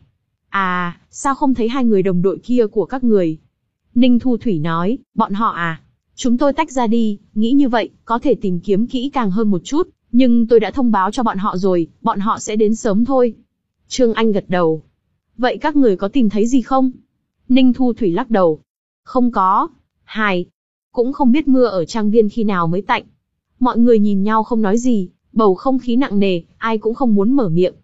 À, sao không thấy hai người đồng đội kia của các người? Ninh Thu Thủy nói, bọn họ à? Chúng tôi tách ra đi, nghĩ như vậy, có thể tìm kiếm kỹ càng hơn một chút, nhưng tôi đã thông báo cho bọn họ rồi, bọn họ sẽ đến sớm thôi. Trương Anh gật đầu. Vậy các người có tìm thấy gì không? Ninh Thu Thủy lắc đầu. Không có. Hài. Cũng không biết mưa ở trang viên khi nào mới tạnh. Mọi người nhìn nhau không nói gì, bầu không khí nặng nề, ai cũng không muốn mở miệng.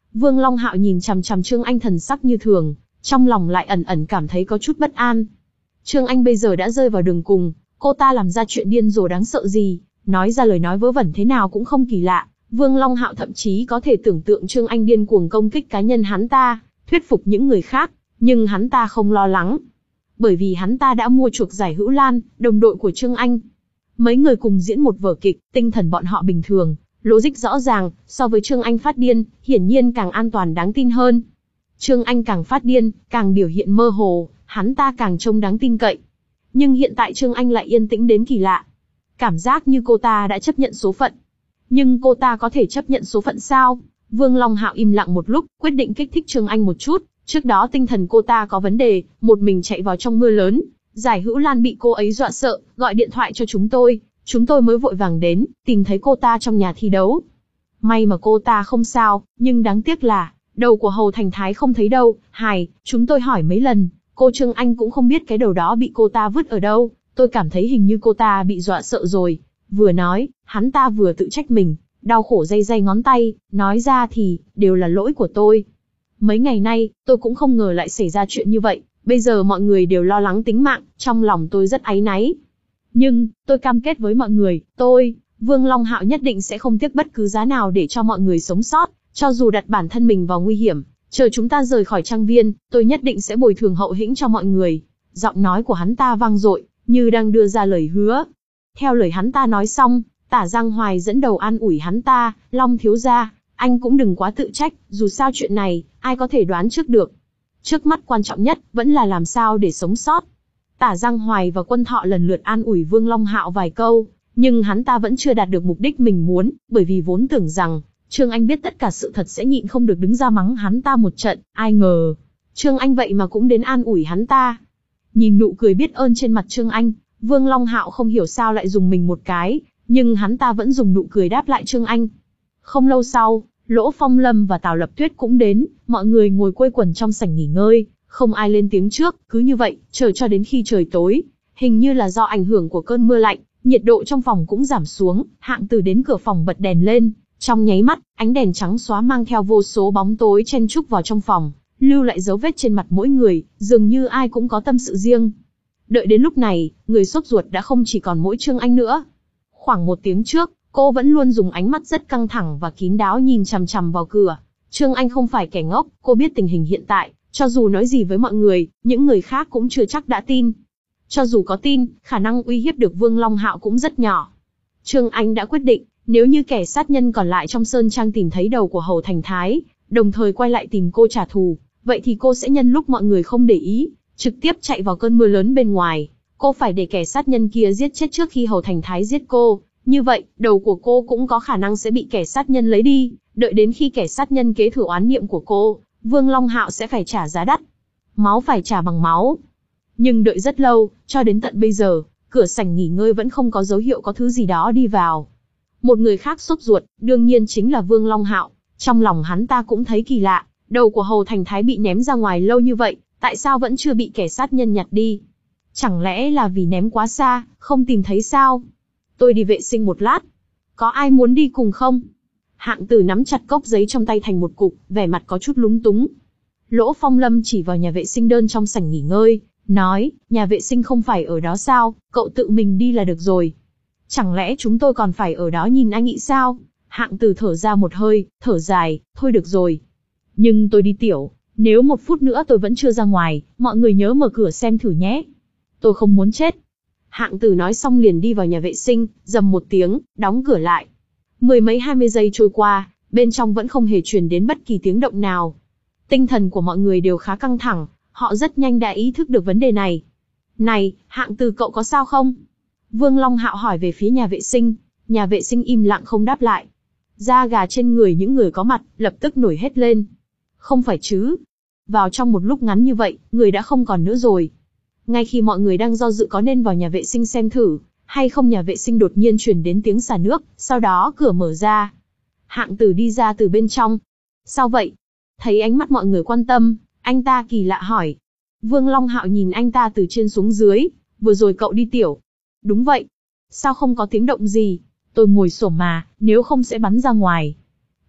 Vương Long Hạo nhìn chằm chằm Trương Anh thần sắc như thường, trong lòng lại ẩn ẩn cảm thấy có chút bất an. Trương Anh bây giờ đã rơi vào đường cùng, cô ta làm ra chuyện điên rồ đáng sợ gì, nói ra lời nói vớ vẩn thế nào cũng không kỳ lạ. Vương Long Hạo thậm chí có thể tưởng tượng Trương Anh điên cuồng công kích cá nhân hắn ta, thuyết phục những người khác, nhưng hắn ta không lo lắng. Bởi vì hắn ta đã mua chuộc Giải Hữu Lan, đồng đội của Trương Anh. Mấy người cùng diễn một vở kịch, tinh thần bọn họ bình thường, logic rõ ràng, so với Trương Anh phát điên, hiển nhiên càng an toàn đáng tin hơn. Trương Anh càng phát điên, càng biểu hiện mơ hồ, hắn ta càng trông đáng tin cậy. Nhưng hiện tại Trương Anh lại yên tĩnh đến kỳ lạ. Cảm giác như cô ta đã chấp nhận số phận. Nhưng cô ta có thể chấp nhận số phận sao? Vương Long Hạo im lặng một lúc, quyết định kích thích Trương Anh một chút. Trước đó tinh thần cô ta có vấn đề, một mình chạy vào trong mưa lớn. Giải Hữu Lan bị cô ấy dọa sợ, gọi điện thoại cho chúng tôi. Chúng tôi mới vội vàng đến, tìm thấy cô ta trong nhà thi đấu. May mà cô ta không sao, nhưng đáng tiếc là, đầu của Hầu Thành Thái không thấy đâu. Hài, chúng tôi hỏi mấy lần, cô Trương Anh cũng không biết cái đầu đó bị cô ta vứt ở đâu. Tôi cảm thấy hình như cô ta bị dọa sợ rồi. Vừa nói, hắn ta vừa tự trách mình, đau khổ day day ngón tay, nói ra thì, đều là lỗi của tôi. Mấy ngày nay, tôi cũng không ngờ lại xảy ra chuyện như vậy, bây giờ mọi người đều lo lắng tính mạng, trong lòng tôi rất áy náy. Nhưng, tôi cam kết với mọi người, tôi, Vương Long Hạo nhất định sẽ không tiếc bất cứ giá nào để cho mọi người sống sót, cho dù đặt bản thân mình vào nguy hiểm. Chờ chúng ta rời khỏi trang viên, tôi nhất định sẽ bồi thường hậu hĩnh cho mọi người. Giọng nói của hắn ta vang dội, như đang đưa ra lời hứa. Theo lời hắn ta nói xong, Tả Giang Hoài dẫn đầu an ủi hắn ta, Long thiếu gia, anh cũng đừng quá tự trách, dù sao chuyện này, ai có thể đoán trước được. Trước mắt quan trọng nhất, vẫn là làm sao để sống sót. Tả Giang Hoài và Quân Thọ lần lượt an ủi Vương Long Hạo vài câu, nhưng hắn ta vẫn chưa đạt được mục đích mình muốn, bởi vì vốn tưởng rằng, Trương Anh biết tất cả sự thật sẽ nhịn không được đứng ra mắng hắn ta một trận, ai ngờ. Trương Anh vậy mà cũng đến an ủi hắn ta. Nhìn nụ cười biết ơn trên mặt Trương Anh, Vương Long Hạo không hiểu sao lại dùng mình một cái, nhưng hắn ta vẫn dùng nụ cười đáp lại Trương Anh. Không lâu sau, Lỗ Phong Lâm và Tào Lập Tuyết cũng đến, mọi người ngồi quây quần trong sảnh nghỉ ngơi, không ai lên tiếng trước, cứ như vậy, chờ cho đến khi trời tối. Hình như là do ảnh hưởng của cơn mưa lạnh, nhiệt độ trong phòng cũng giảm xuống, Hạng Từ đến cửa phòng bật đèn lên, trong nháy mắt, ánh đèn trắng xóa mang theo vô số bóng tối chen chúc vào trong phòng, lưu lại dấu vết trên mặt mỗi người, dường như ai cũng có tâm sự riêng. Đợi đến lúc này, người sốt ruột đã không chỉ còn mỗi Trương Anh nữa. Khoảng một tiếng trước, cô vẫn luôn dùng ánh mắt rất căng thẳng và kín đáo nhìn chằm chằm vào cửa. Trương Anh không phải kẻ ngốc, cô biết tình hình hiện tại, cho dù nói gì với mọi người, những người khác cũng chưa chắc đã tin. Cho dù có tin, khả năng uy hiếp được Vương Long Hạo cũng rất nhỏ. Trương Anh đã quyết định, nếu như kẻ sát nhân còn lại trong Sơn Trang tìm thấy đầu của Hầu Thành Thái, đồng thời quay lại tìm cô trả thù, vậy thì cô sẽ nhân lúc mọi người không để ý, trực tiếp chạy vào cơn mưa lớn bên ngoài. Cô phải để kẻ sát nhân kia giết chết trước khi Hầu Thành Thái giết cô. Như vậy, đầu của cô cũng có khả năng sẽ bị kẻ sát nhân lấy đi. Đợi đến khi kẻ sát nhân kế thừa oán niệm của cô, Vương Long Hạo sẽ phải trả giá đắt. Máu phải trả bằng máu. Nhưng đợi rất lâu, cho đến tận bây giờ, cửa sảnh nghỉ ngơi vẫn không có dấu hiệu có thứ gì đó đi vào. Một người khác sốt ruột, đương nhiên chính là Vương Long Hạo. Trong lòng hắn ta cũng thấy kỳ lạ, đầu của Hầu Thành Thái bị ném ra ngoài lâu như vậy, tại sao vẫn chưa bị kẻ sát nhân nhặt đi? Chẳng lẽ là vì ném quá xa, không tìm thấy sao? Tôi đi vệ sinh một lát. Có ai muốn đi cùng không? Hạng Tử nắm chặt cốc giấy trong tay thành một cục, vẻ mặt có chút lúng túng. Lỗ Phong Lâm chỉ vào nhà vệ sinh đơn trong sảnh nghỉ ngơi, nói, nhà vệ sinh không phải ở đó sao, cậu tự mình đi là được rồi. Chẳng lẽ chúng tôi còn phải ở đó nhìn anh nghĩ sao? Hạng Tử thở ra một hơi, thở dài, thôi được rồi. Nhưng tôi đi tiểu, nếu một phút nữa tôi vẫn chưa ra ngoài, mọi người nhớ mở cửa xem thử nhé. Tôi không muốn chết. Hạng Tử nói xong liền đi vào nhà vệ sinh, rầm một tiếng, đóng cửa lại. Mười mấy hai mươi giây trôi qua, bên trong vẫn không hề truyền đến bất kỳ tiếng động nào. Tinh thần của mọi người đều khá căng thẳng, họ rất nhanh đã ý thức được vấn đề này. Này, Hạng Tử cậu có sao không? Vương Long Hạo hỏi về phía nhà vệ sinh, nhà vệ sinh im lặng không đáp lại. Da gà trên người những người có mặt, lập tức nổi hết lên. Không phải chứ? Vào trong một lúc ngắn như vậy, người đã không còn nữa rồi. Ngay khi mọi người đang do dự có nên vào nhà vệ sinh xem thử, hay không nhà vệ sinh đột nhiên truyền đến tiếng xả nước, sau đó cửa mở ra. Hạng Tử đi ra từ bên trong. Sao vậy? Thấy ánh mắt mọi người quan tâm, anh ta kỳ lạ hỏi. Vương Long Hạo nhìn anh ta từ trên xuống dưới, vừa rồi cậu đi tiểu. Đúng vậy. Sao không có tiếng động gì? Tôi ngồi xổm mà, nếu không sẽ bắn ra ngoài.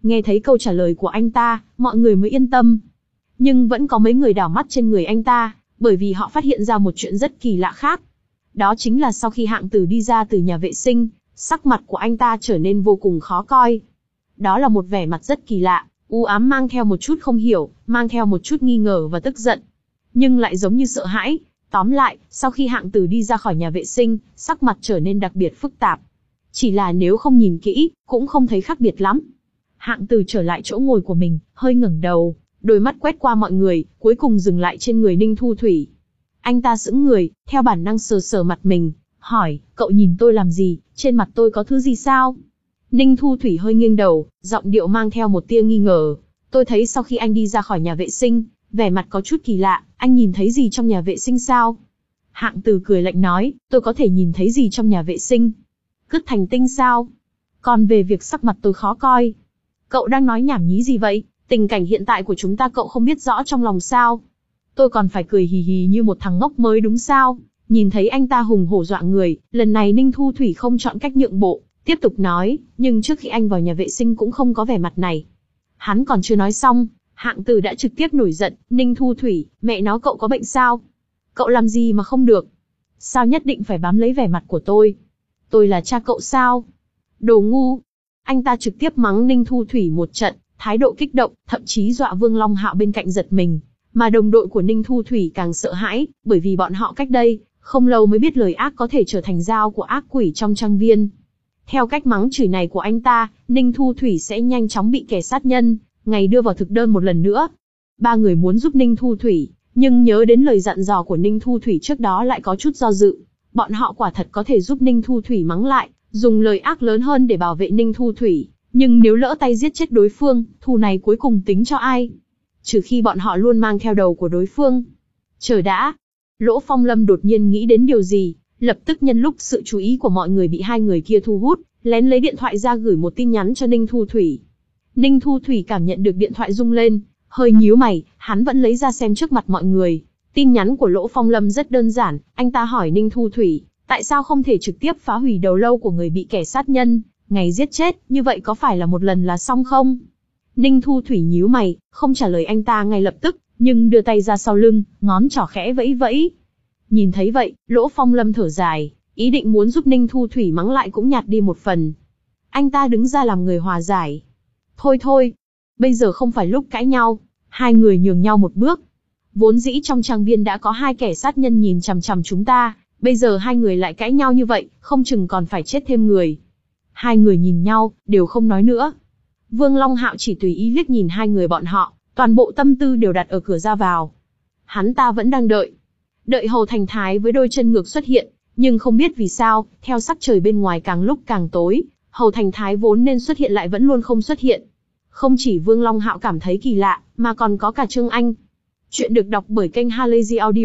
Nghe thấy câu trả lời của anh ta, mọi người mới yên tâm. Nhưng vẫn có mấy người đảo mắt trên người anh ta, bởi vì họ phát hiện ra một chuyện rất kỳ lạ khác. Đó chính là sau khi Hạng Tử đi ra từ nhà vệ sinh, sắc mặt của anh ta trở nên vô cùng khó coi. Đó là một vẻ mặt rất kỳ lạ, u ám mang theo một chút không hiểu, mang theo một chút nghi ngờ và tức giận. Nhưng lại giống như sợ hãi. Tóm lại, sau khi Hạng Tử đi ra khỏi nhà vệ sinh, sắc mặt trở nên đặc biệt phức tạp. Chỉ là nếu không nhìn kỹ, cũng không thấy khác biệt lắm. Hạng Tử trở lại chỗ ngồi của mình, hơi ngẩng đầu, đôi mắt quét qua mọi người, cuối cùng dừng lại trên người Ninh Thu Thủy. Anh ta sững người, theo bản năng sờ sờ mặt mình, hỏi, cậu nhìn tôi làm gì, trên mặt tôi có thứ gì sao? Ninh Thu Thủy hơi nghiêng đầu, giọng điệu mang theo một tia nghi ngờ. Tôi thấy sau khi anh đi ra khỏi nhà vệ sinh, vẻ mặt có chút kỳ lạ, anh nhìn thấy gì trong nhà vệ sinh sao? Hạng Tử cười lạnh nói, tôi có thể nhìn thấy gì trong nhà vệ sinh? Cứt thành tinh sao? Còn về việc sắc mặt tôi khó coi. Cậu đang nói nhảm nhí gì vậy? Tình cảnh hiện tại của chúng ta cậu không biết rõ trong lòng sao? Tôi còn phải cười hì hì như một thằng ngốc mới đúng sao? Nhìn thấy anh ta hùng hổ dọa người, lần này Ninh Thu Thủy không chọn cách nhượng bộ, tiếp tục nói, nhưng trước khi anh vào nhà vệ sinh cũng không có vẻ mặt này. Hắn còn chưa nói xong, Hạng Tử đã trực tiếp nổi giận, Ninh Thu Thủy, mẹ nó cậu có bệnh sao? Cậu làm gì mà không được? Sao nhất định phải bám lấy vẻ mặt của tôi? Tôi là cha cậu sao? Đồ ngu! Anh ta trực tiếp mắng Ninh Thu Thủy một trận, thái độ kích động, thậm chí dọa Vương Long Hạo bên cạnh giật mình. Mà đồng đội của Ninh Thu Thủy càng sợ hãi, bởi vì bọn họ cách đây, không lâu mới biết lời ác có thể trở thành dao của ác quỷ trong trang viên. Theo cách mắng chửi này của anh ta, Ninh Thu Thủy sẽ nhanh chóng bị kẻ sát nhân, ngày đưa vào thực đơn một lần nữa. Ba người muốn giúp Ninh Thu Thủy, nhưng nhớ đến lời dặn dò của Ninh Thu Thủy trước đó lại có chút do dự. Bọn họ quả thật có thể giúp Ninh Thu Thủy mắng lại, dùng lời ác lớn hơn để bảo vệ Ninh Thu Thủy. Nhưng nếu lỡ tay giết chết đối phương, thù này cuối cùng tính cho ai? Trừ khi bọn họ luôn mang theo đầu của đối phương. Chờ đã. Lỗ Phong Lâm đột nhiên nghĩ đến điều gì, lập tức nhân lúc sự chú ý của mọi người bị hai người kia thu hút, lén lấy điện thoại ra gửi một tin nhắn cho Ninh Thu Thủy. Ninh Thu Thủy cảm nhận được điện thoại rung lên, hơi nhíu mày, hắn vẫn lấy ra xem trước mặt mọi người. Tin nhắn của Lỗ Phong Lâm rất đơn giản, anh ta hỏi Ninh Thu Thủy, tại sao không thể trực tiếp phá hủy đầu lâu của người bị kẻ sát nhân, ngày giết chết, như vậy có phải là một lần là xong không? Ninh Thu Thủy nhíu mày, không trả lời anh ta ngay lập tức, nhưng đưa tay ra sau lưng, ngón trỏ khẽ vẫy vẫy. Nhìn thấy vậy, Lỗ Phong Lâm thở dài, ý định muốn giúp Ninh Thu Thủy mắng lại cũng nhạt đi một phần. Anh ta đứng ra làm người hòa giải. Thôi thôi, bây giờ không phải lúc cãi nhau, hai người nhường nhau một bước. Vốn dĩ trong trang viên đã có hai kẻ sát nhân nhìn chằm chằm chúng ta, bây giờ hai người lại cãi nhau như vậy, không chừng còn phải chết thêm người. Hai người nhìn nhau, đều không nói nữa. Vương Long Hạo chỉ tùy ý liếc nhìn hai người bọn họ, toàn bộ tâm tư đều đặt ở cửa ra vào. Hắn ta vẫn đang đợi. Đợi Hầu Thành Thái với đôi chân ngược xuất hiện, nhưng không biết vì sao, theo sắc trời bên ngoài càng lúc càng tối, Hầu Thành Thái vốn nên xuất hiện lại vẫn luôn không xuất hiện. Không chỉ Vương Long Hạo cảm thấy kỳ lạ, mà còn có cả Trương Anh. Chuyện được đọc bởi kênh Halazy Audio.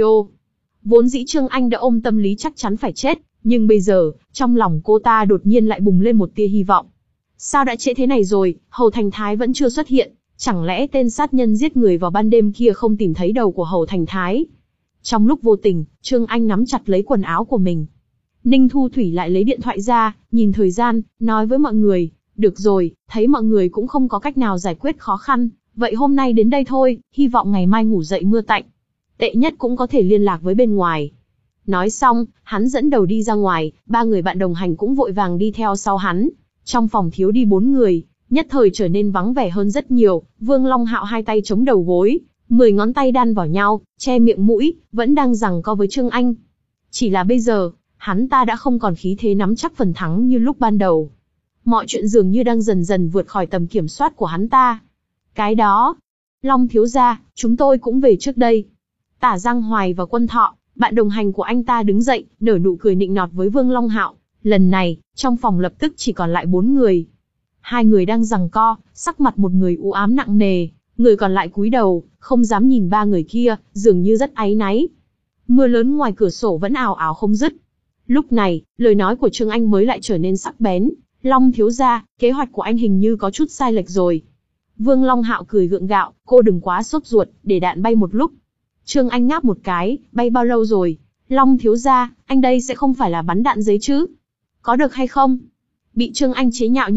Vốn dĩ Trương Anh đã ôm tâm lý chắc chắn phải chết, nhưng bây giờ, trong lòng cô ta đột nhiên lại bùng lên một tia hy vọng. Sao đã trễ thế này rồi, Hầu Thành Thái vẫn chưa xuất hiện, chẳng lẽ tên sát nhân giết người vào ban đêm kia không tìm thấy đầu của Hầu Thành Thái? Trong lúc vô tình, Trương Anh nắm chặt lấy quần áo của mình. Ninh Thu Thủy lại lấy điện thoại ra, nhìn thời gian, nói với mọi người, được rồi, thấy mọi người cũng không có cách nào giải quyết khó khăn, vậy hôm nay đến đây thôi, hy vọng ngày mai ngủ dậy mưa tạnh. Tệ nhất cũng có thể liên lạc với bên ngoài. Nói xong, hắn dẫn đầu đi ra ngoài, ba người bạn đồng hành cũng vội vàng đi theo sau hắn. Trong phòng thiếu đi bốn người, nhất thời trở nên vắng vẻ hơn rất nhiều. Vương Long Hạo hai tay chống đầu gối, mười ngón tay đan vào nhau, che miệng mũi, vẫn đang giằng co với Trương Anh. Chỉ là bây giờ, hắn ta đã không còn khí thế nắm chắc phần thắng như lúc ban đầu. Mọi chuyện dường như đang dần dần vượt khỏi tầm kiểm soát của hắn ta. Cái đó, Long thiếu gia, chúng tôi cũng về trước đây. Tả Giang Hoài và Quân Thọ, bạn đồng hành của anh ta đứng dậy, nở nụ cười nịnh nọt với Vương Long Hạo. Lần này, trong phòng lập tức chỉ còn lại bốn người. Hai người đang giằng co, sắc mặt một người u ám nặng nề, người còn lại cúi đầu, không dám nhìn ba người kia, dường như rất áy náy. Mưa lớn ngoài cửa sổ vẫn ào ào không dứt. Lúc này, lời nói của Trương Anh mới lại trở nên sắc bén. Long thiếu gia, kế hoạch của anh hình như có chút sai lệch rồi. Vương Long Hạo cười gượng gạo, cô đừng quá sốt ruột, để đạn bay một lúc. Trương Anh ngáp một cái, bay bao lâu rồi? Long thiếu gia, anh đây sẽ không phải là bắn đạn giấy chứ? Có được hay không? Bị Trương Anh chế nhạo như vậy,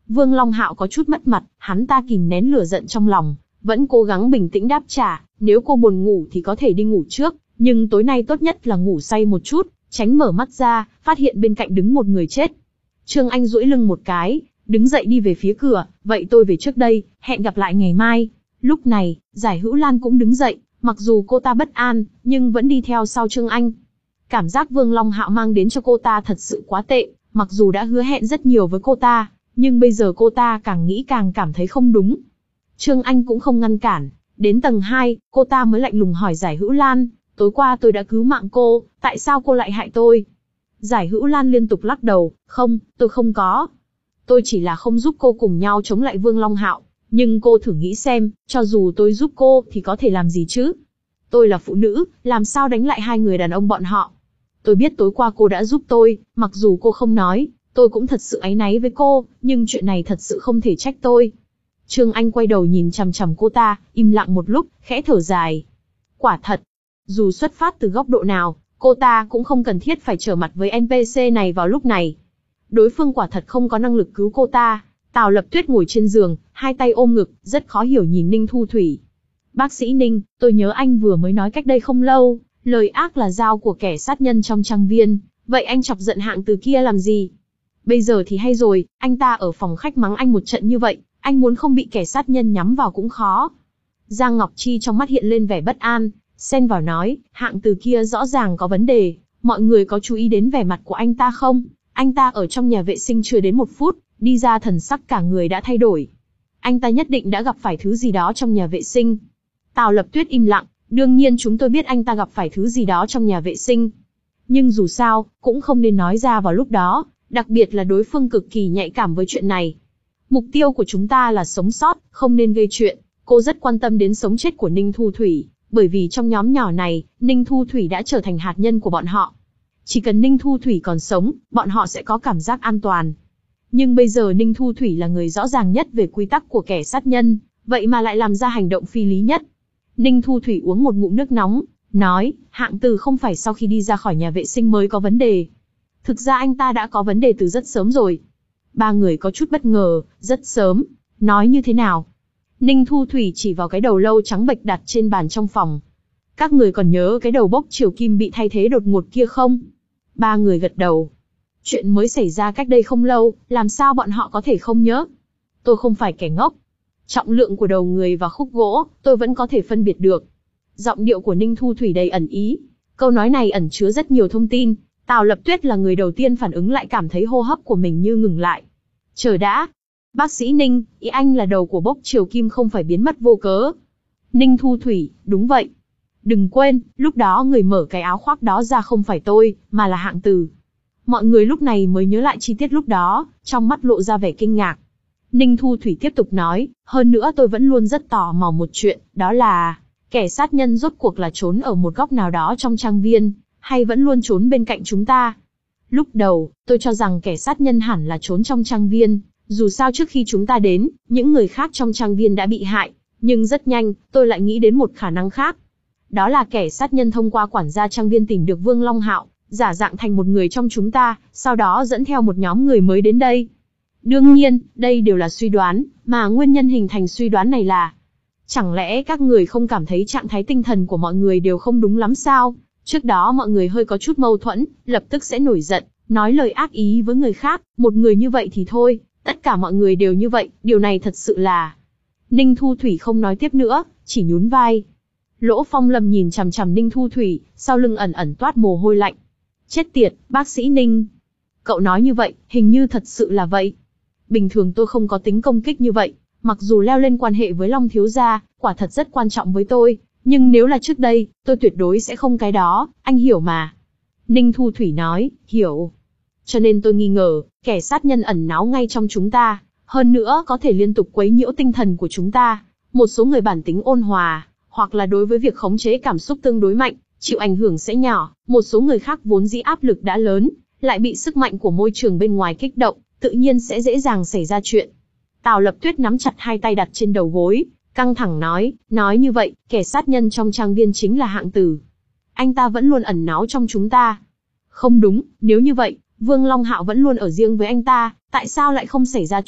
Vương Long Hạo có chút mất mặt, hắn ta kìm nén lửa giận trong lòng, vẫn cố gắng bình tĩnh đáp trả, nếu cô buồn ngủ thì có thể đi ngủ trước, nhưng tối nay tốt nhất là ngủ say một chút, tránh mở mắt ra, phát hiện bên cạnh đứng một người chết. Trương Anh duỗi lưng một cái, đứng dậy đi về phía cửa, vậy tôi về trước đây, hẹn gặp lại ngày mai. Lúc này, Giải Hữu Lan cũng đứng dậy, mặc dù cô ta bất an, nhưng vẫn đi theo sau Trương Anh. Cảm giác Vương Long Hạo mang đến cho cô ta thật sự quá tệ, mặc dù đã hứa hẹn rất nhiều với cô ta, nhưng bây giờ cô ta càng nghĩ càng cảm thấy không đúng. Trương Anh cũng không ngăn cản, đến tầng hai, cô ta mới lạnh lùng hỏi Giải Hữu Lan, tối qua tôi đã cứu mạng cô, tại sao cô lại hại tôi? Giải Hữu Lan liên tục lắc đầu, không, tôi không có. Tôi chỉ là không giúp cô cùng nhau chống lại Vương Long Hạo, nhưng cô thử nghĩ xem, cho dù tôi giúp cô thì có thể làm gì chứ? Tôi là phụ nữ, làm sao đánh lại hai người đàn ông bọn họ? Tôi biết tối qua cô đã giúp tôi, mặc dù cô không nói, tôi cũng thật sự áy náy với cô, nhưng chuyện này thật sự không thể trách tôi. Trương Anh quay đầu nhìn chằm chằm cô ta, im lặng một lúc, khẽ thở dài. Quả thật, dù xuất phát từ góc độ nào, cô ta cũng không cần thiết phải trở mặt với en pê xê này vào lúc này. Đối phương quả thật không có năng lực cứu cô ta. Tào Lập Tuyết ngồi trên giường, hai tay ôm ngực, rất khó hiểu nhìn Ninh Thu Thủy. Bác sĩ Ninh, tôi nhớ anh vừa mới nói cách đây không lâu, lời ác là dao của kẻ sát nhân trong trang viên, vậy anh chọc giận Hạng Từ kia làm gì? Bây giờ thì hay rồi, anh ta ở phòng khách mắng anh một trận như vậy, anh muốn không bị kẻ sát nhân nhắm vào cũng khó. Giang Ngọc Chi trong mắt hiện lên vẻ bất an, xen vào nói, Hạng Từ kia rõ ràng có vấn đề, mọi người có chú ý đến vẻ mặt của anh ta không? Anh ta ở trong nhà vệ sinh chưa đến một phút, đi ra thần sắc cả người đã thay đổi. Anh ta nhất định đã gặp phải thứ gì đó trong nhà vệ sinh. Tào Lập Tuyết im lặng, đương nhiên chúng tôi biết anh ta gặp phải thứ gì đó trong nhà vệ sinh. Nhưng dù sao, cũng không nên nói ra vào lúc đó, đặc biệt là đối phương cực kỳ nhạy cảm với chuyện này. Mục tiêu của chúng ta là sống sót, không nên gây chuyện. Cô rất quan tâm đến sống chết của Ninh Thu Thủy, bởi vì trong nhóm nhỏ này, Ninh Thu Thủy đã trở thành hạt nhân của bọn họ. Chỉ cần Ninh Thu Thủy còn sống, bọn họ sẽ có cảm giác an toàn. Nhưng bây giờ Ninh Thu Thủy là người rõ ràng nhất về quy tắc của kẻ sát nhân, vậy mà lại làm ra hành động phi lý nhất. Ninh Thu Thủy uống một ngụm nước nóng, nói, Hạng Từ không phải sau khi đi ra khỏi nhà vệ sinh mới có vấn đề. Thực ra anh ta đã có vấn đề từ rất sớm rồi. Ba người có chút bất ngờ, rất sớm, nói như thế nào? Ninh Thu Thủy chỉ vào cái đầu lâu trắng bệch đặt trên bàn trong phòng. Các người còn nhớ cái đầu bốc triều kim bị thay thế đột ngột kia không? Ba người gật đầu. Chuyện mới xảy ra cách đây không lâu, làm sao bọn họ có thể không nhớ? Tôi không phải kẻ ngốc. Trọng lượng của đầu người và khúc gỗ, tôi vẫn có thể phân biệt được. Giọng điệu của Ninh Thu Thủy đầy ẩn ý. Câu nói này ẩn chứa rất nhiều thông tin. Tào Lập Tuyết là người đầu tiên phản ứng lại, cảm thấy hô hấp của mình như ngừng lại. Chờ đã. Bác sĩ Ninh, ý anh là đầu của bốc triều kim không phải biến mất vô cớ. Ninh Thu Thủy, đúng vậy. Đừng quên, lúc đó người mở cái áo khoác đó ra không phải tôi, mà là Hạng Từ. Mọi người lúc này mới nhớ lại chi tiết lúc đó, trong mắt lộ ra vẻ kinh ngạc. Ninh Thu Thủy tiếp tục nói, hơn nữa tôi vẫn luôn rất tò mò một chuyện, đó là, kẻ sát nhân rốt cuộc là trốn ở một góc nào đó trong trang viên, hay vẫn luôn trốn bên cạnh chúng ta. Lúc đầu, tôi cho rằng kẻ sát nhân hẳn là trốn trong trang viên, dù sao trước khi chúng ta đến, những người khác trong trang viên đã bị hại, nhưng rất nhanh, tôi lại nghĩ đến một khả năng khác. Đó là kẻ sát nhân thông qua quản gia trang viên tìm được Vương Long Hạo, giả dạng thành một người trong chúng ta, sau đó dẫn theo một nhóm người mới đến đây. Đương nhiên, đây đều là suy đoán, mà nguyên nhân hình thành suy đoán này là... Chẳng lẽ các người không cảm thấy trạng thái tinh thần của mọi người đều không đúng lắm sao? Trước đó mọi người hơi có chút mâu thuẫn, lập tức sẽ nổi giận, nói lời ác ý với người khác, một người như vậy thì thôi, tất cả mọi người đều như vậy, điều này thật sự là... Ninh Thu Thủy không nói tiếp nữa, chỉ nhún vai. Lỗ Phong Lâm nhìn chằm chằm Ninh Thu Thủy, sau lưng ẩn ẩn toát mồ hôi lạnh. Chết tiệt, bác sĩ Ninh. Cậu nói như vậy, hình như thật sự là vậy. Bình thường tôi không có tính công kích như vậy, mặc dù leo lên quan hệ với Long thiếu gia, quả thật rất quan trọng với tôi, nhưng nếu là trước đây, tôi tuyệt đối sẽ không cái đó, anh hiểu mà. Ninh Thu Thủy nói, hiểu. Cho nên tôi nghi ngờ, kẻ sát nhân ẩn náu ngay trong chúng ta, hơn nữa có thể liên tục quấy nhiễu tinh thần của chúng ta. Một số người bản tính ôn hòa, hoặc là đối với việc khống chế cảm xúc tương đối mạnh, chịu ảnh hưởng sẽ nhỏ, một số người khác vốn dĩ áp lực đã lớn, lại bị sức mạnh của môi trường bên ngoài kích động, tự nhiên sẽ dễ dàng xảy ra chuyện. Tào Lập Tuyết nắm chặt hai tay đặt trên đầu gối, căng thẳng nói, nói như vậy, kẻ sát nhân trong trang viên chính là Hạng Từ. Anh ta vẫn luôn ẩn náu trong chúng ta. Không đúng, nếu như vậy, Vương Long Hạo vẫn luôn ở riêng với anh ta, tại sao lại không xảy ra chuyện?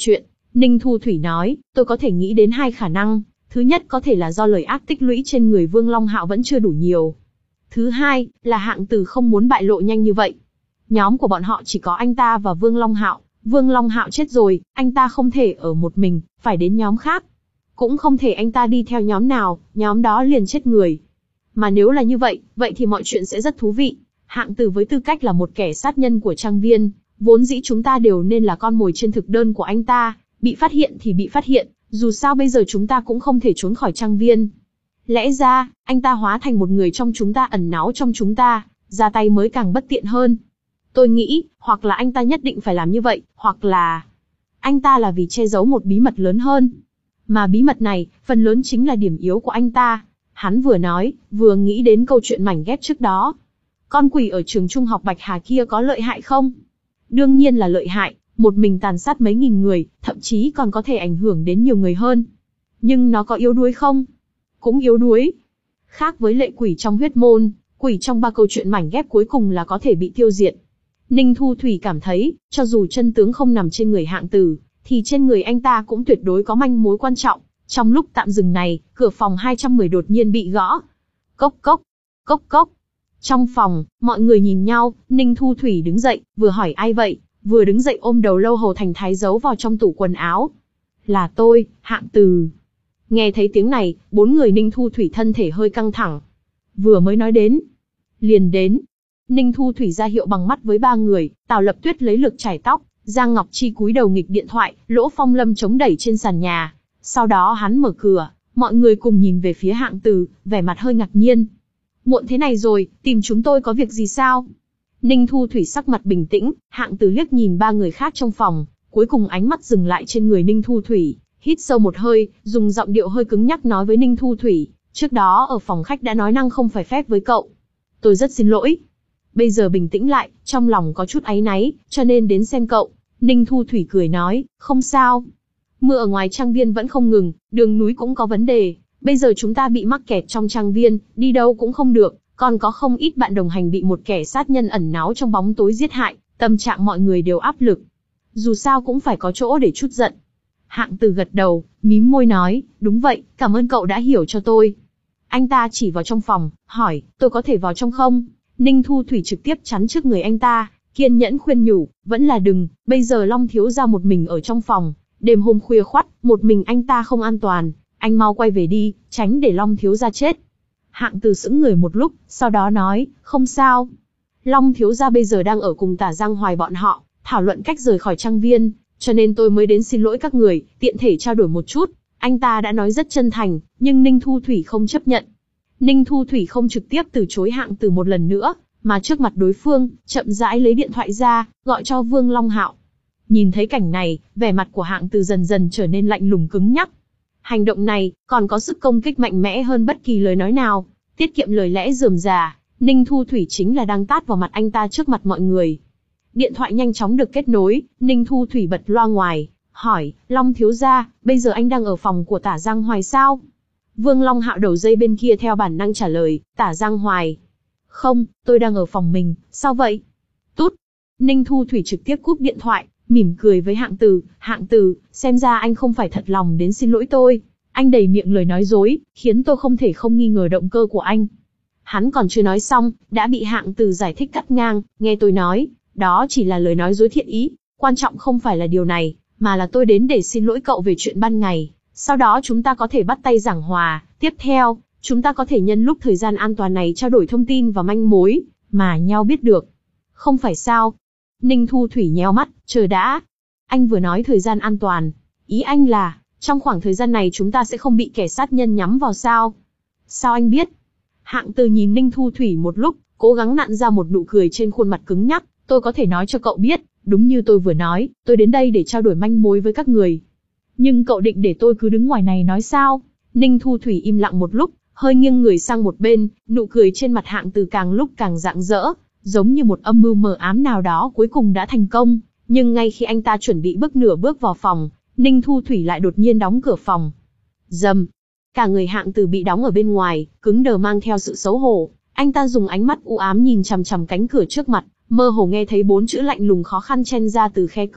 Ninh Thu Thủy nói, tôi có thể nghĩ đến hai khả năng. Thứ nhất có thể là do lời ác tích lũy trên người Vương Long Hạo vẫn chưa đủ nhiều. Thứ hai, là Hạng Từ không muốn bại lộ nhanh như vậy. Nhóm của bọn họ chỉ có anh ta và Vương Long Hạo. Vương Long Hạo chết rồi, anh ta không thể ở một mình, phải đến nhóm khác. Cũng không thể anh ta đi theo nhóm nào, nhóm đó liền chết người. Mà nếu là như vậy, vậy thì mọi chuyện sẽ rất thú vị. Hạng Từ với tư cách là một kẻ sát nhân của Trang Viên, vốn dĩ chúng ta đều nên là con mồi trên thực đơn của anh ta. Bị phát hiện thì bị phát hiện, dù sao bây giờ chúng ta cũng không thể trốn khỏi Trang Viên. Lẽ ra, anh ta hóa thành một người trong chúng ta ẩn náu trong chúng ta, ra tay mới càng bất tiện hơn. Tôi nghĩ, hoặc là anh ta nhất định phải làm như vậy, hoặc là anh ta là vì che giấu một bí mật lớn hơn. Mà bí mật này, phần lớn chính là điểm yếu của anh ta. Hắn vừa nói, vừa nghĩ đến câu chuyện mảnh ghép trước đó. Con quỷ ở trường trung học Bạch Hà kia có lợi hại không? Đương nhiên là lợi hại, một mình tàn sát mấy nghìn người, thậm chí còn có thể ảnh hưởng đến nhiều người hơn. Nhưng nó có yếu đuối không? Cũng yếu đuối. Khác với lệ quỷ trong huyết môn, quỷ trong ba câu chuyện mảnh ghép cuối cùng là có thể bị tiêu diệt. Ninh Thu Thủy cảm thấy, cho dù chân tướng không nằm trên người Hạng Từ, thì trên người anh ta cũng tuyệt đối có manh mối quan trọng. Trong lúc tạm dừng này, cửa phòng hai trăm mười đột nhiên bị gõ. Cốc cốc, cốc cốc. Trong phòng, mọi người nhìn nhau, Ninh Thu Thủy đứng dậy, vừa hỏi ai vậy, vừa đứng dậy ôm đầu Lâu Hầu Thành Thái giấu vào trong tủ quần áo. Là tôi, Hạng Từ. Nghe thấy tiếng này, bốn người Ninh Thu Thủy thân thể hơi căng thẳng. Vừa mới nói đến, liền đến. Ninh Thu Thủy ra hiệu bằng mắt với ba người, Tào Lập Tuyết lấy lược chải tóc, Giang Ngọc Chi cúi đầu nghịch điện thoại, Lỗ Phong Lâm chống đẩy trên sàn nhà. Sau đó hắn mở cửa, mọi người cùng nhìn về phía Hạng Từ, vẻ mặt hơi ngạc nhiên. Muộn thế này rồi, tìm chúng tôi có việc gì sao? Ninh Thu Thủy sắc mặt bình tĩnh, Hạng Từ liếc nhìn ba người khác trong phòng, cuối cùng ánh mắt dừng lại trên người Ninh Thu Thủy, hít sâu một hơi, dùng giọng điệu hơi cứng nhắc nói với Ninh Thu Thủy, trước đó ở phòng khách đã nói năng không phải phép với cậu. Tôi rất xin lỗi. Bây giờ bình tĩnh lại, trong lòng có chút áy náy, cho nên đến xem cậu. Ninh Thu Thủy cười nói, không sao. Mưa ở ngoài trang viên vẫn không ngừng, đường núi cũng có vấn đề. Bây giờ chúng ta bị mắc kẹt trong trang viên, đi đâu cũng không được, còn có không ít bạn đồng hành bị một kẻ sát nhân ẩn náu trong bóng tối giết hại, tâm trạng mọi người đều áp lực. Dù sao cũng phải có chỗ để chút giận. Hạng Từ gật đầu, mím môi nói, đúng vậy, cảm ơn cậu đã hiểu cho tôi. Anh ta chỉ vào trong phòng, hỏi, tôi có thể vào trong không? Ninh Thu Thủy trực tiếp chắn trước người anh ta, kiên nhẫn khuyên nhủ, vẫn là đừng, bây giờ Long thiếu gia một mình ở trong phòng, đêm hôm khuya khoắt, một mình anh ta không an toàn, anh mau quay về đi, tránh để Long thiếu gia chết. Hạng Từ sững người một lúc, sau đó nói, không sao. Long thiếu gia bây giờ đang ở cùng Tả Giang Hoài bọn họ, thảo luận cách rời khỏi trang viên, cho nên tôi mới đến xin lỗi các người, tiện thể trao đổi một chút. Anh ta đã nói rất chân thành, nhưng Ninh Thu Thủy không chấp nhận. Ninh Thu Thủy không trực tiếp từ chối Hạng Từ một lần nữa, mà trước mặt đối phương, chậm rãi lấy điện thoại ra, gọi cho Vương Long Hạo. Nhìn thấy cảnh này, vẻ mặt của Hạng Từ dần dần trở nên lạnh lùng cứng nhắc. Hành động này, còn có sức công kích mạnh mẽ hơn bất kỳ lời nói nào, tiết kiệm lời lẽ rườm rà, Ninh Thu Thủy chính là đang tát vào mặt anh ta trước mặt mọi người. Điện thoại nhanh chóng được kết nối, Ninh Thu Thủy bật loa ngoài, hỏi, Long thiếu gia, bây giờ anh đang ở phòng của Tả Giang Hoài sao? Vương Long Hạo đầu dây bên kia theo bản năng trả lời, Tả Giang Hoài. Không, tôi đang ở phòng mình, sao vậy? Tút. Ninh Thu Thủy trực tiếp cúp điện thoại, mỉm cười với Hạng Từ, Hạng Từ, xem ra anh không phải thật lòng đến xin lỗi tôi. Anh đầy miệng lời nói dối, khiến tôi không thể không nghi ngờ động cơ của anh. Hắn còn chưa nói xong, đã bị Hạng Từ giải thích cắt ngang, nghe tôi nói, đó chỉ là lời nói dối thiện ý, quan trọng không phải là điều này, mà là tôi đến để xin lỗi cậu về chuyện ban ngày. Sau đó chúng ta có thể bắt tay giảng hòa, tiếp theo, chúng ta có thể nhân lúc thời gian an toàn này trao đổi thông tin và manh mối, mà nhau biết được. Không phải sao? Ninh Thu Thủy nhéo mắt, chờ đã. Anh vừa nói thời gian an toàn, ý anh là, trong khoảng thời gian này chúng ta sẽ không bị kẻ sát nhân nhắm vào sao? Sao anh biết? Hạng Từ nhìn Ninh Thu Thủy một lúc, cố gắng nặn ra một nụ cười trên khuôn mặt cứng nhắc, tôi có thể nói cho cậu biết, đúng như tôi vừa nói, tôi đến đây để trao đổi manh mối với các người. Nhưng cậu định để tôi cứ đứng ngoài này nói sao? Ninh Thu Thủy im lặng một lúc, hơi nghiêng người sang một bên, nụ cười trên mặt Hạng Từ càng lúc càng rạng rỡ, giống như một âm mưu mờ ám nào đó cuối cùng đã thành công. Nhưng ngay khi anh ta chuẩn bị bước nửa bước vào phòng, Ninh Thu Thủy lại đột nhiên đóng cửa phòng. Rầm. Cả người Hạng Từ bị đóng ở bên ngoài, cứng đờ mang theo sự xấu hổ. Anh ta dùng ánh mắt u ám nhìn chằm chằm cánh cửa trước mặt, mơ hồ nghe thấy bốn chữ lạnh lùng khó khăn chen ra từ khe cửa.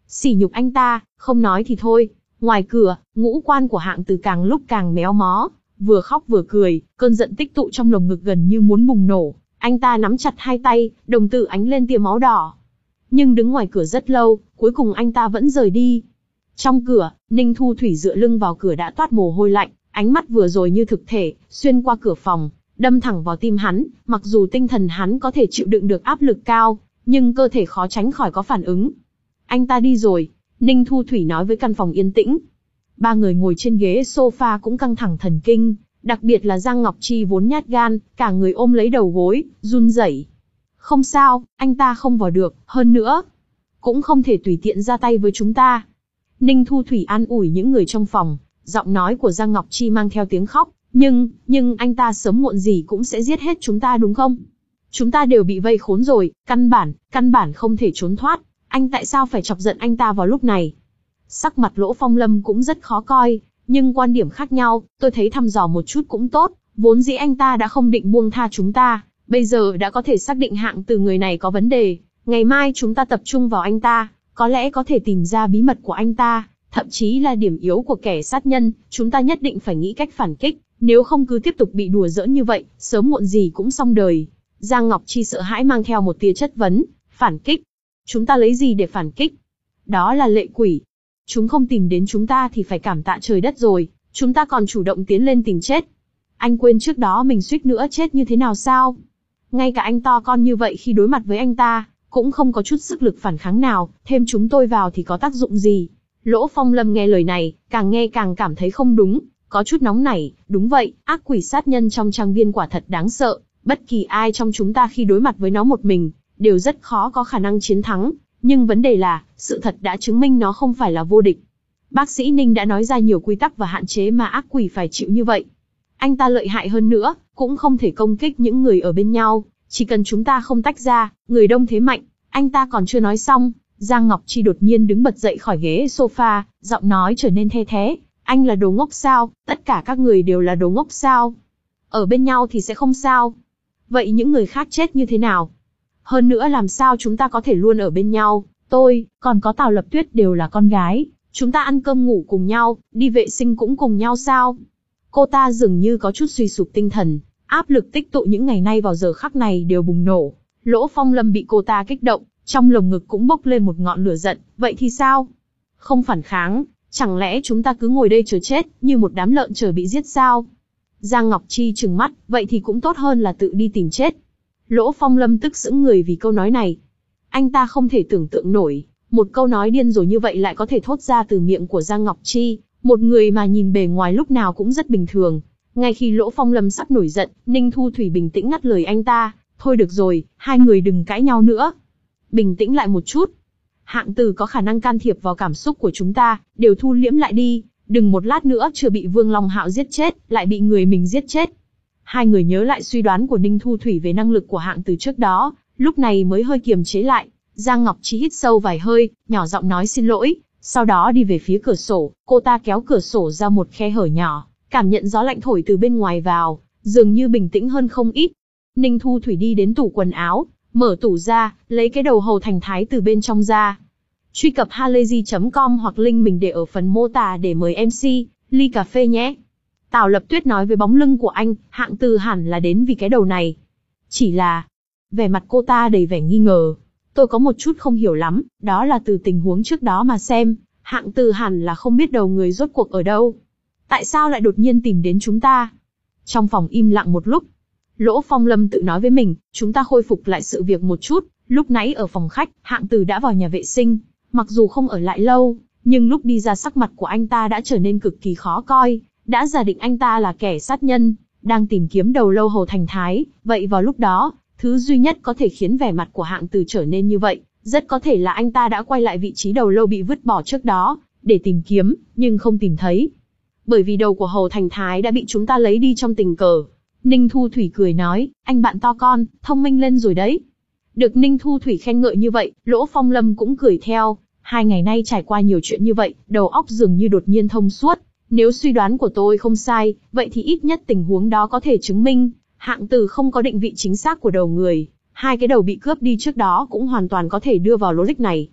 Sỉ nhục anh ta, không nói thì thôi. Ngoài cửa, ngũ quan của Hạng Từ càng lúc càng méo mó, vừa khóc vừa cười, cơn giận tích tụ trong lồng ngực gần như muốn bùng nổ. Anh ta nắm chặt hai tay, đồng tử ánh lên tia máu đỏ. Nhưng đứng ngoài cửa rất lâu, cuối cùng anh ta vẫn rời đi. Trong cửa, Ninh Thu Thủy dựa lưng vào cửa đã toát mồ hôi lạnh, ánh mắt vừa rồi như thực thể, xuyên qua cửa phòng, đâm thẳng vào tim hắn. Mặc dù tinh thần hắn có thể chịu đựng được áp lực cao, nhưng cơ thể khó tránh khỏi có phản ứng. Anh ta đi rồi, Ninh Thu Thủy nói với căn phòng yên tĩnh. Ba người ngồi trên ghế sofa cũng căng thẳng thần kinh, đặc biệt là Giang Ngọc Chi vốn nhát gan, cả người ôm lấy đầu gối, run rẩy. Không sao, anh ta không vào được, hơn nữa, cũng không thể tùy tiện ra tay với chúng ta. Ninh Thu Thủy an ủi những người trong phòng, giọng nói của Giang Ngọc Chi mang theo tiếng khóc, nhưng, nhưng anh ta sớm muộn gì cũng sẽ giết hết chúng ta đúng không? Chúng ta đều bị vây khốn rồi, căn bản, căn bản không thể trốn thoát, anh tại sao phải chọc giận anh ta vào lúc này? Sắc mặt Lỗ Phong Lâm cũng rất khó coi, nhưng quan điểm khác nhau, tôi thấy thăm dò một chút cũng tốt, vốn dĩ anh ta đã không định buông tha chúng ta, bây giờ đã có thể xác định Hạng Từ người này có vấn đề, ngày mai chúng ta tập trung vào anh ta, có lẽ có thể tìm ra bí mật của anh ta, thậm chí là điểm yếu của kẻ sát nhân, chúng ta nhất định phải nghĩ cách phản kích, nếu không cứ tiếp tục bị đùa giỡn như vậy, sớm muộn gì cũng xong đời. Giang Ngọc Chi sợ hãi mang theo một tia chất vấn, phản kích? Chúng ta lấy gì để phản kích? Đó là lệ quỷ. Chúng không tìm đến chúng ta thì phải cảm tạ trời đất rồi, chúng ta còn chủ động tiến lên tìm chết. Anh quên trước đó mình suýt nữa chết như thế nào sao? Ngay cả anh to con như vậy khi đối mặt với anh ta, cũng không có chút sức lực phản kháng nào, thêm chúng tôi vào thì có tác dụng gì? Lỗ Phong Lâm nghe lời này, càng nghe càng cảm thấy không đúng, có chút nóng nảy. Đúng vậy, ác quỷ sát nhân trong trang viên quả thật đáng sợ, bất kỳ ai trong chúng ta khi đối mặt với nó một mình, đều rất khó có khả năng chiến thắng. Nhưng vấn đề là, sự thật đã chứng minh nó không phải là vô địch. Bác sĩ Ninh đã nói ra nhiều quy tắc và hạn chế mà ác quỷ phải chịu như vậy. Anh ta lợi hại hơn nữa, cũng không thể công kích những người ở bên nhau, chỉ cần chúng ta không tách ra, người đông thế mạnh. Anh ta còn chưa nói xong, Giang Ngọc Chi đột nhiên đứng bật dậy khỏi ghế sofa, giọng nói trở nên the thé. Anh là đồ ngốc sao? Tất cả các người đều là đồ ngốc sao? Ở bên nhau thì sẽ không sao. Vậy những người khác chết như thế nào? Hơn nữa làm sao chúng ta có thể luôn ở bên nhau? Tôi, còn có Tào Lập Tuyết đều là con gái. Chúng ta ăn cơm ngủ cùng nhau, đi vệ sinh cũng cùng nhau sao? Cô ta dường như có chút suy sụp tinh thần, áp lực tích tụ những ngày nay vào giờ khắc này đều bùng nổ. Lỗ Phong Lâm bị cô ta kích động, trong lồng ngực cũng bốc lên một ngọn lửa giận. Vậy thì sao? Không phản kháng, chẳng lẽ chúng ta cứ ngồi đây chờ chết, như một đám lợn chờ bị giết sao? Giang Ngọc Chi trừng mắt, vậy thì cũng tốt hơn là tự đi tìm chết. Lỗ Phong Lâm tức sững người vì câu nói này. Anh ta không thể tưởng tượng nổi, một câu nói điên rồ như vậy lại có thể thốt ra từ miệng của Giang Ngọc Chi, một người mà nhìn bề ngoài lúc nào cũng rất bình thường. Ngay khi Lỗ Phong Lâm sắp nổi giận, Ninh Thu Thủy bình tĩnh ngắt lời anh ta. Thôi được rồi, hai người đừng cãi nhau nữa. Bình tĩnh lại một chút. Hạng Từ có khả năng can thiệp vào cảm xúc của chúng ta, đều thu liễm lại đi. Đừng một lát nữa chưa bị Vương Long Hạo giết chết, lại bị người mình giết chết. Hai người nhớ lại suy đoán của Ninh Thu Thủy về năng lực của Hạng Từ trước đó, lúc này mới hơi kiềm chế lại. Giang Ngọc Chi hít sâu vài hơi, nhỏ giọng nói xin lỗi, sau đó đi về phía cửa sổ. Cô ta kéo cửa sổ ra một khe hở nhỏ, cảm nhận gió lạnh thổi từ bên ngoài vào, dường như bình tĩnh hơn không ít. Ninh Thu Thủy đi đến tủ quần áo, mở tủ ra, lấy cái đầu hầu thành thái từ bên trong ra. Truy cập halayzi chấm com hoặc link mình để ở phần mô tả để mời em xê, ly cà phê nhé. Tào Lập Tuyết nói với bóng lưng của anh, Hạng Từ hẳn là đến vì cái đầu này. Chỉ là, vẻ mặt cô ta đầy vẻ nghi ngờ. Tôi có một chút không hiểu lắm, đó là từ tình huống trước đó mà xem, Hạng Từ hẳn là không biết đầu người rốt cuộc ở đâu. Tại sao lại đột nhiên tìm đến chúng ta? Trong phòng im lặng một lúc, Lỗ Phong Lâm tự nói với mình, chúng ta khôi phục lại sự việc một chút. Lúc nãy ở phòng khách, Hạng Từ đã vào nhà vệ sinh, mặc dù không ở lại lâu, nhưng lúc đi ra sắc mặt của anh ta đã trở nên cực kỳ khó coi, đã giả định anh ta là kẻ sát nhân, đang tìm kiếm đầu lâu hầu thành thái. Vậy vào lúc đó, thứ duy nhất có thể khiến vẻ mặt của Hạng Từ trở nên như vậy, rất có thể là anh ta đã quay lại vị trí đầu lâu bị vứt bỏ trước đó, để tìm kiếm, nhưng không tìm thấy. Bởi vì đầu của hầu thành thái đã bị chúng ta lấy đi trong tình cờ. Ninh Thu Thủy cười nói, anh bạn to con, thông minh lên rồi đấy. Được Ninh Thu Thủy khen ngợi như vậy, Lỗ Phong Lâm cũng cười theo. Hai ngày nay trải qua nhiều chuyện như vậy, đầu óc dường như đột nhiên thông suốt. Nếu suy đoán của tôi không sai, vậy thì ít nhất tình huống đó có thể chứng minh Hạng Từ không có định vị chính xác của đầu người. Hai cái đầu bị cướp đi trước đó cũng hoàn toàn có thể đưa vào logic này.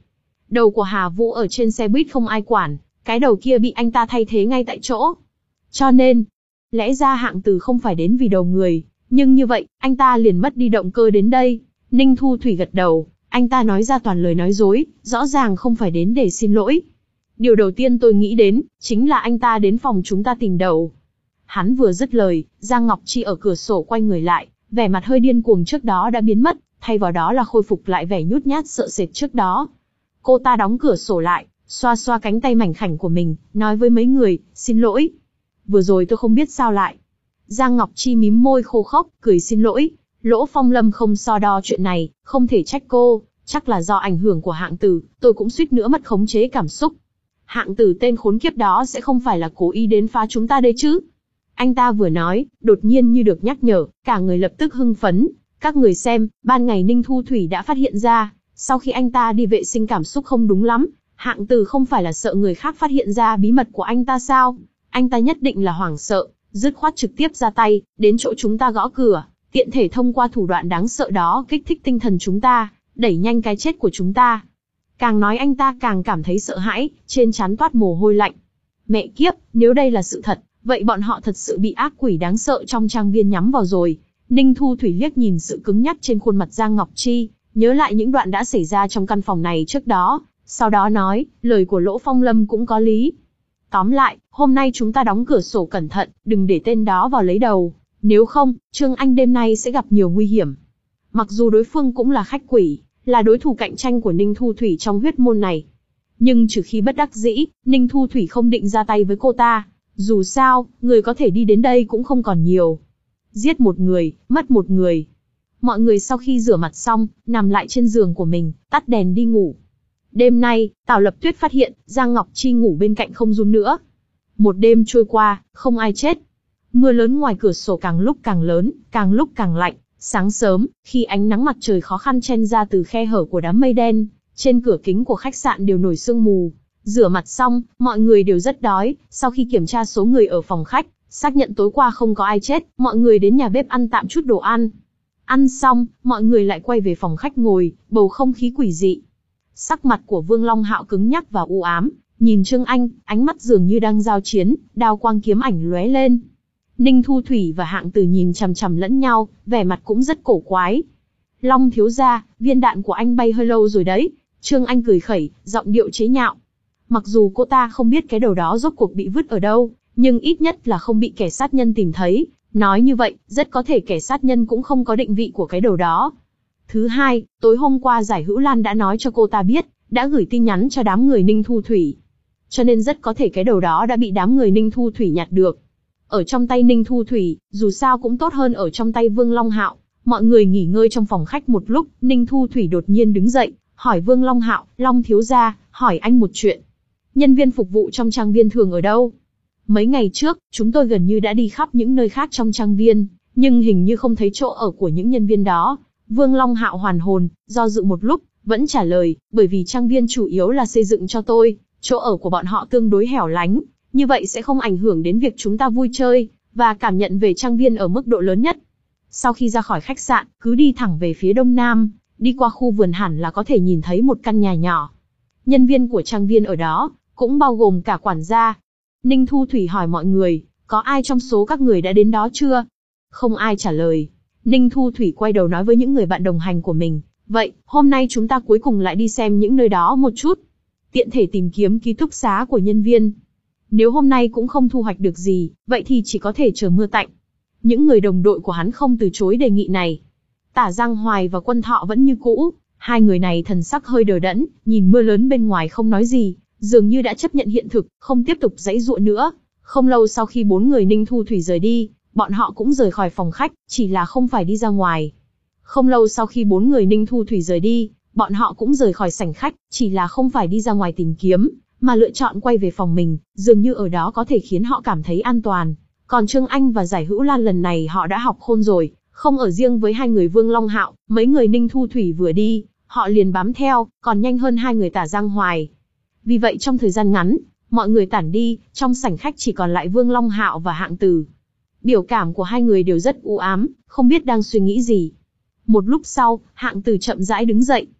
Đầu của Hà Vũ ở trên xe buýt không ai quản, cái đầu kia bị anh ta thay thế ngay tại chỗ. Cho nên, lẽ ra Hạng Từ không phải đến vì đầu người, nhưng như vậy, anh ta liền mất đi động cơ đến đây. Ninh Thu Thủy gật đầu, anh ta nói ra toàn lời nói dối, rõ ràng không phải đến để xin lỗi. Điều đầu tiên tôi nghĩ đến, chính là anh ta đến phòng chúng ta tìm đầu. Hắn vừa dứt lời, Giang Ngọc Chi ở cửa sổ quay người lại, vẻ mặt hơi điên cuồng trước đó đã biến mất, thay vào đó là khôi phục lại vẻ nhút nhát sợ sệt trước đó. Cô ta đóng cửa sổ lại, xoa xoa cánh tay mảnh khảnh của mình, nói với mấy người, xin lỗi. Vừa rồi tôi không biết sao lại. Giang Ngọc Chi mím môi khô khốc, cười xin lỗi. Lỗ Phong Lâm không so đo chuyện này, không thể trách cô, chắc là do ảnh hưởng của Hạng Tử, tôi cũng suýt nữa mất khống chế cảm xúc. Hạng Tử tên khốn kiếp đó sẽ không phải là cố ý đến phá chúng ta đây chứ? Anh ta vừa nói, đột nhiên như được nhắc nhở, cả người lập tức hưng phấn. Các người xem, ban ngày Ninh Thu Thủy đã phát hiện ra, sau khi anh ta đi vệ sinh cảm xúc không đúng lắm, Hạng Tử không phải là sợ người khác phát hiện ra bí mật của anh ta sao? Anh ta nhất định là hoảng sợ, dứt khoát trực tiếp ra tay, đến chỗ chúng ta gõ cửa, tiện thể thông qua thủ đoạn đáng sợ đó kích thích tinh thần chúng ta, đẩy nhanh cái chết của chúng ta. Càng nói anh ta càng cảm thấy sợ hãi, trên trán toát mồ hôi lạnh. Mẹ kiếp, nếu đây là sự thật, vậy bọn họ thật sự bị ác quỷ đáng sợ trong trang viên nhắm vào rồi. Ninh Thu Thủy liếc nhìn sự cứng nhắc trên khuôn mặt Giang Ngọc Chi, nhớ lại những đoạn đã xảy ra trong căn phòng này trước đó, sau đó nói, lời của Lỗ Phong Lâm cũng có lý. Tóm lại, hôm nay chúng ta đóng cửa sổ cẩn thận, đừng để tên đó vào lấy đầu, nếu không, Trương Anh đêm nay sẽ gặp nhiều nguy hiểm. Mặc dù đối phương cũng là khách quỷ, là đối thủ cạnh tranh của Ninh Thu Thủy trong huyết môn này, nhưng trừ khi bất đắc dĩ, Ninh Thu Thủy không định ra tay với cô ta. Dù sao, người có thể đi đến đây cũng không còn nhiều. Giết một người, mất một người. Mọi người sau khi rửa mặt xong, nằm lại trên giường của mình, tắt đèn đi ngủ. Đêm nay, Tào Lập Tuyết phát hiện, Giang Ngọc Chi ngủ bên cạnh không run nữa. Một đêm trôi qua, không ai chết. Mưa lớn ngoài cửa sổ càng lúc càng lớn, càng lúc càng lạnh. Sáng sớm, khi ánh nắng mặt trời khó khăn chen ra từ khe hở của đám mây đen, trên cửa kính của khách sạn đều nổi sương mù. Rửa mặt xong, mọi người đều rất đói, sau khi kiểm tra số người ở phòng khách, xác nhận tối qua không có ai chết, mọi người đến nhà bếp ăn tạm chút đồ ăn. Ăn xong, mọi người lại quay về phòng khách ngồi, bầu không khí quỷ dị. Sắc mặt của Vương Long Hạo cứng nhắc và u ám, nhìn Trương Anh, ánh mắt dường như đang giao chiến, đao quang kiếm ảnh lóe lên. Ninh Thu Thủy và Hạng Tử nhìn chằm chằm lẫn nhau, vẻ mặt cũng rất cổ quái. Long thiếu gia, viên đạn của anh bay hơi lâu rồi đấy. Trương Anh cười khẩy, giọng điệu chế nhạo. Mặc dù cô ta không biết cái đầu đó rốt cuộc bị vứt ở đâu, nhưng ít nhất là không bị kẻ sát nhân tìm thấy. Nói như vậy, rất có thể kẻ sát nhân cũng không có định vị của cái đầu đó. Thứ hai, tối hôm qua Giải Hữu Lan đã nói cho cô ta biết, đã gửi tin nhắn cho đám người Ninh Thu Thủy. Cho nên rất có thể cái đầu đó đã bị đám người Ninh Thu Thủy nhặt được. Ở trong tay Ninh Thu Thủy, dù sao cũng tốt hơn ở trong tay Vương Long Hạo. Mọi người nghỉ ngơi trong phòng khách một lúc, Ninh Thu Thủy đột nhiên đứng dậy, hỏi Vương Long Hạo, Long thiếu gia, hỏi anh một chuyện. Nhân viên phục vụ trong trang viên thường ở đâu? Mấy ngày trước, chúng tôi gần như đã đi khắp những nơi khác trong trang viên, nhưng hình như không thấy chỗ ở của những nhân viên đó. Vương Long Hạo hoàn hồn, do dự một lúc, vẫn trả lời, bởi vì trang viên chủ yếu là xây dựng cho tôi, chỗ ở của bọn họ tương đối hẻo lánh, như vậy sẽ không ảnh hưởng đến việc chúng ta vui chơi, và cảm nhận về trang viên ở mức độ lớn nhất. Sau khi ra khỏi khách sạn, cứ đi thẳng về phía đông nam, đi qua khu vườn hẳn là có thể nhìn thấy một căn nhà nhỏ. Nhân viên của trang viên ở đó, cũng bao gồm cả quản gia. Ninh Thu Thủy hỏi mọi người, có ai trong số các người đã đến đó chưa? Không ai trả lời. Ninh Thu Thủy quay đầu nói với những người bạn đồng hành của mình, vậy, hôm nay chúng ta cuối cùng lại đi xem những nơi đó một chút. Tiện thể tìm kiếm ký túc xá của nhân viên. Nếu hôm nay cũng không thu hoạch được gì, vậy thì chỉ có thể chờ mưa tạnh. Những người đồng đội của hắn không từ chối đề nghị này. Tả Giang Hoài và Quân Thọ vẫn như cũ, hai người này thần sắc hơi đờ đẫn, nhìn mưa lớn bên ngoài không nói gì, dường như đã chấp nhận hiện thực, không tiếp tục giãy giụa nữa. Không lâu sau khi bốn người Ninh Thu Thủy rời đi, bọn họ cũng rời khỏi phòng khách, chỉ là không phải đi ra ngoài. Không lâu sau khi bốn người Ninh Thu Thủy rời đi, bọn họ cũng rời khỏi sảnh khách, chỉ là không phải đi ra ngoài tìm kiếm, mà lựa chọn quay về phòng mình, dường như ở đó có thể khiến họ cảm thấy an toàn. Còn Trương Anh và Giải Hữu Lan lần này họ đã học khôn rồi, không ở riêng với hai người Vương Long Hạo, mấy người Ninh Thu Thủy vừa đi, họ liền bám theo, còn nhanh hơn hai người Tả Giang Hoài. Vì vậy trong thời gian ngắn, mọi người tản đi, trong sảnh khách chỉ còn lại Vương Long Hạo và Hạng Từ. Biểu cảm của hai người đều rất u ám, không biết đang suy nghĩ gì. Một lúc sau, Hạng Từ chậm rãi đứng dậy.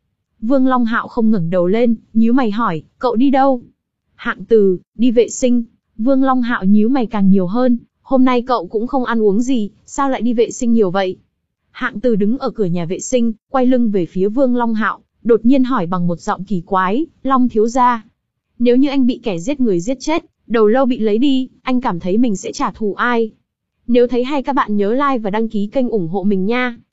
Vương Long Hạo không ngẩng đầu lên, nhíu mày hỏi, cậu đi đâu? Hạng Từ, đi vệ sinh. Vương Long Hạo nhíu mày càng nhiều hơn, hôm nay cậu cũng không ăn uống gì, sao lại đi vệ sinh nhiều vậy? Hạng Từ đứng ở cửa nhà vệ sinh, quay lưng về phía Vương Long Hạo, đột nhiên hỏi bằng một giọng kỳ quái, Long thiếu gia, nếu như anh bị kẻ giết người giết chết, đầu lâu bị lấy đi, anh cảm thấy mình sẽ trả thù ai? Nếu thấy hay các bạn nhớ like và đăng ký kênh ủng hộ mình nha.